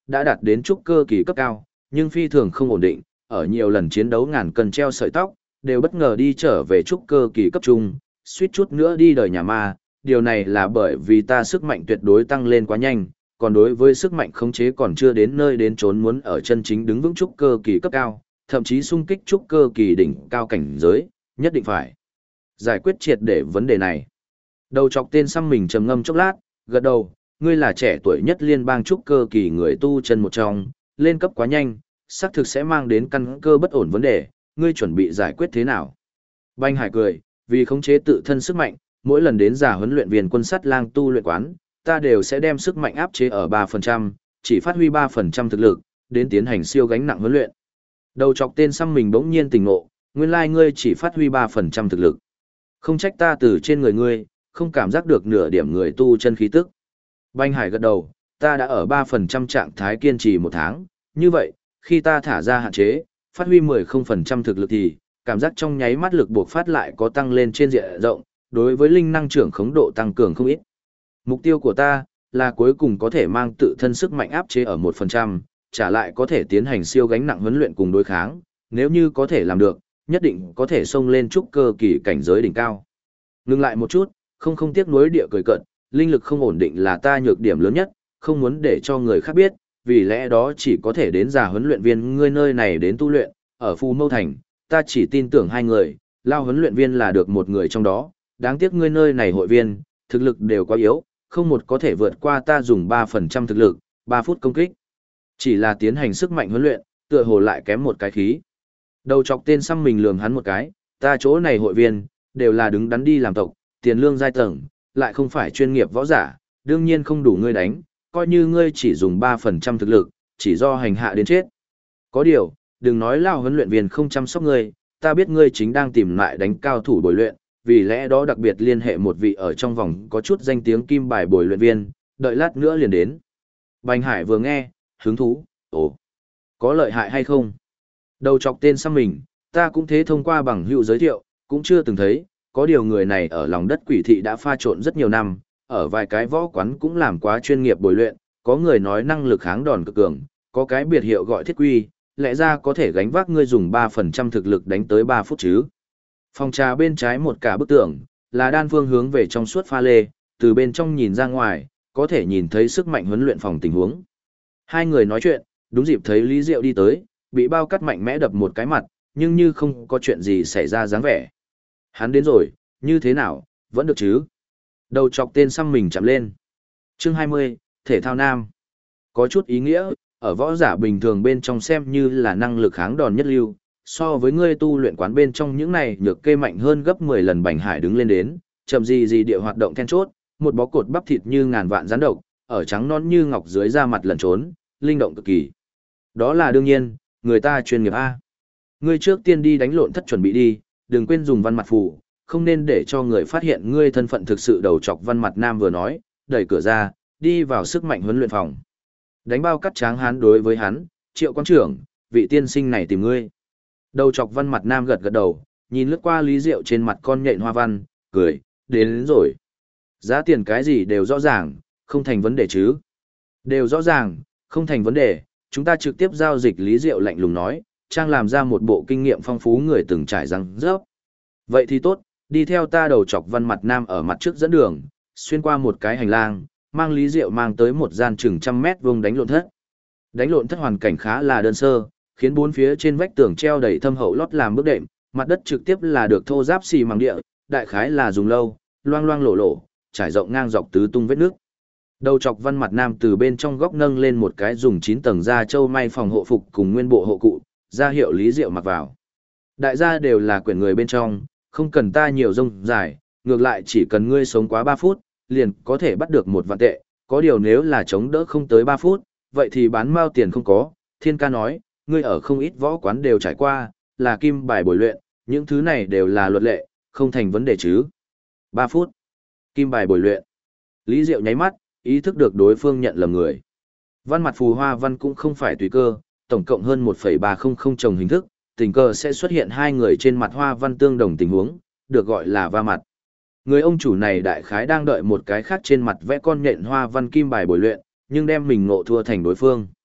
đã đạt đến trúc cơ kỳ cấp cao, nhưng phi thường không ổn định, ở nhiều lần chiến đấu ngàn cân treo sợi tóc, đều bất ngờ đi trở về trúc cơ kỳ cấp trung, suýt chút nữa đi đời nhà ma, điều này là bởi vì ta sức mạnh tuyệt đối tăng lên quá nhanh, còn đối với sức mạnh khống chế còn chưa đến nơi đến chốn muốn ở chân chính đứng vững trúc cơ kỳ cấp cao, thậm chí xung kích trúc cơ kỳ đỉnh cao cảnh giới, nhất định phải giải quyết triệt để vấn đề này. Đầu chọc tên xăm mình trầm ngâm chốc lát, gật đầu, ngươi là trẻ tuổi nhất liên bang trúc cơ kỳ người tu chân một trong, lên cấp quá nhanh, xác thực sẽ mang đến căn cơ bất ổn vấn đề, ngươi chuẩn bị giải quyết thế nào? Banh Hải cười, vì khống chế tự thân sức mạnh, mỗi lần đến giả huấn luyện viên quân sắt lang tu luyện quán, ta đều sẽ đem sức mạnh áp chế ở 3%, chỉ phát huy 3% thực lực, đến tiến hành siêu gánh nặng huấn luyện. Đầu chọc tên xăm mình bỗng nhiên tỉnh ngộ, nguyên lai ngươi chỉ phát huy 3% thực lực. Không trách ta từ trên người ngươi, không cảm giác được nửa điểm người tu chân khí tức. Banh Hải gật đầu, ta đã ở 3% trạng thái kiên trì một tháng, như vậy, khi ta thả ra hạn chế, phát huy 10% thực lực thì, cảm giác trong nháy mắt lực buộc phát lại có tăng lên trên diện rộng, đối với linh năng trưởng khống độ tăng cường không ít. Mục tiêu của ta là cuối cùng có thể mang tự thân sức mạnh áp chế ở 1%, trả lại có thể tiến hành siêu gánh nặng huấn luyện cùng đối kháng, nếu như có thể làm được, nhất định có thể xông lên trúc cơ kỳ cảnh giới đỉnh cao. Ngừng lại một chút, không tiếc nuối địa cười cận, linh lực không ổn định là ta nhược điểm lớn nhất, không muốn để cho người khác biết, vì lẽ đó chỉ có thể đến giả huấn luyện viên ngươi nơi này đến tu luyện, ở Phù Mâu Thành, ta chỉ tin tưởng hai người, lao huấn luyện viên là được một người trong đó, đáng tiếc ngươi nơi này hội viên, thực lực đều quá yếu, không một có thể vượt qua ta dùng 3% thực lực, 3 phút công kích. Chỉ là tiến hành sức mạnh huấn luyện, tựa hồ lại kém một cái khí. Đầu chọc tên xăm mình lườm hắn một cái, ta chỗ này hội viên, đều là đứng đắn đi làm tộc, tiền lương giai tầng, lại không phải chuyên nghiệp võ giả, đương nhiên không đủ ngươi đánh, coi như ngươi chỉ dùng 3% thực lực, chỉ do hành hạ đến chết. Có điều, đừng nói lao huấn luyện viên không chăm sóc ngươi, ta biết ngươi chính đang tìm lại đánh cao thủ bồi luyện, vì lẽ đó đặc biệt liên hệ một vị ở trong vòng có chút danh tiếng kim bài bồi luyện viên, đợi lát nữa liền đến. Bành Hải vừa nghe, hứng thú, ồ, có lợi hại hay không? Đầu chọc tên xăm mình, ta cũng thế thông qua bằng hữu giới thiệu, cũng chưa từng thấy, có điều người này ở lòng đất quỷ thị đã pha trộn rất nhiều năm, ở vài cái võ quán cũng làm quá chuyên nghiệp bồi luyện, có người nói năng lực kháng đòn cực cường, có cái biệt hiệu gọi thiết quy, lẽ ra có thể gánh vác ngươi dùng 3% thực lực đánh tới 3 phút chứ. Phòng trà bên trái một cả bức tường, là đan phương hướng về trong suốt pha lê, từ bên trong nhìn ra ngoài, có thể nhìn thấy sức mạnh huấn luyện phòng tình huống. Hai người nói chuyện, đúng dịp thấy Lý Diệu đi tới, bị bao cắt mạnh mẽ đập một cái mặt, nhưng như không có chuyện gì xảy ra dáng vẻ. Hắn đến rồi, như thế nào, vẫn được chứ? Đầu chọc tên xăm mình chạm lên. Chương 20, Thể thao nam. Có chút ý nghĩa, ở võ giả bình thường bên trong xem như là năng lực kháng đòn nhất lưu, so với ngươi tu luyện quán bên trong những này nhược kê mạnh hơn gấp 10 lần. Bành Hải đứng lên đến, chậm gì địa hoạt động then chốt, một bó cột bắp thịt như ngàn vạn rắn độc, ở trắng non như ngọc dưới da mặt lẩn trốn, linh động cực kỳ. Đó là đương nhiên, người ta chuyên nghiệp A. Ngươi trước tiên đi đánh lộn thất chuẩn bị đi, đừng quên dùng văn mặt phù, không nên để cho người phát hiện ngươi thân phận thực sự. Đầu chọc văn mặt nam vừa nói, đẩy cửa ra, đi vào sức mạnh huấn luyện phòng. Đánh bao cắt tráng hán đối với hắn, Triệu quán trưởng, vị tiên sinh này tìm ngươi. Đầu chọc văn mặt nam gật gật đầu, nhìn lướt qua Lý Diệu trên mặt con nhện hoa văn, cười, đến rồi. Giá tiền cái gì đều rõ ràng, không thành vấn đề chứ. Đều rõ ràng, không thành vấn đề, chúng ta trực tiếp giao dịch. Lý Diệu lạnh lùng nói, trang làm ra một bộ kinh nghiệm phong phú người từng trải răng rớp. Vậy thì tốt, đi theo ta. Đầu chọc văn mặt nam ở mặt trước dẫn đường, xuyên qua một cái hành lang, mang Lý Diệu mang tới một gian chừng 100 mét vuông đánh lộn thất. Đánh lộn thất hoàn cảnh khá là đơn sơ, khiến bốn phía trên vách tường treo đầy thâm hậu lót làm bước đệm, mặt đất trực tiếp là được thô ráp xi măng địa, đại khái là dùng lâu, loang loang lổ lổ, trải rộng ngang dọc tứ tung vết nước. Đầu chọc văn mặt nam từ bên trong góc nâng lên một cái dùng 9 tầng da trâu may phòng hộ phục cùng nguyên bộ hộ cụ, ra hiệu Lý Diệu mặc vào. Đại gia đều là quyển người bên trong, không cần ta nhiều rông dài, ngược lại chỉ cần ngươi sống quá 3 phút, liền có thể bắt được 1 vạn tệ, có điều nếu là chống đỡ không tới 3 phút, vậy thì bán mao tiền không có. Thiên ca nói, ngươi ở không ít võ quán đều trải qua, là kim bài bồi luyện, những thứ này đều là luật lệ, không thành vấn đề chứ. 3 phút. Kim bài bồi luyện. Lý Diệu nháy mắt, ý thức được đối phương nhận lầm người. Văn mặt phù hoa văn cũng không phải tùy cơ, tổng cộng hơn 1,300 chồng hình thức, tình cờ sẽ xuất hiện hai người trên mặt hoa văn tương đồng tình huống, được gọi là va mặt. Người ông chủ này đại khái đang đợi một cái khác trên mặt vẽ con nhện hoa văn kim bài bồi luyện, nhưng đem mình ngộ thua thành đối phương.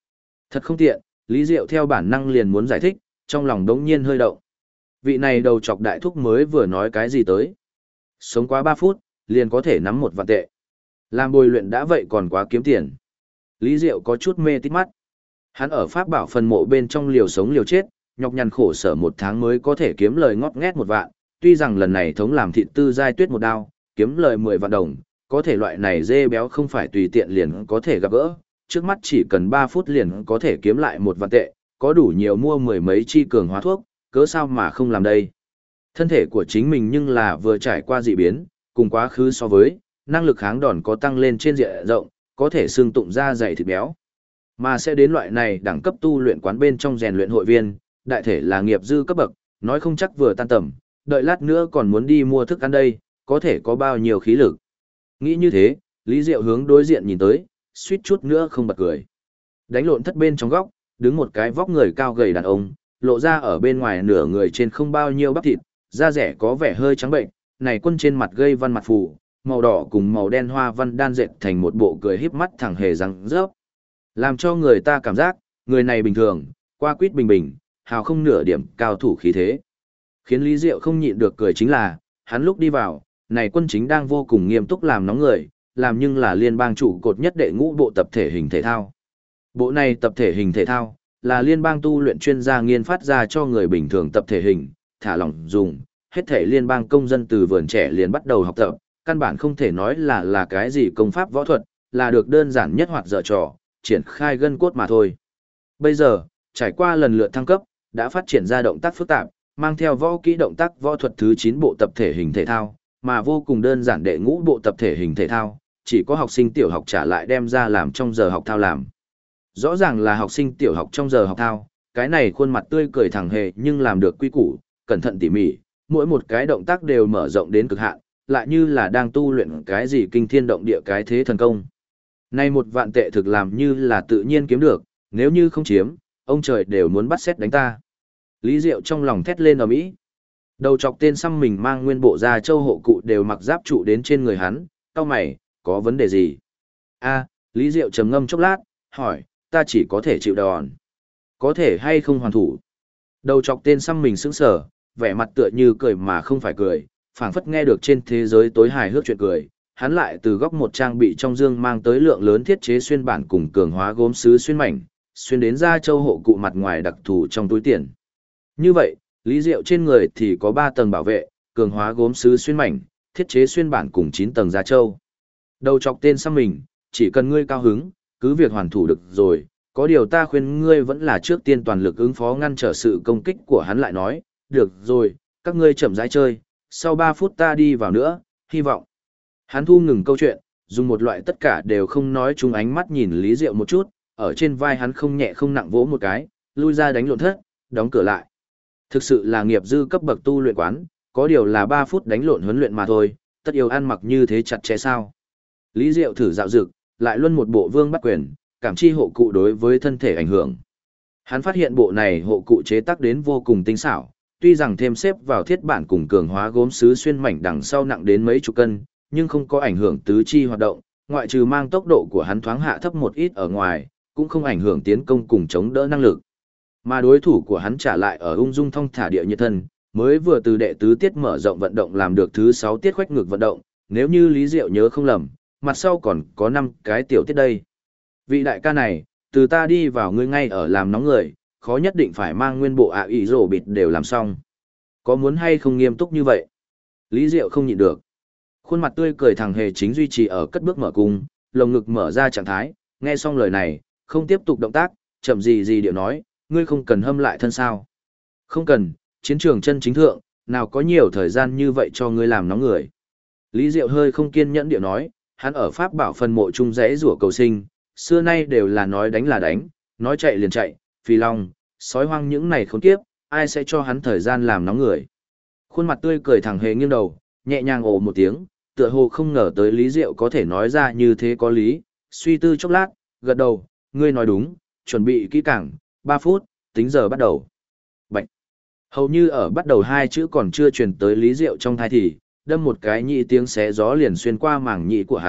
Thật không tiện, Lý Diệu theo bản năng liền muốn giải thích, trong lòng đống nhiên hơi động. Vị này đầu chọc đại thúc mới vừa nói cái gì tới. Sống quá 3 phút, liền có thể nắm 1 vạn tệ. Làm bồi luyện đã vậy còn quá kiếm tiền. Lý Diệu có chút mê tít mắt. Hắn ở Pháp Bảo phần mộ bên trong liều sống liều chết, nhọc nhằn khổ sở 1 tháng mới có thể kiếm lời ngót nghét 1 vạn. Tuy rằng lần này thống làm thịt tư giai tuyết 1 đao, kiếm lời 10 vạn đồng, có thể loại này dê béo không phải tùy tiện liền có thể gặp gỡ. Trước mắt chỉ cần 3 phút liền có thể kiếm lại 1 vạn tệ, có đủ nhiều mua 10 mấy chi cường hóa thuốc, cớ sao mà không làm đây. Thân thể của chính mình nhưng là vừa trải qua dị biến, cùng quá khứ so với, năng lực kháng đòn có tăng lên trên diện rộng, có thể xương tụng ra dày thịt béo. Mà sẽ đến loại này đẳng cấp tu luyện quán bên trong rèn luyện hội viên, đại thể là nghiệp dư cấp bậc, nói không chắc vừa tan tầm, đợi lát nữa còn muốn đi mua thức ăn đây, có thể có bao nhiêu khí lực. Nghĩ như thế, Lý Diệu hướng đối diện nhìn tới, suýt chút nữa không bật cười. Đánh lộn thất bên trong góc, đứng một cái vóc người cao gầy đàn ông, lộ ra ở bên ngoài nửa người trên không bao nhiêu bắp thịt, da rẻ có vẻ hơi trắng bệnh, này quân trên mặt gây văn mặt phù, màu đỏ cùng màu đen hoa văn đan dệt thành một bộ cười híp mắt thẳng hề răng rớp. Làm cho người ta cảm giác, người này bình thường, qua quýt bình bình, hào không nửa điểm cao thủ khí thế. Khiến Lý Diệu không nhịn được cười chính là, hắn lúc đi vào, này quân chính đang vô cùng nghiêm túc làm nóng người, làm nhưng là liên bang trụ cột nhất đệ ngũ bộ tập thể hình thể thao. Bộ này tập thể hình thể thao, là liên bang tu luyện chuyên gia nghiên phát ra cho người bình thường tập thể hình, thả lỏng dùng, hết thể liên bang công dân từ vườn trẻ liền bắt đầu học tập, căn bản không thể nói là cái gì công pháp võ thuật, là được đơn giản nhất hoặc dở trò, triển khai gân cốt mà thôi. Bây giờ, trải qua lần lượt thăng cấp, đã phát triển ra động tác phức tạp, mang theo võ kỹ động tác võ thuật thứ 9 bộ tập thể hình thể thao, mà vô cùng đơn giản đệ ngũ bộ tập thể hình thể thao, chỉ có học sinh tiểu học trả lại đem ra làm trong giờ học thao làm. Rõ ràng là học sinh tiểu học trong giờ học thao, cái này khuôn mặt tươi cười thẳng hề nhưng làm được quy củ, cẩn thận tỉ mỉ, mỗi một cái động tác đều mở rộng đến cực hạn, lại như là đang tu luyện cái gì kinh thiên động địa cái thế thần công. Nay 1 vạn tệ thực làm như là tự nhiên kiếm được, nếu như không chiếm, ông trời đều muốn bắt xét đánh ta. Lý Diệu trong lòng thét lên ầm ĩ. Đầu chọc tên xăm mình mang nguyên bộ da châu hộ cụ đều mặc giáp trụ đến trên người hắn, cau mày, có vấn đề gì? A, Lý Diệu trầm ngâm chốc lát, hỏi, ta chỉ có thể chịu đòn. Có thể hay không hoàn thủ? Đầu chọc tên xăm mình sững sờ, vẻ mặt tựa như cười mà không phải cười, phảng phất nghe được trên thế giới tối hài hước chuyện cười. Hắn lại từ góc một trang bị trong dương mang tới lượng lớn thiết chế xuyên bản cùng cường hóa gốm sứ xuyên mảnh, xuyên đến da châu hộ cụ mặt ngoài đặc thù trong túi tiền. Như vậy, Lý Diệu trên người thì có 3 tầng bảo vệ, cường hóa gốm sứ xuyên mảnh, thiết chế xuyên bản cùng 9 tầng da châu. Đầu chọc tên xăm mình, chỉ cần ngươi cao hứng, cứ việc hoàn thủ được rồi, có điều ta khuyên ngươi vẫn là trước tiên toàn lực ứng phó ngăn trở sự công kích của hắn lại nói, được rồi, các ngươi chậm rãi chơi, sau 3 phút ta đi vào nữa, hy vọng. Hắn thu ngừng câu chuyện, dùng một loại tất cả đều không nói chung ánh mắt nhìn Lý Diệu một chút, ở trên vai hắn không nhẹ không nặng vỗ một cái, lui ra đánh lộn thất, đóng cửa lại. Thực sự là nghiệp dư cấp bậc tu luyện quán, có điều là 3 phút đánh lộn huấn luyện mà thôi, tất yếu ăn mặc như thế chặt chẽ sao. Lý Diệu thử dạo dực, lại luân một bộ vương bắt quyền, cảm chi hộ cụ đối với thân thể ảnh hưởng. Hắn phát hiện bộ này hộ cụ chế tác đến vô cùng tinh xảo, tuy rằng thêm xếp vào thiết bản cùng cường hóa gốm sứ xuyên mảnh đằng sau nặng đến mấy chục cân, nhưng không có ảnh hưởng tứ chi hoạt động, ngoại trừ mang tốc độ của hắn thoáng hạ thấp một ít ở ngoài, cũng không ảnh hưởng tiến công cùng chống đỡ năng lực. Mà đối thủ của hắn trả lại ở ung dung thong thả địa nhiệt thân, mới vừa từ đệ tứ tiết mở rộng vận động làm được thứ 6 tiết khoách ngược vận động, nếu như Lý Diệu nhớ không lầm, mặt sau còn có 5 cái tiểu tiết đây. Vị đại ca này, từ ta đi vào ngươi ngay ở làm nóng người, khó nhất định phải mang nguyên bộ ạ ý rổ bịt đều làm xong. Có muốn hay không nghiêm túc như vậy? Lý Diệu không nhịn được. Khuôn mặt tươi cười thằng hề chính duy trì ở cất bước mở cung, lồng ngực mở ra trạng thái, nghe xong lời này, không tiếp tục động tác, chậm gì điệu nói, ngươi không cần hâm lại thân sao. Không cần, chiến trường chân chính thượng, nào có nhiều thời gian như vậy cho ngươi làm nóng người. Lý Diệu hơi không kiên nhẫn điệu nói, hắn ở Pháp Bảo phần mộ trung rẽ rủa cầu sinh, xưa nay đều là nói đánh là đánh, nói chạy liền chạy, phi long, sói hoang những này khốn kiếp, ai sẽ cho hắn thời gian làm nóng người. Khuôn mặt tươi cười thẳng hề nghiêng đầu, nhẹ nhàng ồ một tiếng, tựa hồ không ngờ tới Lý Diệu có thể nói ra như thế có lý, suy tư chốc lát, gật đầu, ngươi nói đúng, chuẩn bị kỹ càng, 3 phút, tính giờ bắt đầu. Bạch. Hầu như ở bắt đầu 2 chữ còn chưa truyền tới Lý Diệu trong thai thì, đâm một cái nhị tiếng xé gió liền xuyên qua màng nhị của hắn,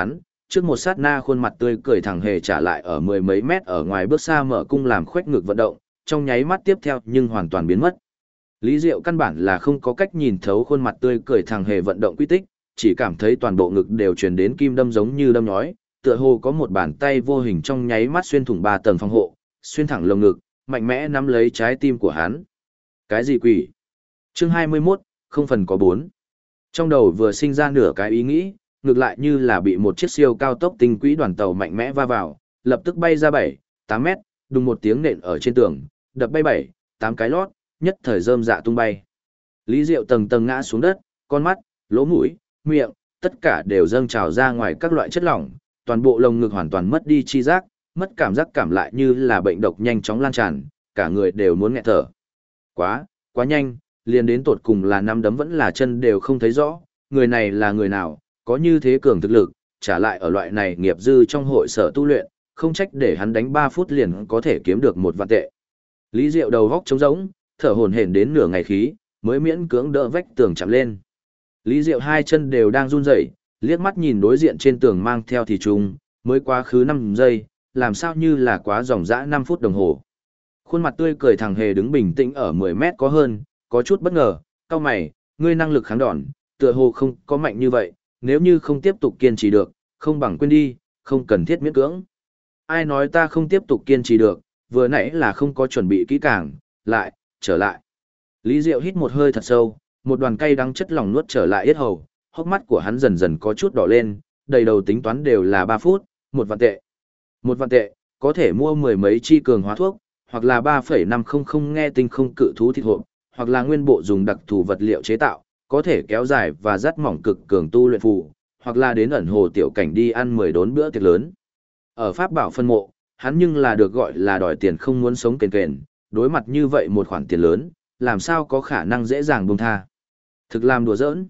trước một sát na khuôn mặt tươi cười thẳng hề trả lại ở mười mấy mét ở ngoài bước xa mở cung làm khoét ngực vận động, trong nháy mắt tiếp theo nhưng hoàn toàn biến mất. Lý Diệu căn bản là không có cách nhìn thấu khuôn mặt tươi cười thẳng hề vận động quy tích, chỉ cảm thấy toàn bộ ngực đều truyền đến kim đâm giống như đâm nhói, tựa hồ có một bàn tay vô hình trong nháy mắt xuyên thủng 3 tầng phòng hộ, xuyên thẳng lồng ngực, mạnh mẽ nắm lấy trái tim của hắn. Cái gì quỷ? Chương 21, không phần có 4. Trong đầu vừa sinh ra nửa cái ý nghĩ, ngược lại như là bị một chiếc siêu cao tốc tinh quỹ đoàn tàu mạnh mẽ va vào, lập tức bay ra 7, 8 mét, đùng một tiếng nện ở trên tường, đập bay 7, 8 cái lót, nhất thời rơm dạ tung bay. Lý Diệu tầng tầng ngã xuống đất, con mắt, lỗ mũi, miệng, tất cả đều dâng trào ra ngoài các loại chất lỏng, toàn bộ lồng ngực hoàn toàn mất đi chi giác, mất cảm giác cảm lại như là bệnh độc nhanh chóng lan tràn, cả người đều muốn nghẹt thở. Quá nhanh, liền đến tột cùng là nắm đấm vẫn là chân đều không thấy rõ, người này là người nào, có như thế cường thực lực, trả lại ở loại này nghiệp dư trong hội sở tu luyện, không trách để hắn đánh 3 phút liền có thể kiếm được 1 vạn tệ. Lý Diệu đầu góc trống rỗng, thở hổn hển đến nửa ngày khí, mới miễn cưỡng đỡ vách tường chạm lên. Lý Diệu hai chân đều đang run rẩy, liếc mắt nhìn đối diện trên tường mang theo thì trùng, mới quá khứ 5 giây, làm sao như là quá dòng dã 5 phút đồng hồ. Khuôn mặt tươi cười thằng hề đứng bình tĩnh ở 10 mét có hơn, có chút bất ngờ, cao mày, ngươi năng lực kháng đòn, tựa hồ không có mạnh như vậy, nếu như không tiếp tục kiên trì được, không bằng quên đi, không cần thiết miễn cưỡng. Ai nói ta không tiếp tục kiên trì được, vừa nãy là không có chuẩn bị kỹ càng, trở lại. Lý Diệu hít một hơi thật sâu, một đoàn cay đắng chất lỏng nuốt trở lại yết hầu, hốc mắt của hắn dần dần có chút đỏ lên, đầy đầu tính toán đều là 3 phút, 1 vạn tệ. 1 vạn tệ, có thể mua mười mấy chi cường hóa thuốc, hoặc là 3,500 nghe tinh không cự thú thịt hộp, hoặc là nguyên bộ dùng đặc thù vật liệu chế tạo, có thể kéo dài và dắt mỏng cực cường tu luyện phù, hoặc là đến ẩn hồ tiểu cảnh đi ăn 10 đốn bữa tiệc lớn. Ở Pháp Bảo phân mộ, hắn nhưng là được gọi là đòi tiền không muốn sống kền kền, đối mặt như vậy một khoản tiền lớn, làm sao có khả năng dễ dàng buông tha. Thực làm đùa giỡn.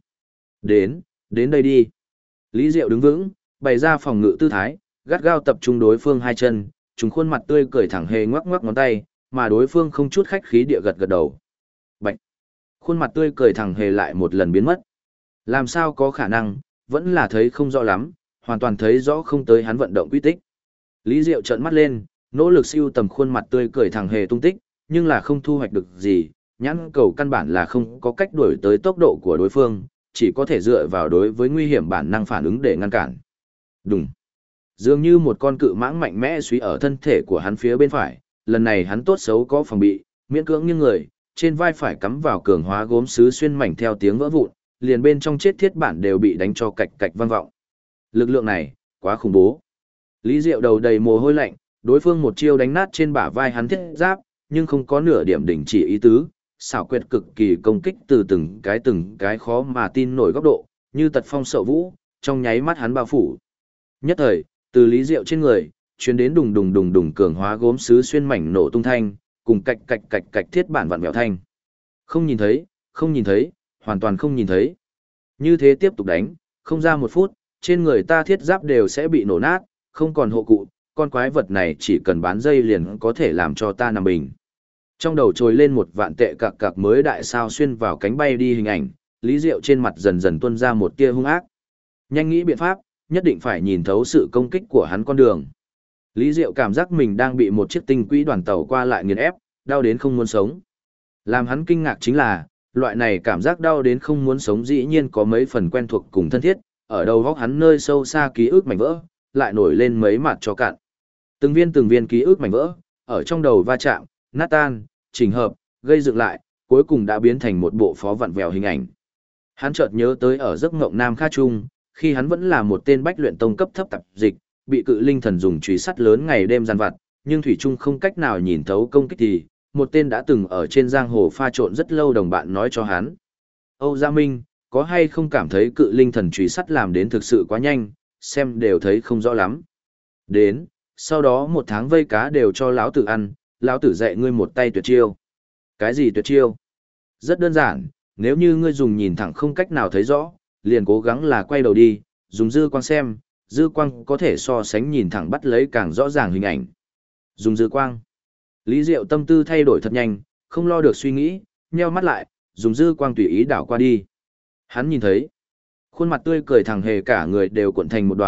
Đến đây đi. Lý Diệu đứng vững, bày ra phòng ngự tư thái, gắt gao tập trung đối phương hai chân, chúng khuôn mặt tươi cười thẳng hề ngoắc ngoắc ngón tay, mà đối phương không chút khách khí địa gật gật đầu. Bạch. Khuôn mặt tươi cười thẳng hề lại một lần biến mất. Làm sao có khả năng, vẫn là thấy không rõ lắm, hoàn toàn thấy rõ không tới hắn vận động quy tích. Lý Diệu trợn mắt lên, nỗ lực siêu tầm khuôn mặt tươi cười thẳng hề tung tích, nhưng là không thu hoạch được gì, nhãn cầu căn bản là không có cách đuổi tới tốc độ của đối phương, chỉ có thể dựa vào đối với nguy hiểm bản năng phản ứng để ngăn cản. Đùng. Dường như một con cự mãng mạnh mẽ suy ở thân thể của hắn phía bên phải, lần này hắn tốt xấu có phòng bị, miễn cưỡng như người, trên vai phải cắm vào cường hóa gốm sứ xuyên mảnh theo tiếng vỡ vụn, liền bên trong chết thiết bản đều bị đánh cho cạch cạch vang vọng. Lực lượng này, quá khủng bố. Lý Diệu đầu đầy mồ hôi lạnh, đối phương một chiêu đánh nát trên bả vai hắn thiết giáp, nhưng không có nửa điểm đình chỉ ý tứ, xảo quyệt cực kỳ công kích từ từng cái khó mà tin nổi góc độ, như tật phong sợ vũ, trong nháy mắt hắn bao phủ. Nhất thời, từ Lý Diệu trên người, truyền đến đùng đùng đùng đùng cường hóa gốm sứ xuyên mảnh nổ tung thanh, cùng cạch cạch cạch cạch thiết bản vặn vẹo thanh. Không nhìn thấy, hoàn toàn không nhìn thấy. Như thế tiếp tục đánh, không ra 1 phút, trên người ta thiết giáp đều sẽ bị nổ nát, không còn hộ cụ, con quái vật này chỉ cần bán dây liền có thể làm cho ta nằm bình. Trong đầu trồi lên 1 vạn tệ cạc cạc mới đại sao xuyên vào cánh bay đi hình ảnh, Lý Diệu trên mặt dần dần tuôn ra một tia hung ác. Nhanh nghĩ biện pháp, nhất định phải nhìn thấu sự công kích của hắn con đường. Lý Diệu cảm giác mình đang bị một chiếc tinh quỹ đoàn tàu qua lại nghiền ép, đau đến không muốn sống. Làm hắn kinh ngạc chính là, loại này cảm giác đau đến không muốn sống dĩ nhiên có mấy phần quen thuộc cùng thân thiết, ở đầu góc hắn nơi sâu xa ký ức mảnh vỡ, lại nổi lên mấy mặt cho cạn. Từng viên ký ức mảnh vỡ, ở trong đầu va chạm, nát tan, chỉnh hợp, gây dựng lại, cuối cùng đã biến thành một bộ phó vặn vẹo hình ảnh. Hắn chợt nhớ tới ở giấc ngộng Nam Kha Trung, khi hắn vẫn là một tên bách luyện tông cấp thấp tạp dịch, bị cự linh thần dùng chùy sắt lớn ngày đêm gian vặt, nhưng thủy trung không cách nào nhìn thấu công kích thì, một tên đã từng ở trên giang hồ pha trộn rất lâu đồng bạn nói cho hắn. Âu Gia Minh, có hay không cảm thấy cự linh thần chùy sắt làm đến thực sự quá nhanh, xem đều thấy không rõ lắm. Đến, sau đó 1 tháng vây cá đều cho lão tử ăn, lão tử dạy ngươi một tay tuyệt chiêu. Cái gì tuyệt chiêu? Rất đơn giản, nếu như ngươi dùng nhìn thẳng không cách nào thấy rõ, liền cố gắng là quay đầu đi, dùng dư quang xem, dư quang có thể so sánh nhìn thẳng bắt lấy càng rõ ràng hình ảnh. Dùng dư quang. Lý Diệu tâm tư thay đổi thật nhanh, không lo được suy nghĩ, nheo mắt lại, dùng dư quang tùy ý đảo qua đi. Hắn nhìn thấy, khuôn mặt tươi cười thẳng hề cả người đều cuộn thành một đoàn,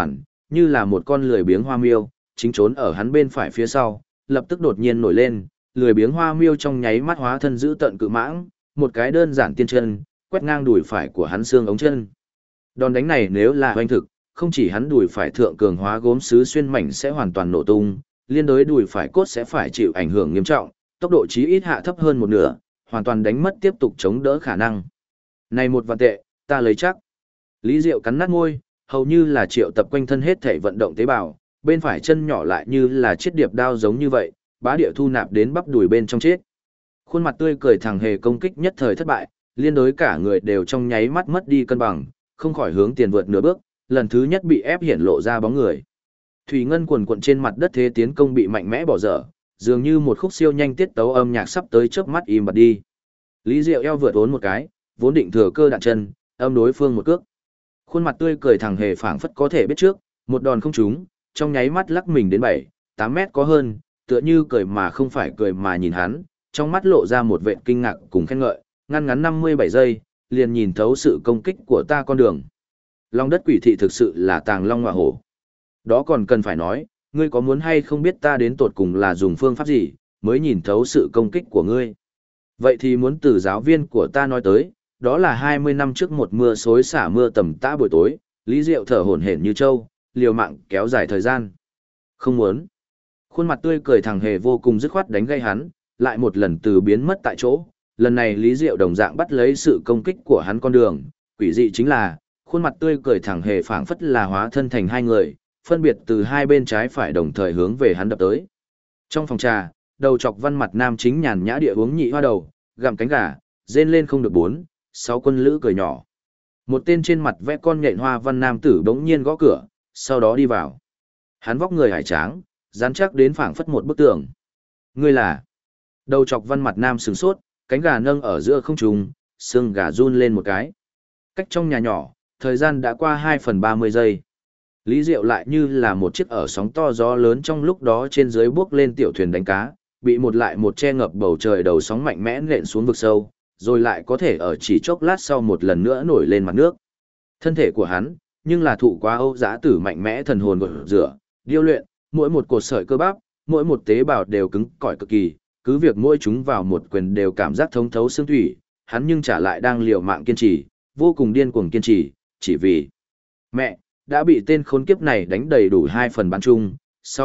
như là một con lười biếng hoa miêu, chính trốn ở hắn bên phải phía sau, lập tức đột nhiên nổi lên, lười biếng hoa miêu trong nháy mắt hóa thân giữ tận cự mãng, một cái đơn giản tiên chân, quét ngang đùi phải của hắn xương ống chân. Đòn đánh này nếu là hoành thực, không chỉ hắn đùi phải thượng cường hóa gốm sứ xuyên mảnh sẽ hoàn toàn nổ tung, liên đối đùi phải cốt sẽ phải chịu ảnh hưởng nghiêm trọng, tốc độ chí ít hạ thấp hơn một nửa, hoàn toàn đánh mất tiếp tục chống đỡ khả năng. Này một vạn tệ, ta lấy chắc. Lý Diệu cắn nát môi, hầu như là triệu tập quanh thân hết thể vận động tế bào, bên phải chân nhỏ lại như là chiếc điệp đao giống như vậy, bá địa thu nạp đến bắp đùi bên trong chết. Khuôn mặt tươi cười thẳng hề công kích nhất thời thất bại, liên đối cả người đều trong nháy mắt mất đi cân bằng, không khỏi hướng tiền vượt nửa bước, lần thứ nhất bị ép hiện lộ ra bóng người. Thủy ngân quần quận trên mặt đất thế tiến công bị mạnh mẽ bỏ dở, dường như một khúc siêu nhanh tiết tấu âm nhạc sắp tới chớp mắt im bặt đi. Lý Diệu eo vượt uốn một cái, vốn định thừa cơ đạn chân, âm đối phương một cước. Khuôn mặt tươi cười thẳng hề phảng phất có thể biết trước, một đòn không trúng, trong nháy mắt lắc mình đến 7, 8 mét có hơn, tựa như cười mà không phải cười mà nhìn hắn, trong mắt lộ ra một vệt kinh ngạc cùng khen ngợi, ngăn 57 giây, liền nhìn thấu sự công kích của ta con đường. Long đất quỷ thị thực sự là tàng long ngọa hổ. Đó còn cần phải nói, ngươi có muốn hay không biết ta đến tột cùng là dùng phương pháp gì, mới nhìn thấu sự công kích của ngươi. Vậy thì muốn từ giáo viên của ta nói tới, đó là 20 năm trước một mưa xối xả mưa tầm tã buổi tối, Lý Diệu thở hổn hển như trâu, liều mạng kéo dài thời gian. Không muốn. Khuôn mặt tươi cười thằng hề vô cùng dứt khoát đánh gây hắn, lại một lần từ biến mất tại chỗ. Lần này Lý Diệu đồng dạng bắt lấy sự công kích của hắn con đường, quỷ dị chính là, khuôn mặt tươi cười thẳng hề phảng phất là hóa thân thành hai người, phân biệt từ hai bên trái phải đồng thời hướng về hắn đập tới. Trong phòng trà, đầu chọc văn mặt nam chính nhàn nhã địa uống nhị hoa đầu, gặm cánh gà, rên lên không được 4, 6 quân lữ cười nhỏ. Một tên trên mặt vẽ con nhện hoa văn nam tử bỗng nhiên gõ cửa, sau đó đi vào. Hắn vóc người hải tráng, rắn chắc đến phảng phất một bức tường. Ngươi là? Đầu chọc văn mặt nam sửng sốt, cánh gà nâng ở giữa không trung, xương gà run lên một cái. Cách trong nhà nhỏ, thời gian đã qua 2/30 giây. Lý Diệu lại như là một chiếc ở sóng to gió lớn trong lúc đó trên dưới bước lên tiểu thuyền đánh cá, bị một lại một che ngập bầu trời đầu sóng mạnh mẽ nện xuống vực sâu, rồi lại có thể ở chỉ chốc lát sau một lần nữa nổi lên mặt nước. Thân thể của hắn, nhưng là thụ quá âu dã tử mạnh mẽ thần hồn gột rửa, điêu luyện, mỗi một cột sợi cơ bắp, mỗi một tế bào đều cứng cỏi cực kỳ, cứ việc mỗi chúng vào một quyền đều cảm giác thống thấu xương thủy, hắn nhưng trả lại đang liều mạng kiên trì, vô cùng điên cuồng kiên trì, chỉ vì mẹ đã bị tên khốn kiếp này đánh đầy đủ 2 phần bán chung,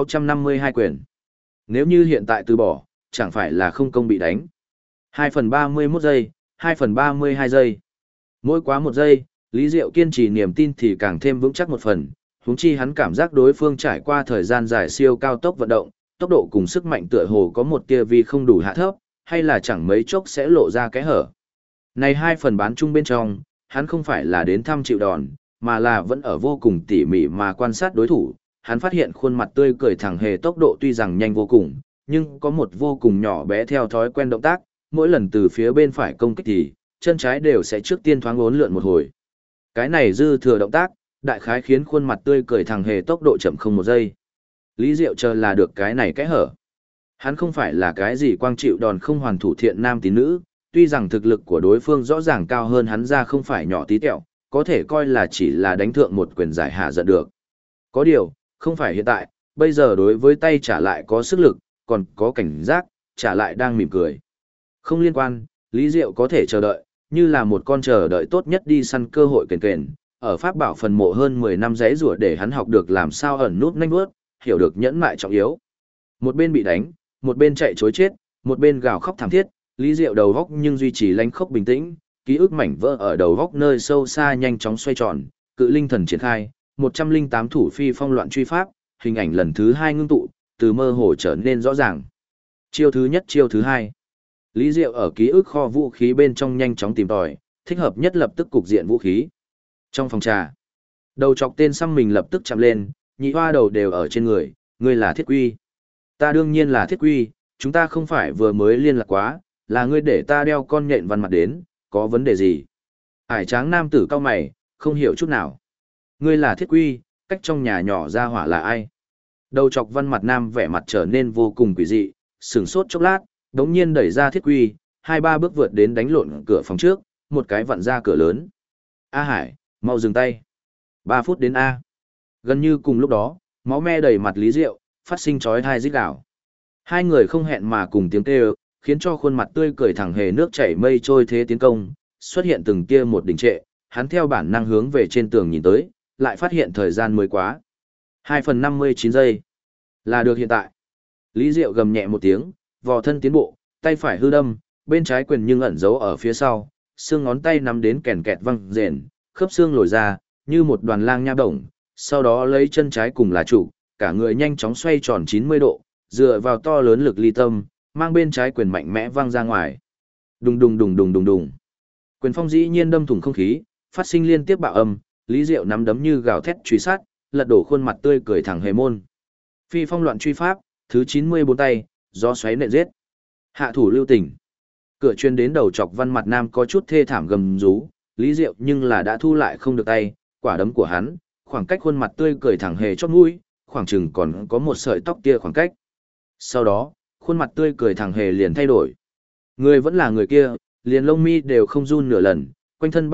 652 quyền. Nếu như hiện tại từ bỏ, chẳng phải là không công bị đánh. 2/31 giây, 2/32 giây. Mỗi quá 1 giây, Lý Diệu kiên trì niềm tin thì càng thêm vững chắc một phần, huống chi hắn cảm giác đối phương trải qua thời gian dài siêu cao tốc vận động, tốc độ cùng sức mạnh tựa hồ có một tia vi không đủ hạ thấp, hay là chẳng mấy chốc sẽ lộ ra cái hở. Này 2 phần bán chung bên trong, hắn không phải là đến thăm chịu đòn, mà là vẫn ở vô cùng tỉ mỉ mà quan sát đối thủ. Hắn phát hiện khuôn mặt tươi cười thẳng hề tốc độ tuy rằng nhanh vô cùng, nhưng có một vô cùng nhỏ bé theo thói quen động tác, mỗi lần từ phía bên phải công kích thì, chân trái đều sẽ trước tiên thoáng uốn lượn một hồi. Cái này dư thừa động tác, đại khái khiến khuôn mặt tươi cười thẳng hề tốc độ chậm không 1 giây. Lý Diệu chờ là được cái này cái hở. Hắn không phải là cái gì quang chịu đòn không hoàn thủ thiện nam tín nữ, tuy rằng thực lực của đối phương rõ ràng cao hơn hắn ra không phải nhỏ tí tẹo, có thể coi là chỉ là đánh thượng một quyền giải hạ giận được. Có điều, không phải hiện tại, bây giờ đối với tay trả lại có sức lực, còn có cảnh giác, trả lại đang mỉm cười. Không liên quan, Lý Diệu có thể chờ đợi, như là một con chờ đợi tốt nhất đi săn cơ hội kền kền, ở Pháp Bảo phần mộ hơn 10 năm giấy rủa để hắn học được làm sao ẩn nút nhanh bước, hiểu được nhẫn mại trọng yếu. Một bên bị đánh, một bên chạy chối chết, một bên gào khóc thảm thiết, Lý Diệu đầu góc nhưng duy trì lanh khốc bình tĩnh, ký ức mảnh vỡ ở đầu góc nơi sâu xa nhanh chóng xoay tròn, cự linh thần triển khai, 108 thủ phi phong loạn truy pháp, hình ảnh lần thứ 2 ngưng tụ, từ mơ hồ trở nên rõ ràng. Chiêu thứ nhất, chiêu thứ hai. Lý Diệu ở ký ức kho vũ khí bên trong nhanh chóng tìm tòi, thích hợp nhất lập tức cục diện vũ khí. Trong phòng trà, đầu chọc tên xăm mình lập tức chạm lên, nhị hoa đầu đều ở trên người, ngươi là Thiết Quy. Ta đương nhiên là Thiết Quy, chúng ta không phải vừa mới liên lạc quá, là ngươi để ta đeo con nhện văn mặt đến, có vấn đề gì? Hải tráng nam tử cao mày, không hiểu chút nào. Ngươi là Thiết Quy, cách trong nhà nhỏ ra hỏa là ai? Đầu chọc văn mặt nam vẻ mặt trở nên vô cùng quỷ dị, sửng sốt chốc lát, đống nhiên đẩy ra Thiết Quy, 2-3 bước vượt đến đánh lộn cửa phòng trước, một cái vặn ra cửa lớn. A Hải, mau dừng tay. 3 phút đến A. Gần như cùng lúc đó, máu me đầy mặt Lý Diệu, phát sinh chói tai rít gào. Hai người không hẹn mà cùng tiếng kêu, khiến cho khuôn mặt tươi cười thẳng hề nước chảy mây trôi thế tiến công, xuất hiện từng tia một đình trệ, hắn theo bản năng hướng về trên tường nhìn tới, lại phát hiện thời gian mới quá. 2 phần 59 giây. Là được hiện tại. Lý Diệu gầm nhẹ một tiếng, vò thân tiến bộ, tay phải hư đâm, bên trái quyền nhưng ẩn giấu ở phía sau, xương ngón tay nắm đến kèn kẹt văng rền, khớp xương lồi ra, như một đoàn lang nha bổng, sau đó lấy chân trái cùng là trụ, cả người nhanh chóng xoay tròn 90 độ, dựa vào to lớn lực ly tâm, mang bên trái quyền mạnh mẽ văng ra ngoài. Đùng đùng đùng đùng đùng đùng. Quyền phong dĩ nhiên đâm thủng không khí, phát sinh liên tiếp bạo âm, Lý Diệu nắm đấm như gào thét truy sát, lật đổ khuôn mặt tươi cười thẳng hề môn. Phi phong loạn truy pháp, thứ 94 tay, gió xoáy nện giết. Hạ thủ lưu tình. Cửa chuyên đến đầu chọc Văn Mặt Nam có chút thê thảm gầm rú, Lý Diệu nhưng là đã thu lại không được tay, quả đấm của hắn, khoảng cách khuôn mặt tươi cười thẳng hề chót mũi, khoảng chừng còn có một sợi tóc tia khoảng cách. Sau đó, khuôn mặt tươi cười thẳng hề liền thay đổi. Người vẫn là người kia, liền lông mi đều không run nửa lần, quanh thân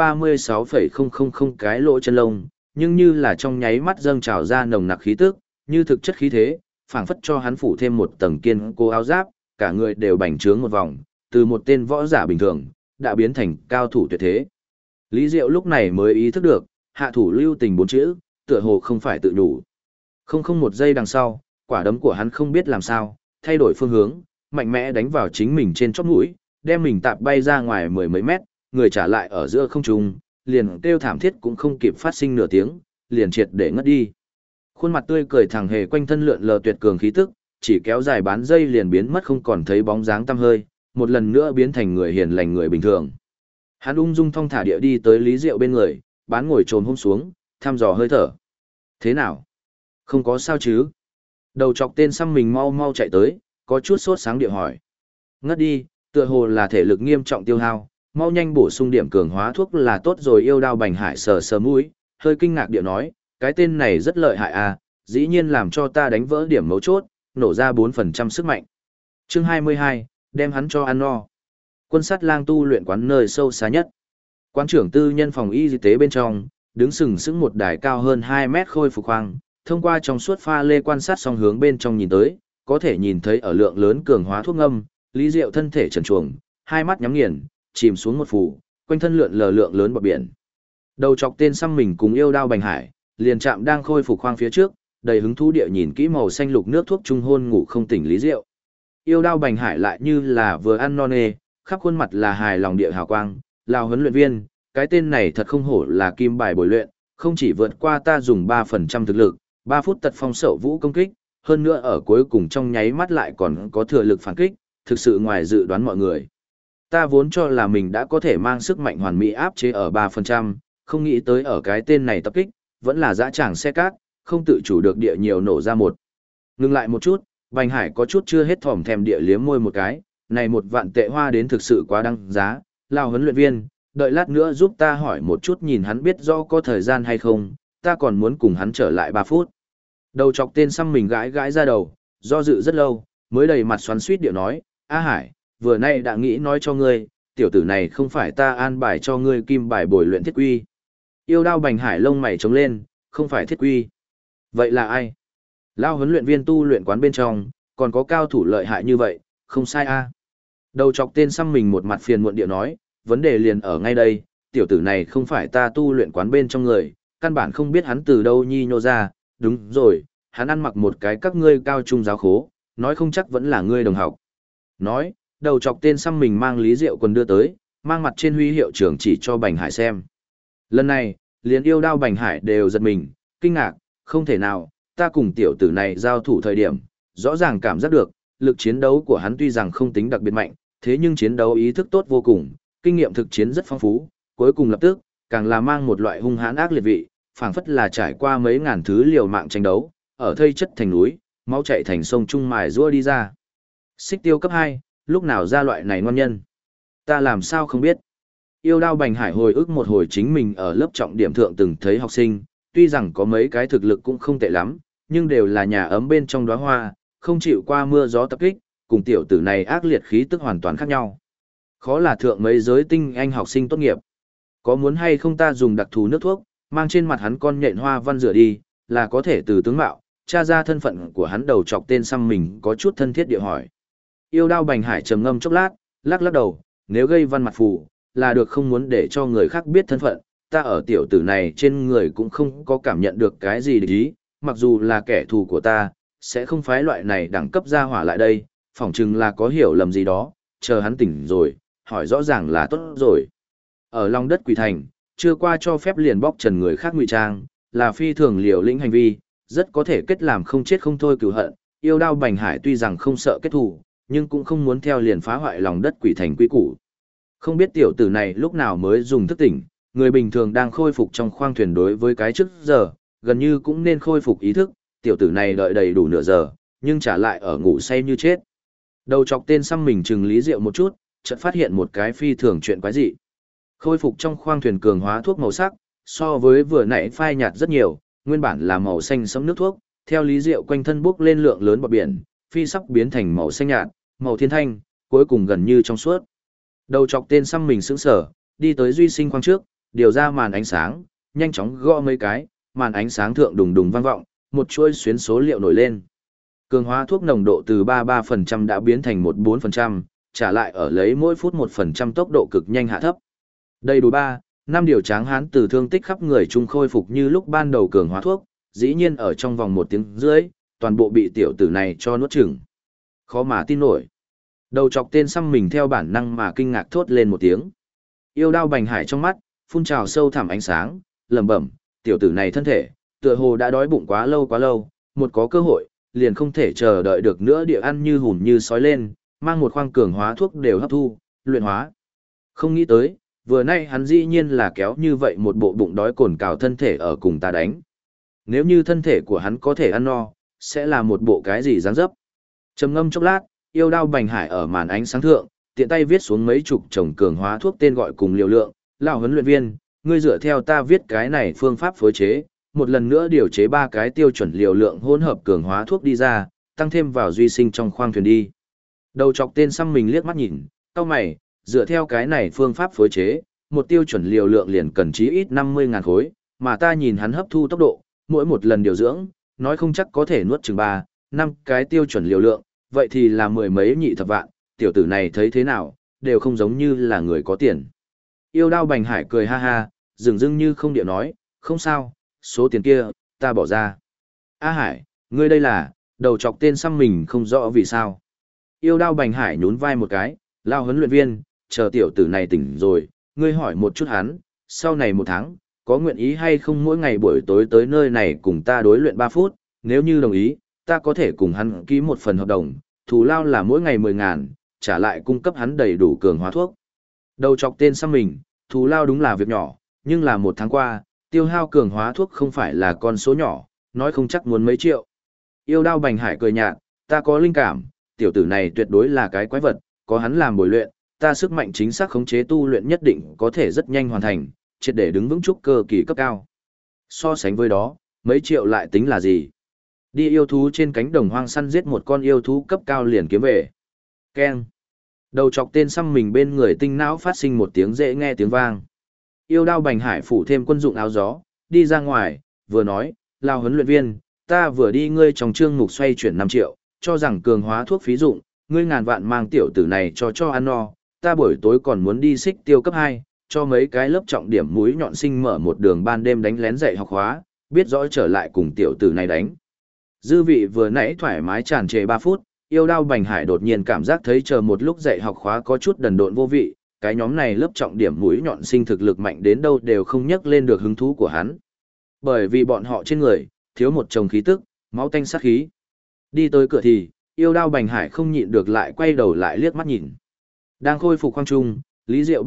36,000 cái lỗ chân lông, nhưng như là trong nháy mắt dâng trào ra nồng nặc khí tức, như thực chất khí thế, phảng phất cho hắn phủ thêm một tầng kiên cố áo giáp, cả người đều bành trướng một vòng, từ một tên võ giả bình thường, đã biến thành cao thủ tuyệt thế. Lý Diệu lúc này mới ý thức được, hạ thủ lưu tình 4 chữ, tựa hồ không phải tự đủ. Không một giây đằng sau, quả đấm của hắn không biết làm sao, thay đổi phương hướng, mạnh mẽ đánh vào chính mình trên chóp mũi, đem mình tạp bay ra ngoài mười mấy mét, người trả lại ở giữa không trung, liền kêu thảm thiết cũng không kịp phát sinh nửa tiếng, liền triệt để ngất đi. Khuôn mặt tươi cười thẳng hề quanh thân lượn lờ tuyệt cường khí tức, chỉ kéo dài bán dây liền biến mất không còn thấy bóng dáng tăm hơi, một lần nữa biến thành người hiền lành người bình thường. Hắn ung dung thong thả địa đi tới Lý Diệu bên người, bán ngồi trồm hôm xuống, thăm dò hơi thở. Thế nào? Không có sao chứ? Đầu chọc tên xăm mình mau mau chạy tới, có chút sốt sáng địa hỏi. Ngất đi, tựa hồ là thể lực nghiêm trọng tiêu hao, mau nhanh bổ sung điểm cường hóa thuốc là tốt rồi. Yêu Đao Bành Hải sờ sờ mũi, hơi kinh ngạc địa nói, cái tên này rất lợi hại à, dĩ nhiên làm cho ta đánh vỡ điểm mấu chốt, nổ ra 4% sức mạnh. Chương 22, đem hắn cho ăn no. Quân sát lang tu luyện quán nơi sâu xa nhất. Quán trưởng tư nhân phòng y tế bên trong, đứng sừng sững một đài cao hơn 2 mét khôi phục khoang, thông qua trong suốt pha lê quan sát song hướng bên trong nhìn tới, có thể nhìn thấy ở lượng lớn cường hóa thuốc ngâm, Lý Diệu thân thể trần truồng, hai mắt nhắm nghiền, chìm xuống một phủ, quanh thân lượn lờ lượng lớn bọt biển. Đầu chọc tên xăm mình cùng Yêu Đao Bành Hải, liền chạm đang khôi phục khoang phía trước, đầy hứng thú địa nhìn kỹ màu xanh lục nước thuốc trung hôn ngủ không tỉnh Lý Diệu. Yêu Đao Bành Hải lại như là vừa ăn no nê, khắp khuôn mặt là hài lòng địa hào quang, lao huấn luyện viên, cái tên này thật không hổ là kim bài bồi luyện, không chỉ vượt qua ta dùng 3% thực lực, 3 phút tật phong sậu vũ công kích, hơn nữa ở cuối cùng trong nháy mắt lại còn có thừa lực phản kích, thực sự ngoài dự đoán mọi người. Ta vốn cho là mình đã có thể mang sức mạnh hoàn mỹ áp chế ở 3%, không nghĩ tới ở cái tên này tập kích, vẫn là dã tràng xe cát, không tự chủ được địa nhiều nổ ra một. Ngừng lại một chút, Bành Hải có chút chưa hết thòm thèm địa liếm môi một cái, này 1 vạn tệ hoa đến thực sự quá đăng giá, lao huấn luyện viên, đợi lát nữa giúp ta hỏi một chút nhìn hắn biết do có thời gian hay không, ta còn muốn cùng hắn trở lại 3 phút. Đầu chọc tên xăm mình gãi gãi ra đầu, do dự rất lâu, mới đầy mặt xoắn suýt điệu nói, A Hải, vừa nay đã nghĩ nói cho ngươi, tiểu tử này không phải ta an bài cho ngươi kim bài bồi luyện thiết quy. Yêu Đao Bành Hải lông mày trống lên, không phải thiết quy. Vậy là ai? Lao huấn luyện viên tu luyện quán bên trong, còn có cao thủ lợi hại như vậy, không sai a. Đầu chọc tên xăm mình một mặt phiền muộn điệu nói, vấn đề liền ở ngay đây, tiểu tử này không phải ta tu luyện quán bên trong người, căn bản không biết hắn từ đâu nhi nhô ra, đúng rồi, hắn ăn mặc một cái các ngươi cao trung giáo khố, nói không chắc vẫn là ngươi đồng học. Nói, đầu chọc tên xăm mình mang Lý Diệu quần đưa tới, mang mặt trên huy hiệu trưởng chỉ cho Bành Hải xem. Lần này, liền Yêu Đao Bành Hải đều giật mình, kinh ngạc, không thể nào, ta cùng tiểu tử này giao thủ thời điểm, rõ ràng cảm giác được, lực chiến đấu của hắn tuy rằng không tính đặc biệt mạnh, thế nhưng chiến đấu ý thức tốt vô cùng, kinh nghiệm thực chiến rất phong phú, cuối cùng lập tức, càng là mang một loại hung hãn ác liệt vị, phảng phất là trải qua mấy ngàn thứ liều mạng tranh đấu, ở thây chất thành núi, máu chảy thành sông trung mài rũa đi ra. Xích tiêu cấp 2, lúc nào ra loại này ngon nhân? Ta làm sao không biết? Yêu Đao Bành Hải hồi ức một hồi chính mình ở lớp trọng điểm thượng từng thấy học sinh, tuy rằng có mấy cái thực lực cũng không tệ lắm, nhưng đều là nhà ấm bên trong đóa hoa, không chịu qua mưa gió tập kích, cùng tiểu tử này ác liệt khí tức hoàn toàn khác nhau. Khó là thượng mấy giới tinh anh học sinh tốt nghiệp. Có muốn hay không ta dùng đặc thù nước thuốc, mang trên mặt hắn con nhện hoa văn rửa đi, là có thể từ tướng mạo, tra ra thân phận của hắn. Đầu chọc tên xăm mình có chút thân thiết địa hỏi. Yêu đao Bành Hải trầm ngâm chốc lát, lắc lắc đầu, nếu gây văn mặt phù, là được không muốn để cho người khác biết thân phận, ta ở tiểu tử này trên người cũng không có cảm nhận được cái gì để ý, mặc dù là kẻ thù của ta, sẽ không phái loại này đẳng cấp ra hỏa lại đây, phỏng chừng là có hiểu lầm gì đó, chờ hắn tỉnh rồi, hỏi rõ ràng là tốt rồi. Ở lòng đất quỷ thành, chưa qua cho phép liền bóc trần người khác ngụy trang, là phi thường liều lĩnh hành vi, rất có thể kết làm không chết không thôi cửu hận. Yêu đao Bành Hải tuy rằng không sợ kết thù, nhưng cũng không muốn theo liền phá hoại lòng đất quỷ thành quy củ. Không biết tiểu tử này lúc nào mới dùng thức tỉnh, người bình thường đang khôi phục trong khoang thuyền đối với cái trước giờ, gần như cũng nên khôi phục ý thức, tiểu tử này đợi đầy đủ nửa giờ, nhưng trả lại ở ngủ say như chết. Đầu chọc tên xăm mình chừng Lý Diệu một chút, chợt phát hiện một cái phi thường chuyện quái dị. Khôi phục trong khoang thuyền cường hóa thuốc màu sắc, so với vừa nãy phai nhạt rất nhiều, nguyên bản là màu xanh sẫm nước thuốc, theo Lý Diệu quanh thân bốc lên lượng lớn bọt biển, phi sắp biến thành màu xanh nhạt, màu thiên thanh, cuối cùng gần như trong suốt. Đầu chọc tên xăm mình sững sờ, đi tới duy sinh khoang trước, điều ra màn ánh sáng, nhanh chóng gõ mấy cái, màn ánh sáng thượng đùng đùng vang vọng, một chuỗi xuyến số liệu nổi lên. Cường hóa thuốc nồng độ từ 33% đã biến thành 14%, trả lại ở lấy mỗi phút 1% tốc độ cực nhanh hạ thấp. Đầy đủ 5 điều tráng hán từ thương tích khắp người trung khôi phục như lúc ban đầu cường hóa thuốc, dĩ nhiên ở trong vòng 1 tiếng rưỡi, toàn bộ bị tiểu tử này cho nuốt chửng. Khó mà tin nổi. Đầu chọc tên xăm mình theo bản năng mà kinh ngạc thốt lên một tiếng. Yêu đao Bành Hải trong mắt, phun trào sâu thẳm ánh sáng, lẩm bẩm, tiểu tử này thân thể, tựa hồ đã đói bụng quá lâu, một có cơ hội, liền không thể chờ đợi được nữa địa ăn như hùm như sói lên, mang một khoang cường hóa thuốc đều hấp thu, luyện hóa. Không nghĩ tới, vừa nay hắn dĩ nhiên là kéo như vậy một bộ bụng đói cồn cào thân thể ở cùng ta đánh. Nếu như thân thể của hắn có thể ăn no, sẽ là một bộ cái gì dáng dấp. Trầm ngâm chốc lát, yêu đao Bành Hải ở màn ánh sáng thượng, tiện tay viết xuống mấy chục chồng cường hóa thuốc tên gọi cùng liều lượng, lão huấn luyện viên, ngươi dựa theo ta viết cái này phương pháp phối chế, một lần nữa điều chế 3 cái tiêu chuẩn liều lượng hỗn hợp cường hóa thuốc đi ra, tăng thêm vào duy sinh trong khoang thuyền đi. Đầu chọc tên xăm mình liếc mắt nhìn, cau mày, dựa theo cái này phương pháp phối chế, một tiêu chuẩn liều lượng liền cần chí ít 50.000 khối, mà ta nhìn hắn hấp thu tốc độ, mỗi một lần điều dưỡng, nói không chắc có thể nuốt chừng 3-5 cái tiêu chuẩn liều lượng, vậy thì là mười mấy nhị thập vạn, tiểu tử này thấy thế nào, đều không giống như là người có tiền. Yêu đao Bành Hải cười ha ha, dường dưng như không điệu nói, không sao, số tiền kia, ta bỏ ra. A Hải, ngươi đây là, đầu chọc tên xăm mình không rõ vì sao. Yêu đao Bành Hải nhún vai một cái, lao huấn luyện viên, chờ tiểu tử này tỉnh rồi, ngươi hỏi một chút hắn, sau này 1 tháng, có nguyện ý hay không mỗi ngày buổi tối tới nơi này cùng ta đối luyện 3 phút, nếu như đồng ý, ta có thể cùng hắn ký một phần hợp đồng, thù lao là mỗi ngày 10.000, trả lại cung cấp hắn đầy đủ cường hóa thuốc. Đầu chọc tên xăm mình, thù lao đúng là việc nhỏ, nhưng là 1 tháng qua, tiêu hao cường hóa thuốc không phải là con số nhỏ, nói không chắc muốn mấy triệu. Yêu đao Bành Hải cười nhạt, ta có linh cảm, tiểu tử này tuyệt đối là cái quái vật, có hắn làm bồi luyện, ta sức mạnh chính xác khống chế tu luyện nhất định có thể rất nhanh hoàn thành, triệt để đứng vững trúc cơ kỳ cấp cao. So sánh với đó, mấy triệu lại tính là gì? Đi yêu thú trên cánh đồng hoang săn giết một con yêu thú cấp cao liền kiếm về. Keng. Đầu chọc tên xăm mình bên người tinh não phát sinh một tiếng dễ nghe tiếng vang. Yêu đao Bành Hải phủ thêm quân dụng áo gió, đi ra ngoài, vừa nói, lao huấn luyện viên, ta vừa đi ngươi trong chương mục xoay chuyển 5 triệu, cho rằng cường hóa thuốc phí dụng, ngươi ngàn vạn mang tiểu tử này cho ăn no, ta buổi tối còn muốn đi xích tiêu cấp 2, cho mấy cái lớp trọng điểm mũi nhọn sinh mở một đường ban đêm đánh lén dạy học hóa, biết rõ trở lại cùng tiểu tử này đánh. Dư vị vừa nãy thoải mái tràn trề 3 phút, yêu đao Bành Hải đột nhiên cảm giác thấy chờ một lúc dạy học khóa có chút đần độn vô vị, cái nhóm này lớp trọng điểm mũi nhọn sinh thực lực mạnh đến đâu đều không nhắc lên được hứng thú của hắn. Bởi vì bọn họ trên người, thiếu một chồng khí tức, máu tanh sát khí. Đi tới cửa thì, yêu đao Bành Hải không nhịn được lại quay đầu lại liếc mắt nhìn. Đang khôi phục khoang trung, Lý Diệu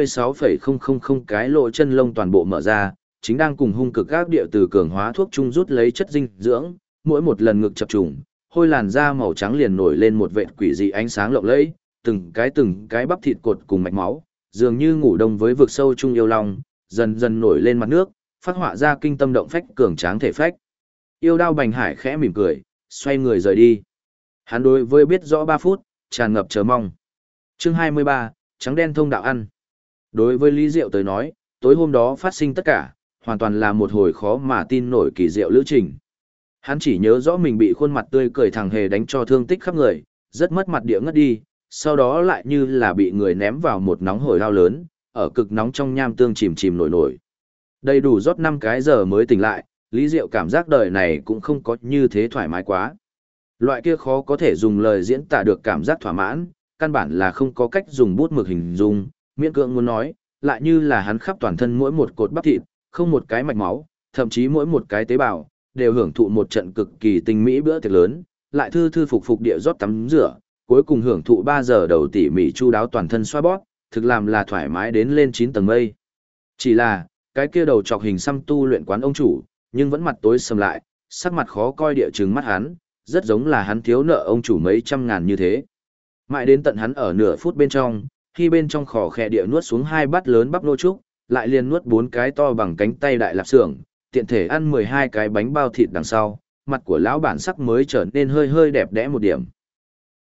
36,000 cái lỗ chân lông toàn bộ mở ra, chính đang cùng hung cực các địa từ cường hóa thuốc trung rút lấy chất dinh dưỡng, mỗi một lần ngực chập trùng, hôi làn da màu trắng liền nổi lên một vệt quỷ dị ánh sáng lộng lẫy, từng cái bắp thịt cột cùng mạch máu, dường như ngủ đông với vực sâu trung yêu long, dần dần nổi lên mặt nước, phát họa ra kinh tâm động phách cường tráng thể phách. Yêu đao Bành Hải khẽ mỉm cười, xoay người rời đi. Hắn đối với biết rõ 3 phút, tràn ngập chờ mong. Chương 23, trắng đen thông đạo ăn. Đối với Lý Diệu tới nói, tối hôm đó phát sinh tất cả, hoàn toàn là một hồi khó mà tin nổi kỳ diệu lữ trình. Hắn chỉ nhớ rõ mình bị khuôn mặt tươi cười thằng hề đánh cho thương tích khắp người, rất mất mặt địa ngất đi, sau đó lại như là bị người ném vào một nóng hổi lao lớn, ở cực nóng trong nham tương chìm chìm nổi nổi. Đầy đủ rót 5 cái giờ mới tỉnh lại, Lý Diệu cảm giác đời này cũng không có như thế thoải mái quá. Loại kia khó có thể dùng lời diễn tả được cảm giác thỏa mãn, căn bản là không có cách dùng bút mực hình dung, miễn cưỡng muốn nói, lại như là hắn khắp toàn thân mỗi một cột bắp thịt, không một cái mạch máu, thậm chí mỗi một cái tế bào, đều hưởng thụ một trận cực kỳ tinh mỹ bữa tiệc lớn, lại thư thư phục phục địa rót tắm rửa, cuối cùng hưởng thụ 3 giờ đầu tỉ mỉ chu đáo toàn thân xoa bóp, thực làm là thoải mái đến lên 9 tầng mây. Chỉ là, cái kia đầu chọc hình xăm tu luyện quán ông chủ, nhưng vẫn mặt tối sầm lại, sắc mặt khó coi địa trừng mắt hắn, rất giống là hắn thiếu nợ ông chủ mấy trăm ngàn như thế. Mãi đến tận hắn ở nửa phút bên trong, khi bên trong khò khè địa nuốt xuống 2 bát lớn bắp nô trúc, lại liền nuốt 4 cái to bằng cánh tay đại lạp xưởng, tiện thể ăn 12 cái bánh bao thịt đằng sau, mặt của lão bản sắc mới trở nên hơi hơi đẹp đẽ một điểm.